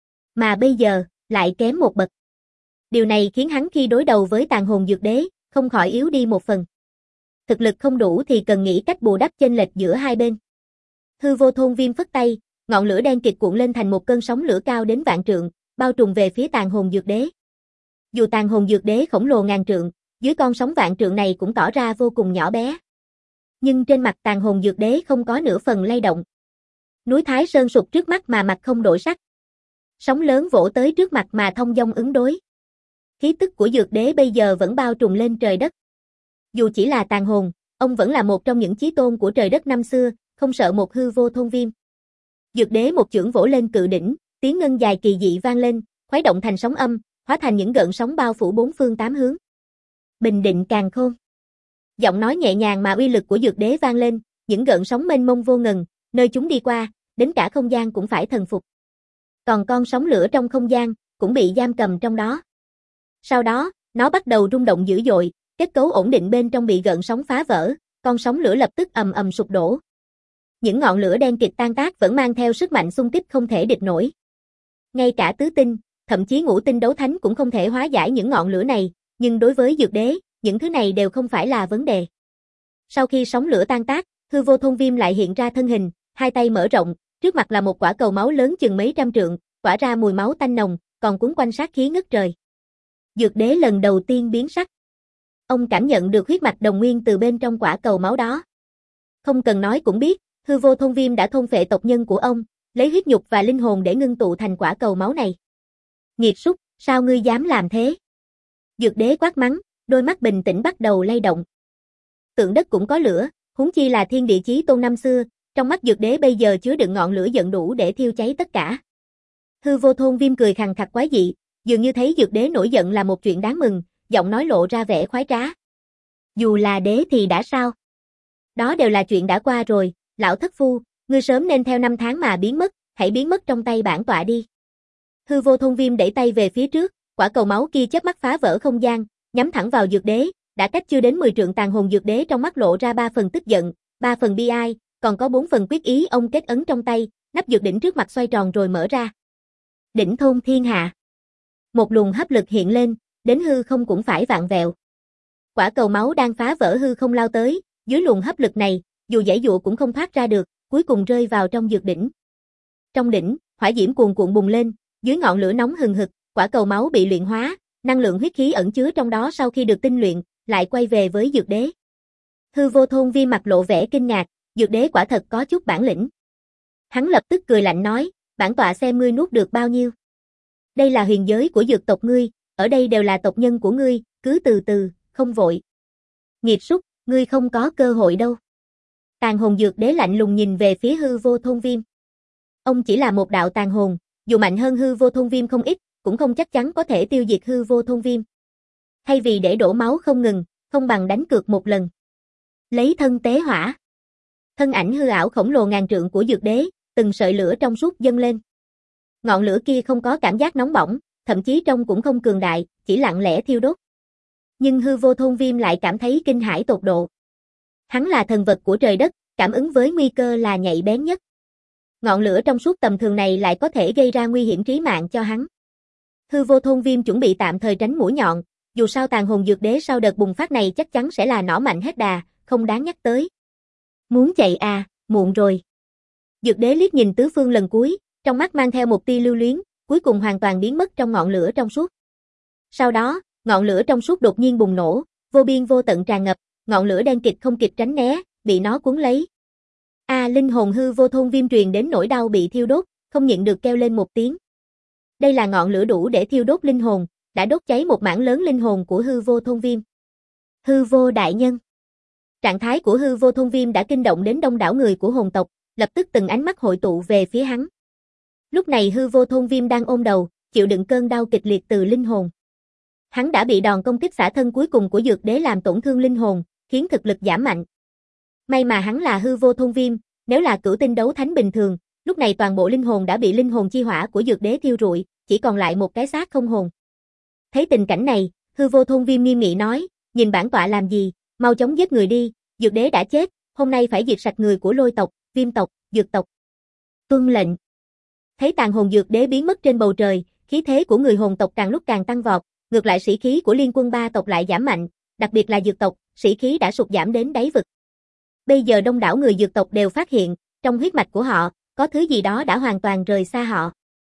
Mà bây giờ, lại kém một bậc. Điều này khiến hắn khi đối đầu với tàn hồn Dược Đế, không khỏi yếu đi một phần. Thực lực không đủ thì cần nghĩ cách bù đắp chênh lệch giữa hai bên. Hư vô thôn viêm phất tay, ngọn lửa đen kịt cuộn lên thành một cơn sóng lửa cao đến vạn trượng, bao trùm về phía tàn hồn Dược Đế. Dù tàn hồn Dược Đế khổng lồ ngàn trượng, dưới con sóng vạn trượng này cũng tỏ ra vô cùng nhỏ bé. Nhưng trên mặt tàn hồn Dược Đế không có nửa phần lay động. Núi Thái Sơn sụp trước mắt mà mặt không đổi sắc. Sóng lớn vỗ tới trước mặt mà thông dong ứng đối. Khí tức của Dược Đế bây giờ vẫn bao trùm lên trời đất. Dù chỉ là tàn hồn, ông vẫn là một trong những chí tôn của trời đất năm xưa, không sợ một hư vô thôn viêm. Dược Đế một chưởng vỗ lên cự đỉnh, tiếng ngân dài kỳ dị vang lên, khuấy động thành sóng âm, hóa thành những gợn sóng bao phủ bốn phương tám hướng. Bình định càn khôn. Giọng nói nhẹ nhàng mà uy lực của Dược Đế vang lên, những gợn sóng mênh mông vô ngần, nơi chúng đi qua, đến cả không gian cũng phải thần phục. Còn con sóng lửa trong không gian, cũng bị giam cầm trong đó. Sau đó, nó bắt đầu rung động dữ dội, kết cấu ổn định bên trong bị gợn sóng phá vỡ, con sóng lửa lập tức ầm ầm sụp đổ. Những ngọn lửa đen kịt tan tác vẫn mang theo sức mạnh xung kích không thể địch nổi. Ngay cả tứ tinh, thậm chí ngũ tinh đấu thánh cũng không thể hóa giải những ngọn lửa này, nhưng đối với Dược Đế, những thứ này đều không phải là vấn đề. Sau khi sóng lửa tan tác, hư vô thôn viêm lại hiện ra thân hình, hai tay mở rộng, trước mặt là một quả cầu máu lớn chừng mấy trăm trượng, tỏa ra mùi máu tanh nồng, còn cuốn quanh sát khí ngất trời. Dược Đế lần đầu tiên biến sắc. Ông cảm nhận được huyết mạch đồng nguyên từ bên trong quả cầu máu đó. Không cần nói cũng biết, hư vô thôn viêm đã thôn phệ tộc nhân của ông, lấy huyết nhục và linh hồn để ngưng tụ thành quả cầu máu này. Nghiệt súc, sao ngươi dám làm thế? Dược Đế quát mắng, đôi mắt bình tĩnh bắt đầu lay động. Tượng đất cũng có lửa, huống chi là thiên địa chí tôn năm xưa, Trong mắt Dược Đế bây giờ chứa đựng ngọn lửa giận đủ để thiêu cháy tất cả. Hư Vô Thôn Viêm cười khằng khặc quái dị, dường như thấy Dược Đế nổi giận là một chuyện đáng mừng, giọng nói lộ ra vẻ khoái trá. Dù là đế thì đã sao? Đó đều là chuyện đã qua rồi, lão thất phu, ngươi sớm nên theo năm tháng mà biến mất, hãy biến mất trong tay bản tọa đi. Hư Vô Thôn Viêm đẩy tay về phía trước, quả cầu máu kia chớp mắt phá vỡ không gian, nhắm thẳng vào Dược Đế, đã cách chưa đến mười trượng tàn hồn Dược Đế trong mắt lộ ra ba phần tức giận, ba phần bi ai, còn có bốn phần quyết ý. Ông kết ấn trong tay, nắp dược đỉnh trước mặt xoay tròn rồi mở ra. Đỉnh thôn thiên hạ. Một luồng hấp lực hiện lên, đến hư không cũng phải vạn vẹo. Quả cầu máu đang phá vỡ hư không lao tới, dưới luồng hấp lực này, dù giãy dụa cũng không thoát ra được, cuối cùng rơi vào trong dược đỉnh. Trong đỉnh, hỏa diễm cuồn cuộn bùng lên, dưới ngọn lửa nóng hừng hực, quả cầu máu bị luyện hóa, năng lượng huyết khí ẩn chứa trong đó sau khi được tinh luyện, lại quay về với Dược Đế. Hư Vô Thôn Viêm mặt lộ vẻ kinh ngạc, Dược Đế quả thật có chút bản lĩnh. Hắn lập tức cười lạnh nói, bản tọa xem ngươi nuốt được bao nhiêu. Đây là huyền giới của dược tộc ngươi, ở đây đều là tộc nhân của ngươi, cứ từ từ, không vội. Nghiệt súc, ngươi không có cơ hội đâu. Tàn hồn Dược Đế lạnh lùng nhìn về phía Hư Vô Thôn Viêm. Ông chỉ là một đạo tàn hồn, dù mạnh hơn Hư Vô Thôn Viêm không ít, cũng không chắc chắn có thể tiêu diệt Hư Vô Thôn Viêm. Thay vì để đổ máu không ngừng, không bằng đánh cược một lần. Lấy thân tế hỏa. Thân ảnh hư ảo khổng lồ ngàn trượng của Dược Đế, từng sợi lửa trong suốt dâng lên. Ngọn lửa kia không có cảm giác nóng bỏng, thậm chí trông cũng không cường đại, chỉ lặng lẽ thiêu đốt. Nhưng Hư Vô Thôn Viêm lại cảm thấy kinh hãi tột độ. Hắn là thần vật của trời đất, cảm ứng với nguy cơ là nhạy bén nhất. Ngọn lửa trong suốt tầm thường này lại có thể gây ra nguy hiểm trí mạng cho hắn. Hư Vô Thôn Viêm chuẩn bị tạm thời tránh mũi nhọn, dù sao tàn hồn Dược Đế sau đợt bùng phát này chắc chắn sẽ là nỏ mạnh hết đà, không đáng nhắc tới. Muốn chạy à, muộn rồi. Dược Đế liếc nhìn tứ phương lần cuối, trong mắt mang theo một tia lưu luyến, cuối cùng hoàn toàn biến mất trong ngọn lửa trong suốt. Sau đó, ngọn lửa trong suốt đột nhiên bùng nổ, vô biên vô tận tràn ngập, ngọn lửa đen kịt không kịp tránh né, bị nó cuốn lấy. A à, linh hồn Hư Vô Thôn Viêm truyền đến nỗi đau bị thiêu đốt, không nhịn được kêu lên một tiếng. Đây là ngọn lửa đủ để thiêu đốt linh hồn, đã đốt cháy một mảng lớn linh hồn của Hư Vô Thôn Viêm. Hư Vô đại nhân. Trạng thái của Hư Vô Thôn Viêm đã kinh động đến đông đảo người của hồn tộc, lập tức từng ánh mắt hội tụ về phía hắn. Lúc này Hư Vô Thôn Viêm đang ôm đầu, chịu đựng cơn đau kịch liệt từ linh hồn. Hắn đã bị đòn công kích xả thân cuối cùng của Dược Đế làm tổn thương linh hồn, khiến thực lực giảm mạnh. May mà hắn là Hư Vô Thôn Viêm, nếu là cửu tinh đấu thánh bình thường, lúc này toàn bộ linh hồn đã bị linh hồn chi hỏa của Dược Đế thiêu rụi, chỉ còn lại một cái xác không hồn. Thấy tình cảnh này, Hư Vô Thôn Viêm nghiêm nghị nói, nhìn bản tọa làm gì, mau chóng giết người đi, Dược Đế đã chết, hôm nay phải diệt sạch người của Lôi tộc, Viêm tộc, Dược tộc. Tuân lệnh. Thấy tàn hồn Dược Đế biến mất trên bầu trời, khí thế của người hồn tộc càng lúc càng tăng vọt, ngược lại sĩ khí của liên quân ba tộc lại giảm mạnh, đặc biệt là Dược tộc, sĩ khí đã sụt giảm đến đáy vực. Bây giờ đông đảo người Dược tộc đều phát hiện, trong huyết mạch của họ, có thứ gì đó đã hoàn toàn rời xa họ.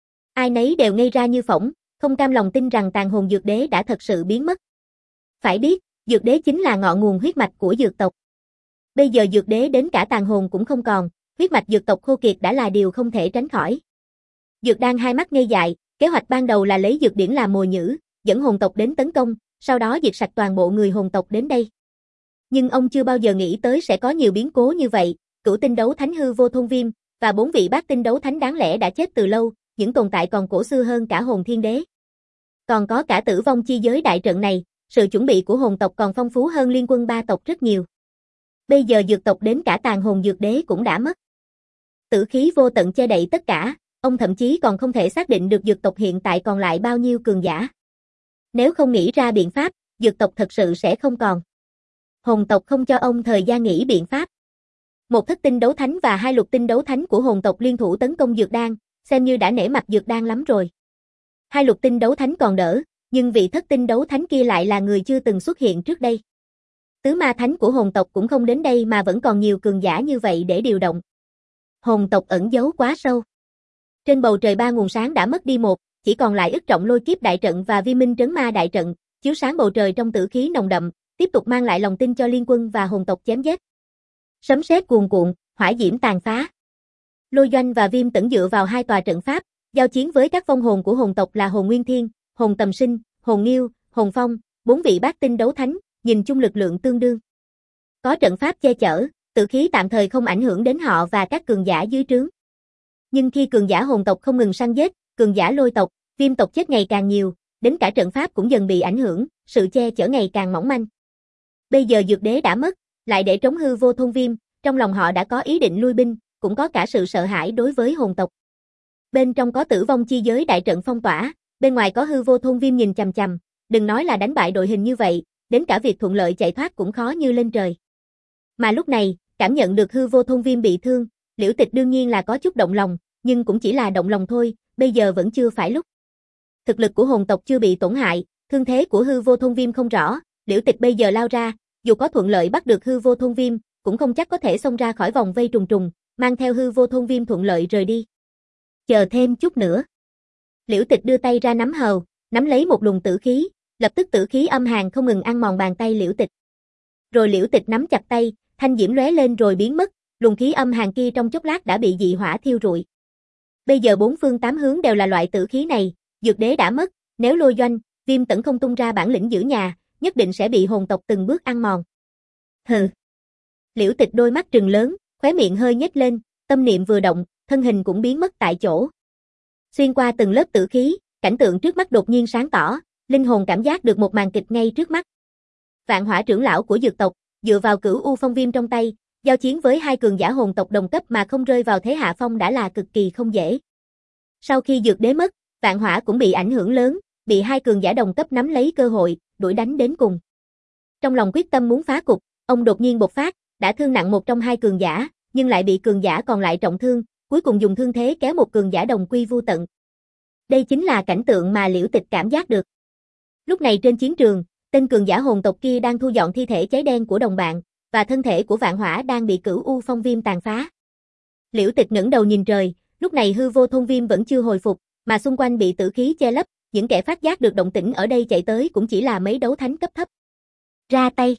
Ai nấy đều ngây ra như phỗng, không cam lòng tin rằng tàn hồn Dược Đế đã thật sự biến mất. Phải biết, Dược Đế chính là ngọn nguồn huyết mạch của Dược tộc. Bây giờ Dược Đế đến cả tàn hồn cũng không còn, huyết mạch Dược tộc khô kiệt đã là điều không thể tránh khỏi. Dược Đan hai mắt ngây dại, kế hoạch ban đầu là lấy dược điển làm mồi nhử, dẫn hồn tộc đến tấn công, sau đó diệt sạch toàn bộ người hồn tộc đến đây. Nhưng ông chưa bao giờ nghĩ tới sẽ có nhiều biến cố như vậy, cửu tinh đấu thánh Hư Vô Thôn Viêm, và bốn vị bát tinh đấu thánh đáng lẽ đã chết từ lâu, những tồn tại còn cổ xưa hơn cả hồn thiên đế. Còn có cả tử vong chi giới đại trận này, sự chuẩn bị của hồn tộc còn phong phú hơn liên quân ba tộc rất nhiều. Bây giờ dược tộc đến cả tàn hồn Dược Đế cũng đã mất. Tử khí vô tận che đậy tất cả, ông thậm chí còn không thể xác định được dược tộc hiện tại còn lại bao nhiêu cường giả. Nếu không nghĩ ra biện pháp, dược tộc thật sự sẽ không còn. Hồn tộc không cho ông thời gian nghĩ biện pháp. Một thất tinh đấu thánh và hai lục tinh đấu thánh của hồn tộc liên thủ tấn công Dược Đan, xem như đã nể mặt Dược Đan lắm rồi. Hai lục tinh đấu thánh còn đỡ, nhưng vị thất tinh đấu thánh kia lại là người chưa từng xuất hiện trước đây. Tứ ma thánh của hồn tộc cũng không đến đây mà vẫn còn nhiều cường giả như vậy để điều động. Hồn tộc ẩn giấu quá sâu. Trên bầu trời ba nguồn sáng đã mất đi một, chỉ còn lại ức trọng lôi kiếp đại trận và vi minh trấn ma đại trận, chiếu sáng bầu trời trong tử khí nồng đậm, tiếp tục mang lại lòng tin cho liên quân và hồn tộc chém giết. Sấm sét cuồn cuộn, hỏa diễm tàn phá. Lôi Doanh và Viêm Tẩn dựa vào hai tòa trận pháp, giao chiến với các vong hồn của hồn tộc là Hồn Nguyên Thiên, Hồn Tầm Sinh, Hồn Nghiêu, Hồn Phong, bốn vị bát tinh đấu thánh, nhìn chung lực lượng tương đương. Có trận pháp che chở, Tử khí tạm thời không ảnh hưởng đến họ và các cường giả dưới trướng. Nhưng khi cường giả hồn tộc không ngừng săn giết, cường giả lôi tộc, viêm tộc chết ngày càng nhiều, đến cả trận pháp cũng dần bị ảnh hưởng, sự che chở ngày càng mỏng manh. Bây giờ dược đế đã mất, lại để trống hư vô thôn viêm, trong lòng họ đã có ý định lui binh, cũng có cả sự sợ hãi đối với hồn tộc. Bên trong có tử vong chi giới đại trận phong tỏa, bên ngoài có hư vô thôn viêm nhìn chằm chằm, đừng nói là đánh bại đội hình như vậy, đến cả việc thuận lợi chạy thoát cũng khó như lên trời. Mà lúc này, cảm nhận được hư vô thôn viêm bị thương, Liễu Tịch đương nhiên là có chút động lòng, nhưng cũng chỉ là động lòng thôi, bây giờ vẫn chưa phải lúc. Thực lực của hồn tộc chưa bị tổn hại, thương thế của hư vô thôn viêm không rõ, Liễu Tịch bây giờ lao ra, dù có thuận lợi bắt được hư vô thôn viêm, cũng không chắc có thể xông ra khỏi vòng vây trùng trùng, mang theo hư vô thôn viêm thuận lợi rời đi. Chờ thêm chút nữa. Liễu Tịch đưa tay ra nắm hầu, nắm lấy một luồng tử khí, lập tức tử khí âm hàn không ngừng ăn mòn bàn tay Liễu Tịch. Rồi Liễu Tịch nắm chặt tay, thanh diễm lóe lên rồi biến mất, luồng khí âm hàn kia trong chốc lát đã bị dị hỏa thiêu rụi. Bây giờ bốn phương tám hướng đều là loại tử khí này, dược đế đã mất, nếu Lôi Doanh, Viêm Tẩn không tung ra bản lĩnh giữ nhà, nhất định sẽ bị hồn tộc từng bước ăn mòn. Hừ. Liễu Tịch đôi mắt trừng lớn, khóe miệng hơi nhếch lên, tâm niệm vừa động, thân hình cũng biến mất tại chỗ. Xuyên qua từng lớp tử khí, cảnh tượng trước mắt đột nhiên sáng tỏ, linh hồn cảm giác được một màn kịch ngay trước mắt. Vạn Hỏa trưởng lão của dược tộc, dựa vào Cửu U Phong Viêm trong tay, giao chiến với hai cường giả hồn tộc đồng cấp mà không rơi vào thế hạ phong đã là cực kỳ không dễ. Sau khi dược đế mất, Vạn Hỏa cũng bị ảnh hưởng lớn, bị hai cường giả đồng cấp nắm lấy cơ hội, đuổi đánh đến cùng. Trong lòng quyết tâm muốn phá cục, ông đột nhiên bộc phát, đã thương nặng một trong hai cường giả, nhưng lại bị cường giả còn lại trọng thương, cuối cùng dùng thương thế kéo một cường giả đồng quy vu tận. Đây chính là cảnh tượng mà Liễu Tịch cảm giác được. Lúc này trên chiến trường, tên cường giả hồn tộc kia đang thu dọn thi thể cháy đen của đồng bạn, và thân thể của Vạn Hỏa đang bị Cửu U Phong Viêm tàn phá. Liễu Tịch ngẩng đầu nhìn trời, lúc này hư vô thôn viêm vẫn chưa hồi phục, mà xung quanh bị tử khí che lấp, những kẻ phát giác được động tĩnh ở đây chạy tới cũng chỉ là mấy đấu thánh cấp thấp. Ra tay.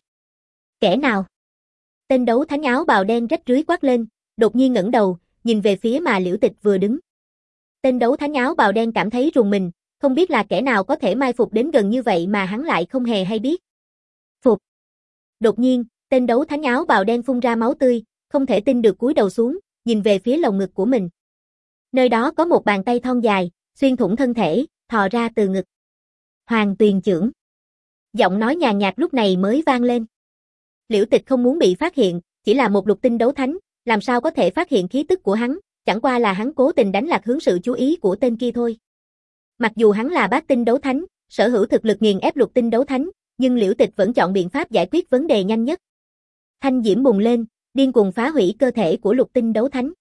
Kẻ nào? Tên đấu thánh áo bào đen rách rưới quát lên, đột nhiên ngẩng đầu, nhìn về phía mà Liễu Tịch vừa đứng. Tên đấu thánh áo bào đen cảm thấy rùng mình, không biết là kẻ nào có thể mai phục đến gần như vậy mà hắn lại không hề hay biết. Phục. Đột nhiên, tên đấu thánh áo bào đen phun ra máu tươi, không thể tin được cúi đầu xuống, nhìn về phía lồng ngực của mình. Nơi đó có một bàn tay thon dài, xuyên thủng thân thể, thò ra từ ngực. Hoàng Tuyền Chưởng. Giọng nói nhàn nhạt lúc này mới vang lên. Liễu Tịch không muốn bị phát hiện, chỉ là một lục tinh đấu thánh, làm sao có thể phát hiện khí tức của hắn, chẳng qua là hắn cố tình đánh lạc hướng sự chú ý của tên kia thôi. Mặc dù hắn là bát tinh đấu thánh, sở hữu thực lực nghiền ép lục tinh đấu thánh, nhưng Liễu Tịch vẫn chọn biện pháp giải quyết vấn đề nhanh nhất. Thanh diễm bùng lên, điên cuồng phá hủy cơ thể của lục tinh đấu thánh.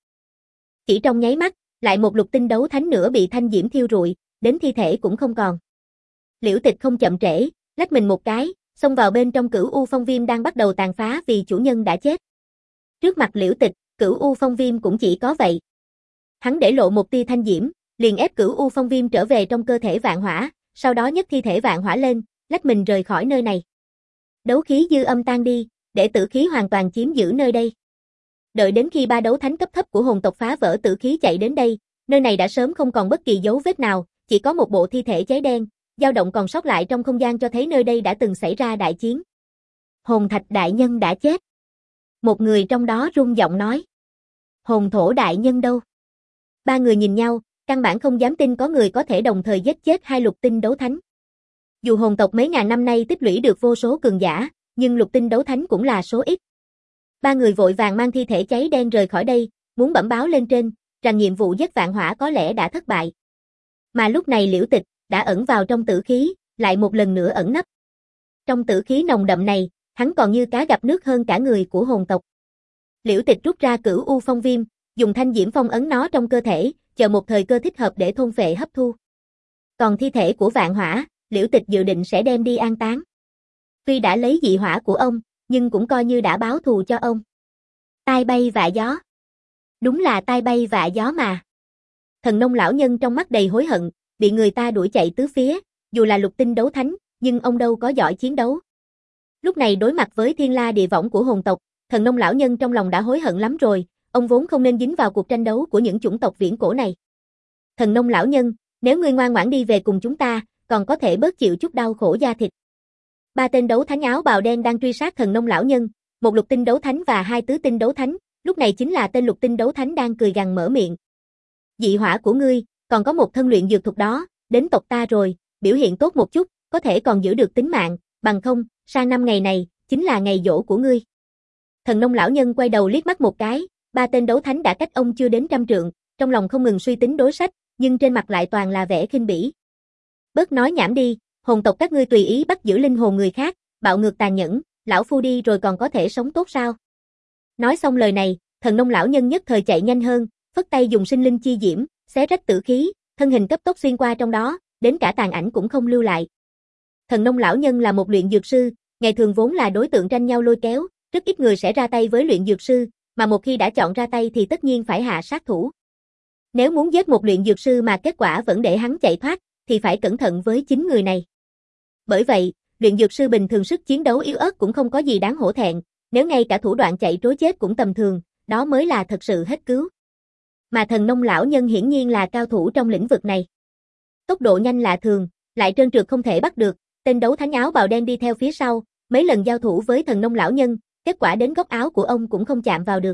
Chỉ trong nháy mắt, lại một lục tinh đấu thánh nữa bị thanh diễm thiêu rụi, đến thi thể cũng không còn. Liễu Tịch không chậm trễ, lách mình một cái, xông vào bên trong Cửu U Phong Viêm đang bắt đầu tàn phá vì chủ nhân đã chết. Trước mặt Liễu Tịch, Cửu U Phong Viêm cũng chỉ có vậy. Hắn để lộ một tia thanh diễm, liền ép Cửu U Phong Viêm trở về trong cơ thể Vạn Hỏa, sau đó nhấc thi thể Vạn Hỏa lên, lách mình rời khỏi nơi này. Đấu khí dư âm tan đi, để tử khí hoàn toàn chiếm giữ nơi đây. Đợi đến khi ba đấu thánh cấp thấp của hồn tộc phá vỡ tử khí chạy đến đây, nơi này đã sớm không còn bất kỳ dấu vết nào, chỉ có một bộ thi thể cháy đen, dao động còn sót lại trong không gian cho thấy nơi đây đã từng xảy ra đại chiến. Hồn Thạch đại nhân đã chết. Một người trong đó run giọng nói. Hồn Thổ đại nhân đâu? Ba người nhìn nhau, căn bản không dám tin có người có thể đồng thời giết chết hai lục tinh đấu thánh. Dù hồn tộc mấy ngàn năm nay tích lũy được vô số cường giả, nhưng lục tinh đấu thánh cũng là số ít. Ba người vội vàng mang thi thể cháy đen rời khỏi đây, muốn bẩm báo lên trên, rằng nhiệm vụ giết Vạn Hỏa có lẽ đã thất bại. Mà lúc này Liễu Tịch đã ẩn vào trong tử khí, lại một lần nữa ẩn nấp. Trong tử khí nồng đậm này, hắn còn như cá gặp nước hơn cả người của hồn tộc. Liễu Tịch rút ra Cửu U Phong Viêm, dùng thanh diễm phong ấn nó trong cơ thể, chờ một thời cơ thích hợp để thôn phệ hấp thu. Còn thi thể của Vạn Hỏa, Liễu Tịch dự định sẽ đem đi an táng. Tuy đã lấy dị hỏa của ông, nhưng cũng coi như đã báo thù cho ông. Tai bay vạ gió. Đúng là tai bay vạ gió mà. Thần nông lão nhân trong mắt đầy hối hận, bị người ta đuổi chạy tứ phía, dù là lục tinh đấu thánh, nhưng ông đâu có giỏi chiến đấu. Lúc này đối mặt với thiên la địa võng của hồn tộc, thần nông lão nhân trong lòng đã hối hận lắm rồi, ông vốn không nên dính vào cuộc tranh đấu của những chủng tộc viễn cổ này. Thần nông lão nhân, nếu ngươi ngoan ngoãn đi về cùng chúng ta, còn có thể bớt chịu chút đau khổ da thịt. Ba tên đấu thánh áo bào đen đang truy sát thần nông lão nhân, một lục tinh đấu thánh và hai tứ tinh đấu thánh, lúc này chính là tên lục tinh đấu thánh đang cười gằn mở miệng. Dị hỏa của ngươi, còn có một thân luyện dược thuật đó, đến tộc ta rồi, biểu hiện tốt một chút, có thể còn giữ được tính mạng, bằng không, sang năm ngày này, chính là ngày giỗ của ngươi. Thần nông lão nhân quay đầu liếc mắt một cái, ba tên đấu thánh đã cách ông chưa đến trăm trượng, trong lòng không ngừng suy tính đối sách, nhưng trên mặt lại toàn là vẻ khinh bỉ. Bớt nói nhảm đi, hồn tộc các ngươi tùy ý bắt giữ linh hồn người khác, bạo ngược tàn nhẫn, lão phu đi rồi còn có thể sống tốt sao? Nói xong lời này, thần nông lão nhân nhất thời chạy nhanh hơn, phất tay dùng sinh linh chi diễm, xé rách tử khí, thân hình cấp tốc xuyên qua trong đó, đến cả tàn ảnh cũng không lưu lại. Thần nông lão nhân là một luyện dược sư, ngày thường vốn là đối tượng tranh nhau lôi kéo, rất ít người sẽ ra tay với luyện dược sư, mà một khi đã chọn ra tay thì tất nhiên phải hạ sát thủ. Nếu muốn giết một luyện dược sư mà kết quả vẫn để hắn chạy thoát, thì phải cẩn thận với chính người này. Bởi vậy, luyện dược sư bình thường sức chiến đấu yếu ớt cũng không có gì đáng hổ thẹn, nếu ngay cả thủ đoạn chạy trối chết cũng tầm thường, đó mới là thật sự hết cứu. Mà thần nông lão nhân hiển nhiên là cao thủ trong lĩnh vực này. Tốc độ nhanh lạ thường, lại trơn trượt không thể bắt được, tên đấu thánh áo bào đen đi theo phía sau, mấy lần giao thủ với thần nông lão nhân, kết quả đến góc áo của ông cũng không chạm vào được.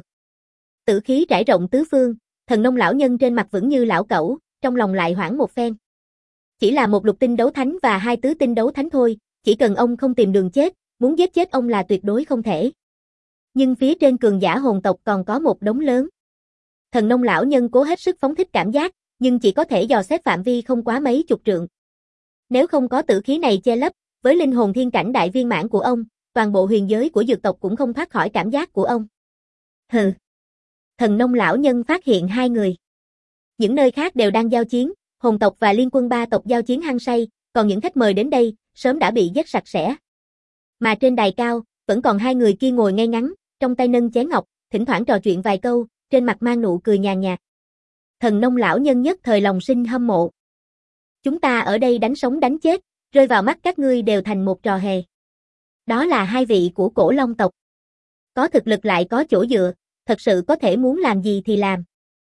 Tử khí trải rộng tứ phương, thần nông lão nhân trên mặt vẫn như lão cẩu, trong lòng lại hoảng một phen. Chỉ là một lục tinh đấu thánh và hai tứ tinh đấu thánh thôi, chỉ cần ông không tìm đường chết, muốn giết chết ông là tuyệt đối không thể. Nhưng phía trên cường giả hồn tộc còn có một đống lớn. Thần nông lão nhân cố hết sức phóng thích cảm giác, nhưng chỉ có thể dò xét phạm vi không quá mấy chục trượng. Nếu không có tử khí này che lấp, với linh hồn thiên cảnh đại viên mãn của ông, toàn bộ huyền giới của dược tộc cũng không thoát khỏi cảm giác của ông. Hừ. Thần nông lão nhân phát hiện hai người. Những nơi khác đều đang giao chiến, hồn tộc và liên quân ba tộc giao chiến hăng say, còn những khách mời đến đây, sớm đã bị giết sạch sẽ. Mà trên đài cao, vẫn còn hai người kia ngồi ngay ngắn, trong tay nâng chén ngọc, thỉnh thoảng trò chuyện vài câu, trên mặt mang nụ cười nhàn nhạt. Thần nông lão nhân nhất thời lòng sinh hâm mộ. Chúng ta ở đây đánh sống đánh chết, rơi vào mắt các ngươi đều thành một trò hề. Đó là hai vị của cổ long tộc. Có thực lực lại có chỗ dựa, thật sự có thể muốn làm gì thì làm.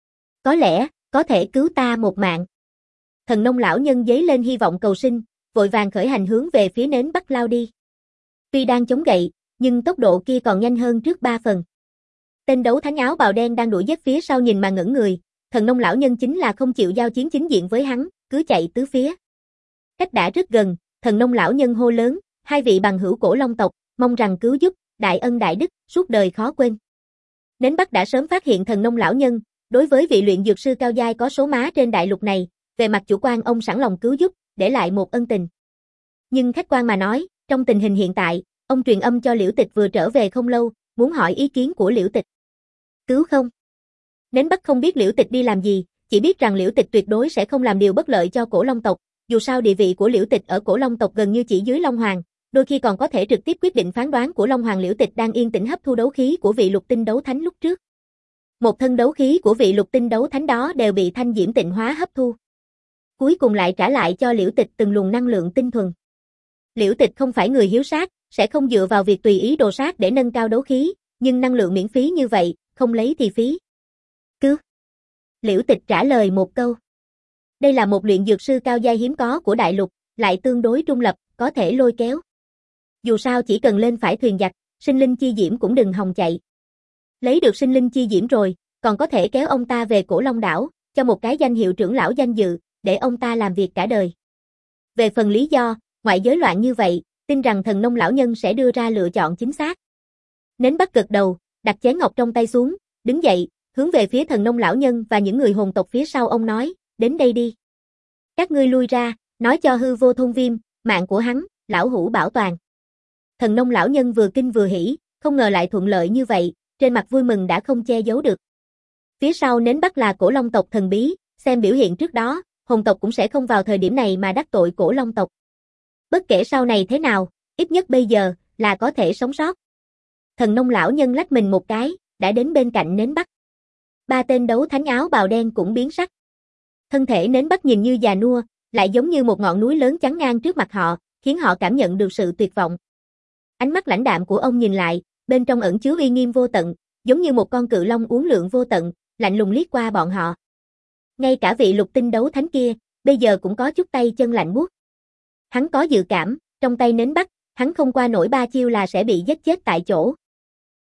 Có lẽ, có thể cứu ta một mạng. Thần nông lão nhân giấy lên hy vọng cầu sinh, vội vàng khởi hành hướng về phía nến bắc lao đi. Tuy đang chống gậy, nhưng tốc độ kia còn nhanh hơn trước ba phần. Tên đấu thánh áo bào đen đang đuổi giết phía sau nhìn mà ngẩn người, thần nông lão nhân chính là không chịu giao chiến chính diện với hắn, cứ chạy tứ phía. Cách đã rất gần, thần nông lão nhân hô lớn, hai vị bằng hữu cổ long tộc, mong rằng cứu giúp, đại ân đại đức, suốt đời khó quên. Nến Bắc đã sớm phát hiện thần nông lão nhân, đối với vị luyện dược sư cao giai có số má trên đại lục này, về mặt chủ quan ông sẵn lòng cứu giúp, để lại một ân tình. Nhưng khách quan mà nói, trong tình hình hiện tại, ông truyền âm cho Liễu Tịch vừa trở về không lâu, muốn hỏi ý kiến của Liễu Tịch. Cứu không? Nến Bắc không biết Liễu Tịch đi làm gì, chỉ biết rằng Liễu Tịch tuyệt đối sẽ không làm điều bất lợi cho cổ long tộc, dù sao địa vị của Liễu Tịch ở cổ long tộc gần như chỉ dưới Long Hoàng, đôi khi còn có thể trực tiếp quyết định phán đoán của Long Hoàng. Liễu Tịch đang yên tĩnh hấp thu đấu khí của vị lục tinh đấu thánh lúc trước. Một thân đấu khí của vị lục tinh đấu thánh đó đều bị thanh diễm tịnh hóa hấp thu. Cuối cùng lại trả lại cho Liễu Tịch từng luồng năng lượng tinh thuần. Liễu Tịch không phải người hiếu sát, sẽ không dựa vào việc tùy ý đồ sát để nâng cao đấu khí, nhưng năng lượng miễn phí như vậy, không lấy thì phí. Cứ. Liễu Tịch trả lời một câu. Đây là một luyện dược sư cao giai hiếm có của đại lục, lại tương đối trung lập, có thể lôi kéo. Dù sao chỉ cần lên phải thuyền giặc, sinh linh chi diễm cũng đừng hòng chạy. Lấy được sinh linh chi diễm rồi, còn có thể kéo ông ta về cổ Long đảo, cho một cái danh hiệu trưởng lão danh dự, để ông ta làm việc cả đời. Về phần lý do, ngoại giới loạn như vậy, tin rằng thần nông lão nhân sẽ đưa ra lựa chọn chính xác. Nến Bắc gật đầu, đặt chén ngọc trong tay xuống, đứng dậy, hướng về phía thần nông lão nhân và những người hồn tộc phía sau ông nói, đến đây đi. Các ngươi lui ra, nói cho hư vô thôn viêm, mạng của hắn, lão hữu bảo toàn. Thần nông lão nhân vừa kinh vừa hỉ, không ngờ lại thuận lợi như vậy, trên mặt vui mừng đã không che giấu được. Phía sau Nến Bắc là cổ long tộc thần bí, xem biểu hiện trước đó, hồn tộc cũng sẽ không vào thời điểm này mà đắc tội cổ long tộc. Bất kể sau này thế nào, ít nhất bây giờ, là có thể sống sót. Thần nông lão nhân lách mình một cái, đã đến bên cạnh Nến Bắc. Ba tên đấu thánh áo bào đen cũng biến sắc. Thân thể Nến Bắc nhìn như già nua, lại giống như một ngọn núi lớn chắn ngang trước mặt họ, khiến họ cảm nhận được sự tuyệt vọng. Ánh mắt lãnh đạm của ông nhìn lại, bên trong ẩn chứa uy nghiêm vô tận, giống như một con cự long uốn lượn vô tận, lạnh lùng liếc qua bọn họ. Ngay cả vị lục tinh đấu thánh kia, bây giờ cũng có chút tay chân lạnh buốt. Hắn có dự cảm, trong tay Nến Bắc, hắn không qua nổi ba chiêu là sẽ bị giết chết tại chỗ.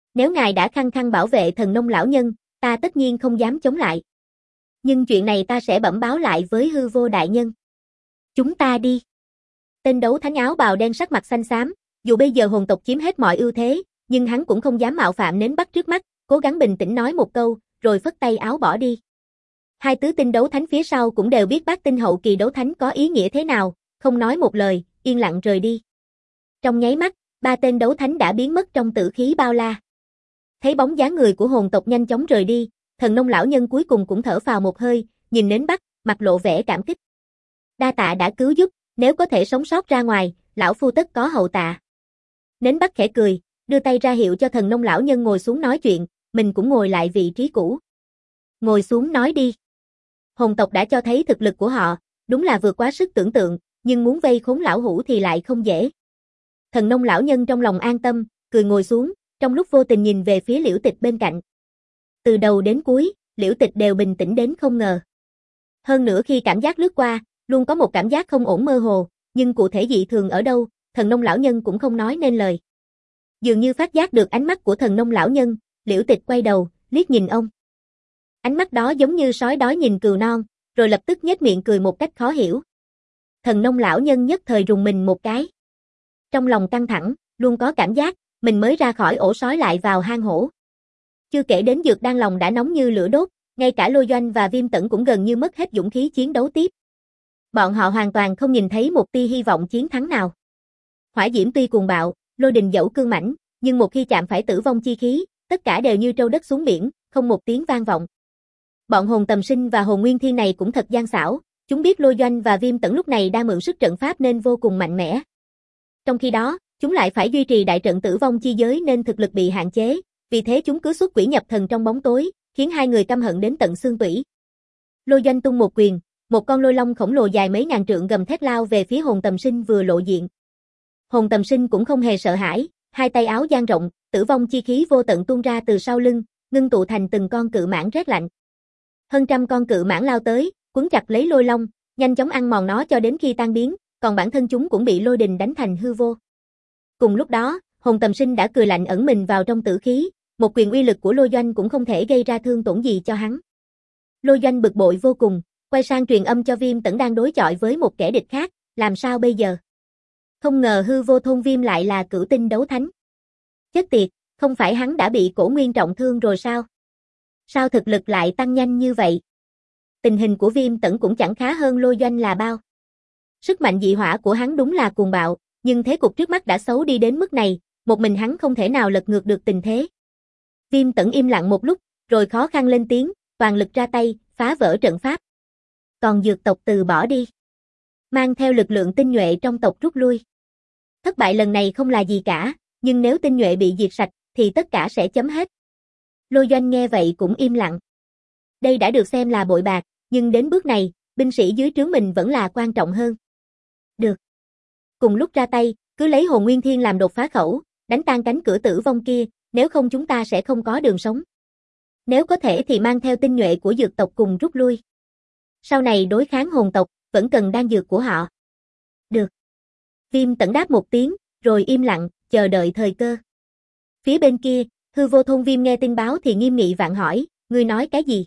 Nếu ngài đã khăng khăng bảo vệ thần nông lão nhân, ta tất nhiên không dám chống lại. Nhưng chuyện này ta sẽ bẩm báo lại với hư vô đại nhân. Chúng ta đi. Tên đấu thánh áo bào đen sắc mặt xanh xám, dù bây giờ hồn tộc chiếm hết mọi ưu thế, nhưng hắn cũng không dám mạo phạm nến Bắc trước mắt, cố gắng bình tĩnh nói một câu, rồi phất tay áo bỏ đi. Hai tứ tinh đấu thánh phía sau cũng đều biết bát tinh hậu kỳ đấu thánh có ý nghĩa thế nào, không nói một lời, yên lặng rời đi. Trong nháy mắt, ba tên đấu thánh đã biến mất trong tử khí bao la. Thấy bóng dáng người của hồn tộc nhanh chóng rời đi, thần nông lão nhân cuối cùng cũng thở phào một hơi, nhìn nến Bắc, mặt lộ vẻ cảm kích. Đa tạ đã cứu giúp, nếu có thể sống sót ra ngoài, lão phu tất có hậu tạ. Nến Bắc khẽ cười, đưa tay ra hiệu cho thần nông lão nhân ngồi xuống nói chuyện, mình cũng ngồi lại vị trí cũ. Ngồi xuống nói đi. Hồn tộc đã cho thấy thực lực của họ, đúng là vượt quá sức tưởng tượng, nhưng muốn vây khốn lão hủ thì lại không dễ. Thần nông lão nhân trong lòng an tâm, cười ngồi xuống, trong lúc vô tình nhìn về phía Liễu Tịch bên cạnh. Từ đầu đến cuối, Liễu Tịch đều bình tĩnh đến không ngờ. Hơn nữa khi cảm giác lướt qua, luôn có một cảm giác không ổn mơ hồ, nhưng cụ thể dị thường ở đâu, thần nông lão nhân cũng không nói nên lời. Dường như phát giác được ánh mắt của thần nông lão nhân, Liễu Tịch quay đầu, liếc nhìn ông. Ánh mắt đó giống như sói đói nhìn cừu non, rồi lập tức nhếch miệng cười một cách khó hiểu. Thần nông lão nhân nhất thời rùng mình một cái. Trong lòng căng thẳng, luôn có cảm giác, mình mới ra khỏi ổ sói lại vào hang hổ. Chưa kể đến dược đan lòng đã nóng như lửa đốt, ngay cả Lôi Doanh và Viêm Tẩn cũng gần như mất hết dũng khí chiến đấu tiếp. Bọn họ hoàn toàn không nhìn thấy một tia hy vọng chiến thắng nào. Hỏa diễm tuy cuồng bạo, lôi đình dẫu cương mãnh, nhưng một khi chạm phải tử vong chi khí, tất cả đều như trâu đất xuống biển, không một tiếng vang vọng. Bọn hồn tầm sinh và hồn nguyên thiên này cũng thật gian xảo, chúng biết Lôi Doanh và Viêm Tẩn lúc này đang mượn sức trận pháp nên vô cùng mạnh mẽ. Trong khi đó, chúng lại phải duy trì đại trận tử vong chi giới nên thực lực bị hạn chế, vì thế chúng cứ xuất quỷ nhập thần trong bóng tối, khiến hai người căm hận đến tận xương tủy. Lôi Doanh tung một quyền, một con lôi long khổng lồ dài mấy ngàn trượng gầm thét lao về phía hồn tầm sinh vừa lộ diện. Hồn tầm sinh cũng không hề sợ hãi, hai tay áo dang rộng, tử vong chi khí vô tận tuôn ra từ sau lưng, ngưng tụ thành từng con cự mãng rét lạnh. Hơn trăm con cự mãng lao tới, quấn chặt lấy lôi long, nhanh chóng ăn mòn nó cho đến khi tan biến, còn bản thân chúng cũng bị lôi đình đánh thành hư vô. Cùng lúc đó, hồn tầm sinh đã cười lạnh ẩn mình vào trong tử khí, một quyền uy lực của Lôi Doanh cũng không thể gây ra thương tổn gì cho hắn. Lôi Doanh bực bội vô cùng, quay sang truyền âm cho Viêm Tẩn đang đối chọi với một kẻ địch khác, làm sao bây giờ? Không ngờ hư vô thôn Viêm lại là cửu tinh đấu thánh. Chết tiệt, không phải hắn đã bị cổ nguyên trọng thương rồi sao? Sao thực lực lại tăng nhanh như vậy? Tình hình của Viêm Tẩn cũng chẳng khá hơn Lôi Doanh là bao. Sức mạnh dị hỏa của hắn đúng là cuồng bạo, nhưng thế cục trước mắt đã xấu đi đến mức này, một mình hắn không thể nào lật ngược được tình thế. Viêm Tẩn im lặng một lúc, rồi khó khăn lên tiếng, toàn lực ra tay, phá vỡ trận pháp. Còn dược tộc từ bỏ đi. Mang theo lực lượng tinh nhuệ trong tộc rút lui. Thất bại lần này không là gì cả, nhưng nếu tinh nhuệ bị diệt sạch, thì tất cả sẽ chấm hết. Lôi Doanh nghe vậy cũng im lặng. Đây đã được xem là bội bạc, nhưng đến bước này, binh sĩ dưới trướng mình vẫn là quan trọng hơn. Được. Cùng lúc ra tay, cứ lấy hồn nguyên thiên làm đột phá khẩu, đánh tan cánh cửa tử vong kia, nếu không chúng ta sẽ không có đường sống. Nếu có thể thì mang theo tinh nhuệ của dược tộc cùng rút lui. Sau này đối kháng hồn tộc, vẫn cần đan dược của họ. Được. Viêm Tẩn đáp một tiếng, rồi im lặng, chờ đợi thời cơ. Phía bên kia, hư vô thôn Viêm nghe tin báo thì nghiêm nghị vạn hỏi, ngươi nói cái gì?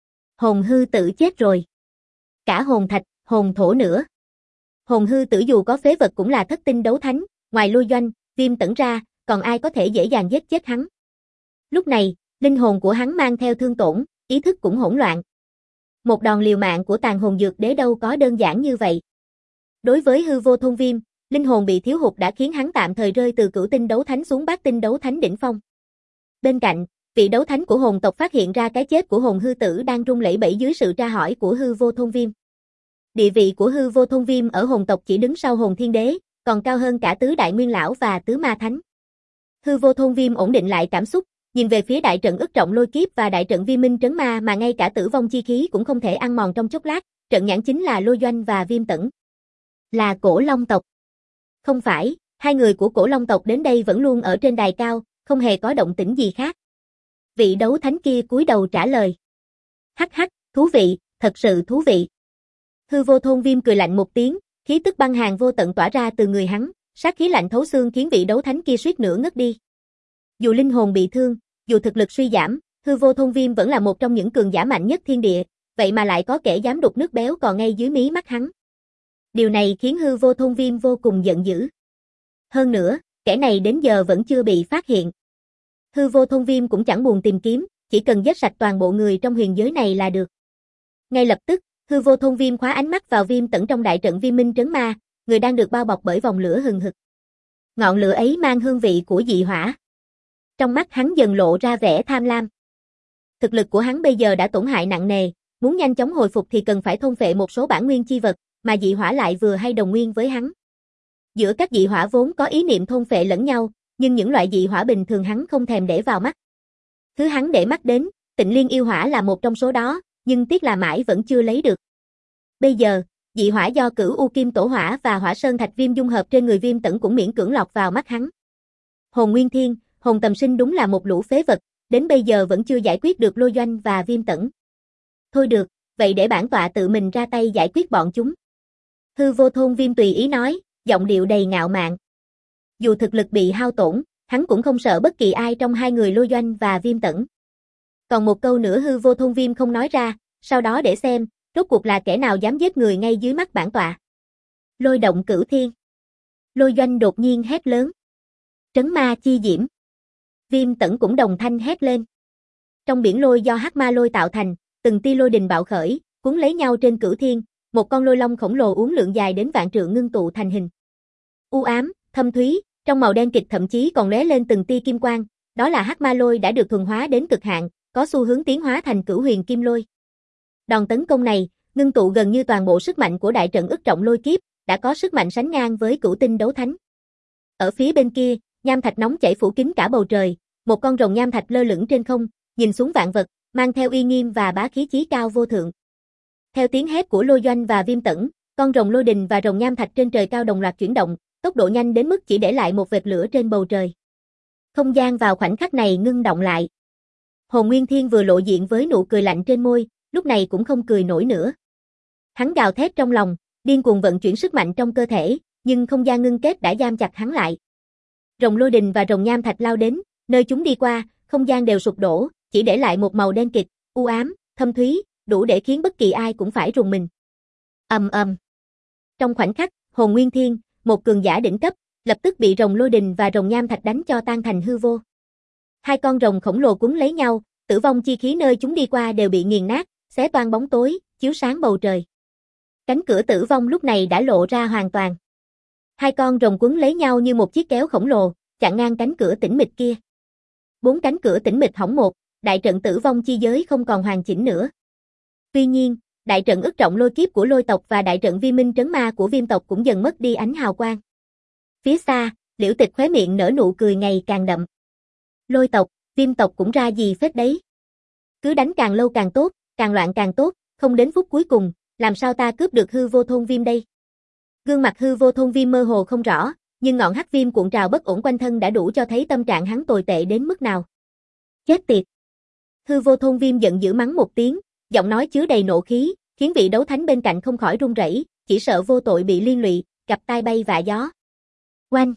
Hồn hư tử chết rồi. Cả hồn thạch, hồn thổ nữa. Hồn hư tử dù có phế vật cũng là thất tinh đấu thánh, ngoài Lôi Doanh, Viêm Tẩn ra, còn ai có thể dễ dàng giết chết hắn. Lúc này, linh hồn của hắn mang theo thương tổn, ý thức cũng hỗn loạn. Một đòn liều mạng của tàn hồn dược đế đâu có đơn giản như vậy. Đối với hư vô thôn Viêm, linh hồn bị thiếu hụt đã khiến hắn tạm thời rơi từ cửu tinh đấu thánh xuống bát tinh đấu thánh đỉnh phong. Bên cạnh, vị đấu thánh của hồn tộc phát hiện ra cái chết của hồn hư tử đang rung lẩy bẩy dưới sự tra hỏi của hư vô thôn Viêm. Địa vị của hư vô thôn Viêm ở hồn tộc chỉ đứng sau hồn thiên đế, còn cao hơn cả tứ đại nguyên lão và tứ ma thánh. Hư vô thôn Viêm ổn định lại cảm xúc, nhìn về phía đại trận ức trọng lôi kiếp và đại trận vi minh trấn ma mà ngay cả tử vong chi khí cũng không thể ăn mòn trong chốc lát, trận nhãn chính là Lôi Doanh và Viêm Tẩn. Là Cổ Long tộc. Không phải, hai người của Cổ Long tộc đến đây vẫn luôn ở trên đài cao, không hề có động tĩnh gì khác. Vị đấu thánh kia cúi đầu trả lời. Hắc hắc, thú vị, thật sự thú vị. Hư vô thôn Viêm cười lạnh một tiếng, khí tức băng hàn vô tận tỏa ra từ người hắn, sát khí lạnh thấu xương khiến vị đấu thánh kia suýt nữa ngất đi. Dù linh hồn bị thương, dù thực lực suy giảm, hư vô thôn viêm vẫn là một trong những cường giả mạnh nhất thiên địa, vậy mà lại có kẻ dám đục nước béo còn ngay dưới mí mắt hắn. Điều này khiến hư vô thôn viêm vô cùng giận dữ. Hơn nữa, kẻ này đến giờ vẫn chưa bị phát hiện. Hư vô thôn viêm cũng chẳng buồn tìm kiếm, chỉ cần giết sạch toàn bộ người trong huyền giới này là được. Ngay lập tức, hư vô thôn viêm khóa ánh mắt vào Viêm Tẩn trong đại trận Viêm Minh Trấn Ma, người đang được bao bọc bởi vòng lửa hừng hực. Ngọn lửa ấy mang hương vị của dị hỏa. Trong mắt hắn dần lộ ra vẻ tham lam. Thực lực của hắn bây giờ đã tổn hại nặng nề, muốn nhanh chóng hồi phục thì cần phải thôn phệ một số bản nguyên chi vật, mà dị hỏa lại vừa hay đồng nguyên với hắn. Giữa các dị hỏa vốn có ý niệm thôn phệ lẫn nhau, nhưng những loại dị hỏa bình thường hắn không thèm để vào mắt. Thứ hắn để mắt đến, Tịnh Liên yêu hỏa là một trong số đó, nhưng tiếc là mãi vẫn chưa lấy được. Bây giờ, dị hỏa do Cửu U Kim Tổ Hỏa và Hỏa Sơn Thạch Viêm dung hợp trên người Viêm Tẩn cũng miễn cưỡng lọt vào mắt hắn. Hồn Nguyên Thiên, Hồn Tầm Sinh đúng là một lũ phế vật, đến bây giờ vẫn chưa giải quyết được Lôi Doanh và Viêm Tẩn. Thôi được, vậy để bản tọa tự mình ra tay giải quyết bọn chúng. Hư vô thôn Viêm tùy ý nói, giọng điệu đầy ngạo mạn. Dù thực lực bị hao tổn, hắn cũng không sợ bất kỳ ai trong hai người Lôi Doanh và Viêm Tẩn. Còn một câu nữa hư vô thôn Viêm không nói ra, sau đó để xem, rốt cuộc là kẻ nào dám giết người ngay dưới mắt bản tọa. Lôi động cửu thiên. Lôi Doanh đột nhiên hét lớn. Trấn ma chi diễm. Viêm Tẩn cũng đồng thanh hét lên. Trong biển lôi do hắc ma lôi tạo thành, từng tia lôi đình bạo khởi, cuốn lấy nhau trên cửu thiên, một con lôi long khổng lồ uốn lượn dài đến vạn trượng ngưng tụ thành hình. U ám, thâm thúy, trong màu đen kịt thậm chí còn lóe lên từng tia kim quang, đó là hắc ma lôi đã được thuần hóa đến cực hạn, có xu hướng tiến hóa thành cửu huyền kim lôi. Đòn tấn công này, ngưng tụ gần như toàn bộ sức mạnh của đại trận ức trọng lôi kiếp, đã có sức mạnh sánh ngang với cửu tinh đấu thánh. Ở phía bên kia, nham thạch nóng chảy phủ kín cả bầu trời, một con rồng nham thạch lơ lửng trên không, nhìn xuống vạn vật, mang theo uy nghiêm và bá khí chí cao vô thượng. Theo tiếng hét của Lôi Doanh và Viêm Tẩn, con rồng lôi đình và rồng nham thạch trên trời cao đồng loạt chuyển động, tốc độ nhanh đến mức chỉ để lại một vệt lửa trên bầu trời. Không gian vào khoảnh khắc này ngưng động lại. Hồn Nguyên Thiên vừa lộ diện với nụ cười lạnh trên môi, lúc này cũng không cười nổi nữa. Hắn gào thét trong lòng, điên cuồng vận chuyển sức mạnh trong cơ thể, nhưng không gian ngưng kết đã giam chặt hắn lại. Rồng lôi đình và rồng nham thạch lao đến, nơi chúng đi qua, không gian đều sụp đổ, chỉ để lại một màu đen kịt, u ám, thâm thúy, đủ để khiến bất kỳ ai cũng phải rùng mình. Ầm ầm. Trong khoảnh khắc, Hồn Nguyên Thiên, một cường giả đỉnh cấp, lập tức bị rồng lôi đình và rồng nham thạch đánh cho tan thành hư vô. Hai con rồng khổng lồ cuốn lấy nhau, tử vong chi khí nơi chúng đi qua đều bị nghiền nát, xé toang bóng tối, chiếu sáng bầu trời. Cánh cửa tử vong lúc này đã lộ ra hoàn toàn. Hai con rồng quấn lấy nhau như một chiếc kéo khổng lồ, chặn ngang cánh cửa tĩnh mịch kia. Bốn cánh cửa tĩnh mịch hỏng một, đại trận tử vong chi giới không còn hoàn chỉnh nữa. Tuy nhiên, đại trận ức trọng lôi kiếp của lôi tộc và đại trận vi minh trấn ma của viêm tộc cũng dần mất đi ánh hào quang. Phía xa, Liễu Tịch khóe miệng nở nụ cười ngày càng đậm. Lôi tộc, viêm tộc cũng ra gì phết đấy. Cứ đánh càng lâu càng tốt, càng loạn càng tốt, không đến phút cuối cùng, làm sao ta cướp được hư vô thôn viêm đây? Gương mặt hư vô thôn viêm mơ hồ không rõ, nhưng ngọn hắc viêm cuộn trào bất ổn quanh thân đã đủ cho thấy tâm trạng hắn tồi tệ đến mức nào. Chết tiệt! Hư vô thôn viêm giận dữ mắng một tiếng, giọng nói chứa đầy nộ khí, khiến vị đấu thánh bên cạnh không khỏi run rẩy, chỉ sợ vô tội bị liên lụy, gặp tai bay vạ gió. Oanh!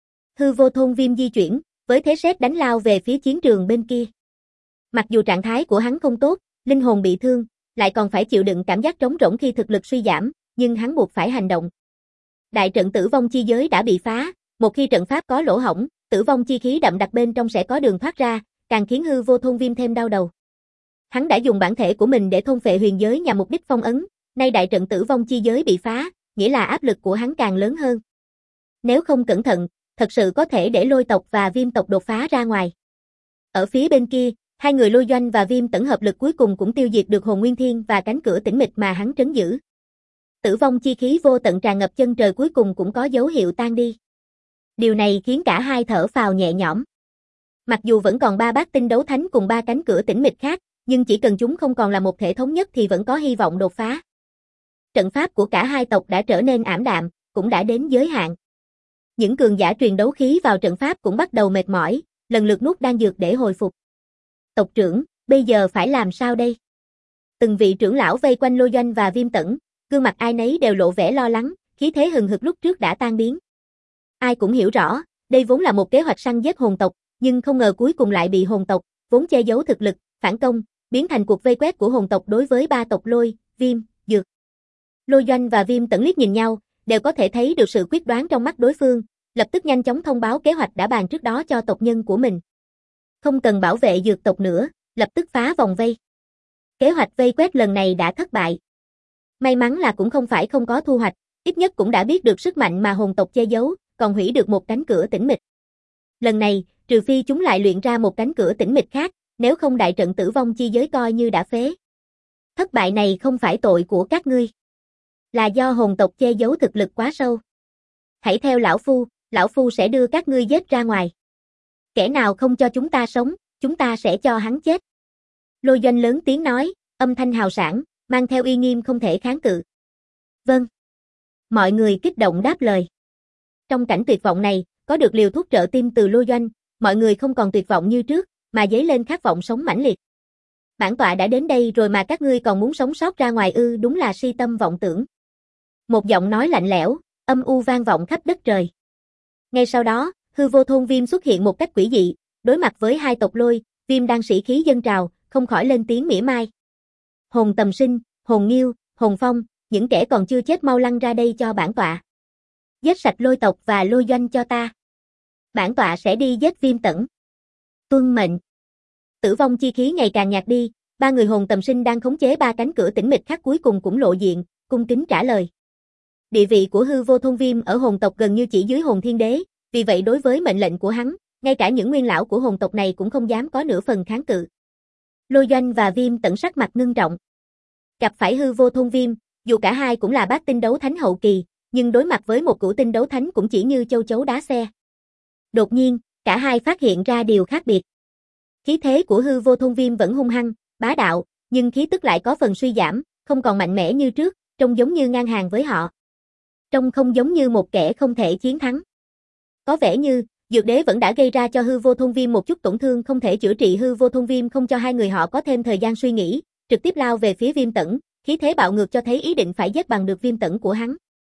Hư vô thôn viêm di chuyển, với thế sét đánh lao về phía chiến trường bên kia. Mặc dù trạng thái của hắn không tốt, linh hồn bị thương, lại còn phải chịu đựng cảm giác trống rỗng khi thực lực suy giảm, nhưng hắn buộc phải hành động. Đại trận tử vong chi giới đã bị phá, một khi trận pháp có lỗ hổng, tử vong chi khí đậm đặc bên trong sẽ có đường thoát ra, càng khiến hư vô thôn viêm thêm đau đầu. Hắn đã dùng bản thể của mình để thôn phệ huyền giới nhằm mục đích phong ấn, nay đại trận tử vong chi giới bị phá, nghĩa là áp lực của hắn càng lớn hơn. Nếu không cẩn thận, thật sự có thể để lôi tộc và viêm tộc đột phá ra ngoài. Ở phía bên kia, hai người Lôi Doanh và Viêm Tẩn hợp lực cuối cùng cũng tiêu diệt được Hồn Nguyên Thiên và cánh cửa tĩnh mịch mà hắn trấn giữ. Tử vong chi khí vô tận tràn ngập chân trời cuối cùng cũng có dấu hiệu tan đi. Điều này khiến cả hai thở phào nhẹ nhõm. Mặc dù vẫn còn ba bát tinh đấu thánh cùng ba cánh cửa tĩnh mịch khác, nhưng chỉ cần chúng không còn là một thể thống nhất thì vẫn có hy vọng đột phá. Trận pháp của cả hai tộc đã trở nên ảm đạm, cũng đã đến giới hạn. Những cường giả truyền đấu khí vào trận pháp cũng bắt đầu mệt mỏi, lần lượt nuốt đan dược để hồi phục. Tộc trưởng, bây giờ phải làm sao đây? Từng vị trưởng lão vây quanh Lôi Doanh và Viêm Tẩn, gương mặt ai nấy đều lộ vẻ lo lắng, khí thế hừng hực lúc trước đã tan biến. Ai cũng hiểu rõ, đây vốn là một kế hoạch săn giết hồn tộc, Nhưng không ngờ cuối cùng lại bị hồn tộc, vốn che giấu thực lực, phản công, biến thành cuộc vây quét của hồn tộc đối với ba tộc Lôi, Viêm, Dược. Lôi Doanh và Viêm Tẩn liếc nhìn nhau, đều có thể thấy được sự quyết đoán trong mắt đối phương, lập tức nhanh chóng thông báo kế hoạch đã bàn trước đó cho tộc nhân của mình. Không cần bảo vệ Dược tộc nữa, lập tức phá vòng vây. Kế hoạch vây quét lần này đã thất bại. May mắn là cũng không phải không có thu hoạch, ít nhất cũng đã biết được sức mạnh mà hồn tộc che giấu, còn hủy được một cánh cửa tĩnh mịch. Lần này, trừ phi chúng lại luyện ra một cánh cửa tĩnh mịch khác, nếu không đại trận tử vong chi giới coi như đã phế. Thất bại này không phải tội của các ngươi, là do hồn tộc che giấu thực lực quá sâu. Hãy theo lão phu, lão phu sẽ đưa các ngươi giết ra ngoài. Kẻ nào không cho chúng ta sống, chúng ta sẽ cho hắn chết. Lôi Doanh lớn tiếng nói, âm thanh hào sảng, mang theo uy nghiêm không thể kháng cự. Vâng. Mọi người kích động đáp lời. Trong cảnh tuyệt vọng này, có được liều thuốc trợ tim từ Lôi Doanh, mọi người không còn tuyệt vọng như trước, mà dấy lên khát vọng sống mãnh liệt. Bản tọa đã đến đây rồi mà các ngươi còn muốn sống sót ra ngoài ư, đúng là si tâm vọng tưởng. Một giọng nói lạnh lẽo, âm u vang vọng khắp đất trời. Ngay sau đó, hư vô thôn Viêm xuất hiện một cách quỷ dị, đối mặt với hai tộc Lôi, Viêm đang sĩ khí dâng trào, không khỏi lên tiếng mỉa mai. Hồn Tầm Sinh, Hồn Nghiêu, Hồn Phong, những kẻ còn chưa chết mau lăn ra đây cho bản tọa. Giết sạch Lôi tộc và Lôi Doanh cho ta. Bản tọa sẽ đi giết Viêm Tẩn. Tuân mệnh. Tử vong chi khí ngày càng nhạt đi, ba người Hồn Tầm Sinh đang khống chế ba cánh cửa tĩnh mịch khác cuối cùng cũng lộ diện, cung kính trả lời. Địa vị của hư vô thôn Viêm ở hồn tộc gần như chỉ dưới Hồn Thiên Đế, vì vậy đối với mệnh lệnh của hắn, ngay cả những nguyên lão của hồn tộc này cũng không dám có nửa phần kháng cự. Lôi Doanh và Viêm Tẩn sắc mặt ngưng trọng. Gặp phải hư vô thôn Viêm, dù cả hai cũng là bát tinh đấu thánh hậu kỳ, nhưng đối mặt với một cửu tinh đấu thánh cũng chỉ như châu chấu đá xe. Đột nhiên, cả hai phát hiện ra điều khác biệt. Khí thế của hư vô thôn Viêm vẫn hung hăng, bá đạo, nhưng khí tức lại có phần suy giảm, không còn mạnh mẽ như trước, trông giống như ngang hàng với họ. Trông không giống như một kẻ không thể chiến thắng. Có vẻ như, Dược Đế vẫn đã gây ra cho hư vô thôn Viêm một chút tổn thương không thể chữa trị. Hư vô thôn Viêm không cho hai người họ có thêm thời gian suy nghĩ, trực tiếp lao về phía Viêm Tẩn, khí thế bạo ngược cho thấy ý định phải giết bằng được Viêm Tẩn của hắn.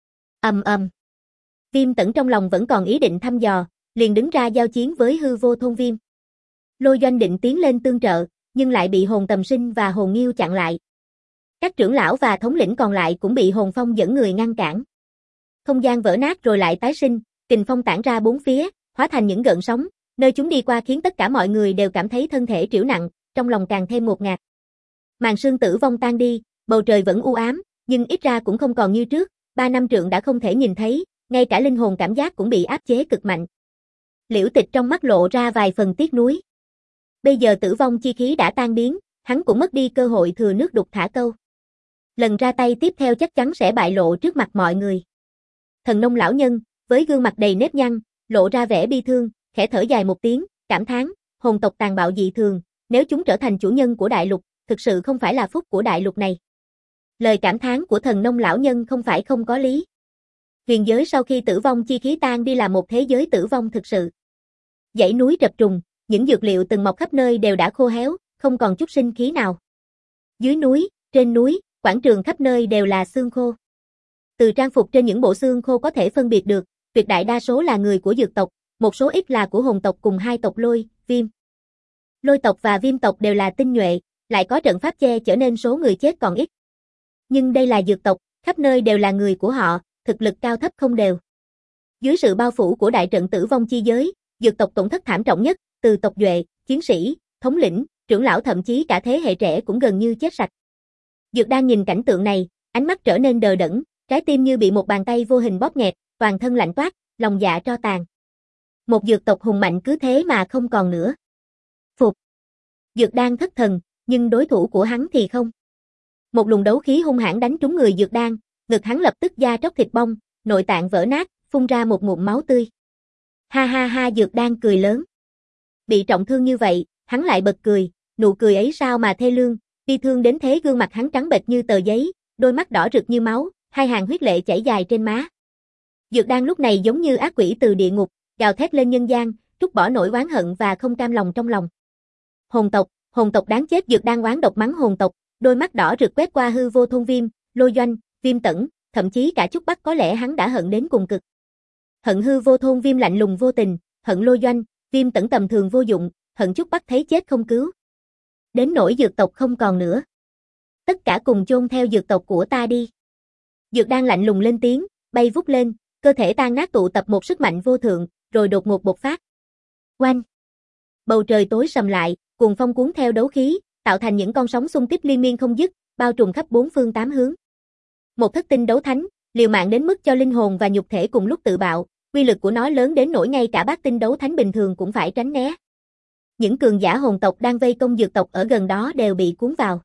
Ầm ầm. Viêm Tẩn trong lòng vẫn còn ý định thăm dò, liền đứng ra giao chiến với hư vô thôn Viêm. Lôi Doanh định tiến lên tương trợ, nhưng lại bị Hồn Tầm Sinh và Hồn Nghiêu chặn lại. Các trưởng lão và thống lĩnh còn lại cũng bị Hồn Phong dẫn người ngăn cản. Không gian vỡ nát rồi lại tái sinh, kình phong tản ra bốn phía, hóa thành những gợn sóng, nơi chúng đi qua khiến tất cả mọi người đều cảm thấy thân thể trĩu nặng, trong lòng càng thêm ngột ngạt. Màn sương tử vong tan đi, bầu trời vẫn u ám, nhưng ít ra cũng không còn như trước, ba năm trượng đã không thể nhìn thấy, ngay cả linh hồn cảm giác cũng bị áp chế cực mạnh. Liễu Tịch trong mắt lộ ra vài phần tiếc nuối. Bây giờ tử vong chi khí đã tan biến, hắn cũng mất đi cơ hội thừa nước đục thả câu. Lần ra tay tiếp theo chắc chắn sẽ bại lộ trước mặt mọi người. Thần Nông lão nhân, với gương mặt đầy nếp nhăn, lộ ra vẻ bi thương, khẽ thở dài một tiếng, cảm thán, hồn tộc tàn bạo dị thường, nếu chúng trở thành chủ nhân của đại lục, thực sự không phải là phúc của đại lục này. Lời cảm thán của Thần Nông lão nhân không phải không có lý. Huyền giới sau khi tử vong chi khí tan đi là một thế giới tử vong thực sự. Dãy núi trập trùng, những dược liệu từng mọc khắp nơi đều đã khô héo, không còn chút sinh khí nào. Dưới núi, trên núi, quảng trường khắp nơi đều là xương khô. Từ trang phục trên những bộ xương khô có thể phân biệt được, tuyệt đại đa số là người của dược tộc, một số ít là của hồn tộc cùng hai tộc Lôi, Viêm. Lôi tộc và Viêm tộc đều là tinh nhuệ, lại có trận pháp che chở nên số người chết còn ít. Nhưng đây là dược tộc, khắp nơi đều là người của họ, thực lực cao thấp không đều. Dưới sự bao phủ của đại trận tử vong chi giới, dược tộc tổn thất thảm trọng nhất, từ tộc duệ, chiến sĩ, thống lĩnh, trưởng lão thậm chí cả thế hệ trẻ cũng gần như chết sạch. Dược đang nhìn cảnh tượng này, ánh mắt trở nên đờ đẫn, trái tim như bị một bàn tay vô hình bóp nghẹt, toàn thân lạnh toát, lòng dạ tro tàn. Một dược tộc hùng mạnh cứ thế mà không còn nữa. Phục. Dược đang thất thần, nhưng đối thủ của hắn thì không. Một luồng đấu khí hung hãn đánh trúng người Dược Đan, ngực hắn lập tức da tróc thịt bong, nội tạng vỡ nát, phun ra một ngụm máu tươi. Ha ha ha, Dược Đan cười lớn. Bị trọng thương như vậy, hắn lại bật cười, nụ cười ấy sao mà thê lương, bi thương đến thế. Gương mặt hắn trắng bệch như tờ giấy, đôi mắt đỏ rực như máu, hai hàng huyết lệ chảy dài trên má. Dược Đan lúc này giống như ác quỷ từ địa ngục, gào thét lên nhân gian, trút bỏ nỗi oán hận và không cam lòng trong lòng. Hồn tộc, hồn tộc đáng chết. Dược Đan oán độc mắng hồn tộc, đôi mắt đỏ rực quét qua hư vô thôn Viêm, Lôi Doanh, Viêm Tẩn, thậm chí cả Trúc Bắc có lẽ hắn đã hận đến cùng cực. Hận hư vô thôn Viêm lạnh lùng vô tình, hận Lôi Doanh, Viêm Tẩn tầm thường vô dụng, hận Trúc Bắc thấy chết không cứu. Đến nỗi dược tộc không còn nữa. Tất cả cùng chôn theo dược tộc của ta đi. Dược Đan lạnh lùng lên tiếng, bay vút lên, cơ thể tan nát tụ tập một sức mạnh vô thượng, rồi đột ngột bộc phát. Oanh! Bầu trời tối sầm lại, cuồng phong cuốn theo đấu khí, tạo thành những con sóng xung kích liên miên không dứt, bao trùm khắp bốn phương tám hướng. Một thất tinh đấu thánh, liều mạng đến mức cho linh hồn và nhục thể cùng lúc tự bạo, uy lực của nó lớn đến nỗi ngay cả bát tinh đấu thánh bình thường cũng phải tránh né. Những cường giả hồn tộc đang vây công dược tộc ở gần đó đều bị cuốn vào.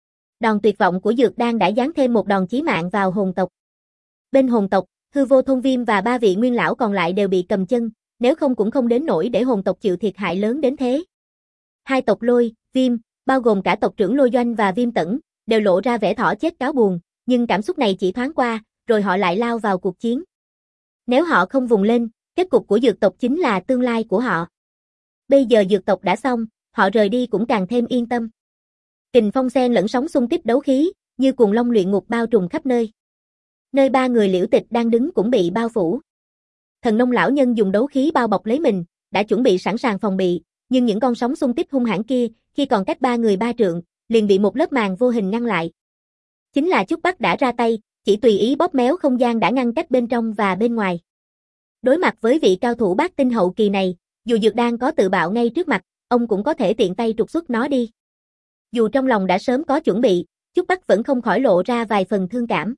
Đòn tuyệt vọng của Dược Đan đã giáng thêm một đòn chí mạng vào hồn tộc. Bên hồn tộc, Hư Vô Thôn Viêm và ba vị nguyên lão còn lại đều bị cầm chân, nếu không cũng không đến nỗi để hồn tộc chịu thiệt hại lớn đến thế. Hai tộc Lôi, Viêm, bao gồm cả tộc trưởng Lôi Doanh và Viêm Tẩn, đều lộ ra vẻ thỏ chết cáo buồn, nhưng cảm xúc này chỉ thoáng qua, rồi họ lại lao vào cuộc chiến. Nếu họ không vùng lên, kết cục của dược tộc chính là tương lai của họ. Bây giờ dược tộc đã xong, họ rời đi cũng càng thêm yên tâm. Kình phong xen lẫn sóng xung kích đấu khí, như cuồng long luyện ngục bao trùm khắp nơi. Nơi ba người Liễu Tịch đang đứng cũng bị bao phủ. Thần nông lão nhân dùng đấu khí bao bọc lấy mình, đã chuẩn bị sẵn sàng phòng bị, nhưng những con sóng xung kích hung hãn kia, khi còn cách ba người ba trượng, liền bị một lớp màng vô hình ngăn lại. Chính là Trúc Bắc đã ra tay, chỉ tùy ý bóp méo không gian đã ngăn cách bên trong và bên ngoài. Đối mặt với vị cao thủ bát tinh hậu kỳ này, dù Dược Đan có tự bạo ngay trước mặt, ông cũng có thể tiện tay trục xuất nó đi. Dù trong lòng đã sớm có chuẩn bị, Trúc Bắc vẫn không khỏi lộ ra vài phần thương cảm.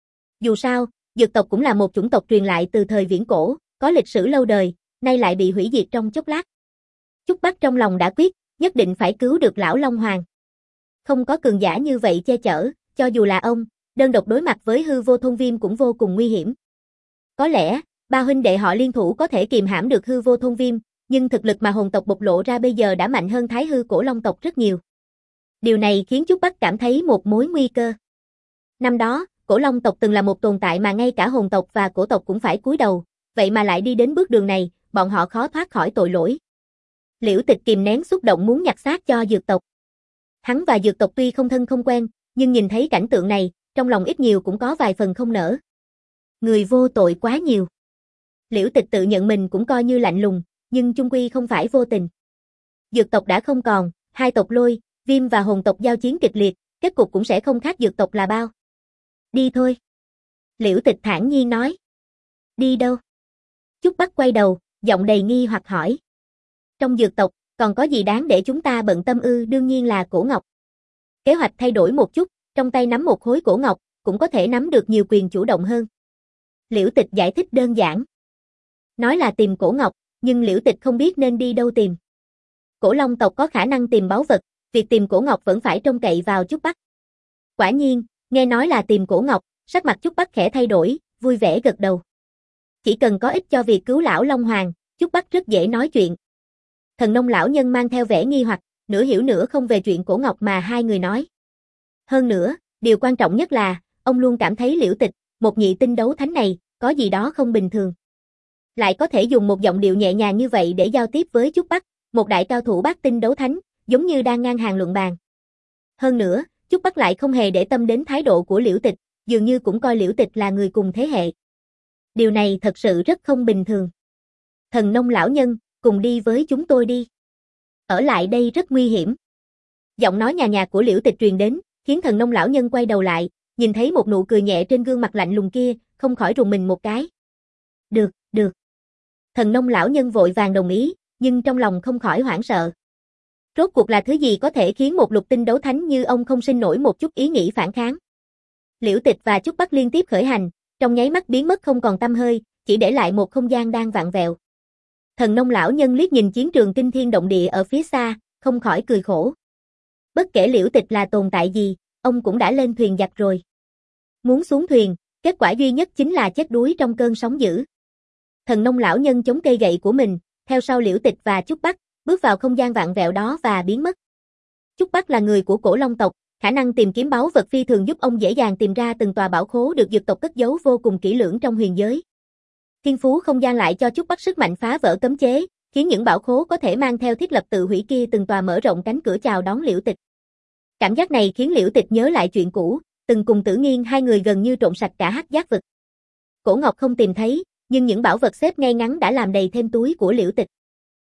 Dù sao, dược tộc cũng là một chủng tộc truyền lại từ thời viễn cổ, có lịch sử lâu đời, nay lại bị hủy diệt trong chốc lát. Trúc Bắc trong lòng đã quyết, nhất định phải cứu được lão Long Hoàng. Không có cường giả như vậy che chở, cho dù là ông, đơn độc đối mặt với Hư Vô Thôn Viêm cũng vô cùng nguy hiểm. Có lẽ, ba huynh đệ họ liên thủ có thể kìm hãm được Hư Vô Thôn Viêm, nhưng thực lực mà hồn tộc bộc lộ ra bây giờ đã mạnh hơn Thái Hư Cổ Long tộc rất nhiều. Điều này khiến Trúc Bắc cảm thấy một mối nguy cơ. Năm đó, Cổ Long tộc từng là một tồn tại mà ngay cả hồn tộc và cổ tộc cũng phải cúi đầu, vậy mà lại đi đến bước đường này, bọn họ khó thoát khỏi tội lỗi. Liễu Tịch kìm nén xúc động muốn nhặt xác cho dược tộc. Hắn và dược tộc tuy không thân không quen, nhưng nhìn thấy cảnh tượng này, trong lòng ít nhiều cũng có vài phần không nỡ. Người vô tội quá nhiều. Liễu Tịch tự nhận mình cũng coi như lạnh lùng, nhưng chung quy không phải vô tình. Dược tộc đã không còn, hai tộc Lôi, Viêm và hồn tộc giao chiến kịch liệt, kết cục cũng sẽ không khác dược tộc là bao. Đi thôi. Liễu Tịch thản nhiên nói. Đi đâu? Trúc Bắc quay đầu, giọng đầy nghi hoặc hỏi. Trong dược tộc, còn có gì đáng để chúng ta bận tâm ư? Đương nhiên là cổ ngọc. Kế hoạch thay đổi một chút, trong tay nắm một khối cổ ngọc, cũng có thể nắm được nhiều quyền chủ động hơn. Liễu Tịch giải thích đơn giản. Nói là tìm cổ ngọc, nhưng Liễu Tịch không biết nên đi đâu tìm. Cổ Long tộc có khả năng tìm báu vật, việc tìm cổ ngọc vẫn phải trông cậy vào Trúc Bắc. Quả nhiên, nghe nói là tìm cổ ngọc, sắc mặt Trúc Bắc khẽ thay đổi, vui vẻ gật đầu. Chỉ cần có ích cho việc cứu lão Long Hoàng, Trúc Bắc rất dễ nói chuyện. Thần nông lão nhân mang theo vẻ nghi hoặc, nửa hiểu nửa không về chuyện cổ ngọc mà hai người nói. Hơn nữa, điều quan trọng nhất là, ông luôn cảm thấy Liễu Tịch, một nhị tinh đấu thánh này, có gì đó không bình thường. Lại có thể dùng một giọng điệu nhẹ nhàng như vậy để giao tiếp với Trúc Bắc, một đại cao thủ bát tinh đấu thánh, giống như đang ngang hàng luận bàn. Hơn nữa, Trúc Bắc lại không hề để tâm đến thái độ của Liễu Tịch, dường như cũng coi Liễu Tịch là người cùng thế hệ. Điều này thật sự rất không bình thường. Thần nông lão nhân, cùng đi với chúng tôi đi. Ở lại đây rất nguy hiểm. Giọng nói nhàn nhạt của Liễu Tịch truyền đến, khiến thần nông lão nhân quay đầu lại, nhìn thấy một nụ cười nhẹ trên gương mặt lạnh lùng kia, không khỏi rùng mình một cái. Được, được. Thần nông lão nhân vội vàng đồng ý, nhưng trong lòng không khỏi hoảng sợ. Rốt cuộc là thứ gì có thể khiến một lục tinh đấu thánh như ông không sinh nổi một chút ý nghĩ phản kháng. Liễu Tịch và Trúc Bắc liên tiếp khởi hành, trong nháy mắt biến mất không còn tăm hơi, chỉ để lại một không gian đang vặn vẹo. Thần nông lão nhân liếc nhìn chiến trường kinh thiên động địa ở phía xa, không khỏi cười khổ. Bất kể Liễu Tịch là tồn tại gì, ông cũng đã lên thuyền giặc rồi. Muốn xuống thuyền, kết quả duy nhất chính là chết đuối trong cơn sóng dữ. Thần nông lão nhân chống cây gậy của mình, theo sau Liễu Tịch và Trúc Bắc, bước vào không gian vặn vẹo đó và biến mất. Trúc Bắc là người của Cổ Long tộc, khả năng tìm kiếm báu vật phi thường giúp ông dễ dàng tìm ra từng tòa bảo khố được dược tộc cất giấu vô cùng kỹ lưỡng trong huyền giới. Thiên phú không gian lại cho Trúc Bắc sức mạnh phá vỡ cấm chế, khiến những bảo khố có thể mang theo thiết lập tự hủy kia từng tòa mở rộng cánh cửa chào đón Liễu Tịch. Cảm giác này khiến Liễu Tịch nhớ lại chuyện cũ, từng cùng Tử Nghiên hai người gần như trộn sạch cả Hắc Giác vực. Cổ ngọc không tìm thấy, nhưng những bảo vật xếp ngay ngắn đã làm đầy thêm túi của Liễu Tịch.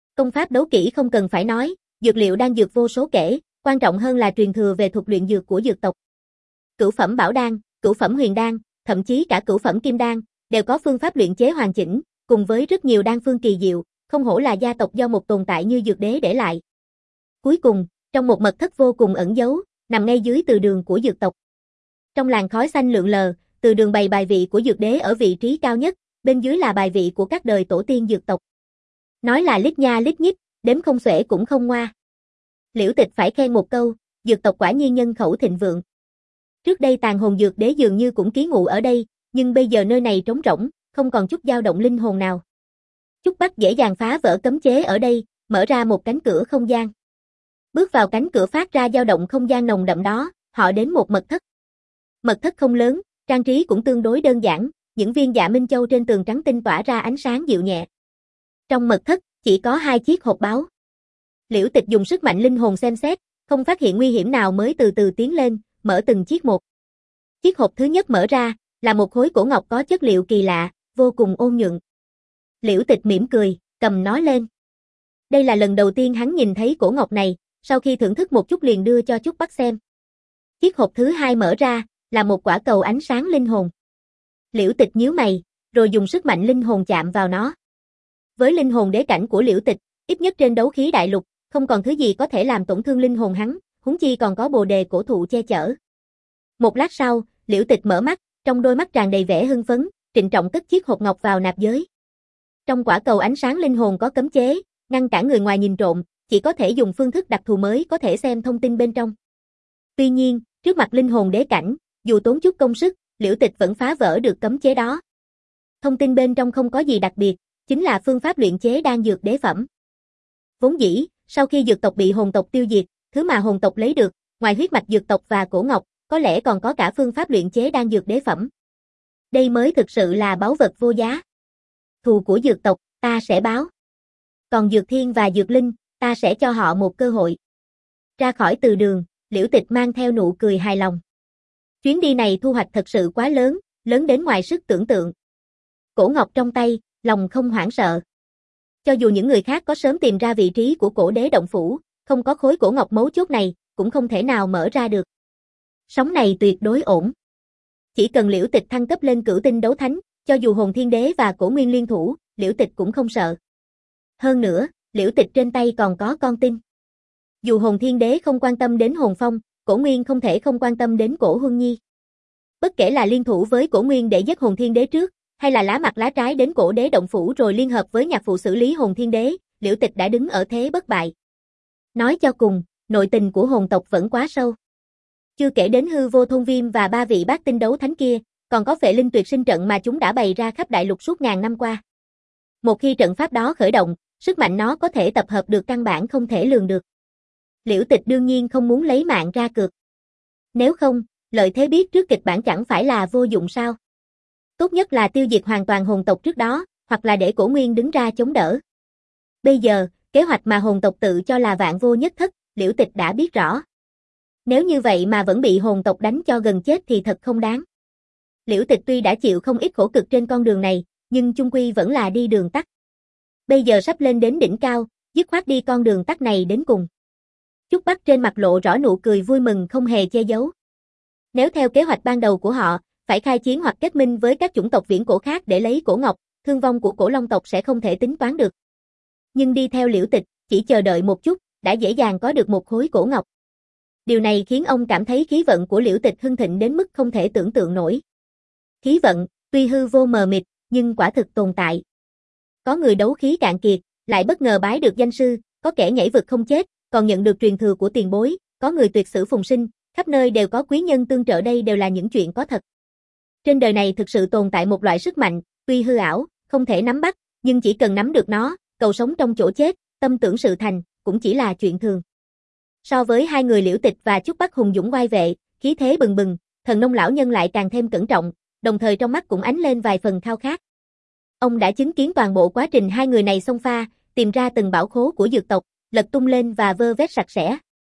Công pháp đấu kỹ không cần phải nói, dược liệu đan dược vô số kể, quan trọng hơn là truyền thừa về thuật luyện dược của dược tộc. Cửu phẩm bảo đan, cửu phẩm huyền đan, thậm chí cả cửu phẩm kim đan, đều có phương pháp luyện chế hoàn chỉnh, cùng với rất nhiều đan phương kỳ diệu, không hổ là gia tộc do một tồn tại như dược đế để lại. Cuối cùng, trong một mật thất vô cùng ẩn giấu, nằm ngay dưới từ đường của dược tộc. Trong làn khói xanh lượn lờ, từ đường bày bài vị của dược đế ở vị trí cao nhất, bên dưới là bài vị của các đời tổ tiên dược tộc. Nói là lít nha lít nhít, đếm không xuể cũng không ngoa. Liễu Tịch phải khen một câu, dược tộc quả nhiên nhân khẩu thịnh vượng. Trước đây tàn hồn dược đế dường như cũng ký ngụ ở đây, nhưng bây giờ nơi này trống rỗng, không còn chút dao động linh hồn nào. Trúc Bắc dễ dàng phá vỡ cấm chế ở đây, mở ra một cánh cửa không gian. Bước vào cánh cửa phát ra dao động không gian nồng đậm đó, họ đến một mật thất. Mật thất không lớn, trang trí cũng tương đối đơn giản, những viên dạ minh châu trên tường trắng tinh tỏa ra ánh sáng dịu nhẹ. Trong mật thất, chỉ có hai chiếc hộp báu. Liễu Tịch dùng sức mạnh linh hồn xem xét, không phát hiện nguy hiểm nào mới từ từ tiến lên, mở từng chiếc một. Chiếc hộp thứ nhất mở ra, là một khối cổ ngọc có chất liệu kỳ lạ, vô cùng ôn nhuận. Liễu Tịch mỉm cười, cầm nó lên. Đây là lần đầu tiên hắn nhìn thấy cổ ngọc này, sau khi thưởng thức một chút liền đưa cho Trúc Bắc xem. Chiếc hộp thứ hai mở ra, là một quả cầu ánh sáng linh hồn. Liễu Tịch nhíu mày, rồi dùng sức mạnh linh hồn chạm vào nó. Với linh hồn đế cảnh của Liễu Tịch, ít nhất trên đấu khí đại lục, không còn thứ gì có thể làm tổn thương linh hồn hắn, huống chi còn có bồ đề cổ thụ che chở. Một lát sau, Liễu Tịch mở mắt, trong đôi mắt tràn đầy vẻ hưng phấn, trịnh trọng cất chiếc hộp ngọc vào nạp giới. Trong quả cầu ánh sáng linh hồn có cấm chế, ngăn cản người ngoài nhìn trộm, chỉ có thể dùng phương thức đặc thù mới có thể xem thông tin bên trong. Tuy nhiên, trước mặt linh hồn đế cảnh, dù tốn chút công sức, Liễu Tịch vẫn phá vỡ được cấm chế đó. Thông tin bên trong không có gì đặc biệt, chính là phương pháp luyện chế đan dược đế phẩm. Vốn dĩ, sau khi dược tộc bị hồn tộc tiêu diệt, thứ mà hồn tộc lấy được, ngoài huyết mạch dược tộc và cổ ngọc, có lẽ còn có cả phương pháp luyện chế đan dược đế phẩm. Đây mới thực sự là báu vật vô giá. Thù của dược tộc, ta sẽ báo. Còn Dược Thiên và Dược Linh, ta sẽ cho họ một cơ hội. Ra khỏi từ đường, Liễu Tịch mang theo nụ cười hài lòng. Chuyến đi này thu hoạch thật sự quá lớn, lớn đến ngoài sức tưởng tượng. Cổ ngọc trong tay, lòng không hoảng sợ. Cho dù những người khác có sớm tìm ra vị trí của cổ đế động phủ, không có khối cổ ngọc mấu chốt này, cũng không thể nào mở ra được. Sóng này tuyệt đối ổn. Chỉ cần Liễu Tịch thăng cấp lên cửu tinh đấu thánh, cho dù hồn thiên đế và cổ nguyên liên thủ, Liễu Tịch cũng không sợ. Hơn nữa, Liễu Tịch trên tay còn có con tin. Dù hồn thiên đế không quan tâm đến hồn phong, cổ nguyên không thể không quan tâm đến cổ huân nhi. Bất kể là liên thủ với cổ nguyên để giết hồn thiên đế trước, hay là lá mặt lá trái đến cổ đế động phủ rồi liên hợp với nhạc phụ xử lý hồn thiên đế, Liễu Tịch đã đứng ở thế bất bại. Nói cho cùng, nội tình của hồn tộc vẫn quá sâu. Chưa kể đến hư vô thôn viêm và ba vị bát tinh đấu thánh kia, còn có phệ linh tuyệt sinh trận mà chúng đã bày ra khắp đại lục suốt ngàn năm qua. Một khi trận pháp đó khởi động, sức mạnh nó có thể tập hợp được căn bản không thể lường được. Liễu Tịch đương nhiên không muốn lấy mạng ra cược. Nếu không, lợi thế biết trước kịch bản chẳng phải là vô dụng sao? Tốt nhất là tiêu diệt hoàn toàn hồn tộc trước đó, hoặc là để cổ nguyên đứng ra chống đỡ. Bây giờ, kế hoạch mà hồn tộc tự cho là vạn vô nhất thất, Liễu Tịch đã biết rõ. Nếu như vậy mà vẫn bị hồn tộc đánh cho gần chết thì thật không đáng. Liễu Tịch tuy đã chịu không ít khổ cực trên con đường này, nhưng chung quy vẫn là đi đường tắt. Bây giờ sắp lên đến đỉnh cao, dứt khoát đi con đường tắt này đến cùng. Trúc Bắc trên mặt lộ rõ nụ cười vui mừng không hề che giấu. Nếu theo kế hoạch ban đầu của họ, phải khai chiến hoặc kết minh với các chủng tộc viễn cổ khác để lấy cổ ngọc, thương vong của cổ long tộc sẽ không thể tính toán được. Nhưng đi theo Liễu Tịch, chỉ chờ đợi một chút, đã dễ dàng có được một khối cổ ngọc. Điều này khiến ông cảm thấy khí vận của Liễu Tịch hưng thịnh đến mức không thể tưởng tượng nổi. Khí vận, tuy hư vô mờ mịt, nhưng quả thực tồn tại. Có người đấu khí cạn kiệt, lại bất ngờ bái được danh sư, có kẻ nhảy vực không chết, còn nhận được truyền thừa của tiền bối, có người tuyệt sử phùng sinh, khắp nơi đều có quý nhân tương trợ, đây đều là những chuyện có thật. Trên đời này thực sự tồn tại một loại sức mạnh, tuy hư ảo, không thể nắm bắt, nhưng chỉ cần nắm được nó, cầu sống trong chỗ chết, tâm tưởng sự thành, cũng chỉ là chuyện thường. So với hai người Liễu Tịch và Trúc Bắc hùng dũng oai vệ, khí thế bừng bừng, Thần Nông lão nhân lại càng thêm cẩn trọng, đồng thời trong mắt cũng ánh lên vài phần khao khát. Ông đã chứng kiến toàn bộ quá trình hai người này xông pha, tìm ra từng bảo khố của dược tộc, lật tung lên và vơ vét sạch sẽ.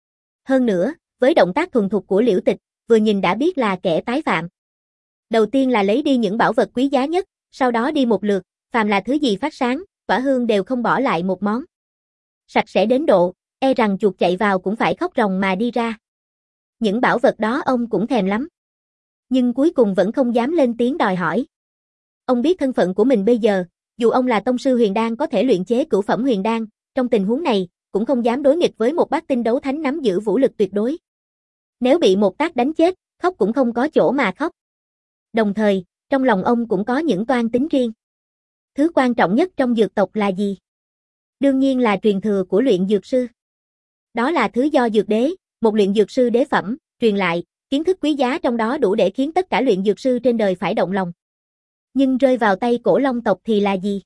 Hơn nữa, với động tác thuần thục của Liễu Tịch, vừa nhìn đã biết là kẻ tái phạm. Đầu tiên là lấy đi những bảo vật quý giá nhất, sau đó đi một lượt, phàm là thứ gì phát sáng, tỏa hương đều không bỏ lại một món. Sạch sẽ đến độ, e rằng chuột chạy vào cũng phải khóc ròng mà đi ra. Những bảo vật đó ông cũng thèm lắm. Nhưng cuối cùng vẫn không dám lên tiếng đòi hỏi. Ông biết thân phận của mình bây giờ, dù ông là tông sư huyền đan có thể luyện chế cửu phẩm huyền đan, trong tình huống này, cũng không dám đối nghịch với một bát tinh đấu thánh nắm giữ vũ lực tuyệt đối. Nếu bị một tác đánh chết, khóc cũng không có chỗ mà khóc. Đồng thời, trong lòng ông cũng có những toan tính riêng. Thứ quan trọng nhất trong dược tộc là gì? Đương nhiên là truyền thừa của luyện dược sư. Đó là thứ do dược đế, một luyện dược sư đế phẩm, truyền lại, kiến thức quý giá trong đó đủ để khiến tất cả luyện dược sư trên đời phải động lòng. Nhưng rơi vào tay Cổ Long tộc thì là gì?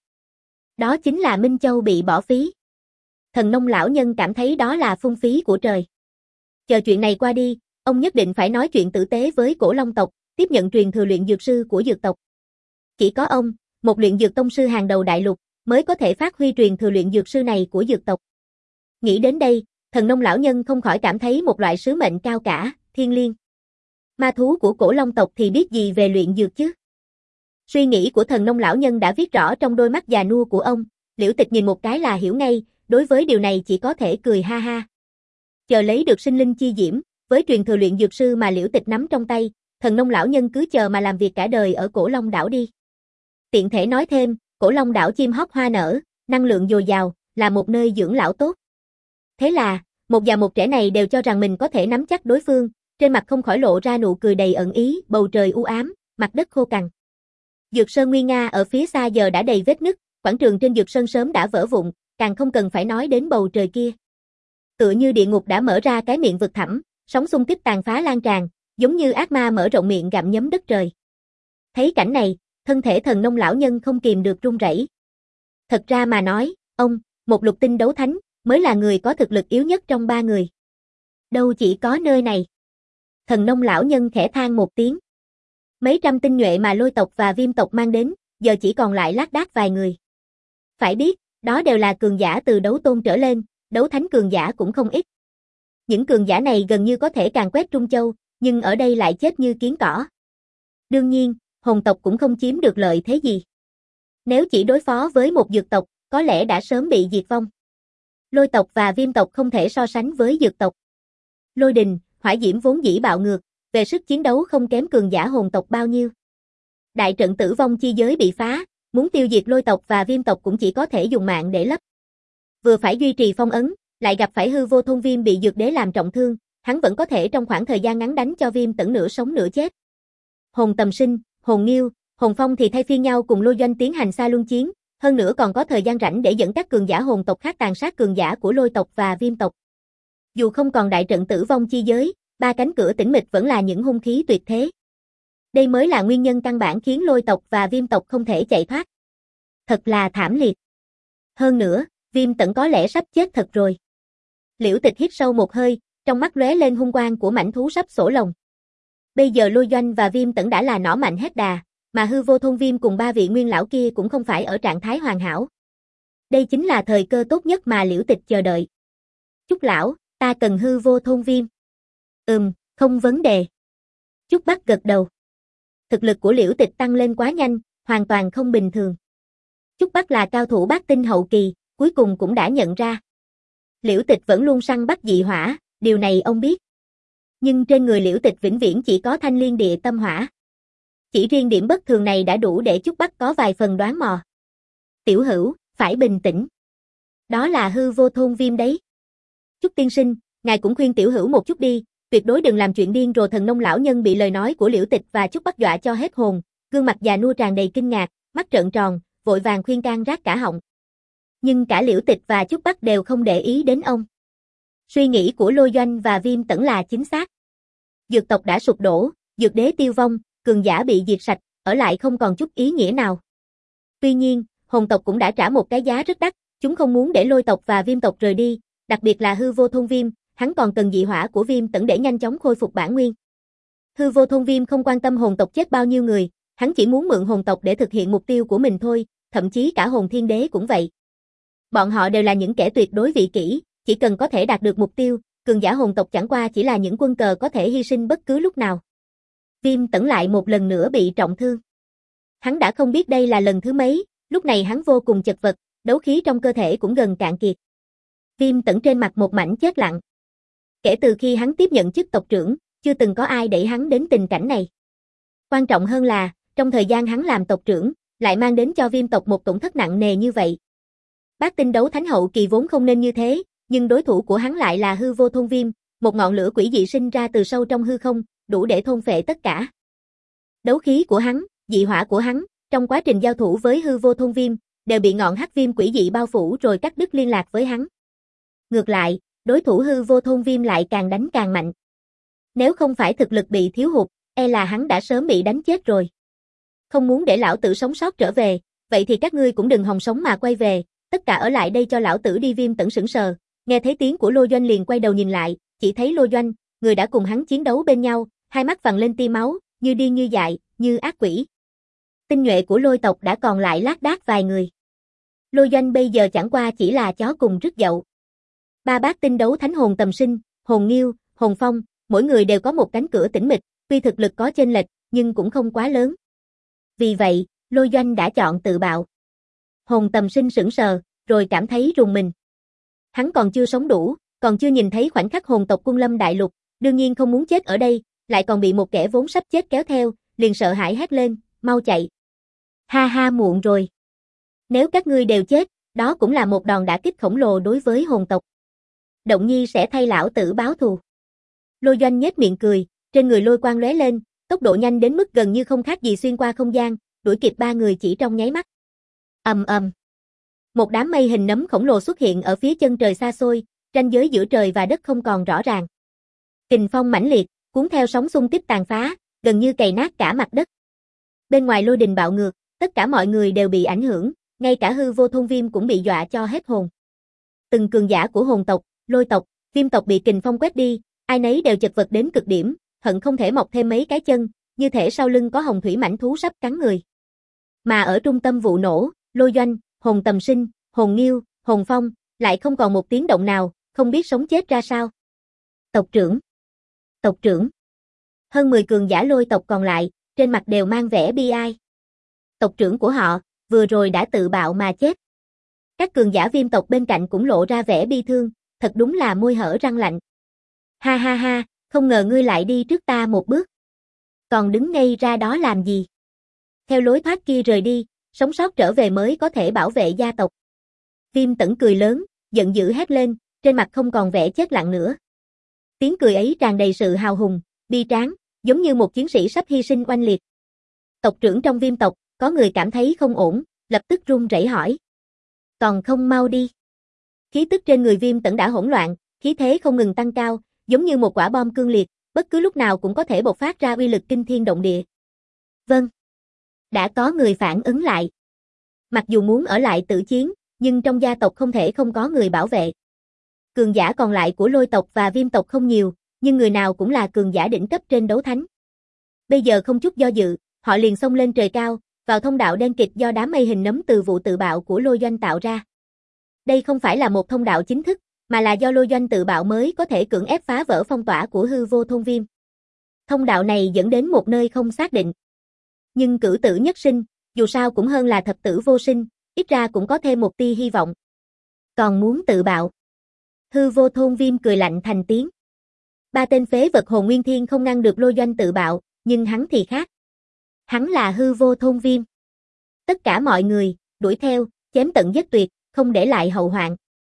Đó chính là Minh Châu bị bỏ phí. Thần nông lão nhân cảm thấy đó là phung phí của trời. Chờ chuyện này qua đi, ông nhất định phải nói chuyện tử tế với Cổ Long tộc, tiếp nhận truyền thừa luyện dược sư của dược tộc. Chỉ có ông, một luyện dược tông sư hàng đầu đại lục, mới có thể phát huy truyền thừa luyện dược sư này của dược tộc. Nghĩ đến đây, thần nông lão nhân không khỏi cảm thấy một loại sứ mệnh cao cả, thiêng liêng. Ma thú của Cổ Long tộc thì biết gì về luyện dược chứ? Suy nghĩ của thần nông lão nhân đã viết rõ trong đôi mắt già nua của ông, Liễu Tịch nhìn một cái là hiểu ngay, đối với điều này chỉ có thể cười ha ha. Chờ lấy được sinh linh chi diễm, với truyền thừa luyện dược sư mà Liễu Tịch nắm trong tay, thần nông lão nhân cứ chờ mà làm việc cả đời ở Cổ Long đảo đi. Tiện thể nói thêm, Cổ Long đảo chim hót hoa nở, năng lượng dồi dào, là một nơi dưỡng lão tốt. Thế là, một già một trẻ này đều cho rằng mình có thể nắm chắc đối phương, trên mặt không khỏi lộ ra nụ cười đầy ẩn ý, bầu trời u ám, mặt đất khô cằn. Dược sơn nguy nga ở phía xa giờ đã đầy vết nứt, quảng trường trên dược sơn sớm đã vỡ vụn, càng không cần phải nói đến bầu trời kia. Tựa như địa ngục đã mở ra cái miệng vực thẳm, sóng xung kích tàn phá lan tràn, giống như ác ma mở rộng miệng gặm nhấm đất trời. Thấy cảnh này, thân thể thần nông lão nhân không kìm được run rẩy. Thật ra mà nói, ông, một lục tinh đấu thánh, mới là người có thực lực yếu nhất trong ba người. Đâu chỉ có nơi này. Thần nông lão nhân khẽ than một tiếng. Mấy trăm tinh nhuệ mà Lôi tộc và Viêm tộc mang đến, giờ chỉ còn lại lác đác vài người. Phải biết, đó đều là cường giả từ đấu tôn trở lên, đấu thánh cường giả cũng không ít. Những cường giả này gần như có thể càn quét Trung Châu, nhưng ở đây lại chết như kiến cỏ. Đương nhiên, hồn tộc cũng không chiếm được lợi thế gì. Nếu chỉ đối phó với một dược tộc, có lẽ đã sớm bị diệt vong. Lôi tộc và Viêm tộc không thể so sánh với dược tộc. Lôi đình, hỏa diễm vốn dĩ bạo ngược, về sức chiến đấu không kém cường giả hồn tộc bao nhiêu. Đại trận tử vong chi giới bị phá, muốn tiêu diệt Lôi tộc và Viêm tộc cũng chỉ có thể dùng mạng để lấp. Vừa phải duy trì phong ấn, lại gặp phải hư vô thôn Viêm bị dược đế làm trọng thương, hắn vẫn có thể trong khoảng thời gian ngắn đánh cho Viêm Tẩn nửa sống nửa chết. Hồn Tầm Sinh, Hồn Nghiêu, Hồn Phong thì thay phiên nhau cùng Lôi Doanh tiến hành xa luân chiến, hơn nữa còn có thời gian rảnh để dẫn các cường giả hồn tộc khác tàn sát cường giả của Lôi tộc và Viêm tộc. Dù không còn đại trận tử vong chi giới, ba cánh cửa tĩnh mịch vẫn là những hung khí tuyệt thế. Đây mới là nguyên nhân căn bản khiến Lôi tộc và Viêm tộc không thể chạy thoát. Thật là thảm liệt. Hơn nữa, Viêm Tẩn có lẽ sắp chết thật rồi. Liễu Tịch hít sâu một hơi, trong mắt lóe lên hung quang của mãnh thú sắp sổ lồng. Bây giờ Lôi Doanh và Viêm Tẩn đã là nỏ mạnh hết đà, mà hư vô thôn Viêm cùng ba vị nguyên lão kia cũng không phải ở trạng thái hoàn hảo. Đây chính là thời cơ tốt nhất mà Liễu Tịch chờ đợi. Chúc lão, ta cần hư vô thôn Viêm. Ừm, không vấn đề. Chúc Bắc gật đầu. Thực lực của Liễu Tịch tăng lên quá nhanh, hoàn toàn không bình thường. Chúc Bắc là cao thủ bát tinh hậu kỳ, cuối cùng cũng đã nhận ra. Liễu Tịch vẫn luôn săn bắt dị hỏa, điều này ông biết. Nhưng trên người Liễu Tịch vĩnh viễn chỉ có thanh liên địa tâm hỏa. Chỉ riêng điểm bất thường này đã đủ để Chúc Bắc có vài phần đoán mò. Tiểu hữu, phải bình tĩnh. Đó là hư vô thôn Viêm đấy. Chúc tiên sinh, ngài cũng khuyên tiểu hữu một chút đi, tuyệt đối đừng làm chuyện điên rồ. Thần nông lão nhân bị lời nói của Liễu Tịch và Chúc Bắc dọa cho hết hồn, gương mặt già nua tràn đầy kinh ngạc, mắt trợn tròn, vội vàng khuyên can rát cả họng. Nhưng cả Liễu Tịch và Chúc Bắc đều không để ý đến ông. Suy nghĩ của Lôi Doanh và Viêm Tẩn là chính xác. Dược tộc đã sụp đổ, dược đế tiêu vong, cường giả bị diệt sạch, ở lại không còn chút ý nghĩa nào. Tuy nhiên, hồn tộc cũng đã trả một cái giá rất đắt, chúng không muốn để Lôi tộc và Viêm tộc rời đi, đặc biệt là hư vô thôn Viêm, hắn còn cần dị hỏa của Viêm Tẩn để nhanh chóng khôi phục bản nguyên. Hư vô thôn Viêm không quan tâm hồn tộc chết bao nhiêu người, hắn chỉ muốn mượn hồn tộc để thực hiện mục tiêu của mình thôi, thậm chí cả hồn thiên đế cũng vậy. Bọn họ đều là những kẻ tuyệt đối vị kỷ, chỉ cần có thể đạt được mục tiêu, cường giả hồn tộc chẳng qua chỉ là những quân cờ có thể hy sinh bất cứ lúc nào. Viêm Tẩn lại một lần nữa bị trọng thương. Hắn đã không biết đây là lần thứ mấy, lúc này hắn vô cùng chật vật, đấu khí trong cơ thể cũng gần cạn kiệt. Viêm Tẩn trên mặt một mảnh chết lặng. Kể từ khi hắn tiếp nhận chức tộc trưởng, chưa từng có ai đẩy hắn đến tình cảnh này. Quan trọng hơn là, trong thời gian hắn làm tộc trưởng, lại mang đến cho Viêm tộc một tổn thất nặng nề như vậy. Bác tinh đấu thánh hậu kỳ vốn không nên như thế, nhưng đối thủ của hắn lại là hư vô thôn Viêm, một ngọn lửa quỷ dị sinh ra từ sâu trong hư không, đủ để thôn phệ tất cả. Đấu khí của hắn, dị hỏa của hắn, trong quá trình giao thủ với hư vô thôn Viêm, đều bị ngọn hắc viêm quỷ dị bao phủ rồi cắt đứt liên lạc với hắn. Ngược lại, đối thủ hư vô thôn Viêm lại càng đánh càng mạnh. Nếu không phải thực lực bị thiếu hụt, e là hắn đã sớm bị đánh chết rồi. Không muốn để lão tử sống sót trở về, vậy thì các ngươi cũng đừng hòng sống mà quay về, tất cả ở lại đây cho lão tử đi. Viêm Tẩn sững sờ, nghe thấy tiếng của Lô Doanh liền quay đầu nhìn lại, chỉ thấy Lô Doanh, người đã cùng hắn chiến đấu bên nhau, hai mắt vằn lên tia máu, như điên như dại, như ác quỷ. Tinh nhuệ của Lôi tộc đã còn lại lác đác vài người. Lô Doanh bây giờ chẳng qua chỉ là chó cùng rứt dậu. Ba bác tinh đấu thánh hồn tầm sinh, hồn nghiêu, hồn phong, mỗi người đều có một cánh cửa tĩnh mịch, tuy thực lực có chênh lệch, nhưng cũng không quá lớn. Vì vậy, Lô Doanh đã chọn tự bạo. Hồn tầm sinh sững sờ, rồi cảm thấy rùng mình. Hắn còn chưa sống đủ, còn chưa nhìn thấy khoảnh khắc hồn tộc quân lâm đại lục, đương nhiên không muốn chết ở đây, lại còn bị một kẻ vốn sắp chết kéo theo, liền sợ hãi hét lên, mau chạy. Ha ha, muộn rồi. Nếu các ngươi đều chết, đó cũng là một đòn đả kích khổng lồ đối với hồn tộc. Động Nhi sẽ thay lão tử báo thù. Lô Doanh nhếch miệng cười, trên người lôi quang lóe lên, tốc độ nhanh đến mức gần như không khác gì xuyên qua không gian, đuổi kịp ba người chỉ trong nháy mắt. Ầm ầm. Một đám mây hình nấm khổng lồ xuất hiện ở phía chân trời xa xôi, ranh giới giữa trời và đất không còn rõ ràng. Kình phong mãnh liệt, cuốn theo sóng xung kích tàn phá, gần như cày nát cả mặt đất. Bên ngoài lôi đình bạo ngược, tất cả mọi người đều bị ảnh hưởng, ngay cả hư vô thôn Viêm cũng bị dọa cho hết hồn. Từng cường giả của hồn tộc, lôi tộc, Viêm tộc bị kình phong quét đi, ai nấy đều chật vật đến cực điểm, hận không thể mọc thêm mấy cái chân, như thể sau lưng có hồng thủy mãnh thú sắp cắn người. Mà ở trung tâm vụ nổ, Lô Doanh, hồn tầm sinh, hồn nghiêu, hồn phong, lại không còn một tiếng động nào, không biết sống chết ra sao. Tộc trưởng! Tộc trưởng! Hơn mười cường giả lôi tộc còn lại, trên mặt đều mang vẻ bi ai. Tộc trưởng của họ, vừa rồi đã tự bạo mà chết. Các cường giả Viêm tộc bên cạnh cũng lộ ra vẻ bi thương, thật đúng là môi hở răng lạnh. Ha ha ha, không ngờ ngươi lại đi trước ta một bước. Còn đứng ngây ra đó làm gì? Theo lối thoát kia rời đi, sống sót trở về mới có thể bảo vệ gia tộc. Viêm Tẩn cười lớn, giận dữ hét lên, trên mặt không còn vẻ chết lặng nữa. Tiếng cười ấy tràn đầy sự hào hùng, bi tráng, giống như một chiến sĩ sắp hy sinh oanh liệt. Tộc trưởng trong Viêm tộc, có người cảm thấy không ổn, lập tức run rẩy hỏi. Còn không mau đi. Khí tức trên người Viêm Tẩn đã hỗn loạn, khí thế không ngừng tăng cao, giống như một quả bom cương liệt, bất cứ lúc nào cũng có thể bộc phát ra uy lực kinh thiên động địa. Vâng. Đã có người phản ứng lại. Mặc dù muốn ở lại tử chiến, nhưng trong gia tộc không thể không có người bảo vệ. Cường giả còn lại của lôi tộc và Viêm tộc không nhiều, nhưng người nào cũng là cường giả đỉnh cấp trên đấu thánh. Bây giờ không chút do dự, họ liền xông lên trời cao, vào thông đạo đen kịt do đám mây hình nấm từ vụ tự bạo của Lô Doanh tạo ra. Đây không phải là một thông đạo chính thức, mà là do Lô Doanh tự bạo mới có thể cưỡng ép phá vỡ phong tỏa của hư vô thôn Viêm. Thông đạo này dẫn đến một nơi không xác định. Nhưng cửu tử nhất sinh, dù sao cũng hơn là thập tử vô sinh, ít ra cũng có thêm một tia hy vọng. Còn muốn tự bạo. Hư vô thôn Viêm cười lạnh thành tiếng. Ba tên phế vật hồn nguyên thiên không ngăn được Lô Doanh tự bạo, nhưng hắn thì khác. Hắn là hư vô thôn Viêm. Tất cả mọi người, đuổi theo, chém tận giết tuyệt, không để lại hậu hoạn.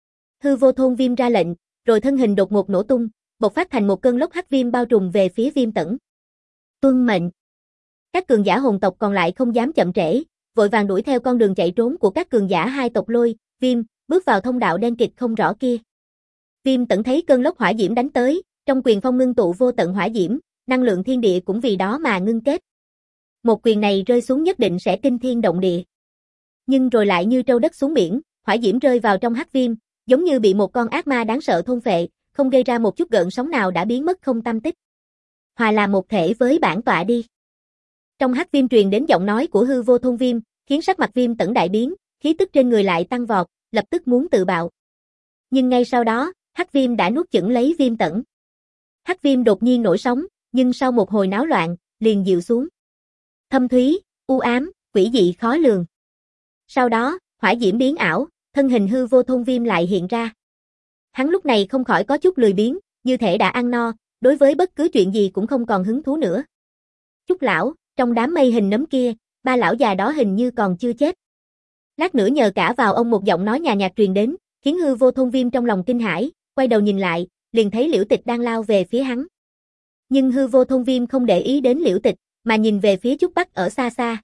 Hư vô thôn Viêm ra lệnh, rồi thân hình đột ngột nổ tung, bộc phát thành một cơn lốc hắc viêm bao trùm về phía Viêm Tẩn. Tuân mệnh. Các cường giả hồn tộc còn lại không dám chậm trễ, vội vàng đuổi theo con đường chạy trốn của các cường giả hai tộc Lôi, Viêm, bước vào thông đạo đen kịt không rõ kia. Viêm Tẩn thấy cơn lốc hỏa diễm đánh tới, trong quyền phong ngưng tụ vô tận hỏa diễm, năng lượng thiên địa cũng vì đó mà ngưng kết. Một quyền này rơi xuống nhất định sẽ kinh thiên động địa. Nhưng rồi lại như trâu đất xuống biển, hỏa diễm rơi vào trong hắc viêm, giống như bị một con ác ma đáng sợ thôn phệ, không gây ra một chút gợn sóng nào đã biến mất không tăm tích. Hòa là một thể với bản tọa đi. Trong hắc viêm truyền đến giọng nói của hư vô thôn Viêm, khiến sắc mặt Viêm Tẩn đại biến, khí tức trên người lại tăng vọt, lập tức muốn tự bạo. Nhưng ngay sau đó, hắc viêm đã nuốt chửng lấy Viêm Tẩn. Hắc viêm đột nhiên nổi sóng, nhưng sau một hồi náo loạn, liền dịu xuống. Thâm thúy, u ám, quỷ dị khó lường. Sau đó, hỏa diễm biến ảo, thân hình hư vô thôn Viêm lại hiện ra. Hắn lúc này không khỏi có chút lười biếng, như thể đã ăn no, đối với bất cứ chuyện gì cũng không còn hứng thú nữa. Chúc lão, trong đám mây hình nấm kia, ba lão già đó hình như còn chưa chết. Lát nữa nhờ cả vào ông một giọng nói nhà nhạt truyền đến, khiến Hư Vô Thôn Viêm trong lòng kinh hãi, quay đầu nhìn lại, liền thấy Liễu Tịch đang lao về phía hắn. Nhưng Hư Vô Thôn Viêm không để ý đến Liễu Tịch, mà nhìn về phía Trúc Bắc ở xa xa.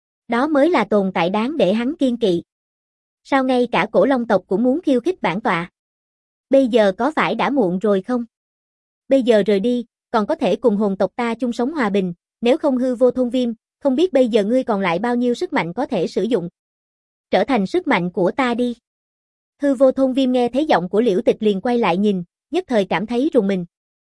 Đó mới là tồn tại đáng để hắn kiên kỵ. Sao ngay cả Cổ Long tộc cũng muốn khiêu khích bản tọa? Bây giờ có phải đã muộn rồi không? Bây giờ rời đi, còn có thể cùng hồn tộc ta chung sống hòa bình, nếu không Hư Vô Thôn Viêm, không biết bây giờ ngươi còn lại bao nhiêu sức mạnh có thể sử dụng. Trở thành sức mạnh của ta đi. Hư Vô Thôn Viêm nghe thấy giọng của Liễu Tịch liền quay lại nhìn, nhất thời cảm thấy rùng mình.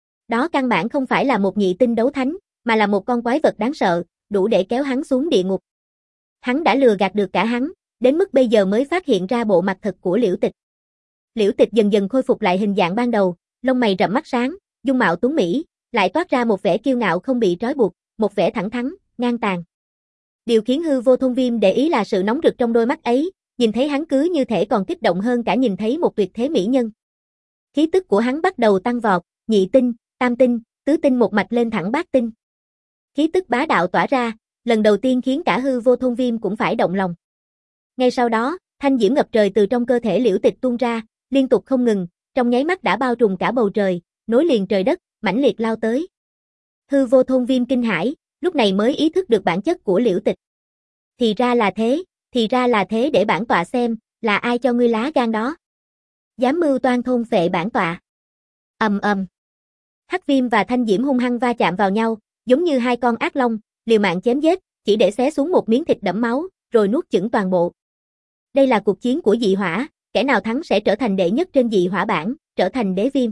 Đó căn bản không phải là một nhị tinh đấu thánh, mà là một con quái vật đáng sợ, đủ để kéo hắn xuống địa ngục. Hắn đã lừa gạt được cả hắn, đến mức bây giờ mới phát hiện ra bộ mặt thật của Liễu Tịch. Liễu Tịch dần dần khôi phục lại hình dạng ban đầu, lông mày rậm mắt sáng, dung mạo tuấn mỹ, lại toát ra một vẻ kiêu ngạo không bị trói buộc, một vẻ thẳng thắn, ngang tàn. Điều khiến Hư Vô Thôn Viêm để ý là sự nóng rực trong đôi mắt ấy, nhìn thấy hắn cứ như thể còn kích động hơn cả nhìn thấy một tuyệt thế mỹ nhân. Khí tức của hắn bắt đầu tăng vọt, nhị tinh, tam tinh, tứ tinh một mạch lên thẳng bát tinh. Khí tức bá đạo tỏa ra, lần đầu tiên khiến cả Hư Vô Thôn Viêm cũng phải động lòng. Ngay sau đó, thanh diễm ngập trời từ trong cơ thể Liễu Tịch tuôn ra, liên tục không ngừng, trong nháy mắt đã bao trùm cả bầu trời, nối liền trời đất, mãnh liệt lao tới. Hư Vô Thôn Viêm kinh hãi, lúc này mới ý thức được bản chất của Liễu Tịch. Thì ra là thế, thì ra là thế, để bản tọa xem, là ai cho ngươi lá gan đó. Dám mưu toan thôn phệ bản tọa. Ầm ầm. Hắc Viêm và Thanh Diễm hung hăng va chạm vào nhau, giống như hai con ác long, liều mạng chém giết, chỉ để xé xuống một miếng thịt đẫm máu, rồi nuốt chửng toàn bộ. Đây là cuộc chiến của dị hỏa, kẻ nào thắng sẽ trở thành đệ nhất trên dị hỏa bảng, trở thành đế viêm.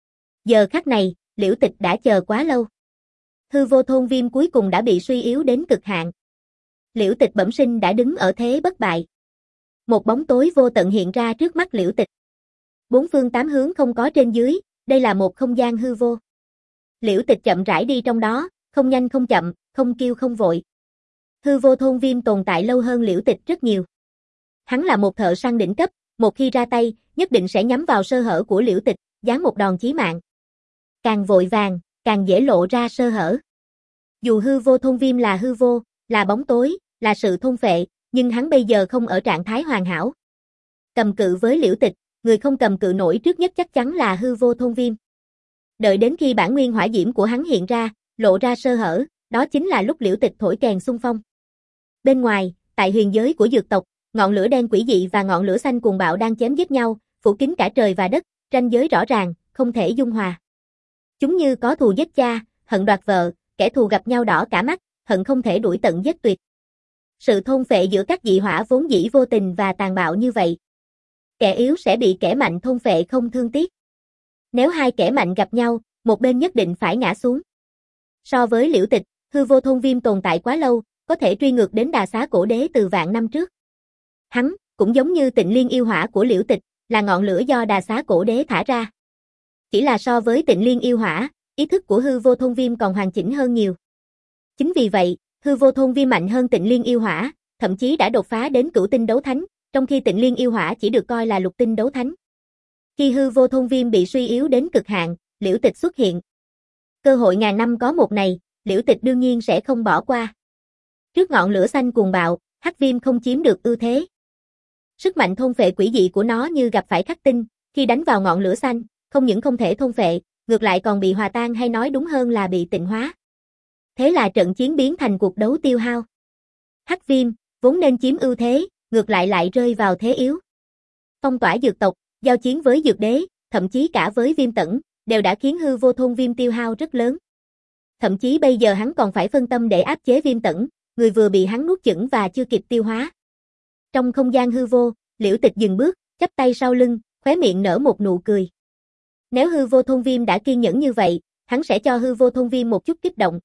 Giờ khắc này, Liễu Tịch đã chờ quá lâu. Hư Vô Thôn Viêm cuối cùng đã bị suy yếu đến cực hạn. Liễu Tịch bẩm sinh đã đứng ở thế bất bại. Một bóng tối vô tận hiện ra trước mắt Liễu Tịch. Bốn phương tám hướng không có trên dưới, đây là một không gian hư vô. Liễu Tịch chậm rãi đi trong đó, không nhanh không chậm, không kiêu không vội. Hư Vô Thôn Viêm tồn tại lâu hơn Liễu Tịch rất nhiều. Hắn là một thợ săn đỉnh cấp, một khi ra tay, nhất định sẽ nhắm vào sơ hở của Liễu Tịch, giáng một đòn chí mạng. Càng vội vàng, càng dễ lộ ra sơ hở. Dù Hư Vô Thôn Viêm là hư vô, là bóng tối, là sự thôn phệ, nhưng hắn bây giờ không ở trạng thái hoàn hảo. Cầm cự với Liễu Tịch, người không cầm cự nổi trước nhất chắc chắn là Hư Vô Thôn Viêm. Đợi đến khi bản nguyên hỏa diễm của hắn hiện ra, lộ ra sơ hở, đó chính là lúc Liễu Tịch thổi kèn xung phong. Bên ngoài, tại huyền giới của dược tộc, ngọn lửa đen quỷ dị và ngọn lửa xanh cuồng bạo đang chém giết nhau, phủ kín cả trời và đất, ranh giới rõ ràng, không thể dung hòa. Chúng như có thù giết cha, hận đoạt vợ, kẻ thù gặp nhau đỏ cả mắt, hận không thể đuổi tận giết tuyệt. Sự thôn phệ giữa các dị hỏa vốn dĩ vô tình và tàn bạo như vậy. Kẻ yếu sẽ bị kẻ mạnh thôn phệ không thương tiếc. Nếu hai kẻ mạnh gặp nhau, một bên nhất định phải ngã xuống. So với Liễu Tịch, Hư Vô Thôn Viêm tồn tại quá lâu, có thể truy ngược đến Đà Xá Cổ Đế từ vạn năm trước. Hắn, cũng giống như Tịnh Liên yêu hỏa của Liễu Tịch, là ngọn lửa do Đà Xá Cổ Đế thả ra. Chỉ là so với Tịnh Liên yêu hỏa, ý thức của Hư Vô Thôn Viêm còn hoàn chỉnh hơn nhiều. Chính vì vậy, Hư Vô Thôn Viêm mạnh hơn Tịnh Liên yêu hỏa, thậm chí đã đột phá đến cửu tinh đấu thánh, trong khi Tịnh Liên yêu hỏa chỉ được coi là lục tinh đấu thánh. Khi Hư Vô Thôn Viêm bị suy yếu đến cực hạn, Liễu Tịch xuất hiện. Cơ hội ngàn năm có một này, Liễu Tịch đương nhiên sẽ không bỏ qua. Trước ngọn lửa xanh cuồng bạo, Hắc Viêm không chiếm được ưu thế. Sức mạnh thôn phệ quỷ dị của nó như gặp phải khắc tinh, khi đánh vào ngọn lửa xanh, không những không thể thôn phệ, ngược lại còn bị hòa tan, hay nói đúng hơn là bị tịnh hóa. Thế là trận chiến biến thành cuộc đấu tiêu hao. Hắc Viêm, vốn nên chiếm ưu thế, ngược lại lại rơi vào thế yếu. Phong tỏa dược tộc, giao chiến với dược đế, thậm chí cả với Viêm Tẩn, đều đã khiến Hư Vô Thôn Viêm tiêu hao rất lớn. Thậm chí bây giờ hắn còn phải phân tâm để áp chế Viêm Tẩn, người vừa bị hắn nuốt chửng và chưa kịp tiêu hóa. Trong không gian hư vô, Liễu Tịch dừng bước, chắp tay sau lưng, khóe miệng nở một nụ cười. Nếu Hư Vô Thôn Viêm đã kiên nhẫn như vậy, hắn sẽ cho Hư Vô Thôn Viêm một chút kích động.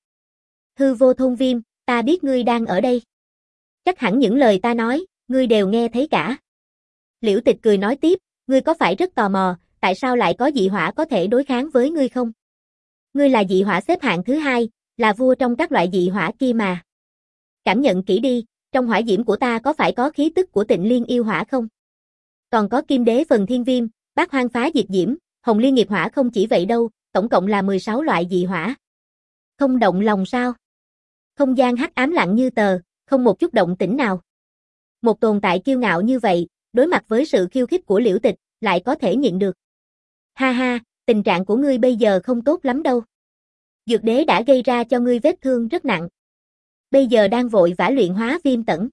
Hư Vô Thôn Viêm, ta biết ngươi đang ở đây. Chắc hẳn những lời ta nói, ngươi đều nghe thấy cả. Liễu Tịch cười nói tiếp, ngươi có phải rất tò mò, tại sao lại có dị hỏa có thể đối kháng với ngươi không? Ngươi là dị hỏa xếp hạng thứ hai, là vua trong các loại dị hỏa kia mà. Cảm nhận kỹ đi, trong hỏa diễm của ta có phải có khí tức của Tịnh Liên yêu hỏa không? Còn có Kim Đế phần Thiên Viêm, Bát hoang phá diệt diễm, hồng liên nghiệp hỏa không chỉ vậy đâu, tổng cộng là mười sáu loại dị hỏa. Không động lòng sao? Không gian hắc ám lặng như tờ, không một chút động tĩnh nào. Một tồn tại kiêu ngạo như vậy, đối mặt với sự khiêu khích của Liễu Tịch, lại có thể nhịn được. Ha ha, tình trạng của ngươi bây giờ không tốt lắm đâu. Dược đế đã gây ra cho ngươi vết thương rất nặng. Bây giờ đang vội vã luyện hóa viêm tẩn.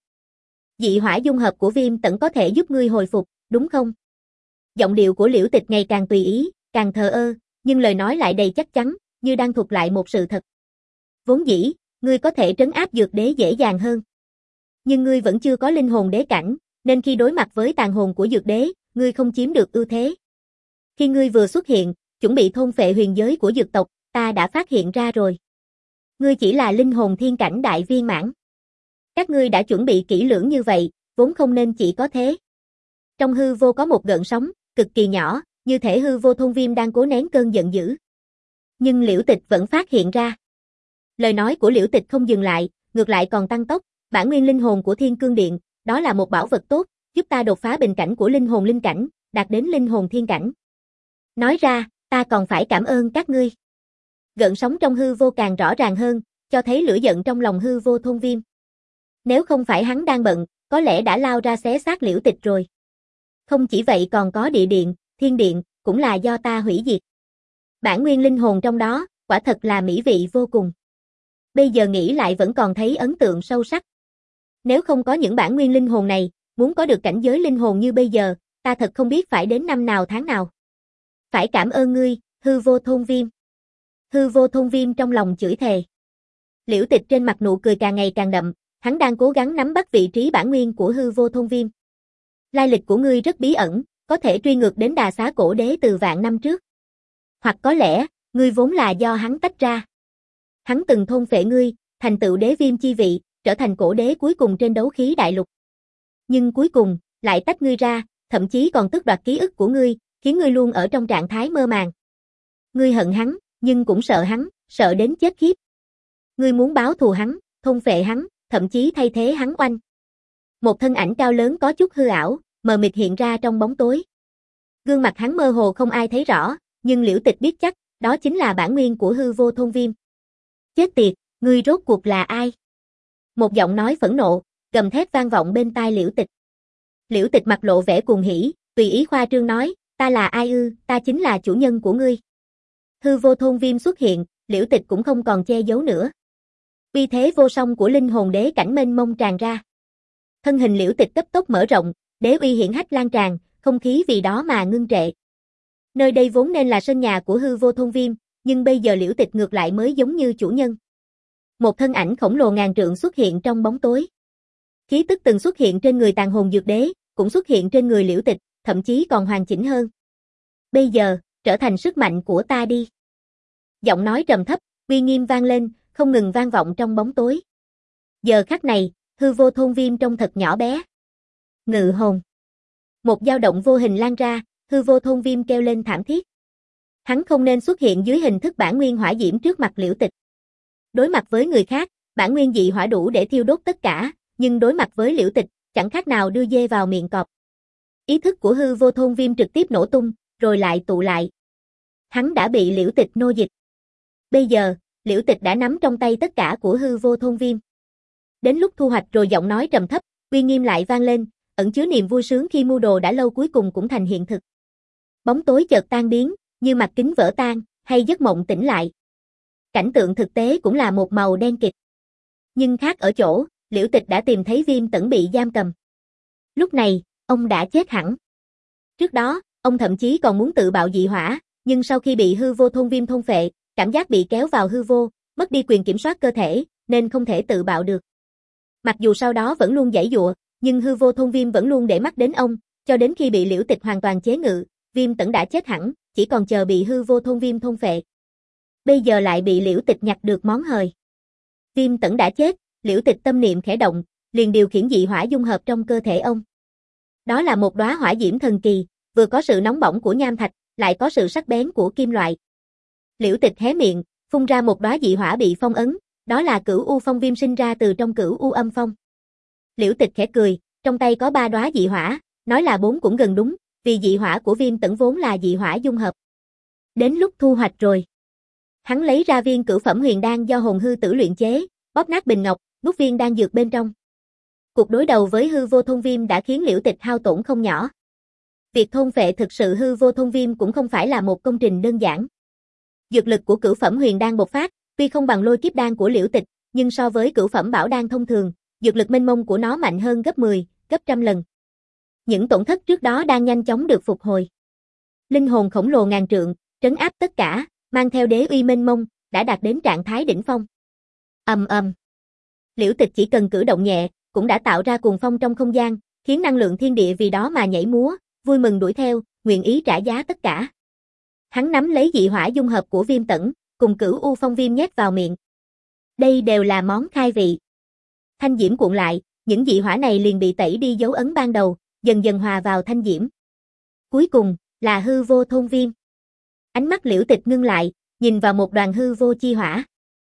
Dị hỏa dung hợp của viêm tẩn có thể giúp ngươi hồi phục, đúng không? Giọng điệu của Liễu Tịch ngày càng tùy ý, càng thờ ơ, nhưng lời nói lại đầy chắc chắn, như đang thuật lại một sự thật. Vốn dĩ, ngươi có thể trấn áp dược đế dễ dàng hơn. Nhưng ngươi vẫn chưa có linh hồn đế cảnh, nên khi đối mặt với tàn hồn của dược đế, ngươi không chiếm được ưu thế. Khi ngươi vừa xuất hiện, chuẩn bị thôn phệ huyền giới của dược tộc, ta đã phát hiện ra rồi. Ngươi chỉ là linh hồn thiên cảnh đại viên mãn. Các ngươi đã chuẩn bị kỹ lưỡng như vậy, vốn không nên chỉ có thế. Trong hư vô có một gợn sóng, cực kỳ nhỏ, như thể hư vô thôn viêm đang cố nén cơn giận dữ. Nhưng Liễu Tịch vẫn phát hiện ra. Lời nói của Liễu Tịch không dừng lại, ngược lại còn tăng tốc, bản nguyên linh hồn của Thiên Cương Điện, đó là một bảo vật tốt, giúp ta đột phá bình cảnh của linh hồn linh cảnh, đạt đến linh hồn thiên cảnh. Nói ra, ta còn phải cảm ơn các ngươi. Gợn sóng trong hư vô càng rõ ràng hơn, cho thấy lửa giận trong lòng hư vô thôn viêm. Nếu không phải hắn đang bận, có lẽ đã lao ra xé xác Liễu Tịch rồi. Không chỉ vậy còn có địa điện, thiên điện, cũng là do ta hủy diệt. Bản nguyên linh hồn trong đó, quả thật là mỹ vị vô cùng. Bây giờ nghĩ lại vẫn còn thấy ấn tượng sâu sắc. Nếu không có những bản nguyên linh hồn này, muốn có được cảnh giới linh hồn như bây giờ, ta thật không biết phải đến năm nào tháng nào. Phải cảm ơn ngươi, hư vô thôn viêm. Hư vô thôn viêm trong lòng chửi thề. Liễu Tịch trên mặt nụ cười càng ngày càng đậm, hắn đang cố gắng nắm bắt vị trí bản nguyên của hư vô thôn viêm. Lai lịch của ngươi rất bí ẩn, có thể truy ngược đến Đà Xá cổ đế từ vạn năm trước. Hoặc có lẽ, ngươi vốn là do hắn tách ra. Hắn từng thôn phệ ngươi, thành tựu đế viêm chi vị, trở thành cổ đế cuối cùng trên đấu khí đại lục. Nhưng cuối cùng, lại tách ngươi ra, thậm chí còn tước đoạt ký ức của ngươi, khiến ngươi luôn ở trong trạng thái mơ màng. Ngươi hận hắn, nhưng cũng sợ hắn, sợ đến chết khiếp. Ngươi muốn báo thù hắn, thôn phệ hắn, thậm chí thay thế hắn oanh. Một thân ảnh cao lớn có chút hư ảo, mờ mịt hiện ra trong bóng tối. Gương mặt hắn mơ hồ không ai thấy rõ, nhưng Liễu Tịch biết chắc, đó chính là bản nguyên của hư vô thôn viêm. Chết tiệt, ngươi rốt cuộc là ai? Một giọng nói phẫn nộ, gầm thét vang vọng bên tai Liễu Tịch. Liễu Tịch mặt lộ vẻ cuồng hỉ, tùy ý khoa trương nói, ta là ai ư, ta chính là chủ nhân của ngươi. Hư vô thôn viêm xuất hiện, Liễu Tịch cũng không còn che giấu nữa. Uy thế vô song của linh hồn đế cảnh mênh mông tràn ra. Thân hình Liễu Tịch cấp tốc mở rộng, đế uy hiển hách lan tràn, không khí vì đó mà ngưng trệ. Nơi đây vốn nên là sân nhà của hư vô thôn viêm, nhưng bây giờ Liễu Tịch ngược lại mới giống như chủ nhân. Một thân ảnh khổng lồ ngàn trượng xuất hiện trong bóng tối. Khí tức từng xuất hiện trên người tàn hồn dược đế, cũng xuất hiện trên người Liễu Tịch, thậm chí còn hoàn chỉnh hơn. Bây giờ, trở thành sức mạnh của ta đi. Giọng nói trầm thấp, uy nghiêm vang lên, không ngừng vang vọng trong bóng tối. Giờ khắc này, hư vô thôn viêm trông thật nhỏ bé. Ngự hồn. Một dao động vô hình lan ra, hư vô thôn viêm kêu lên thảm thiết. Hắn không nên xuất hiện dưới hình thức bản nguyên hỏa diễm trước mặt Liễu Tịch. Đối mặt với người khác, bản nguyên dị hỏa đủ để thiêu đốt tất cả, nhưng đối mặt với Liễu Tịch, chẳng khác nào đưa dê vào miệng cọp. Ý thức của hư vô thôn viêm trực tiếp nổ tung, rồi lại tụ lại. Hắn đã bị Liễu Tịch nô dịch. Bây giờ, Liễu Tịch đã nắm trong tay tất cả của hư vô thôn viêm. Đến lúc thu hoạch rồi giọng nói trầm thấp, uy nghiêm lại vang lên, ẩn chứa niềm vui sướng khi mưu đồ đã lâu cuối cùng cũng thành hiện thực. Bóng tối chợt tan biến, như mặt kính vỡ tan, hay giấc mộng tỉnh lại. Cảnh tượng thực tế cũng là một màu đen kịt. Nhưng khác ở chỗ, Liễu Tịch đã tìm thấy viêm tẩn bị giam cầm. Lúc này, ông đã chết hẳn. Trước đó, ông thậm chí còn muốn tự bạo dị hỏa, nhưng sau khi bị hư vô thôn viêm thôn phệ, cảm giác bị kéo vào hư vô, mất đi quyền kiểm soát cơ thể, nên không thể tự bạo được. Mặc dù sau đó vẫn luôn giãy giụa, nhưng hư vô thôn viêm vẫn luôn để mắt đến ông, cho đến khi bị Liễu Tịch hoàn toàn chế ngự, viêm tẩn đã chết hẳn, chỉ còn chờ bị hư vô thôn viêm thôn phệ. Bây giờ lại bị Liễu Tịch nhặt được món hời. Viêm tẩn đã chết, Liễu Tịch tâm niệm khẽ động, liền điều khiển dị hỏa dung hợp trong cơ thể ông. Đó là một đóa hỏa diễm thần kỳ, vừa có sự nóng bỏng của nham thạch, lại có sự sắc bén của kim loại. Liễu Tịch hé miệng, phun ra một đóa dị hỏa bị phong ấn, đó là Cửu U Phong Viêm sinh ra từ trong Cửu U Âm Phong. Liễu Tịch khẽ cười, trong tay có ba đóa dị hỏa, nói là bốn cũng gần đúng, vì dị hỏa của Viêm Tẩn vốn là dị hỏa dung hợp. Đến lúc thu hoạch rồi. Hắn lấy ra viên cửu phẩm huyền đan do hồn hư tử luyện chế, bóp nát bình ngọc, nuốt viên đan dược bên trong. Cuộc đối đầu với hư vô thôn viêm đã khiến Liễu Tịch hao tổn không nhỏ. Việc thôn phệ thực sự hư vô thôn viêm cũng không phải là một công trình đơn giản. Dược lực của cửu phẩm huyền đan bộc phát, tuy không bằng lôi kiếp đan của Liễu Tịch, nhưng so với cửu phẩm bảo đan thông thường, dược lực mênh mông của nó mạnh hơn gấp mười, gấp trăm lần. Những tổn thất trước đó đang nhanh chóng được phục hồi. Linh hồn khổng lồ ngàn trượng, trấn áp tất cả, mang theo đế uy mênh mông, đã đạt đến trạng thái đỉnh phong. Ầm ầm. Liễu Tịch chỉ cần cử động nhẹ, cũng đã tạo ra cuồng phong trong không gian, khiến năng lượng thiên địa vì đó mà nhảy múa, vui mừng đuổi theo, nguyện ý trả giá tất cả. Hắn nắm lấy dị hỏa dung hợp của Viêm Tẩn, cùng cửu u phong viêm nhét vào miệng. Đây đều là món khai vị. Thanh diễm cuộn lại, những dị hỏa này liền bị tẩy đi dấu ấn ban đầu, dần dần hòa vào thanh diễm. Cuối cùng, là hư vô thôn viêm. Ánh mắt Liễu Tịch ngưng lại, nhìn vào một đoàn hư vô chi hỏa.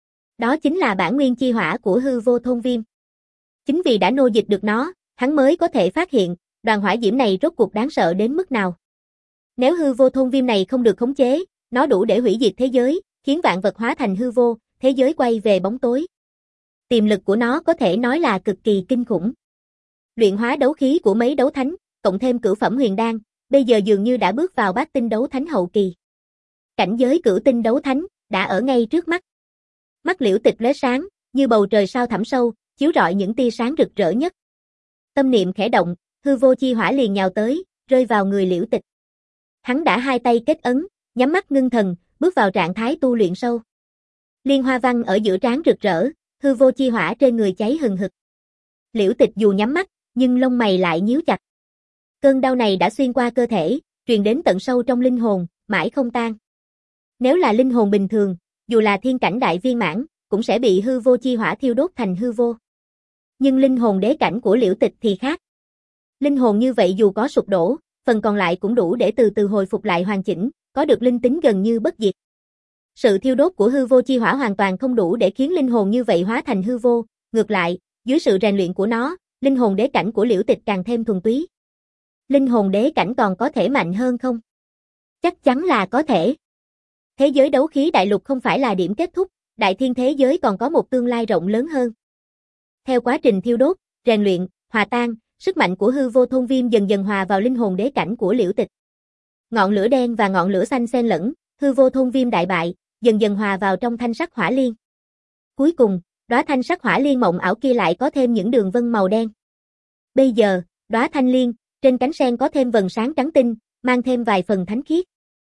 Đó chính là bản nguyên chi hỏa của hư vô thôn viêm. Chính vì đã nô dịch được nó, hắn mới có thể phát hiện, đoàn hỏa diễm này rốt cuộc đáng sợ đến mức nào. Nếu hư vô thôn viêm này không được khống chế, nó đủ để hủy diệt thế giới, khiến vạn vật hóa thành hư vô, thế giới quay về bóng tối. Tiềm lực của nó có thể nói là cực kỳ kinh khủng. Luyện hóa đấu khí của mấy đấu thánh, cộng thêm cửu phẩm huyền đan, bây giờ dường như đã bước vào bát tinh đấu thánh hậu kỳ. Cảnh giới cửu tinh đấu thánh đã ở ngay trước mắt. Mắt Liễu Tịch lóe sáng, như bầu trời sao thẳm sâu, chiếu rọi những tia sáng rực rỡ nhất. Tâm niệm khẽ động, hư vô chi hỏa liền nhào tới, rơi vào người Liễu Tịch. Hắn đã hai tay kết ấn, nhắm mắt ngưng thần, bước vào trạng thái tu luyện sâu. Liên hoa văn ở giữa trán rực rỡ, hư vô chi hỏa trên người cháy hừng hực. Liễu Tịch dù nhắm mắt, nhưng lông mày lại nhíu chặt. Cơn đau này đã xuyên qua cơ thể, truyền đến tận sâu trong linh hồn, mãi không tan. Nếu là linh hồn bình thường, dù là thiên cảnh đại viên mãn, cũng sẽ bị hư vô chi hỏa thiêu đốt thành hư vô. Nhưng linh hồn đế cảnh của Liễu Tịch thì khác. Linh hồn như vậy dù có sụp đổ, phần còn lại cũng đủ để từ từ hồi phục lại hoàn chỉnh, có được linh tính gần như bất diệt. Sự thiêu đốt của hư vô chi hỏa hoàn toàn không đủ để khiến linh hồn như vậy hóa thành hư vô, ngược lại, dưới sự rèn luyện của nó, linh hồn đế cảnh của Liễu Tịch càng thêm thuần túy. Linh hồn đế cảnh còn có thể mạnh hơn không? Chắc chắn là có thể. Thế giới đấu khí đại lục không phải là điểm kết thúc, đại thiên thế giới còn có một tương lai rộng lớn hơn. Theo quá trình thiêu đốt, rèn luyện, hòa tan, sức mạnh của hư vô thôn viêm dần dần hòa vào linh hồn đế cảnh của Liễu Tịch. Ngọn lửa đen và ngọn lửa xanh xen lẫn, hư vô thôn viêm đại bại, dần dần hòa vào trong thanh sắc hỏa liên. Cuối cùng, đóa thanh sắc hỏa liên mộng ảo kia lại có thêm những đường vân màu đen. Bây giờ, đóa thanh liên, trên cánh sen có thêm vầng sáng trắng tinh, mang thêm vài phần thánh khiết.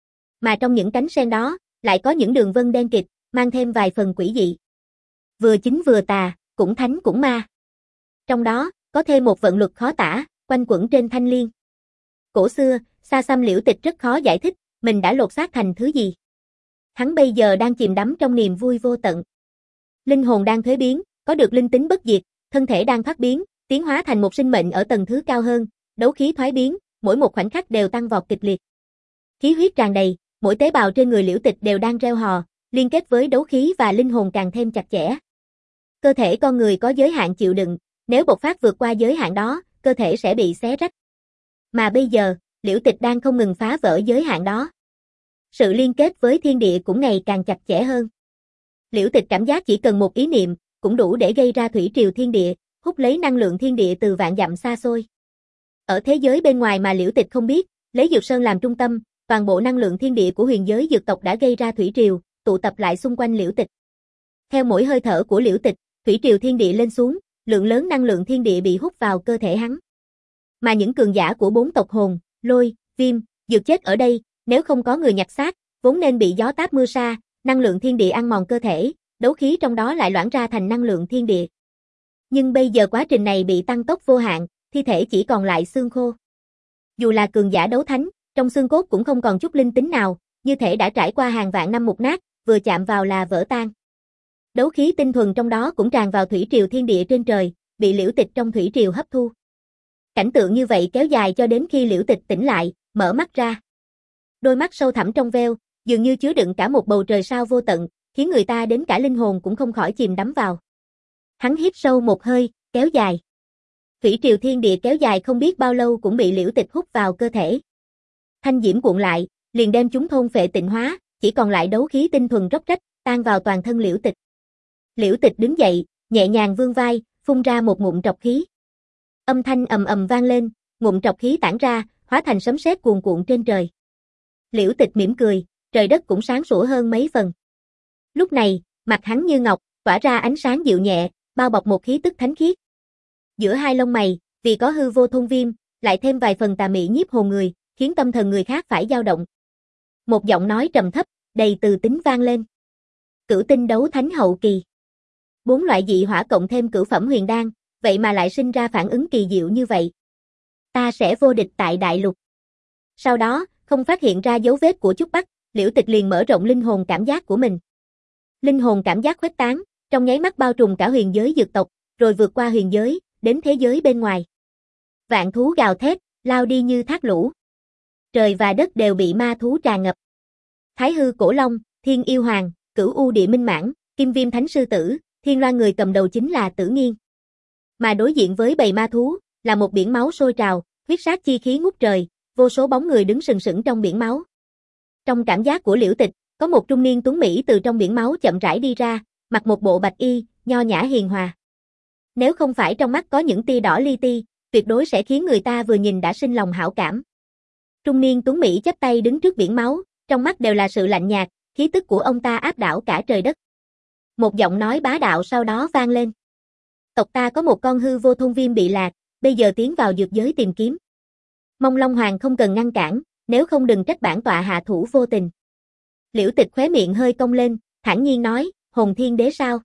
Mà trong những cánh sen đó, lại có những đường vân đen kịt, mang thêm vài phần quỷ dị. Vừa chính vừa tà, cũng thánh cũng ma. Trong đó, có thêm một vận luật khó tả, quanh quẩn trên thanh liên. Cổ xưa, xa xăm Liễu Tịch rất khó giải thích, mình đã lột xác thành thứ gì. Hắn bây giờ đang chìm đắm trong niềm vui vô tận. Linh hồn đang thuế biến, có được linh tính bất diệt, thân thể đang thoát biến, tiến hóa thành một sinh mệnh ở tầng thứ cao hơn, đấu khí thoái biến, mỗi một khoảnh khắc đều tăng vọt kịch liệt. Khí huyết tràn đầy, mỗi tế bào trên người Liễu Tịch đều đang reo hò, liên kết với đấu khí và linh hồn càng thêm chặt chẽ. Cơ thể con người có giới hạn chịu đựng, nếu bộc phát vượt qua giới hạn đó, cơ thể sẽ bị xé rách. Mà bây giờ, Liễu Tịch đang không ngừng phá vỡ giới hạn đó. Sự liên kết với thiên địa cũng ngày càng chặt chẽ hơn. Liễu Tịch cảm giác chỉ cần một ý niệm, cũng đủ để gây ra thủy triều thiên địa, hút lấy năng lượng thiên địa từ vạn dặm xa xôi. Ở thế giới bên ngoài mà Liễu Tịch không biết, lấy Dược Sơn làm trung tâm, toàn bộ năng lượng thiên địa của huyền giới dược tộc đã gây ra thủy triều, tụ tập lại xung quanh Liễu Tịch. Theo mỗi hơi thở của Liễu Tịch, thủy triều thiên địa lên xuống, lượng lớn năng lượng thiên địa bị hút vào cơ thể hắn. Mà những cường giả của bốn tộc hồn, lôi, viêm, dược chết ở đây, nếu không có người nhặt xác, vốn nên bị gió táp mưa sa, năng lượng thiên địa ăn mòn cơ thể, đấu khí trong đó lại loãng ra thành năng lượng thiên địa. Nhưng bây giờ quá trình này bị tăng tốc vô hạn, thi thể chỉ còn lại xương khô. Dù là cường giả đấu thánh, trong xương cốt cũng không còn chút linh tính nào, như thể đã trải qua hàng vạn năm mục nát, vừa chạm vào là vỡ tan. Đấu khí tinh thuần trong đó cũng tràn vào thủy triều thiên địa trên trời, bị Liễu Tịch trong thủy triều hấp thu. Cảnh tượng như vậy kéo dài cho đến khi Liễu Tịch tỉnh lại, mở mắt ra. Đôi mắt sâu thẳm trong veo, dường như chứa đựng cả một bầu trời sao vô tận, khiến người ta đến cả linh hồn cũng không khỏi chìm đắm vào. Hắn hít sâu một hơi, kéo dài. Thủy triều thiên địa kéo dài không biết bao lâu cũng bị Liễu Tịch hút vào cơ thể. Thanh diễm cuộn lại, liền đem chúng thôn phệ tịnh hóa, chỉ còn lại đấu khí tinh thuần róc rách, tan vào toàn thân Liễu Tịch. Liễu Tịch đứng dậy, nhẹ nhàng vươn vai, phun ra một ngụm trọc khí. Âm thanh ầm ầm vang lên, ngụm trọc khí tản ra, hóa thành sấm sét cuồn cuộn trên trời. Liễu Tịch mỉm cười, trời đất cũng sáng sủa hơn mấy phần. Lúc này, mặt hắn như ngọc, tỏa ra ánh sáng dịu nhẹ, bao bọc một khí tức thánh khiết. Giữa hai lông mày, vì có hư vô thôn viêm, lại thêm vài phần tà mị nhiếp hồn người, khiến tâm thần người khác phải dao động. Một giọng nói trầm thấp, đầy từ tính vang lên. Cửu tinh đấu thánh hậu kỳ. Bốn loại dị hỏa cộng thêm cửu phẩm huyền đan, vậy mà lại sinh ra phản ứng kỳ diệu như vậy. Ta sẽ vô địch tại đại lục. Sau đó, không phát hiện ra dấu vết của Trúc Bắc, Liễu Tịch liền mở rộng linh hồn cảm giác của mình. Linh hồn cảm giác khuếch tán, trong nháy mắt bao trùm cả huyền giới dược tộc, rồi vượt qua huyền giới, đến thế giới bên ngoài. Vạn thú gào thét, lao đi như thác lũ. Trời và đất đều bị ma thú tràn ngập. Thái hư cổ long, thiên yêu hoàng, cửu u địa minh mãn, kim viêm thánh sư tử, thiên loan người cầm đầu chính là Tử Nghiên. Mà đối diện với bầy ma thú, là một biển máu sôi trào, huyết sát chi khí ngút trời, vô số bóng người đứng sừng sững trong biển máu. Trong cảm giác của Liễu Tịch, có một trung niên tuấn mỹ từ trong biển máu chậm rãi đi ra, mặc một bộ bạch y, nho nhã hiền hòa. Nếu không phải trong mắt có những tia đỏ li ti, tuyệt đối sẽ khiến người ta vừa nhìn đã sinh lòng hảo cảm. Trung niên tuấn mỹ chắp tay đứng trước biển máu, trong mắt đều là sự lạnh nhạt, khí tức của ông ta áp đảo cả trời đất. Một giọng nói bá đạo sau đó vang lên. Tộc ta có một con hư vô thôn viêm bị lạc, bây giờ tiến vào dược giới tìm kiếm. Mong Long Hoàng không cần ngăn cản, nếu không đừng trách bản tọa hạ thủ vô tình. Liễu Tịch khóe miệng hơi cong lên, thản nhiên nói, Hồn Thiên Đế sao?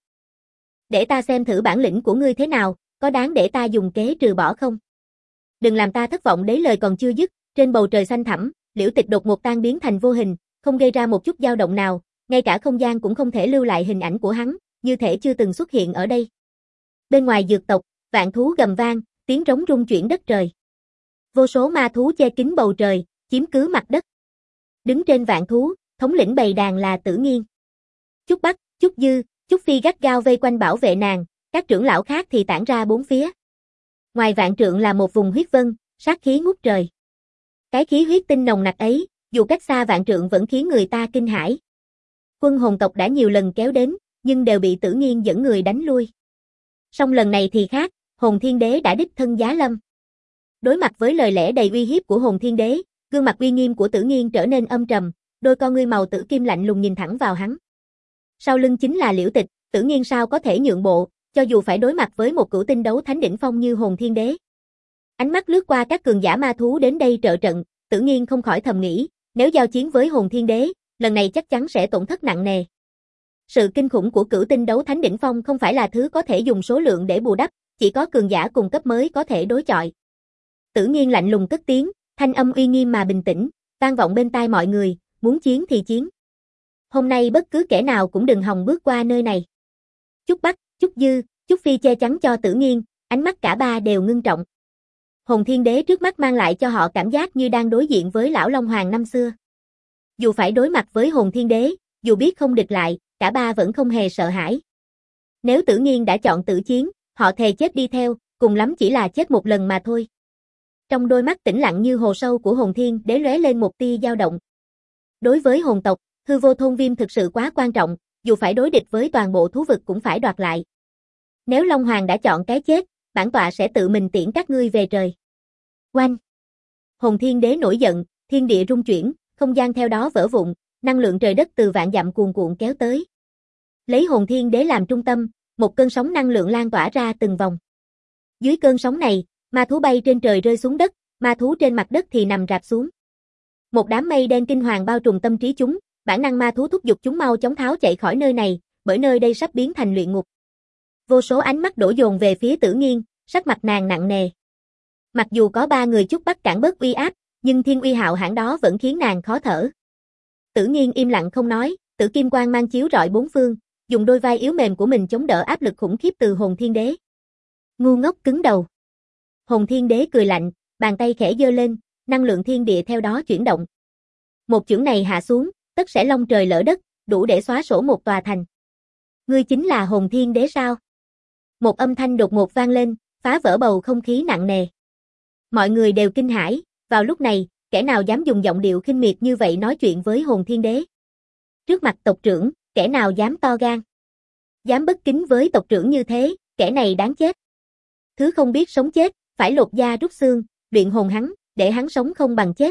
Để ta xem thử bản lĩnh của ngươi thế nào, có đáng để ta dùng kế trừ bỏ không? Đừng làm ta thất vọng. Đế lời còn chưa dứt, trên bầu trời xanh thẳm, Liễu Tịch đột ngột tan biến thành vô hình, không gây ra một chút dao động nào, ngay cả không gian cũng không thể lưu lại hình ảnh của hắn, như thể chưa từng xuất hiện ở đây. Bên ngoài dược tộc, vạn thú gầm vang, tiếng trống rung chuyển đất trời. Vô số ma thú che kín bầu trời, chiếm cứ mặt đất. Đứng trên vạn thú, thống lĩnh bầy đàn là Tử Nghiên. Trúc Bắc, Trúc Dư, Trúc Phi gắt gao vây quanh bảo vệ nàng, các trưởng lão khác thì tản ra bốn phía. Ngoài vạn trượng là một vùng huyết vân, sát khí ngút trời. Cái khí huyết tinh nồng nặc ấy, dù cách xa vạn trượng vẫn khiến người ta kinh hãi. Quân hồn tộc đã nhiều lần kéo đến, nhưng đều bị Tử Nghiên dẫn người đánh lui. Song lần này thì khác, Hồn Thiên Đế đã đích thân giá lâm. Đối mặt với lời lẽ đầy uy hiếp của Hồn Thiên Đế, gương mặt uy nghiêm của Tử Nghiên trở nên âm trầm, đôi con ngươi màu tử kim lạnh lùng nhìn thẳng vào hắn. Sau lưng chính là Liễu Tịch, Tử Nghiên sao có thể nhượng bộ, cho dù phải đối mặt với một cửu tinh đấu thánh đỉnh phong như Hồn Thiên Đế. Ánh mắt lướt qua các cường giả ma thú đến đây trợ trận, Tử Nghiên không khỏi thầm nghĩ, nếu giao chiến với Hồn Thiên Đế, lần này chắc chắn sẽ tổn thất nặng nề. Sự kinh khủng của cửu tinh đấu thánh đỉnh phong không phải là thứ có thể dùng số lượng để bù đắp, chỉ có cường giả cùng cấp mới có thể đối chọi. Tử Nghiên lạnh lùng cất tiếng, thanh âm uy nghiêm mà bình tĩnh, vang vọng bên tai mọi người, muốn chiến thì chiến. Hôm nay bất cứ kẻ nào cũng đừng hòng bước qua nơi này. Trúc Bắc, Trúc Dư, Trúc Phi che chắn cho Tử Nghiên, ánh mắt cả ba đều ngưng trọng. Hồn Thiên Đế trước mắt mang lại cho họ cảm giác như đang đối diện với lão Long Hoàng năm xưa. Dù phải đối mặt với Hồn Thiên Đế, dù biết không địch lại, cả ba vẫn không hề sợ hãi. Nếu Tử Nghiên đã chọn tử chiến, họ thề chết đi theo, cùng lắm chỉ là chết một lần mà thôi. Trong đôi mắt tĩnh lặng như hồ sâu của Hồn Thiên Đế lóe lên một tia dao động. Đối với hồn tộc, hư vô thôn viêm thực sự quá quan trọng, dù phải đối địch với toàn bộ thú vực cũng phải đoạt lại. Nếu Long Hoàng đã chọn cái chết, bản tọa sẽ tự mình tiễn các ngươi về trời. Oanh! Hồn Thiên Đế nổi giận, thiên địa rung chuyển, không gian theo đó vỡ vụn, năng lượng trời đất từ vạn dặm cuồn cuộn kéo tới. Lấy Hồn Thiên Đế làm trung tâm, một cơn sóng năng lượng lan tỏa ra từng vòng. Dưới cơn sóng này, ma thú bay trên trời rơi xuống đất, ma thú trên mặt đất thì nằm rạp xuống. Một đám mây đen kinh hoàng bao trùm tâm trí chúng, bản năng ma thú thúc giục chúng mau chóng tháo chạy khỏi nơi này, bởi nơi đây sắp biến thành luyện ngục. Vô số ánh mắt đổ dồn về phía Tử Nghiên, sắc mặt nàng nặng nề. Mặc dù có ba người Trúc Bắc cản bớt uy áp, nhưng thiên uy hạo hãn đó vẫn khiến nàng khó thở. Tử Nghiên im lặng không nói, tử kim quang mang chiếu rọi bốn phương, dùng đôi vai yếu mềm của mình chống đỡ áp lực khủng khiếp từ Hồn Thiên Đế. Ngu ngốc cứng đầu. Hồn Thiên Đế cười lạnh, bàn tay khẽ giơ lên, năng lượng thiên địa theo đó chuyển động. Một chưởng này hạ xuống, tất sẽ long trời lỡ đất, đủ để xóa sổ một tòa thành. Ngươi chính là Hồn Thiên Đế sao? Một âm thanh đột ngột vang lên, phá vỡ bầu không khí nặng nề. Mọi người đều kinh hãi, vào lúc này, kẻ nào dám dùng giọng điệu khinh miệt như vậy nói chuyện với hồn thiên đế. Trước mặt tộc trưởng, kẻ nào dám to gan. Dám bất kính với tộc trưởng như thế, kẻ này đáng chết. Thứ không biết sống chết, phải lột da rút xương, luyện hồn hắn, để hắn sống không bằng chết.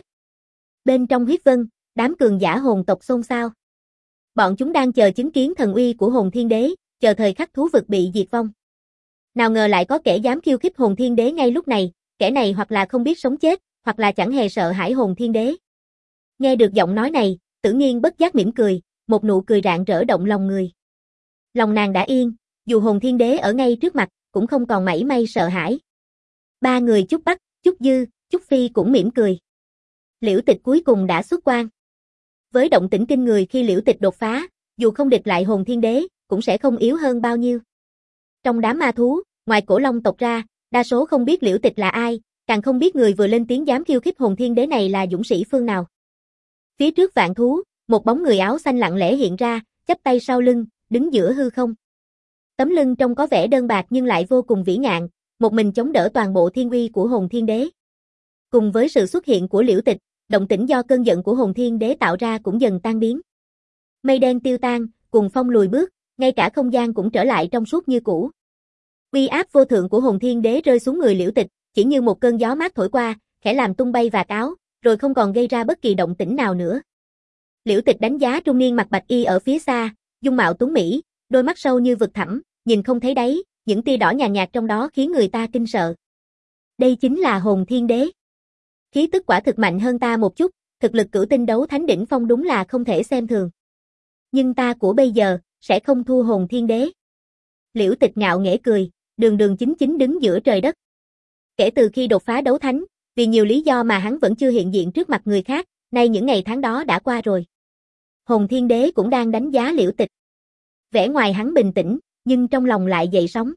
Bên trong huyết vân, đám cường giả hồn tộc xôn xao. Bọn chúng đang chờ chứng kiến thần uy của hồn thiên đế, chờ thời khắc thú vực bị diệt vong. Nào ngờ lại có kẻ dám khiêu khích hồn thiên đế ngay lúc này, kẻ này hoặc là không biết sống chết, hoặc là chẳng hề sợ hãi hồn thiên đế. Nghe được giọng nói này, Tử Nghiên bất giác mỉm cười, một nụ cười rạng rỡ động lòng người. Lòng nàng đã yên, dù hồn thiên đế ở ngay trước mặt, cũng không còn mảy may sợ hãi. Ba người Trúc Bắc, Trúc Dư, Trúc Phi cũng mỉm cười. Liễu Tịch cuối cùng đã xuất quan. Với động tĩnh kinh người khi Liễu Tịch đột phá, dù không địch lại hồn thiên đế, cũng sẽ không yếu hơn bao nhiêu. Trong đám ma thú, ngoài Cổ Long tộc ra, đa số không biết Liễu Tịch là ai, càng không biết người vừa lên tiếng dám khiêu khích hồn thiên đế này là dũng sĩ phương nào. Phía trước vạn thú, một bóng người áo xanh lặng lẽ hiện ra, chắp tay sau lưng, đứng giữa hư không. Tấm lưng trông có vẻ đơn bạc nhưng lại vô cùng vĩ ngạn, một mình chống đỡ toàn bộ thiên uy của hồn thiên đế. Cùng với sự xuất hiện của Liễu Tịch, động tĩnh do cơn giận của hồn thiên đế tạo ra cũng dần tan biến. Mây đen tiêu tan, cùng phong lùi bước, ngay cả không gian cũng trở lại trong suốt như cũ. Uy áp vô thượng của hồn thiên đế rơi xuống người Liễu Tịch, chỉ như một cơn gió mát thổi qua, khẽ làm tung bay vạt áo, rồi không còn gây ra bất kỳ động tĩnh nào nữa. Liễu Tịch đánh giá trung niên mặc bạch y ở phía xa, dung mạo tuấn mỹ, đôi mắt sâu như vực thẳm, nhìn không thấy đáy, những tia đỏ nhàn nhạt trong đó khiến người ta kinh sợ. Đây chính là hồn thiên đế. Khí tức quả thực mạnh hơn ta một chút, thực lực cửu tinh đấu thánh đỉnh phong đúng là không thể xem thường. Nhưng ta của bây giờ, sẽ không thua hồn thiên đế. Liễu Tịch ngạo nghễ cười, đường đường chính chính đứng giữa trời đất. Kể từ khi đột phá đấu thánh, vì nhiều lý do mà hắn vẫn chưa hiện diện trước mặt người khác, nay những ngày tháng đó đã qua rồi. Hồn thiên đế cũng đang đánh giá Liễu Tịch. Vẻ ngoài hắn bình tĩnh, nhưng trong lòng lại dậy sóng.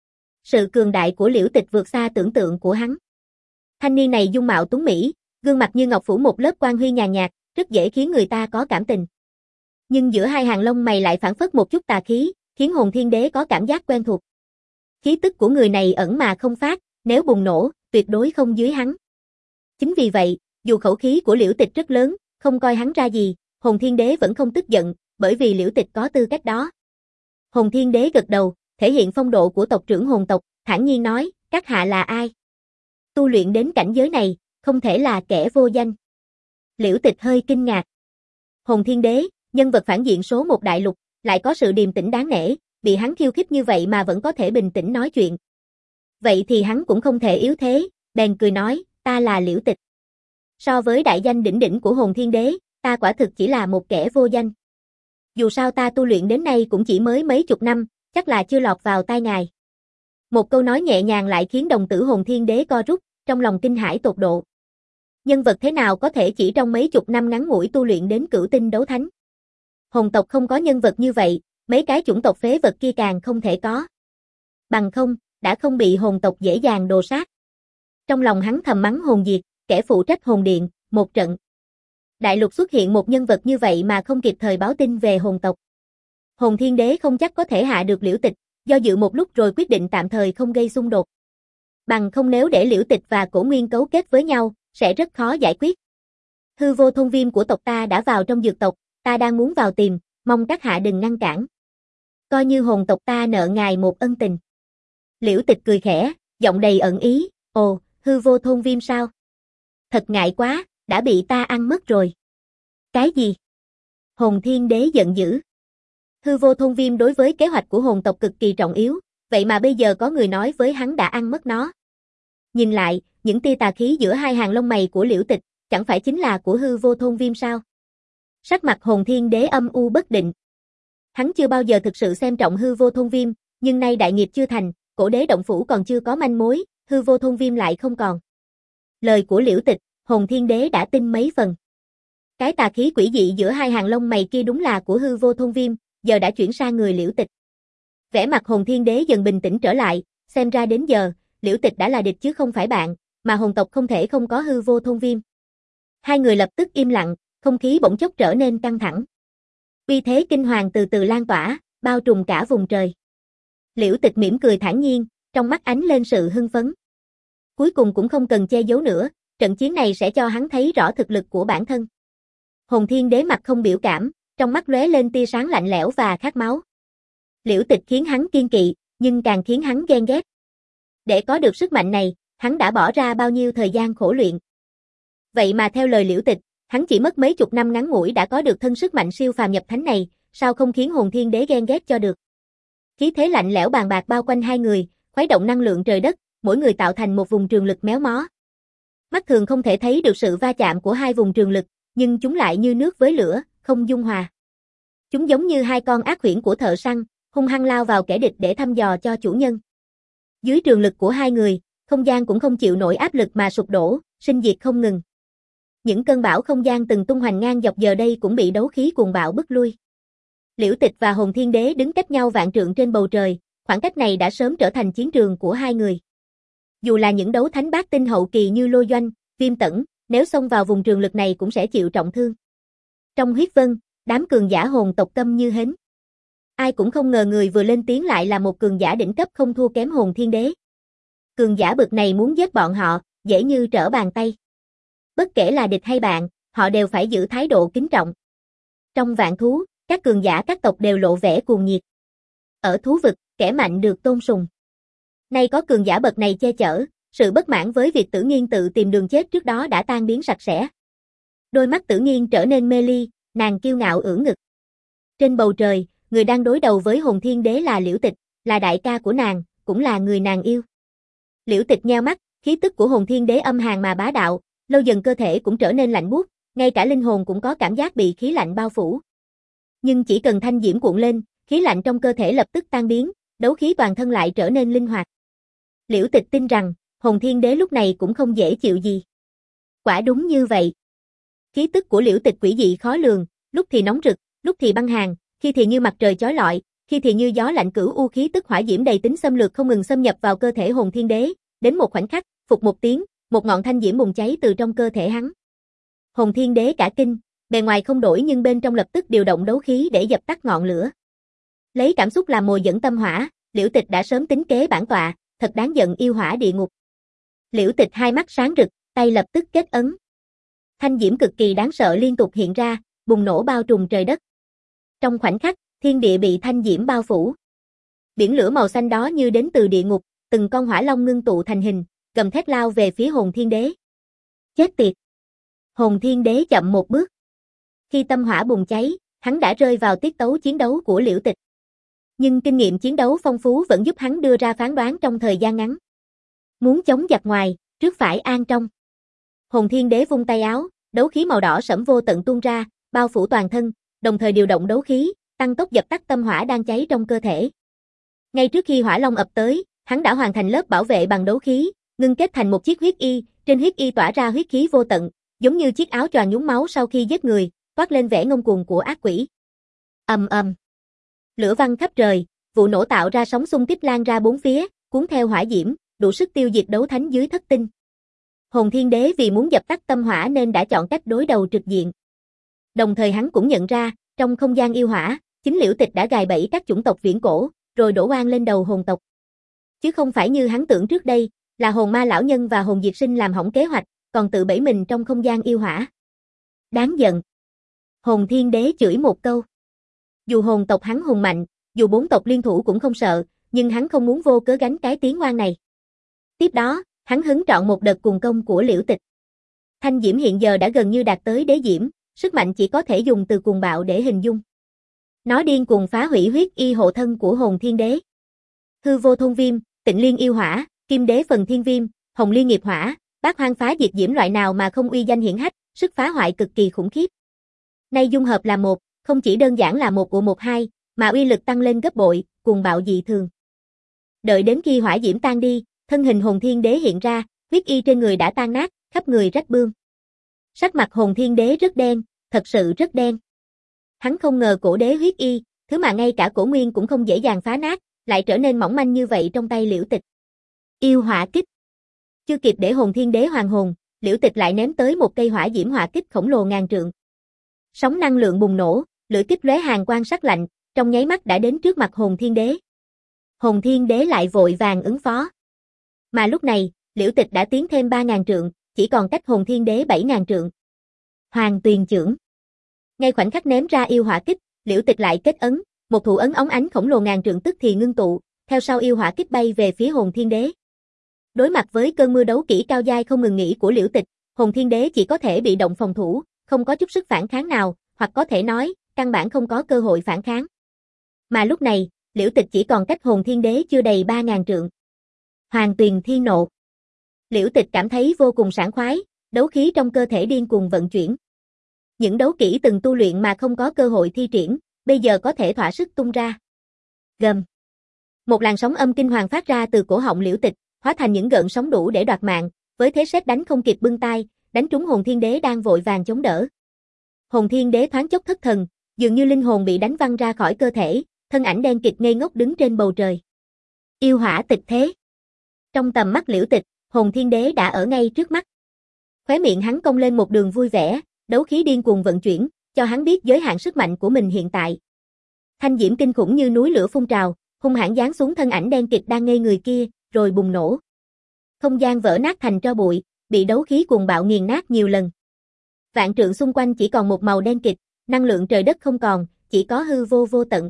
Sự cường đại của Liễu Tịch vượt xa tưởng tượng của hắn. Thanh niên này dung mạo tuấn mỹ, gương mặt như ngọc phủ một lớp quang huy nhàn nhạt, rất dễ khiến người ta có cảm tình. Nhưng giữa hai hàng lông mày lại phảng phất một chút tà khí, khiến hồn thiên đế có cảm giác quen thuộc. Khí tức của người này ẩn mà không phát, nếu bùng nổ, tuyệt đối không dưới hắn. Chính vì vậy, dù khẩu khí của Liễu Tịch rất lớn, không coi hắn ra gì, hồn thiên đế vẫn không tức giận, bởi vì Liễu Tịch có tư cách đó. Hồn thiên đế gật đầu, thể hiện phong độ của tộc trưởng hồn tộc, thản nhiên nói, các hạ là ai? Tu luyện đến cảnh giới này, không thể là kẻ vô danh. Liễu Tịch hơi kinh ngạc. Hồn thiên đế, nhân vật phản diện số một đại lục, lại có sự điềm tĩnh đáng nể, bị hắn khiêu khích như vậy mà vẫn có thể bình tĩnh nói chuyện. Vậy thì hắn cũng không thể yếu thế, bèn cười nói, ta là Liễu Tịch. So với đại danh đỉnh đỉnh của hồn thiên đế, ta quả thực chỉ là một kẻ vô danh. Dù sao ta tu luyện đến nay cũng chỉ mới mấy chục năm, chắc là chưa lọt vào tai ngài. Một câu nói nhẹ nhàng lại khiến đồng tử hồn thiên đế co rút, trong lòng kinh hãi tột độ. Nhân vật thế nào có thể chỉ trong mấy chục năm ngắn ngủi tu luyện đến cửu tinh đấu thánh? Hồn tộc không có nhân vật như vậy, mấy cái chủng tộc phế vật kia càng không thể có. Bằng không, đã không bị hồn tộc dễ dàng đồ sát. Trong lòng hắn thầm mắng hồn diệt, kẻ phụ trách hồn điện, một trận. Đại lục xuất hiện một nhân vật như vậy mà không kịp thời báo tin về hồn tộc. Hồn thiên đế không chắc có thể hạ được Liễu Tịch, do dự một lúc rồi quyết định tạm thời không gây xung đột. Bằng không nếu để Liễu Tịch và Cổ Nguyên cấu kết với nhau, sẽ rất khó giải quyết. Hư vô thôn viêm của tộc ta đã vào trong dược tộc, ta đang muốn vào tìm, mong các hạ đừng ngăn cản. Coi như hồn tộc ta nợ ngài một ân tình. Liễu Tịch cười khẽ, giọng đầy ẩn ý, ồ, hư vô thôn viêm sao? Thật ngại quá, đã bị ta ăn mất rồi. Cái gì? Hồn thiên đế giận dữ. Hư vô thôn viêm đối với kế hoạch của hồn tộc cực kỳ trọng yếu, vậy mà bây giờ có người nói với hắn đã ăn mất nó. Nhìn lại, những tia tà khí giữa hai hàng lông mày của Liễu Tịch, chẳng phải chính là của hư vô thôn viêm sao? Sắc mặt hồn thiên đế âm u bất định. Hắn chưa bao giờ thực sự xem trọng hư vô thôn viêm, nhưng nay đại nghiệp chưa thành, cổ đế động phủ còn chưa có manh mối, hư vô thôn viêm lại không còn. Lời của Liễu Tịch, hồn thiên đế đã tin mấy phần. Cái tà khí quỷ dị giữa hai hàng lông mày kia đúng là của hư vô thôn viêm, giờ đã chuyển sang người Liễu Tịch. Vẻ mặt hồn thiên đế dần bình tĩnh trở lại, xem ra đến giờ, Liễu Tịch đã là địch chứ không phải bạn, mà hồn tộc không thể không có hư vô thôn viêm. Hai người lập tức im lặng, không khí bỗng chốc trở nên căng thẳng. Uy thế kinh hoàng từ từ lan tỏa, bao trùm cả vùng trời. Liễu Tịch mỉm cười thản nhiên, trong mắt ánh lên sự hưng phấn. Cuối cùng cũng không cần che giấu nữa, Trận chiến này sẽ cho hắn thấy rõ thực lực của bản thân. Hồn Thiên Đế mặt không biểu cảm, trong mắt lóe lên tia sáng lạnh lẽo và khát máu. Liễu Tịch khiến hắn kiên kỵ, nhưng càng khiến hắn ghen ghét. Để có được sức mạnh này, hắn đã bỏ ra bao nhiêu thời gian khổ luyện. Vậy mà theo lời Liễu Tịch, hắn chỉ mất mấy chục năm ngắn ngủi đã có được thân sức mạnh siêu phàm nhập thánh này, sao không khiến Hồn Thiên Đế ghen ghét cho được. Khí thế lạnh lẽo bàn bạc bao quanh hai người, khuấy động năng lượng trời đất, mỗi người tạo thành một vùng trường lực méo mó. Mắt thường không thể thấy được sự va chạm của hai vùng trường lực, nhưng chúng lại như nước với lửa, không dung hòa. Chúng giống như hai con ác huyễn của thợ săn, hung hăng lao vào kẻ địch để thăm dò cho chủ nhân. Dưới trường lực của hai người, không gian cũng không chịu nổi áp lực mà sụp đổ, sinh diệt không ngừng. Những cơn bão không gian từng tung hoành ngang dọc giờ đây cũng bị đấu khí cuồng bạo bức lui. Liễu Tịch và Hồn Thiên Đế đứng cách nhau vạn trượng trên bầu trời, khoảng cách này đã sớm trở thành chiến trường của hai người. Dù là những đấu thánh bát tinh hậu kỳ như Lôi Doanh, Viêm Tẩn, nếu xông vào vùng trường lực này cũng sẽ chịu trọng thương. Trong huyết vân, đám cường giả hồn tộc câm như hến. Ai cũng không ngờ người vừa lên tiếng lại là một cường giả đỉnh cấp không thua kém Hồn Thiên Đế. Cường giả bậc này muốn giết bọn họ, dễ như trở bàn tay. Bất kể là địch hay bạn, họ đều phải giữ thái độ kính trọng. Trong vạn thú, các cường giả các tộc đều lộ vẻ cuồng nhiệt. Ở thú vực, kẻ mạnh được tôn sùng. Nay có cường giả bậc này che chở, sự bất mãn với việc Tử Nghiên tự tìm đường chết trước đó đã tan biến sạch sẽ. Đôi mắt Tử Nghiên trở nên mê ly, nàng kiêu ngạo ưỡn ngực. Trên bầu trời, người đang đối đầu với Hồn Thiên Đế là Liễu Tịch, là đại ca của nàng, cũng là người nàng yêu. Liễu Tịch nheo mắt, khí tức của Hồn Thiên Đế âm hàn mà bá đạo, lâu dần cơ thể cũng trở nên lạnh buốt, ngay cả linh hồn cũng có cảm giác bị khí lạnh bao phủ. Nhưng chỉ cần thanh diễm cuộn lên, khí lạnh trong cơ thể lập tức tan biến, đấu khí toàn thân lại trở nên linh hoạt. Liễu Tịch tin rằng, Hồn Thiên Đế lúc này cũng không dễ chịu gì. Quả đúng như vậy. Khí tức của Liễu Tịch quỷ dị khó lường, lúc thì nóng rực, lúc thì băng hàn, khi thì như mặt trời chói lọi, khi thì như gió lạnh cửu u, khí tức hỏa diễm đầy tính xâm lược không ngừng xâm nhập vào cơ thể Hồn Thiên Đế, đến một khoảnh khắc, phục một tiếng, một ngọn thanh diễm bùng cháy từ trong cơ thể hắn. Hồn Thiên Đế cả kinh, bề ngoài không đổi nhưng bên trong lập tức điều động đấu khí để dập tắt ngọn lửa. Lấy cảm xúc làm mồi dẫn tâm hỏa, Liễu Tịch đã sớm tính kế bản tọa, thật đáng giận yêu hỏa địa ngục. Liễu Tịch hai mắt sáng rực, tay lập tức kết ấn. Thanh diễm cực kỳ đáng sợ liên tục hiện ra, bùng nổ bao trùm trời đất. Trong khoảnh khắc, thiên địa bị thanh diễm bao phủ. Biển lửa màu xanh đó như đến từ địa ngục, từng con hỏa long ngưng tụ thành hình, gầm thét lao về phía Hồn Thiên Đế. Chết tiệt! Hồn Thiên Đế chậm một bước. Khi tâm hỏa bùng cháy, hắn đã rơi vào tiết tấu chiến đấu của Liễu Tịch. Nhưng kinh nghiệm chiến đấu phong phú vẫn giúp hắn đưa ra phán đoán trong thời gian ngắn. Muốn chống giặc ngoài, trước phải an trong. Hồn Thiên Đế vung tay áo, đấu khí màu đỏ sẫm vô tận tuôn ra, bao phủ toàn thân, đồng thời điều động đấu khí, tăng tốc dập tắt tâm hỏa đang cháy trong cơ thể. Ngay trước khi hỏa long ập tới, hắn đã hoàn thành lớp bảo vệ bằng đấu khí, ngưng kết thành một chiếc huyết y, trên huyết y tỏa ra huyết khí vô tận, giống như chiếc áo choàng nhúng máu sau khi giết người, toát lên vẻ ngông cuồng của ác quỷ. Ầm ầm. Lửa văng khắp trời, vụ nổ tạo ra sóng xung kích lan ra bốn phía, cuốn theo hỏa diễm, đủ sức tiêu diệt đấu thánh dưới thất tinh. Hồn Thiên Đế vì muốn dập tắt tâm hỏa nên đã chọn cách đối đầu trực diện. Đồng thời hắn cũng nhận ra, trong không gian yêu hỏa, chính Liễu Tịch đã gài bẫy các chủng tộc viễn cổ, rồi đổ oan lên đầu hồn tộc. Chứ không phải như hắn tưởng trước đây, là hồn ma lão nhân và hồn diệt sinh làm hỏng kế hoạch, còn tự bẫy mình trong không gian yêu hỏa. Đáng giận. Hồn Thiên Đế chửi một câu. Dù hồn tộc hắn hùng mạnh, dù bốn tộc liên thủ cũng không sợ, nhưng hắn không muốn vô cớ gánh cái tiếng oan này. Tiếp đó, hắn hứng trọn một đợt cuồng công của Liễu Tịch. Thanh diễm hiện giờ đã gần như đạt tới đế diễm, sức mạnh chỉ có thể dùng từ cuồng bạo để hình dung. Nó điên cuồng phá hủy huyết y hộ thân của Hồn Thiên Đế. Hư vô thôn viêm, tịnh liên yêu hỏa, kim đế phần thiên viêm, hồng liên nghiệp hỏa, bát hoang phá diệt diễm loại nào mà không uy danh hiển hách, sức phá hoại cực kỳ khủng khiếp. Nay dung hợp là một, không chỉ đơn giản là một của một hai, mà uy lực tăng lên gấp bội, cuồng bạo dị thường. Đợi đến khi hỏa diễm tan đi, thân hình Hồn Thiên Đế hiện ra, huyết y trên người đã tan nát, khắp người rách bươm. Sắc mặt Hồn Thiên Đế rất đen, thật sự rất đen. Hắn không ngờ cổ đế huyết y, thứ mà ngay cả cổ nguyên cũng không dễ dàng phá nát, lại trở nên mỏng manh như vậy trong tay Liễu Tịch. Yêu hỏa kích. Chưa kịp để Hồn Thiên Đế hoàn hồn, Liễu Tịch lại ném tới một cây hỏa diễm hỏa kích khổng lồ ngàn trượng. Sóng năng lượng bùng nổ, lưỡi kích lóe hàn quang sắc lạnh, trong nháy mắt đã đến trước mặt Hồn Thiên Đế. Hồn Thiên Đế lại vội vàng ứng phó. Mà lúc này, Liễu Tịch đã tiến thêm ba ngàn trượng, chỉ còn cách Hồn Thiên Đế bảy ngàn trượng. Hoàng Tuyền chưởng. Ngay khoảnh khắc ném ra yêu hỏa kích, Liễu Tịch lại kết ấn, một thủ ấn óng ánh khổng lồ ngàn trượng tức thì ngưng tụ, theo sau yêu hỏa kích bay về phía Hồn Thiên Đế. Đối mặt với cơn mưa đấu kỹ cao giai không ngừng nghỉ của Liễu Tịch, Hồn Thiên Đế chỉ có thể bị động phòng thủ, không có chút sức phản kháng nào, hoặc có thể nói, căn bản không có cơ hội phản kháng. Mà lúc này, Liễu Tịch chỉ còn cách Hồn Thiên Đế chưa đầy ba ngàn trượng. Hoàng Tuyền Thiên Nộ. Liễu Tịch cảm thấy vô cùng sảng khoái, đấu khí trong cơ thể điên cuồng vận chuyển. Những đấu kỹ từng tu luyện mà không có cơ hội thi triển, bây giờ có thể thỏa sức tung ra. Gầm. Một làn sóng âm kinh hoàng phát ra từ cổ họng Liễu Tịch, hóa thành những gợn sóng đủ để đoạt mạng, với thế sét đánh không kịp bưng tay, đánh trúng Hồn Thiên Đế đang vội vàng chống đỡ. Hồn Thiên Đế thoáng chốc thất thần, dường như linh hồn bị đánh văng ra khỏi cơ thể, thân ảnh đen kịt ngây ngốc đứng trên bầu trời. Yêu hỏa tịch thế. Trong tầm mắt Liễu Tịch, Hồn Thiên Đế đã ở ngay trước mắt. Khóe miệng hắn cong lên một đường vui vẻ, đấu khí điên cuồng vận chuyển, cho hắn biết giới hạn sức mạnh của mình hiện tại. Thanh diễm kinh khủng như núi lửa phun trào, hung hãn giáng xuống thân ảnh đen kịt đang ngây người kia, rồi bùng nổ. Không gian vỡ nát thành tro bụi, bị đấu khí cuồng bạo nghiền nát nhiều lần. Vạn trượng xung quanh chỉ còn một màu đen kịt, năng lượng trời đất không còn, chỉ có hư vô vô tận.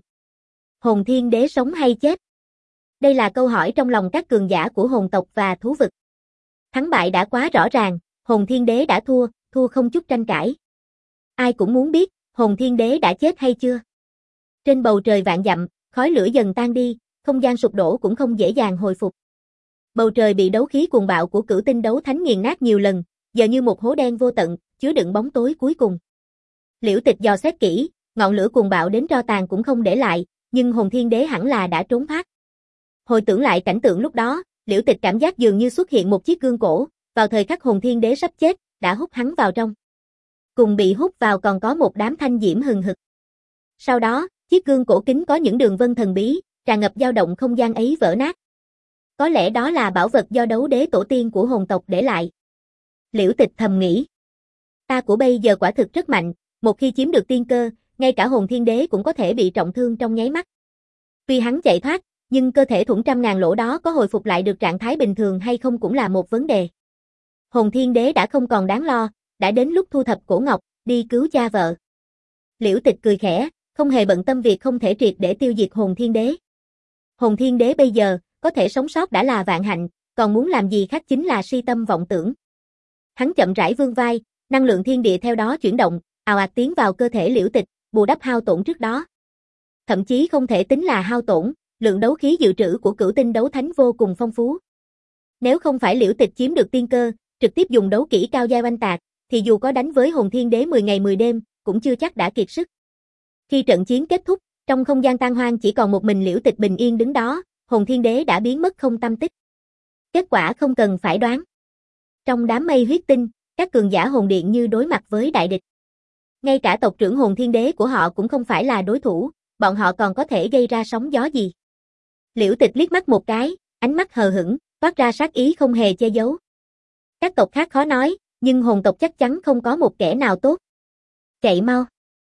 Hồn Thiên Đế sống hay chết? Đây là câu hỏi trong lòng các cường giả của hồn tộc và thú vực. Thắng bại đã quá rõ ràng, Hồn Thiên Đế đã thua, thua không chút tranh cãi. Ai cũng muốn biết, Hồn Thiên Đế đã chết hay chưa? Trên bầu trời vạn dặm, khói lửa dần tan đi, không gian sụp đổ cũng không dễ dàng hồi phục. Bầu trời bị đấu khí cuồng bạo của Cửu Tinh Đấu Thánh nghiền nát nhiều lần, giờ như một hố đen vô tận, chứa đựng bóng tối cuối cùng. Liễu Tịch dò xét kỹ, ngọn lửa cuồng bạo đến tro tàn cũng không để lại, nhưng Hồn Thiên Đế hẳn là đã trốn thoát. Hồi tưởng lại cảnh tượng lúc đó, Liễu Tịch cảm giác dường như xuất hiện một chiếc gương cổ, vào thời khắc Hồn Thiên Đế sắp chết, đã hút hắn vào trong. Cùng bị hút vào còn có một đám thanh diễm hừng hực. Sau đó, chiếc gương cổ kính có những đường vân thần bí, tràn ngập dao động không gian ấy vỡ nát. Có lẽ đó là bảo vật do đấu đế tổ tiên của hồn tộc để lại. Liễu Tịch thầm nghĩ. Ta của bây giờ quả thực rất mạnh, một khi chiếm được tiên cơ, ngay cả Hồn Thiên Đế cũng có thể bị trọng thương trong nháy mắt. Tuy hắn chạy thoát, nhưng cơ thể thủng trăm ngàn lỗ đó có hồi phục lại được trạng thái bình thường hay không cũng là một vấn đề. Hồn Thiên Đế đã không còn đáng lo, đã đến lúc thu thập cổ ngọc, đi cứu cha vợ. Liễu Tịch cười khẽ, không hề bận tâm việc không thể triệt để tiêu diệt Hồn Thiên Đế. Hồn Thiên Đế bây giờ, có thể sống sót đã là vạn hạnh, còn muốn làm gì khác chính là si tâm vọng tưởng. Hắn chậm rãi vươn vai, năng lượng thiên địa theo đó chuyển động, ào ạt tiến vào cơ thể Liễu Tịch, bù đắp hao tổn trước đó. Thậm chí không thể tính là hao tổn, lượng đấu khí dự trữ của Cửu Tinh Đấu Thánh vô cùng phong phú. Nếu không phải Liễu Tịch chiếm được tiên cơ, trực tiếp dùng đấu kỹ cao giai oanh tạc, thì dù có đánh với Hồn Thiên Đế mười ngày mười đêm, cũng chưa chắc đã kiệt sức. Khi trận chiến kết thúc, trong không gian tan hoang chỉ còn một mình Liễu Tịch bình yên đứng đó, Hồn Thiên Đế đã biến mất không tăm tích. Kết quả không cần phải đoán. Trong đám mây huyết tinh, các cường giả hồn điện như đối mặt với đại địch. Ngay cả tộc trưởng Hồn Thiên Đế của họ cũng không phải là đối thủ, bọn họ còn có thể gây ra sóng gió gì. Liễu Tịch liếc mắt một cái, ánh mắt hờ hững, toát ra sát ý không hề che giấu. Các tộc khác khó nói, nhưng hồn tộc chắc chắn không có một kẻ nào tốt. Chạy mau.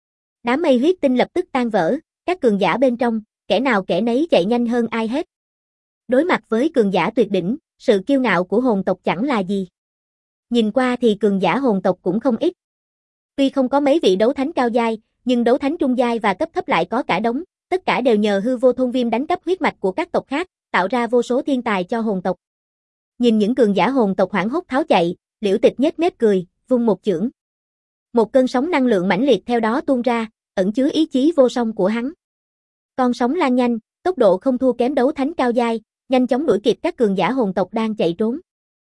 Đám mây huyết tinh lập tức tan vỡ, các cường giả bên trong, kẻ nào kẻ nấy chạy nhanh hơn ai hết. Đối mặt với cường giả tuyệt đỉnh, sự kiêu ngạo của hồn tộc chẳng là gì. Nhìn qua thì cường giả hồn tộc cũng không ít. Tuy không có mấy vị đấu thánh cao giai, nhưng đấu thánh trung giai và cấp thấp lại có cả đống, tất cả đều nhờ hư vô thôn viêm đánh cắp huyết mạch của các tộc khác, tạo ra vô số thiên tài cho hồn tộc. Nhìn những cường giả hồn tộc hoảng hốt tháo chạy, Liễu Tịch nhếch mép cười, vung một chưởng. Một cơn sóng năng lượng mãnh liệt theo đó tuôn ra, ẩn chứa ý chí vô song của hắn. Con sóng lan nhanh, tốc độ không thua kém đấu thánh cao giai, nhanh chóng đuổi kịp các cường giả hồn tộc đang chạy trốn.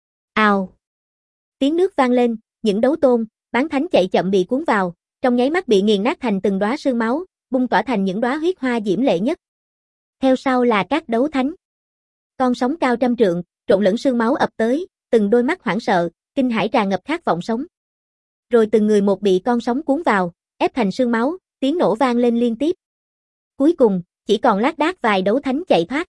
Ào! Tiếng nước vang lên, những đấu tôn, bán thánh chạy chậm bị cuốn vào, trong nháy mắt bị nghiền nát thành từng đóa sương máu, bung tỏa thành những đóa huyết hoa diễm lệ nhất. Theo sau là các đấu thánh. Con sóng cao trăm trượng, trộn lẫn sương máu ập tới, từng đôi mắt hoảng sợ, kinh hãi tràn ngập khát vọng sống. Rồi từng người một bị con sóng cuốn vào, ép thành sương máu, tiếng nổ vang lên liên tiếp. Cuối cùng, chỉ còn lác đác vài đấu thánh chạy thoát.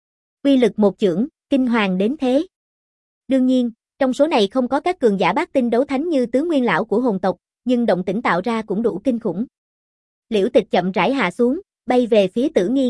Uy lực một chưởng, kinh hoàng đến thế. Đương nhiên, trong số này không có các cường giả bát tinh đấu thánh như tứ nguyên lão của hồn tộc, nhưng động tĩnh tạo ra cũng đủ kinh khủng. Liễu Tịch chậm rãi hạ xuống, bay về phía Tử Nghiên.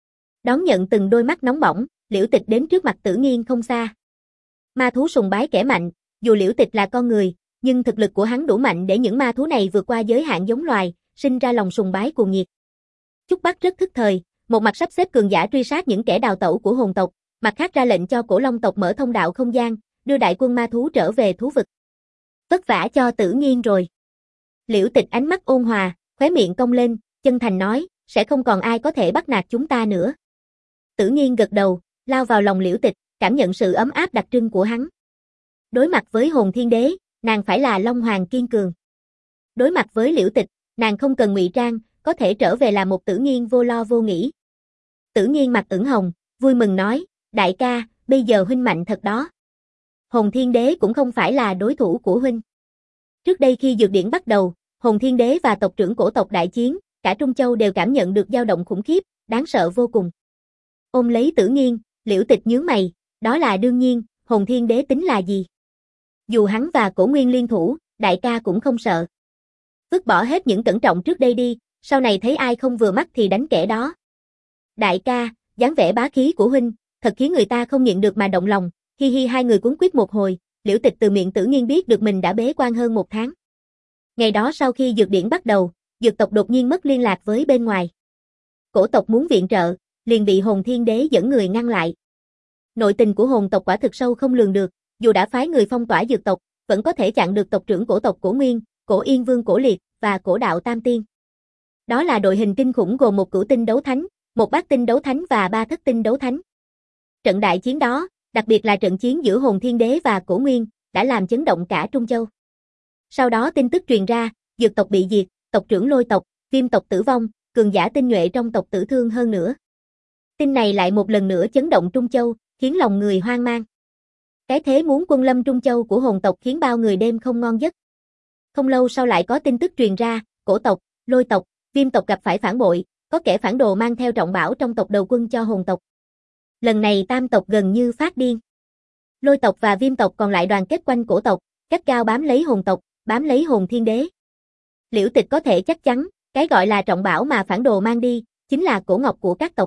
Đón nhận từng đôi mắt nóng bỏng, Liễu Tịch đến trước mặt Tử Nghiên không xa. Ma thú sùng bái kẻ mạnh, Dù Liễu Tịch là con người, nhưng thực lực của hắn đủ mạnh để những ma thú này vượt qua giới hạn giống loài, sinh ra lòng sùng bái cuồng nhiệt. Trúc Bắc rất thức thời, một mặt sắp xếp cường giả truy sát những kẻ đào tẩu của hồn tộc, mặt khác ra lệnh cho Cổ Long tộc mở thông đạo không gian, đưa đại quân ma thú trở về thú vực. Vất vả cho Tử Nghiên rồi. Liễu Tịch ánh mắt ôn hòa, khóe miệng cong lên, chân thành nói, sẽ không còn ai có thể bắt nạt chúng ta nữa. Tử Nghiên gật đầu, lao vào lòng Liễu Tịch, cảm nhận sự ấm áp đặc trưng của hắn. Đối mặt với hồn thiên đế, nàng phải là Long Hoàng kiên cường. Đối mặt với Liễu Tịch, nàng không cần ngụy trang, có thể trở về là một Tử Nghiên vô lo vô nghĩ. Tử Nghiên mặt ửng hồng, vui mừng nói, đại ca, bây giờ huynh mạnh thật đó. Hồn thiên đế cũng không phải là đối thủ của huynh. Trước đây khi dược điển bắt đầu, hồn thiên đế và tộc trưởng cổ tộc đại chiến, cả Trung Châu đều cảm nhận được dao động khủng khiếp, đáng sợ vô cùng. Ôm lấy Tử Nghiên, Liễu Tịch nhướng mày, đó là đương nhiên, hồn thiên đế tính là gì? Dù hắn và Cổ Nguyên liên thủ, đại ca cũng không sợ. Vứt bỏ hết những cẩn trọng trước đây đi, sau này thấy ai không vừa mắt thì đánh kẻ đó. Đại ca, dáng vẻ bá khí của huynh, thật khiến người ta không nhịn được mà động lòng, hi hi hai người cuốn quýt một hồi, Liễu Tịch từ miệng Tử Nghiên biết được mình đã bế quan hơn một tháng. Ngày đó sau khi dược điển bắt đầu, dược tộc đột nhiên mất liên lạc với bên ngoài. Cổ tộc muốn viện trợ, liền bị hồn thiên đế dẫn người ngăn lại. Nội tình của hồn tộc quả thực sâu không lường được, dù đã phái người phong tỏa dược tộc, vẫn có thể chặn được tộc trưởng cổ tộc Cổ Nguyên, Cổ Yên Vương Cổ Liệt và Cổ Đạo Tam Tiên. Đó là đội hình kinh khủng gồm một cửu tinh đấu thánh, một bát tinh đấu thánh và ba thất tinh đấu thánh. Trận đại chiến đó, đặc biệt là trận chiến giữa hồn thiên đế và Cổ Nguyên, đã làm chấn động cả Trung Châu. Sau đó tin tức truyền ra, dược tộc bị diệt, tộc trưởng Lôi tộc, Viêm tộc tử vong, cường giả tinh nhuệ trong tộc tử thương hơn nữa. Tin này lại một lần nữa chấn động Trung Châu, khiến lòng người hoang mang. Cái thế muốn quân lâm Trung Châu của hồn tộc khiến bao người đêm không ngon giấc. Không lâu sau lại có tin tức truyền ra, Cổ tộc, Lôi tộc, Viêm tộc gặp phải phản bội, có kẻ phản đồ mang theo trọng bảo trong tộc đầu quân cho hồn tộc. Lần này tam tộc gần như phát điên. Lôi tộc và Viêm tộc còn lại đoàn kết quanh Cổ tộc, gắt gao bám lấy hồn tộc, bám lấy hồn thiên đế. Liễu Tịch có thể chắc chắn, cái gọi là trọng bảo mà phản đồ mang đi, chính là cổ ngọc của các tộc.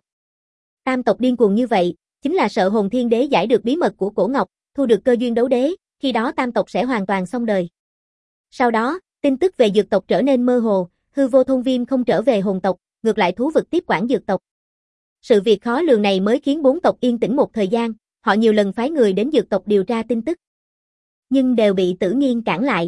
Tam tộc điên cuồng như vậy, chính là sợ hồn thiên đế giải được bí mật của cổ ngọc, thu được cơ duyên đấu đế, khi đó tam tộc sẽ hoàn toàn xong đời. Sau đó, tin tức về dược tộc trở nên mơ hồ, hư vô thôn Viêm không trở về hồn tộc, ngược lại thú vực tiếp quản dược tộc. Sự việc khó lường này mới khiến bốn tộc yên tĩnh một thời gian, họ nhiều lần phái người đến dược tộc điều tra tin tức. Nhưng đều bị Tử Nghiên cản lại.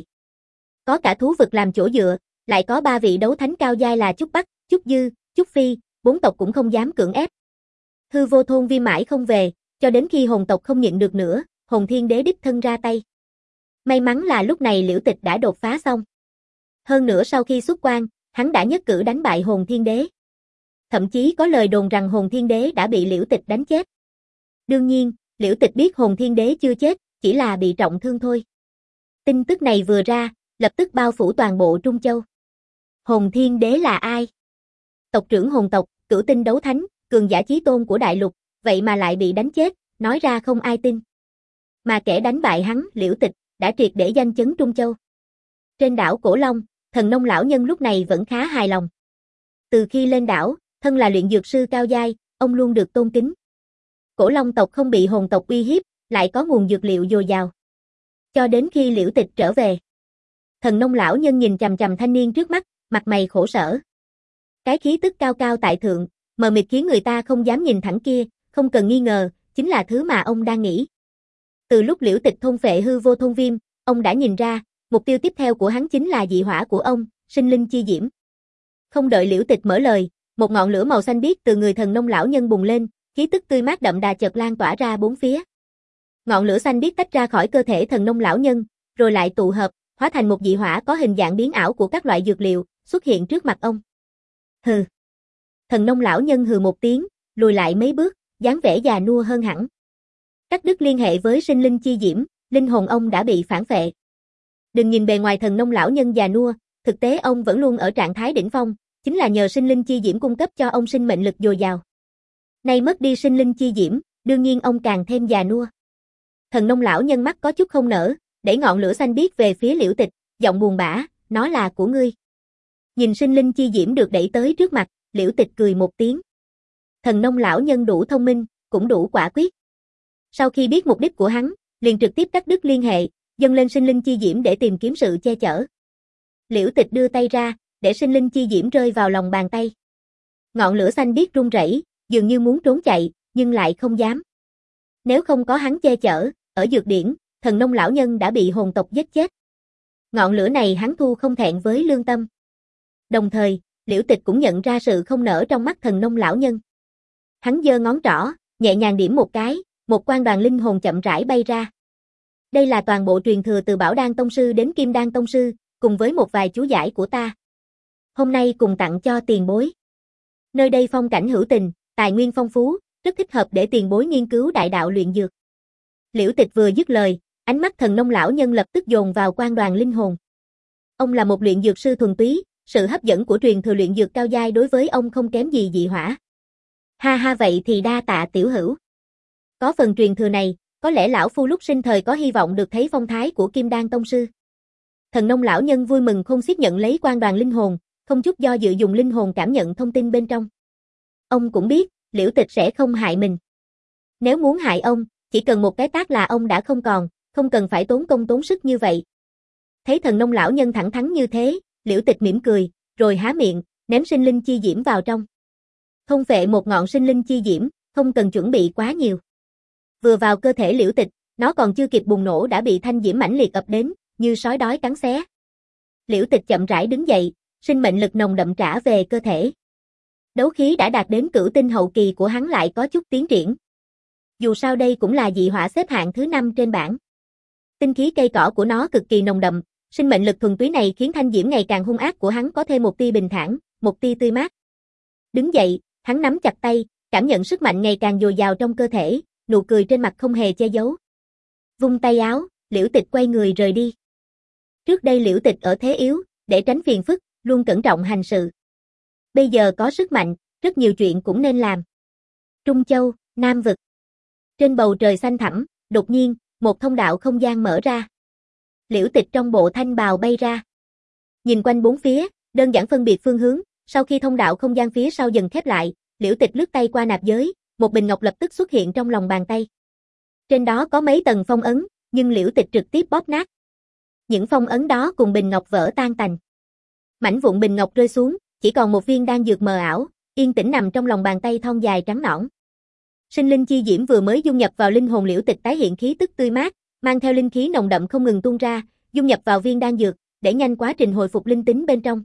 Có cả thú vực làm chỗ dựa, lại có ba vị đấu thánh cao giai là Trúc Bắc, Trúc Dư, Trúc Phi, bốn tộc cũng không dám cưỡng ép. Hư vô thôn Viêm mãi không về, cho đến khi hồn tộc không nhịn được nữa, hồn thiên đế đích thân ra tay. May mắn là lúc này Liễu Tịch đã đột phá xong. Hơn nữa sau khi xuất quan, hắn đã nhất cử đánh bại hồn thiên đế. Thậm chí có lời đồn rằng hồn thiên đế đã bị Liễu Tịch đánh chết. Đương nhiên, Liễu Tịch biết hồn thiên đế chưa chết, chỉ là bị trọng thương thôi. Tin tức này vừa ra, lập tức bao phủ toàn bộ Trung Châu. Hồn thiên đế là ai? Tộc trưởng hồn tộc, cửu tinh đấu thánh, cường giả chí tôn của đại lục, vậy mà lại bị đánh chết, nói ra không ai tin. Mà kẻ đánh bại hắn, Liễu Tịch, đã triệt để danh chấn Trung Châu. Trên đảo Cổ Long, Thần Nông lão nhân lúc này vẫn khá hài lòng. Từ khi lên đảo, thân là luyện dược sư cao giai, ông luôn được tôn kính. Cổ Long tộc không bị hồn tộc uy hiếp, lại có nguồn dược liệu dồi dào. Cho đến khi Liễu Tịch trở về, Thần Nông lão nhân nhìn chằm chằm thanh niên trước mắt, mặt mày khổ sở. Cái khí tức cao cao tại thượng, mờ mịt khiến người ta không dám nhìn thẳng kia, không cần nghi ngờ, chính là thứ mà ông đang nghĩ. Từ lúc Liễu Tịch thôn phệ hư vô thôn Viêm, ông đã nhìn ra, mục tiêu tiếp theo của hắn chính là dị hỏa của ông, sinh linh chi diễm. Không đợi Liễu Tịch mở lời, một ngọn lửa màu xanh biếc từ người Thần Nông lão nhân bùng lên, khí tức tươi mát đậm đà chợt lan tỏa ra bốn phía. Ngọn lửa xanh biếc tách ra khỏi cơ thể Thần Nông lão nhân, rồi lại tụ hợp, hóa thành một dị hỏa có hình dạng biến ảo của các loại dược liệu, xuất hiện trước mặt ông. Hừ. Thần Nông lão nhân hừ một tiếng, lùi lại mấy bước, dáng vẻ già nua hơn hẳn. Cắt đứt liên hệ với sinh linh chi diễm, linh hồn ông đã bị phản phệ. Đừng nhìn bề ngoài Thần Nông lão nhân già nua, thực tế ông vẫn luôn ở trạng thái đỉnh phong, chính là nhờ sinh linh chi diễm cung cấp cho ông sinh mệnh lực dồi dào. Nay mất đi sinh linh chi diễm, đương nhiên ông càng thêm già nua. Thần Nông lão nhân mắt có chút không nở, đẩy ngọn lửa xanh biếc về phía Liễu Tịch, giọng buồn bã, nó là của ngươi. Nhìn sinh linh chi diễm được đẩy tới trước mặt, Liễu Tịch cười một tiếng. Thần Nông lão nhân đủ thông minh, cũng đủ quả quyết. Sau khi biết mục đích của hắn, liền trực tiếp cắt đứt liên hệ, dâng lên sinh linh chi diễm để tìm kiếm sự che chở. Liễu Tịch đưa tay ra, để sinh linh chi diễm rơi vào lòng bàn tay. Ngọn lửa xanh biếc run rẩy, dường như muốn trốn chạy, nhưng lại không dám. Nếu không có hắn che chở, ở dược điển, thần nông lão nhân đã bị hồn tộc giết chết. Ngọn lửa này hắn thu không thẹn với lương tâm. Đồng thời, Liễu Tịch cũng nhận ra sự không nở trong mắt thần nông lão nhân. Hắn giơ ngón trỏ, nhẹ nhàng điểm một cái, một quang đoàn linh hồn chậm rãi bay ra. Đây là toàn bộ truyền thừa từ Bảo Đan Tông Sư đến Kim Đan Tông Sư, cùng với một vài chú giải của ta. Hôm nay cùng tặng cho tiền bối. Nơi đây phong cảnh hữu tình, tài nguyên phong phú, rất thích hợp để tiền bối nghiên cứu đại đạo luyện dược. Liễu Tịch vừa dứt lời, ánh mắt thần nông lão nhân lập tức dồn vào quang đoàn linh hồn. Ông là một luyện dược sư thuần túy, sự hấp dẫn của truyền thừa luyện dược cao giai đối với ông không kém gì dị hỏa. Ha ha, vậy thì đa tạ tiểu hữu. Có phần truyền thừa này, có lẽ lão phu lúc sinh thời có hy vọng được thấy phong thái của Kim Đan Tông Sư. Thần nông lão nhân vui mừng khôn xiết nhận lấy quang đoàn linh hồn, không chút do dự dùng linh hồn cảm nhận thông tin bên trong. Ông cũng biết, Liễu Tịch sẽ không hại mình. Nếu muốn hại ông, chỉ cần một cái tát là ông đã không còn, không cần phải tốn công tốn sức như vậy. Thấy thần nông lão nhân thẳng thắn như thế, Liễu Tịch mỉm cười, rồi há miệng, ném sinh linh chi diễm vào trong. Thông phệ một ngọn sinh linh chi diễm, không cần chuẩn bị quá nhiều. Vừa vào cơ thể Liễu Tịch, nó còn chưa kịp bùng nổ đã bị thanh diễm mãnh liệt ập đến, như sói đói cắn xé. Liễu Tịch chậm rãi đứng dậy, sinh mệnh lực nồng đậm trả về cơ thể. Đấu khí đã đạt đến cửu tinh hậu kỳ của hắn lại có chút tiến triển. Dù sao đây cũng là dị hỏa xếp hạng thứ năm trên bảng. Tinh khí cây cỏ của nó cực kỳ nồng đậm, sinh mệnh lực thuần túy này khiến thanh diễm ngày càng hung ác của hắn có thêm một tia bình thản, một tia tươi mát. Đứng dậy, hắn nắm chặt tay, cảm nhận sức mạnh ngày càng dồi dào trong cơ thể, nụ cười trên mặt không hề che giấu. Vung tay áo, Liễu Tịch quay người rời đi. Trước đây Liễu Tịch ở thế yếu, để tránh phiền phức, luôn cẩn trọng hành sự. Bây giờ có sức mạnh, rất nhiều chuyện cũng nên làm. Trung Châu, Nam Vực. Trên bầu trời xanh thẳm, đột nhiên, một thông đạo không gian mở ra. Liễu Tịch trong bộ thanh bào bay ra. Nhìn quanh bốn phía, đơn giản phân biệt phương hướng, sau khi thông đạo không gian phía sau dần khép lại, Liễu Tịch lướt tay qua nạp giới, một bình ngọc lập tức xuất hiện trong lòng bàn tay. Trên đó có mấy tầng phong ấn, nhưng Liễu Tịch trực tiếp bóp nát. Những phong ấn đó cùng bình ngọc vỡ tan tành. Mảnh vụn bình ngọc rơi xuống, chỉ còn một viên đan dược mờ ảo, yên tĩnh nằm trong lòng bàn tay thon dài trắng nõn. Sinh linh chi diễm vừa mới dung nhập vào linh hồn Liễu Tịch tái hiện khí tức tươi mát, mang theo linh khí nồng đậm không ngừng tuôn ra, dung nhập vào viên đan dược, để nhanh quá trình hồi phục linh tính bên trong.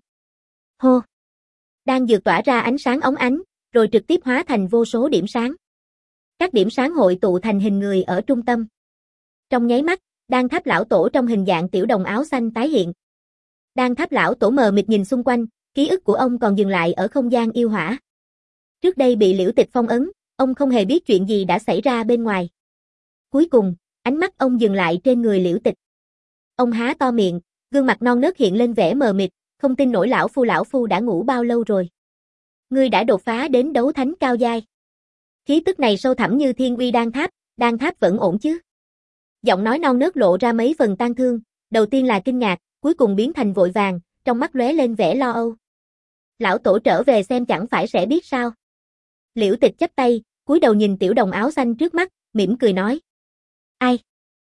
Hô! Đan dược tỏa ra ánh sáng óng ánh, rồi trực tiếp hóa thành vô số điểm sáng. Các điểm sáng hội tụ thành hình người ở trung tâm. Trong nháy mắt, Đan Tháp lão tổ trong hình dạng tiểu đồng áo xanh tái hiện. Đan Tháp lão tổ mờ mịt nhìn xung quanh, ký ức của ông còn dừng lại ở không gian yêu hỏa. Trước đây bị Liễu Tịch phong ấn, ông không hề biết chuyện gì đã xảy ra bên ngoài. Cuối cùng, ánh mắt ông dừng lại trên người Liễu Tịch. Ông há to miệng, gương mặt non nớt hiện lên vẻ mờ mịt, không tin nổi lão phu lão phu đã ngủ bao lâu rồi. Ngươi đã đột phá đến đấu thánh cao giai. Khí tức này sâu thẳm như thiên uy Đan Tháp, Đan Tháp vẫn ổn chứ? Giọng nói non nớt lộ ra mấy phần tang thương, đầu tiên là kinh ngạc, cuối cùng biến thành vội vàng, trong mắt lóe lên vẻ lo âu. Lão tổ trở về xem chẳng phải sẽ biết sao? Liễu Tịch chắp tay, cúi đầu nhìn tiểu đồng áo xanh trước mắt, mỉm cười nói. Ai?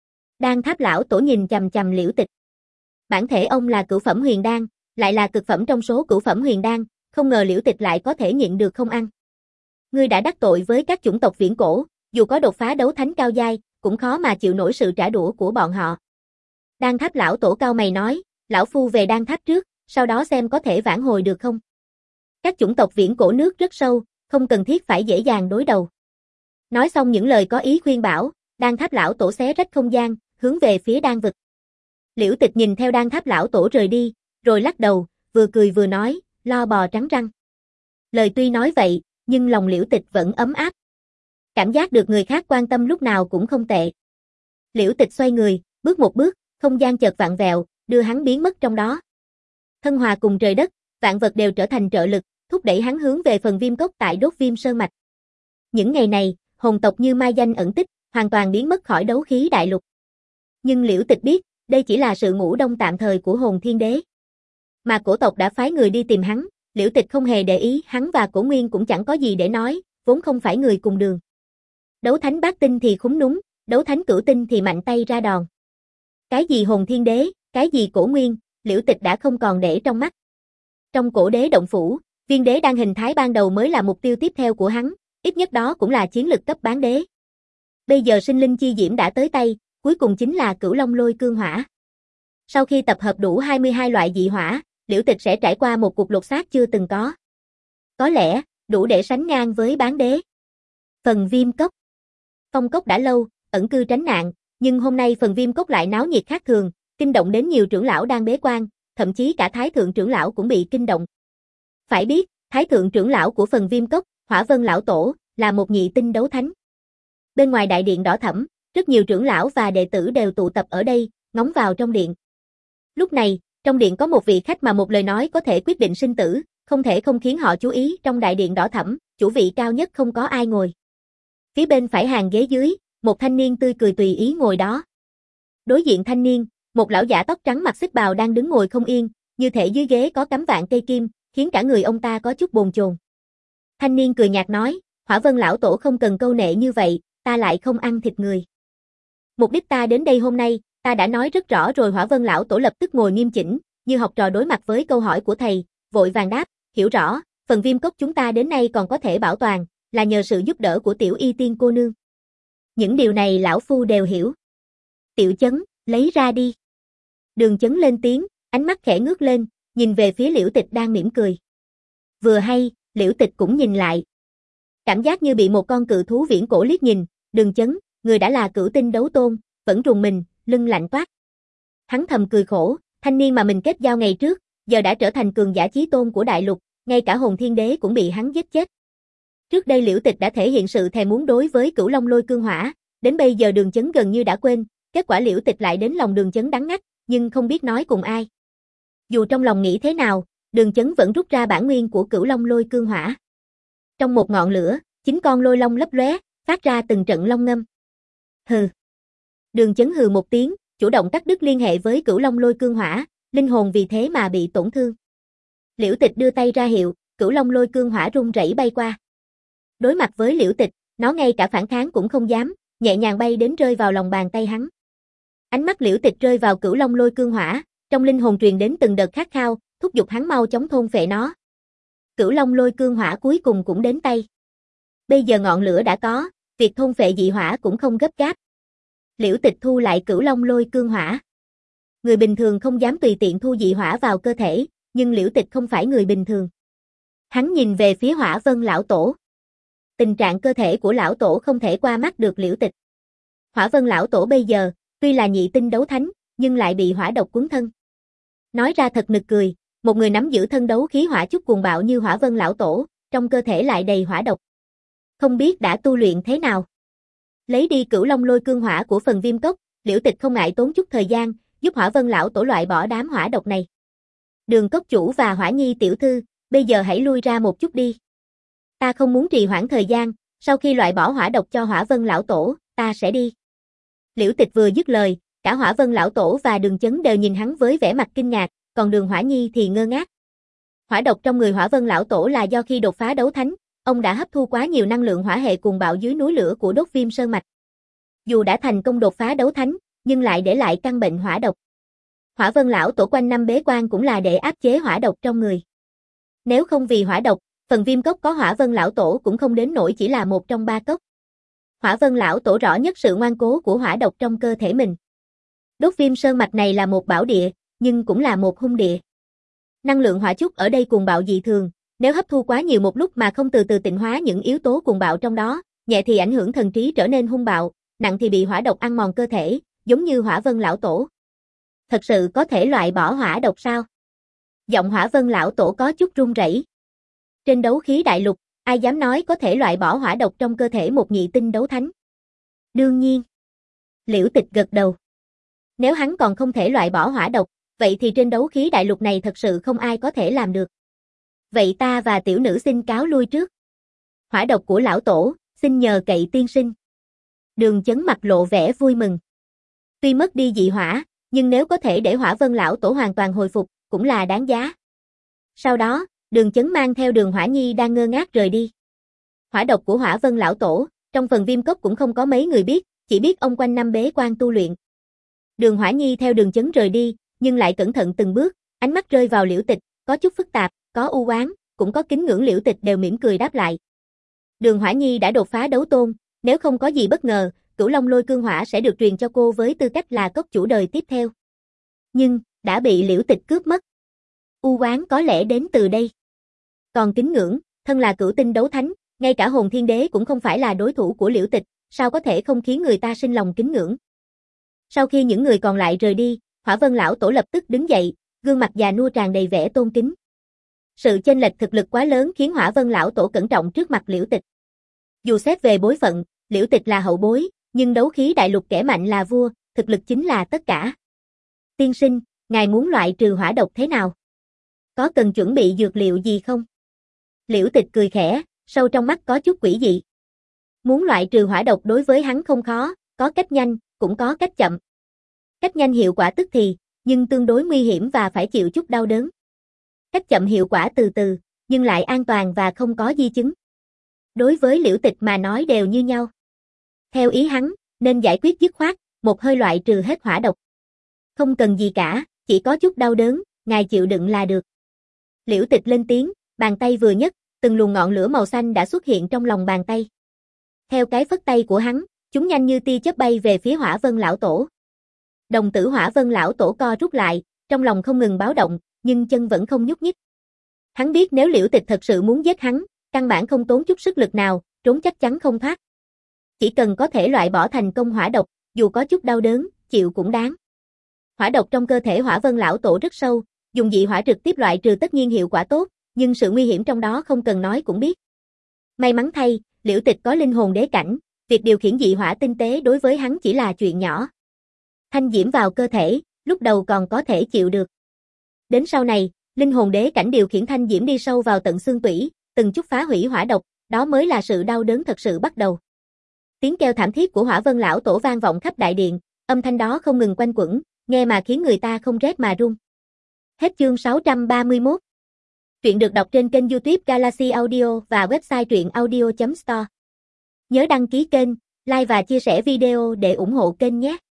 Đan Tháp lão tổ nhìn chằm chằm Liễu Tịch. Bản thể ông là cửu phẩm huyền đan, lại là cực phẩm trong số cửu phẩm huyền đan, không ngờ Liễu Tịch lại có thể nhịn được không ăn. Ngươi đã đắc tội với các chủng tộc viễn cổ, dù có đột phá đấu thánh cao giai, cũng khó mà chịu nổi sự trả đũa của bọn họ. Đan Tháp lão tổ cao mày nói, lão phu về Đan Tháp trước, sau đó xem có thể vãn hồi được không. Các chủng tộc viễn cổ nước rất sâu, không cần thiết phải dễ dàng đối đầu. Nói xong những lời có ý khuyên bảo, Đan Tháp lão tổ xé rách không gian, hướng về phía Đan Vực. Liễu Tịch nhìn theo Đan Tháp lão tổ rời đi, rồi lắc đầu, vừa cười vừa nói, lo bò trắng răng. Lời tuy nói vậy, nhưng lòng Liễu Tịch vẫn ấm áp. Cảm giác được người khác quan tâm lúc nào cũng không tệ. Liễu Tịch xoay người, bước một bước, không gian chợt vặn vẹo, đưa hắn biến mất trong đó. Thân hòa cùng trời đất, vạn vật đều trở thành trợ lực, thúc đẩy hắn hướng về phần viêm cốc tại đốt viêm sơn mạch. Những ngày này, hồn tộc như mai danh ẩn tích, hoàn toàn biến mất khỏi đấu khí đại lục. Nhưng Liễu Tịch biết, đây chỉ là sự ngủ đông tạm thời của hồn thiên đế. Mà cổ tộc đã phái người đi tìm hắn, Liễu Tịch không hề để ý, hắn và cổ nguyên cũng chẳng có gì để nói, vốn không phải người cùng đường. Đấu thánh bát tinh thì khúng núm, đấu thánh cửu tinh thì mạnh tay ra đòn. Cái gì hồn thiên đế, cái gì cổ nguyên, Liễu Tịch đã không còn để trong mắt. Trong cổ đế động phủ, viên đế đang hình thái ban đầu mới là mục tiêu tiếp theo của hắn, ít nhất đó cũng là chiến lực cấp bán đế. Bây giờ sinh linh chi diễm đã tới tay, cuối cùng chính là Cửu Long Lôi Cương Hỏa. Sau khi tập hợp đủ hai mươi hai loại dị hỏa, Liễu Tịch sẽ trải qua một cuộc lột xác chưa từng có. Có lẽ, đủ để sánh ngang với bán đế. Phần Viêm Cốc. Phong Cốc đã lâu, ẩn cư tránh nạn, nhưng hôm nay phần Viêm Cốc lại náo nhiệt khác thường, kinh động đến nhiều trưởng lão đang bế quan, thậm chí cả Thái thượng trưởng lão cũng bị kinh động. Phải biết, Thái thượng trưởng lão của phần Viêm Cốc, Hỏa Vân lão tổ, là một nhị tinh đấu thánh. Bên ngoài đại điện đỏ thẫm, rất nhiều trưởng lão và đệ tử đều tụ tập ở đây, ngóng vào trong điện. Lúc này, trong điện có một vị khách mà một lời nói có thể quyết định sinh tử, không thể không khiến họ chú ý. Trong đại điện đỏ thẫm, chủ vị cao nhất không có ai ngồi. Phía bên phải hàng ghế dưới, một thanh niên tươi cười tùy ý ngồi đó. Đối diện thanh niên, một lão giả tóc trắng mặc xích bào đang đứng ngồi không yên, như thể dưới ghế có cắm vạn cây kim, khiến cả người ông ta có chút bồn chồn. Thanh niên cười nhạt nói, Hỏa Vân lão tổ không cần câu nệ như vậy, ta lại không ăn thịt người. Mục đích ta đến đây hôm nay, ta đã nói rất rõ rồi. Hỏa Vân lão tổ lập tức ngồi nghiêm chỉnh, như học trò đối mặt với câu hỏi của thầy, vội vàng đáp, hiểu rõ, phần Viêm Cốc chúng ta đến nay còn có thể bảo toàn, là nhờ sự giúp đỡ của Tiểu Y Tiên cô nương. Những điều này lão phu đều hiểu. Tiểu Chấn, lấy ra đi. Đường Chấn lên tiếng, ánh mắt khẽ ngước lên, nhìn về phía Liễu Tịch đang mỉm cười. Vừa hay, Liễu Tịch cũng nhìn lại. Cảm giác như bị một con cự thú viễn cổ liếc nhìn, Đường Chấn, người đã là cửu tinh đấu tôn, vẫn rùng mình, lưng lạnh toát. Hắn thầm cười khổ, thanh niên mà mình kết giao ngày trước, giờ đã trở thành cường giả chí tôn của đại lục, ngay cả hồn thiên đế cũng bị hắn giết chết. Trước đây Liễu Tịch đã thể hiện sự thèm muốn đối với Cửu Long Lôi Cương Hỏa, đến bây giờ Đường Chấn gần như đã quên, kết quả Liễu Tịch lại đến lòng Đường Chấn đắng ngắt, nhưng không biết nói cùng ai. Dù trong lòng nghĩ thế nào, Đường Chấn vẫn rút ra bản nguyên của Cửu Long Lôi Cương Hỏa. Trong một ngọn lửa, chín con lôi long lấp lóe, phát ra từng trận long ngâm. Hừ. Đường Chấn hừ một tiếng, chủ động cắt đứt liên hệ với Cửu Long Lôi Cương Hỏa, linh hồn vì thế mà bị tổn thương. Liễu Tịch đưa tay ra hiệu, Cửu Long Lôi Cương Hỏa rung rẩy bay qua. Đối mặt với Liễu Tịch, nó ngay cả phản kháng cũng không dám, nhẹ nhàng bay đến rơi vào lòng bàn tay hắn. Ánh mắt Liễu Tịch rơi vào Cửu Long Lôi Cương Hỏa, trong linh hồn truyền đến từng đợt khát khao, thúc giục hắn mau chóng thôn phệ nó. Cửu Long Lôi Cương Hỏa cuối cùng cũng đến tay. Bây giờ ngọn lửa đã có, việc thôn phệ dị hỏa cũng không gấp gáp. Liễu Tịch thu lại Cửu Long Lôi Cương Hỏa. Người bình thường không dám tùy tiện thu dị hỏa vào cơ thể, nhưng Liễu Tịch không phải người bình thường. Hắn nhìn về phía Hỏa Vân lão tổ. Tình trạng cơ thể của lão tổ không thể qua mắt được Liễu Tịch. Hỏa Vân lão tổ bây giờ, tuy là nhị tinh đấu thánh, nhưng lại bị hỏa độc cuốn thân. Nói ra thật nực cười, một người nắm giữ thân đấu khí hỏa chút cuồng bạo như Hỏa Vân lão tổ, trong cơ thể lại đầy hỏa độc. Không biết đã tu luyện thế nào. Lấy đi Cửu Long Lôi Cương Hỏa của phần Viêm Cốc, Liễu Tịch không ngại tốn chút thời gian, giúp Hỏa Vân lão tổ loại bỏ đám hỏa độc này. Đường Cốc chủ và Hỏa Nhi tiểu thư, bây giờ hãy lui ra một chút đi. Ta không muốn trì hoãn thời gian, sau khi loại bỏ hỏa độc cho Hỏa Vân lão tổ, ta sẽ đi. Liễu Tịch vừa dứt lời, cả Hỏa Vân lão tổ và Đường Chấn đều nhìn hắn với vẻ mặt kinh ngạc, còn Đường Hỏa Nhi thì ngơ ngác. Hỏa độc trong người Hỏa Vân lão tổ là do khi đột phá đấu thánh, ông đã hấp thu quá nhiều năng lượng hỏa hệ cuồng bạo dưới núi lửa của Đốt Viêm Sơn mạch. Dù đã thành công đột phá đấu thánh, nhưng lại để lại căn bệnh hỏa độc. Hỏa Vân lão tổ quanh năm bế quan cũng là để áp chế hỏa độc trong người. Nếu không vì hỏa độc, phần Viêm Cốc có Hỏa Vân lão tổ cũng không đến nỗi chỉ là một trong ba cốc. Hỏa Vân lão tổ rõ nhất sự ngoan cố của hỏa độc trong cơ thể mình. Đốt Viêm Sơn mạch này là một bảo địa, nhưng cũng là một hung địa. Năng lượng hỏa chút ở đây cuồng bạo dị thường, nếu hấp thu quá nhiều một lúc mà không từ từ tịnh hóa những yếu tố cuồng bạo trong đó, nhẹ thì ảnh hưởng thần trí trở nên hung bạo, nặng thì bị hỏa độc ăn mòn cơ thể, giống như Hỏa Vân lão tổ. Thật sự có thể loại bỏ hỏa độc sao? Giọng Hỏa Vân lão tổ có chút run rẩy. Trên đấu khí đại lục, ai dám nói có thể loại bỏ hỏa độc trong cơ thể một nhị tinh đấu thánh? Đương nhiên. Liễu Tịch gật đầu. Nếu hắn còn không thể loại bỏ hỏa độc, vậy thì trên đấu khí đại lục này thật sự không ai có thể làm được. Vậy ta và tiểu nữ xin cáo lui trước. Hỏa độc của lão tổ, xin nhờ cậy tiên sinh. Đường Chấn mặt lộ vẻ vui mừng. Tuy mất đi dị hỏa, nhưng nếu có thể để Hỏa Vân lão tổ hoàn toàn hồi phục, cũng là đáng giá. Sau đó, Đường Chấn mang theo Đường Hỏa Nhi đang ngơ ngác rời đi. Hỏa độc của Hỏa Vân lão tổ, trong phần Viêm Cốc cũng không có mấy người biết, chỉ biết ông quanh năm bế quan tu luyện. Đường Hỏa Nhi theo đường chấn rời đi, nhưng lại cẩn thận từng bước, ánh mắt rơi vào Liễu Tịch, có chút phức tạp, có u oán, cũng có kính ngưỡng. Liễu Tịch đều mỉm cười đáp lại. Đường Hỏa Nhi đã đột phá đấu tôn, nếu không có gì bất ngờ, Cửu Long Lôi Cương Hỏa sẽ được truyền cho cô với tư cách là cốc chủ đời tiếp theo. Nhưng, đã bị Liễu Tịch cướp mất. U oán có lẽ đến từ đây. Còn kính ngưỡng, thân là cửu tinh đấu thánh, ngay cả Hồn Thiên Đế cũng không phải là đối thủ của Liễu Tịch, sao có thể không khiến người ta sinh lòng kính ngưỡng. Sau khi những người còn lại rời đi, Hỏa Vân lão tổ lập tức đứng dậy, gương mặt già nua tràn đầy vẻ tôn kính. Sự chênh lệch thực lực quá lớn khiến Hỏa Vân lão tổ cẩn trọng trước mặt Liễu Tịch. Dù xét về bối phận, Liễu Tịch là hậu bối, nhưng đấu khí đại lục kẻ mạnh là vua, thực lực chính là tất cả. Tiên sinh, ngài muốn loại trừ hỏa độc thế nào? Có cần chuẩn bị dược liệu gì không? Liễu Tịch cười khẽ, sâu trong mắt có chút quỷ dị. Muốn loại trừ hỏa độc đối với hắn không khó, có cách nhanh, cũng có cách chậm. Cách nhanh hiệu quả tức thì, nhưng tương đối nguy hiểm và phải chịu chút đau đớn. Cách chậm hiệu quả từ từ, nhưng lại an toàn và không có di chứng. Đối với Liễu Tịch mà nói đều như nhau. Theo ý hắn, nên giải quyết dứt khoát, một hơi loại trừ hết hỏa độc. Không cần gì cả, chỉ có chút đau đớn, ngài chịu đựng là được. Liễu Tịch lên tiếng, bàn tay vừa nhấc, từng luồng ngọn lửa màu xanh đã xuất hiện trong lòng bàn tay. Theo cái phất tay của hắn, chúng nhanh như tia chớp bay về phía Hỏa Vân lão tổ. Đồng tử Hỏa Vân lão tổ co rút lại, trong lòng không ngừng báo động, nhưng chân vẫn không nhúc nhích. Hắn biết nếu Liễu Tịch thật sự muốn giết hắn, căn bản không tốn chút sức lực nào, trốn chắc chắn không thoát. Chỉ cần có thể loại bỏ thành công hỏa độc, dù có chút đau đớn, chịu cũng đáng. Hỏa độc trong cơ thể Hỏa Vân lão tổ rất sâu, dùng dị hỏa trực tiếp loại trừ tất nhiên hiệu quả tốt, nhưng sự nguy hiểm trong đó không cần nói cũng biết. May mắn thay, Liễu Tịch có linh hồn đế cảnh, việc điều khiển dị hỏa tinh tế đối với hắn chỉ là chuyện nhỏ. Thanh diễm vào cơ thể, lúc đầu còn có thể chịu được. Đến sau này, linh hồn đế cảnh điều khiển thanh diễm đi sâu vào tận xương tủy, từng chút phá hủy hỏa độc, đó mới là sự đau đớn thật sự bắt đầu. Tiếng kêu thảm thiết của Hỏa Vân lão tổ vang vọng khắp đại điện, âm thanh đó không ngừng quanh quẩn, nghe mà khiến người ta không rét mà run. Hết chương sáu trăm ba mươi mốt. Truyện được đọc trên kênh YouTube Galaxy Audio và website truyện audio chấm store. Nhớ đăng ký kênh, like và chia sẻ video để ủng hộ kênh nhé.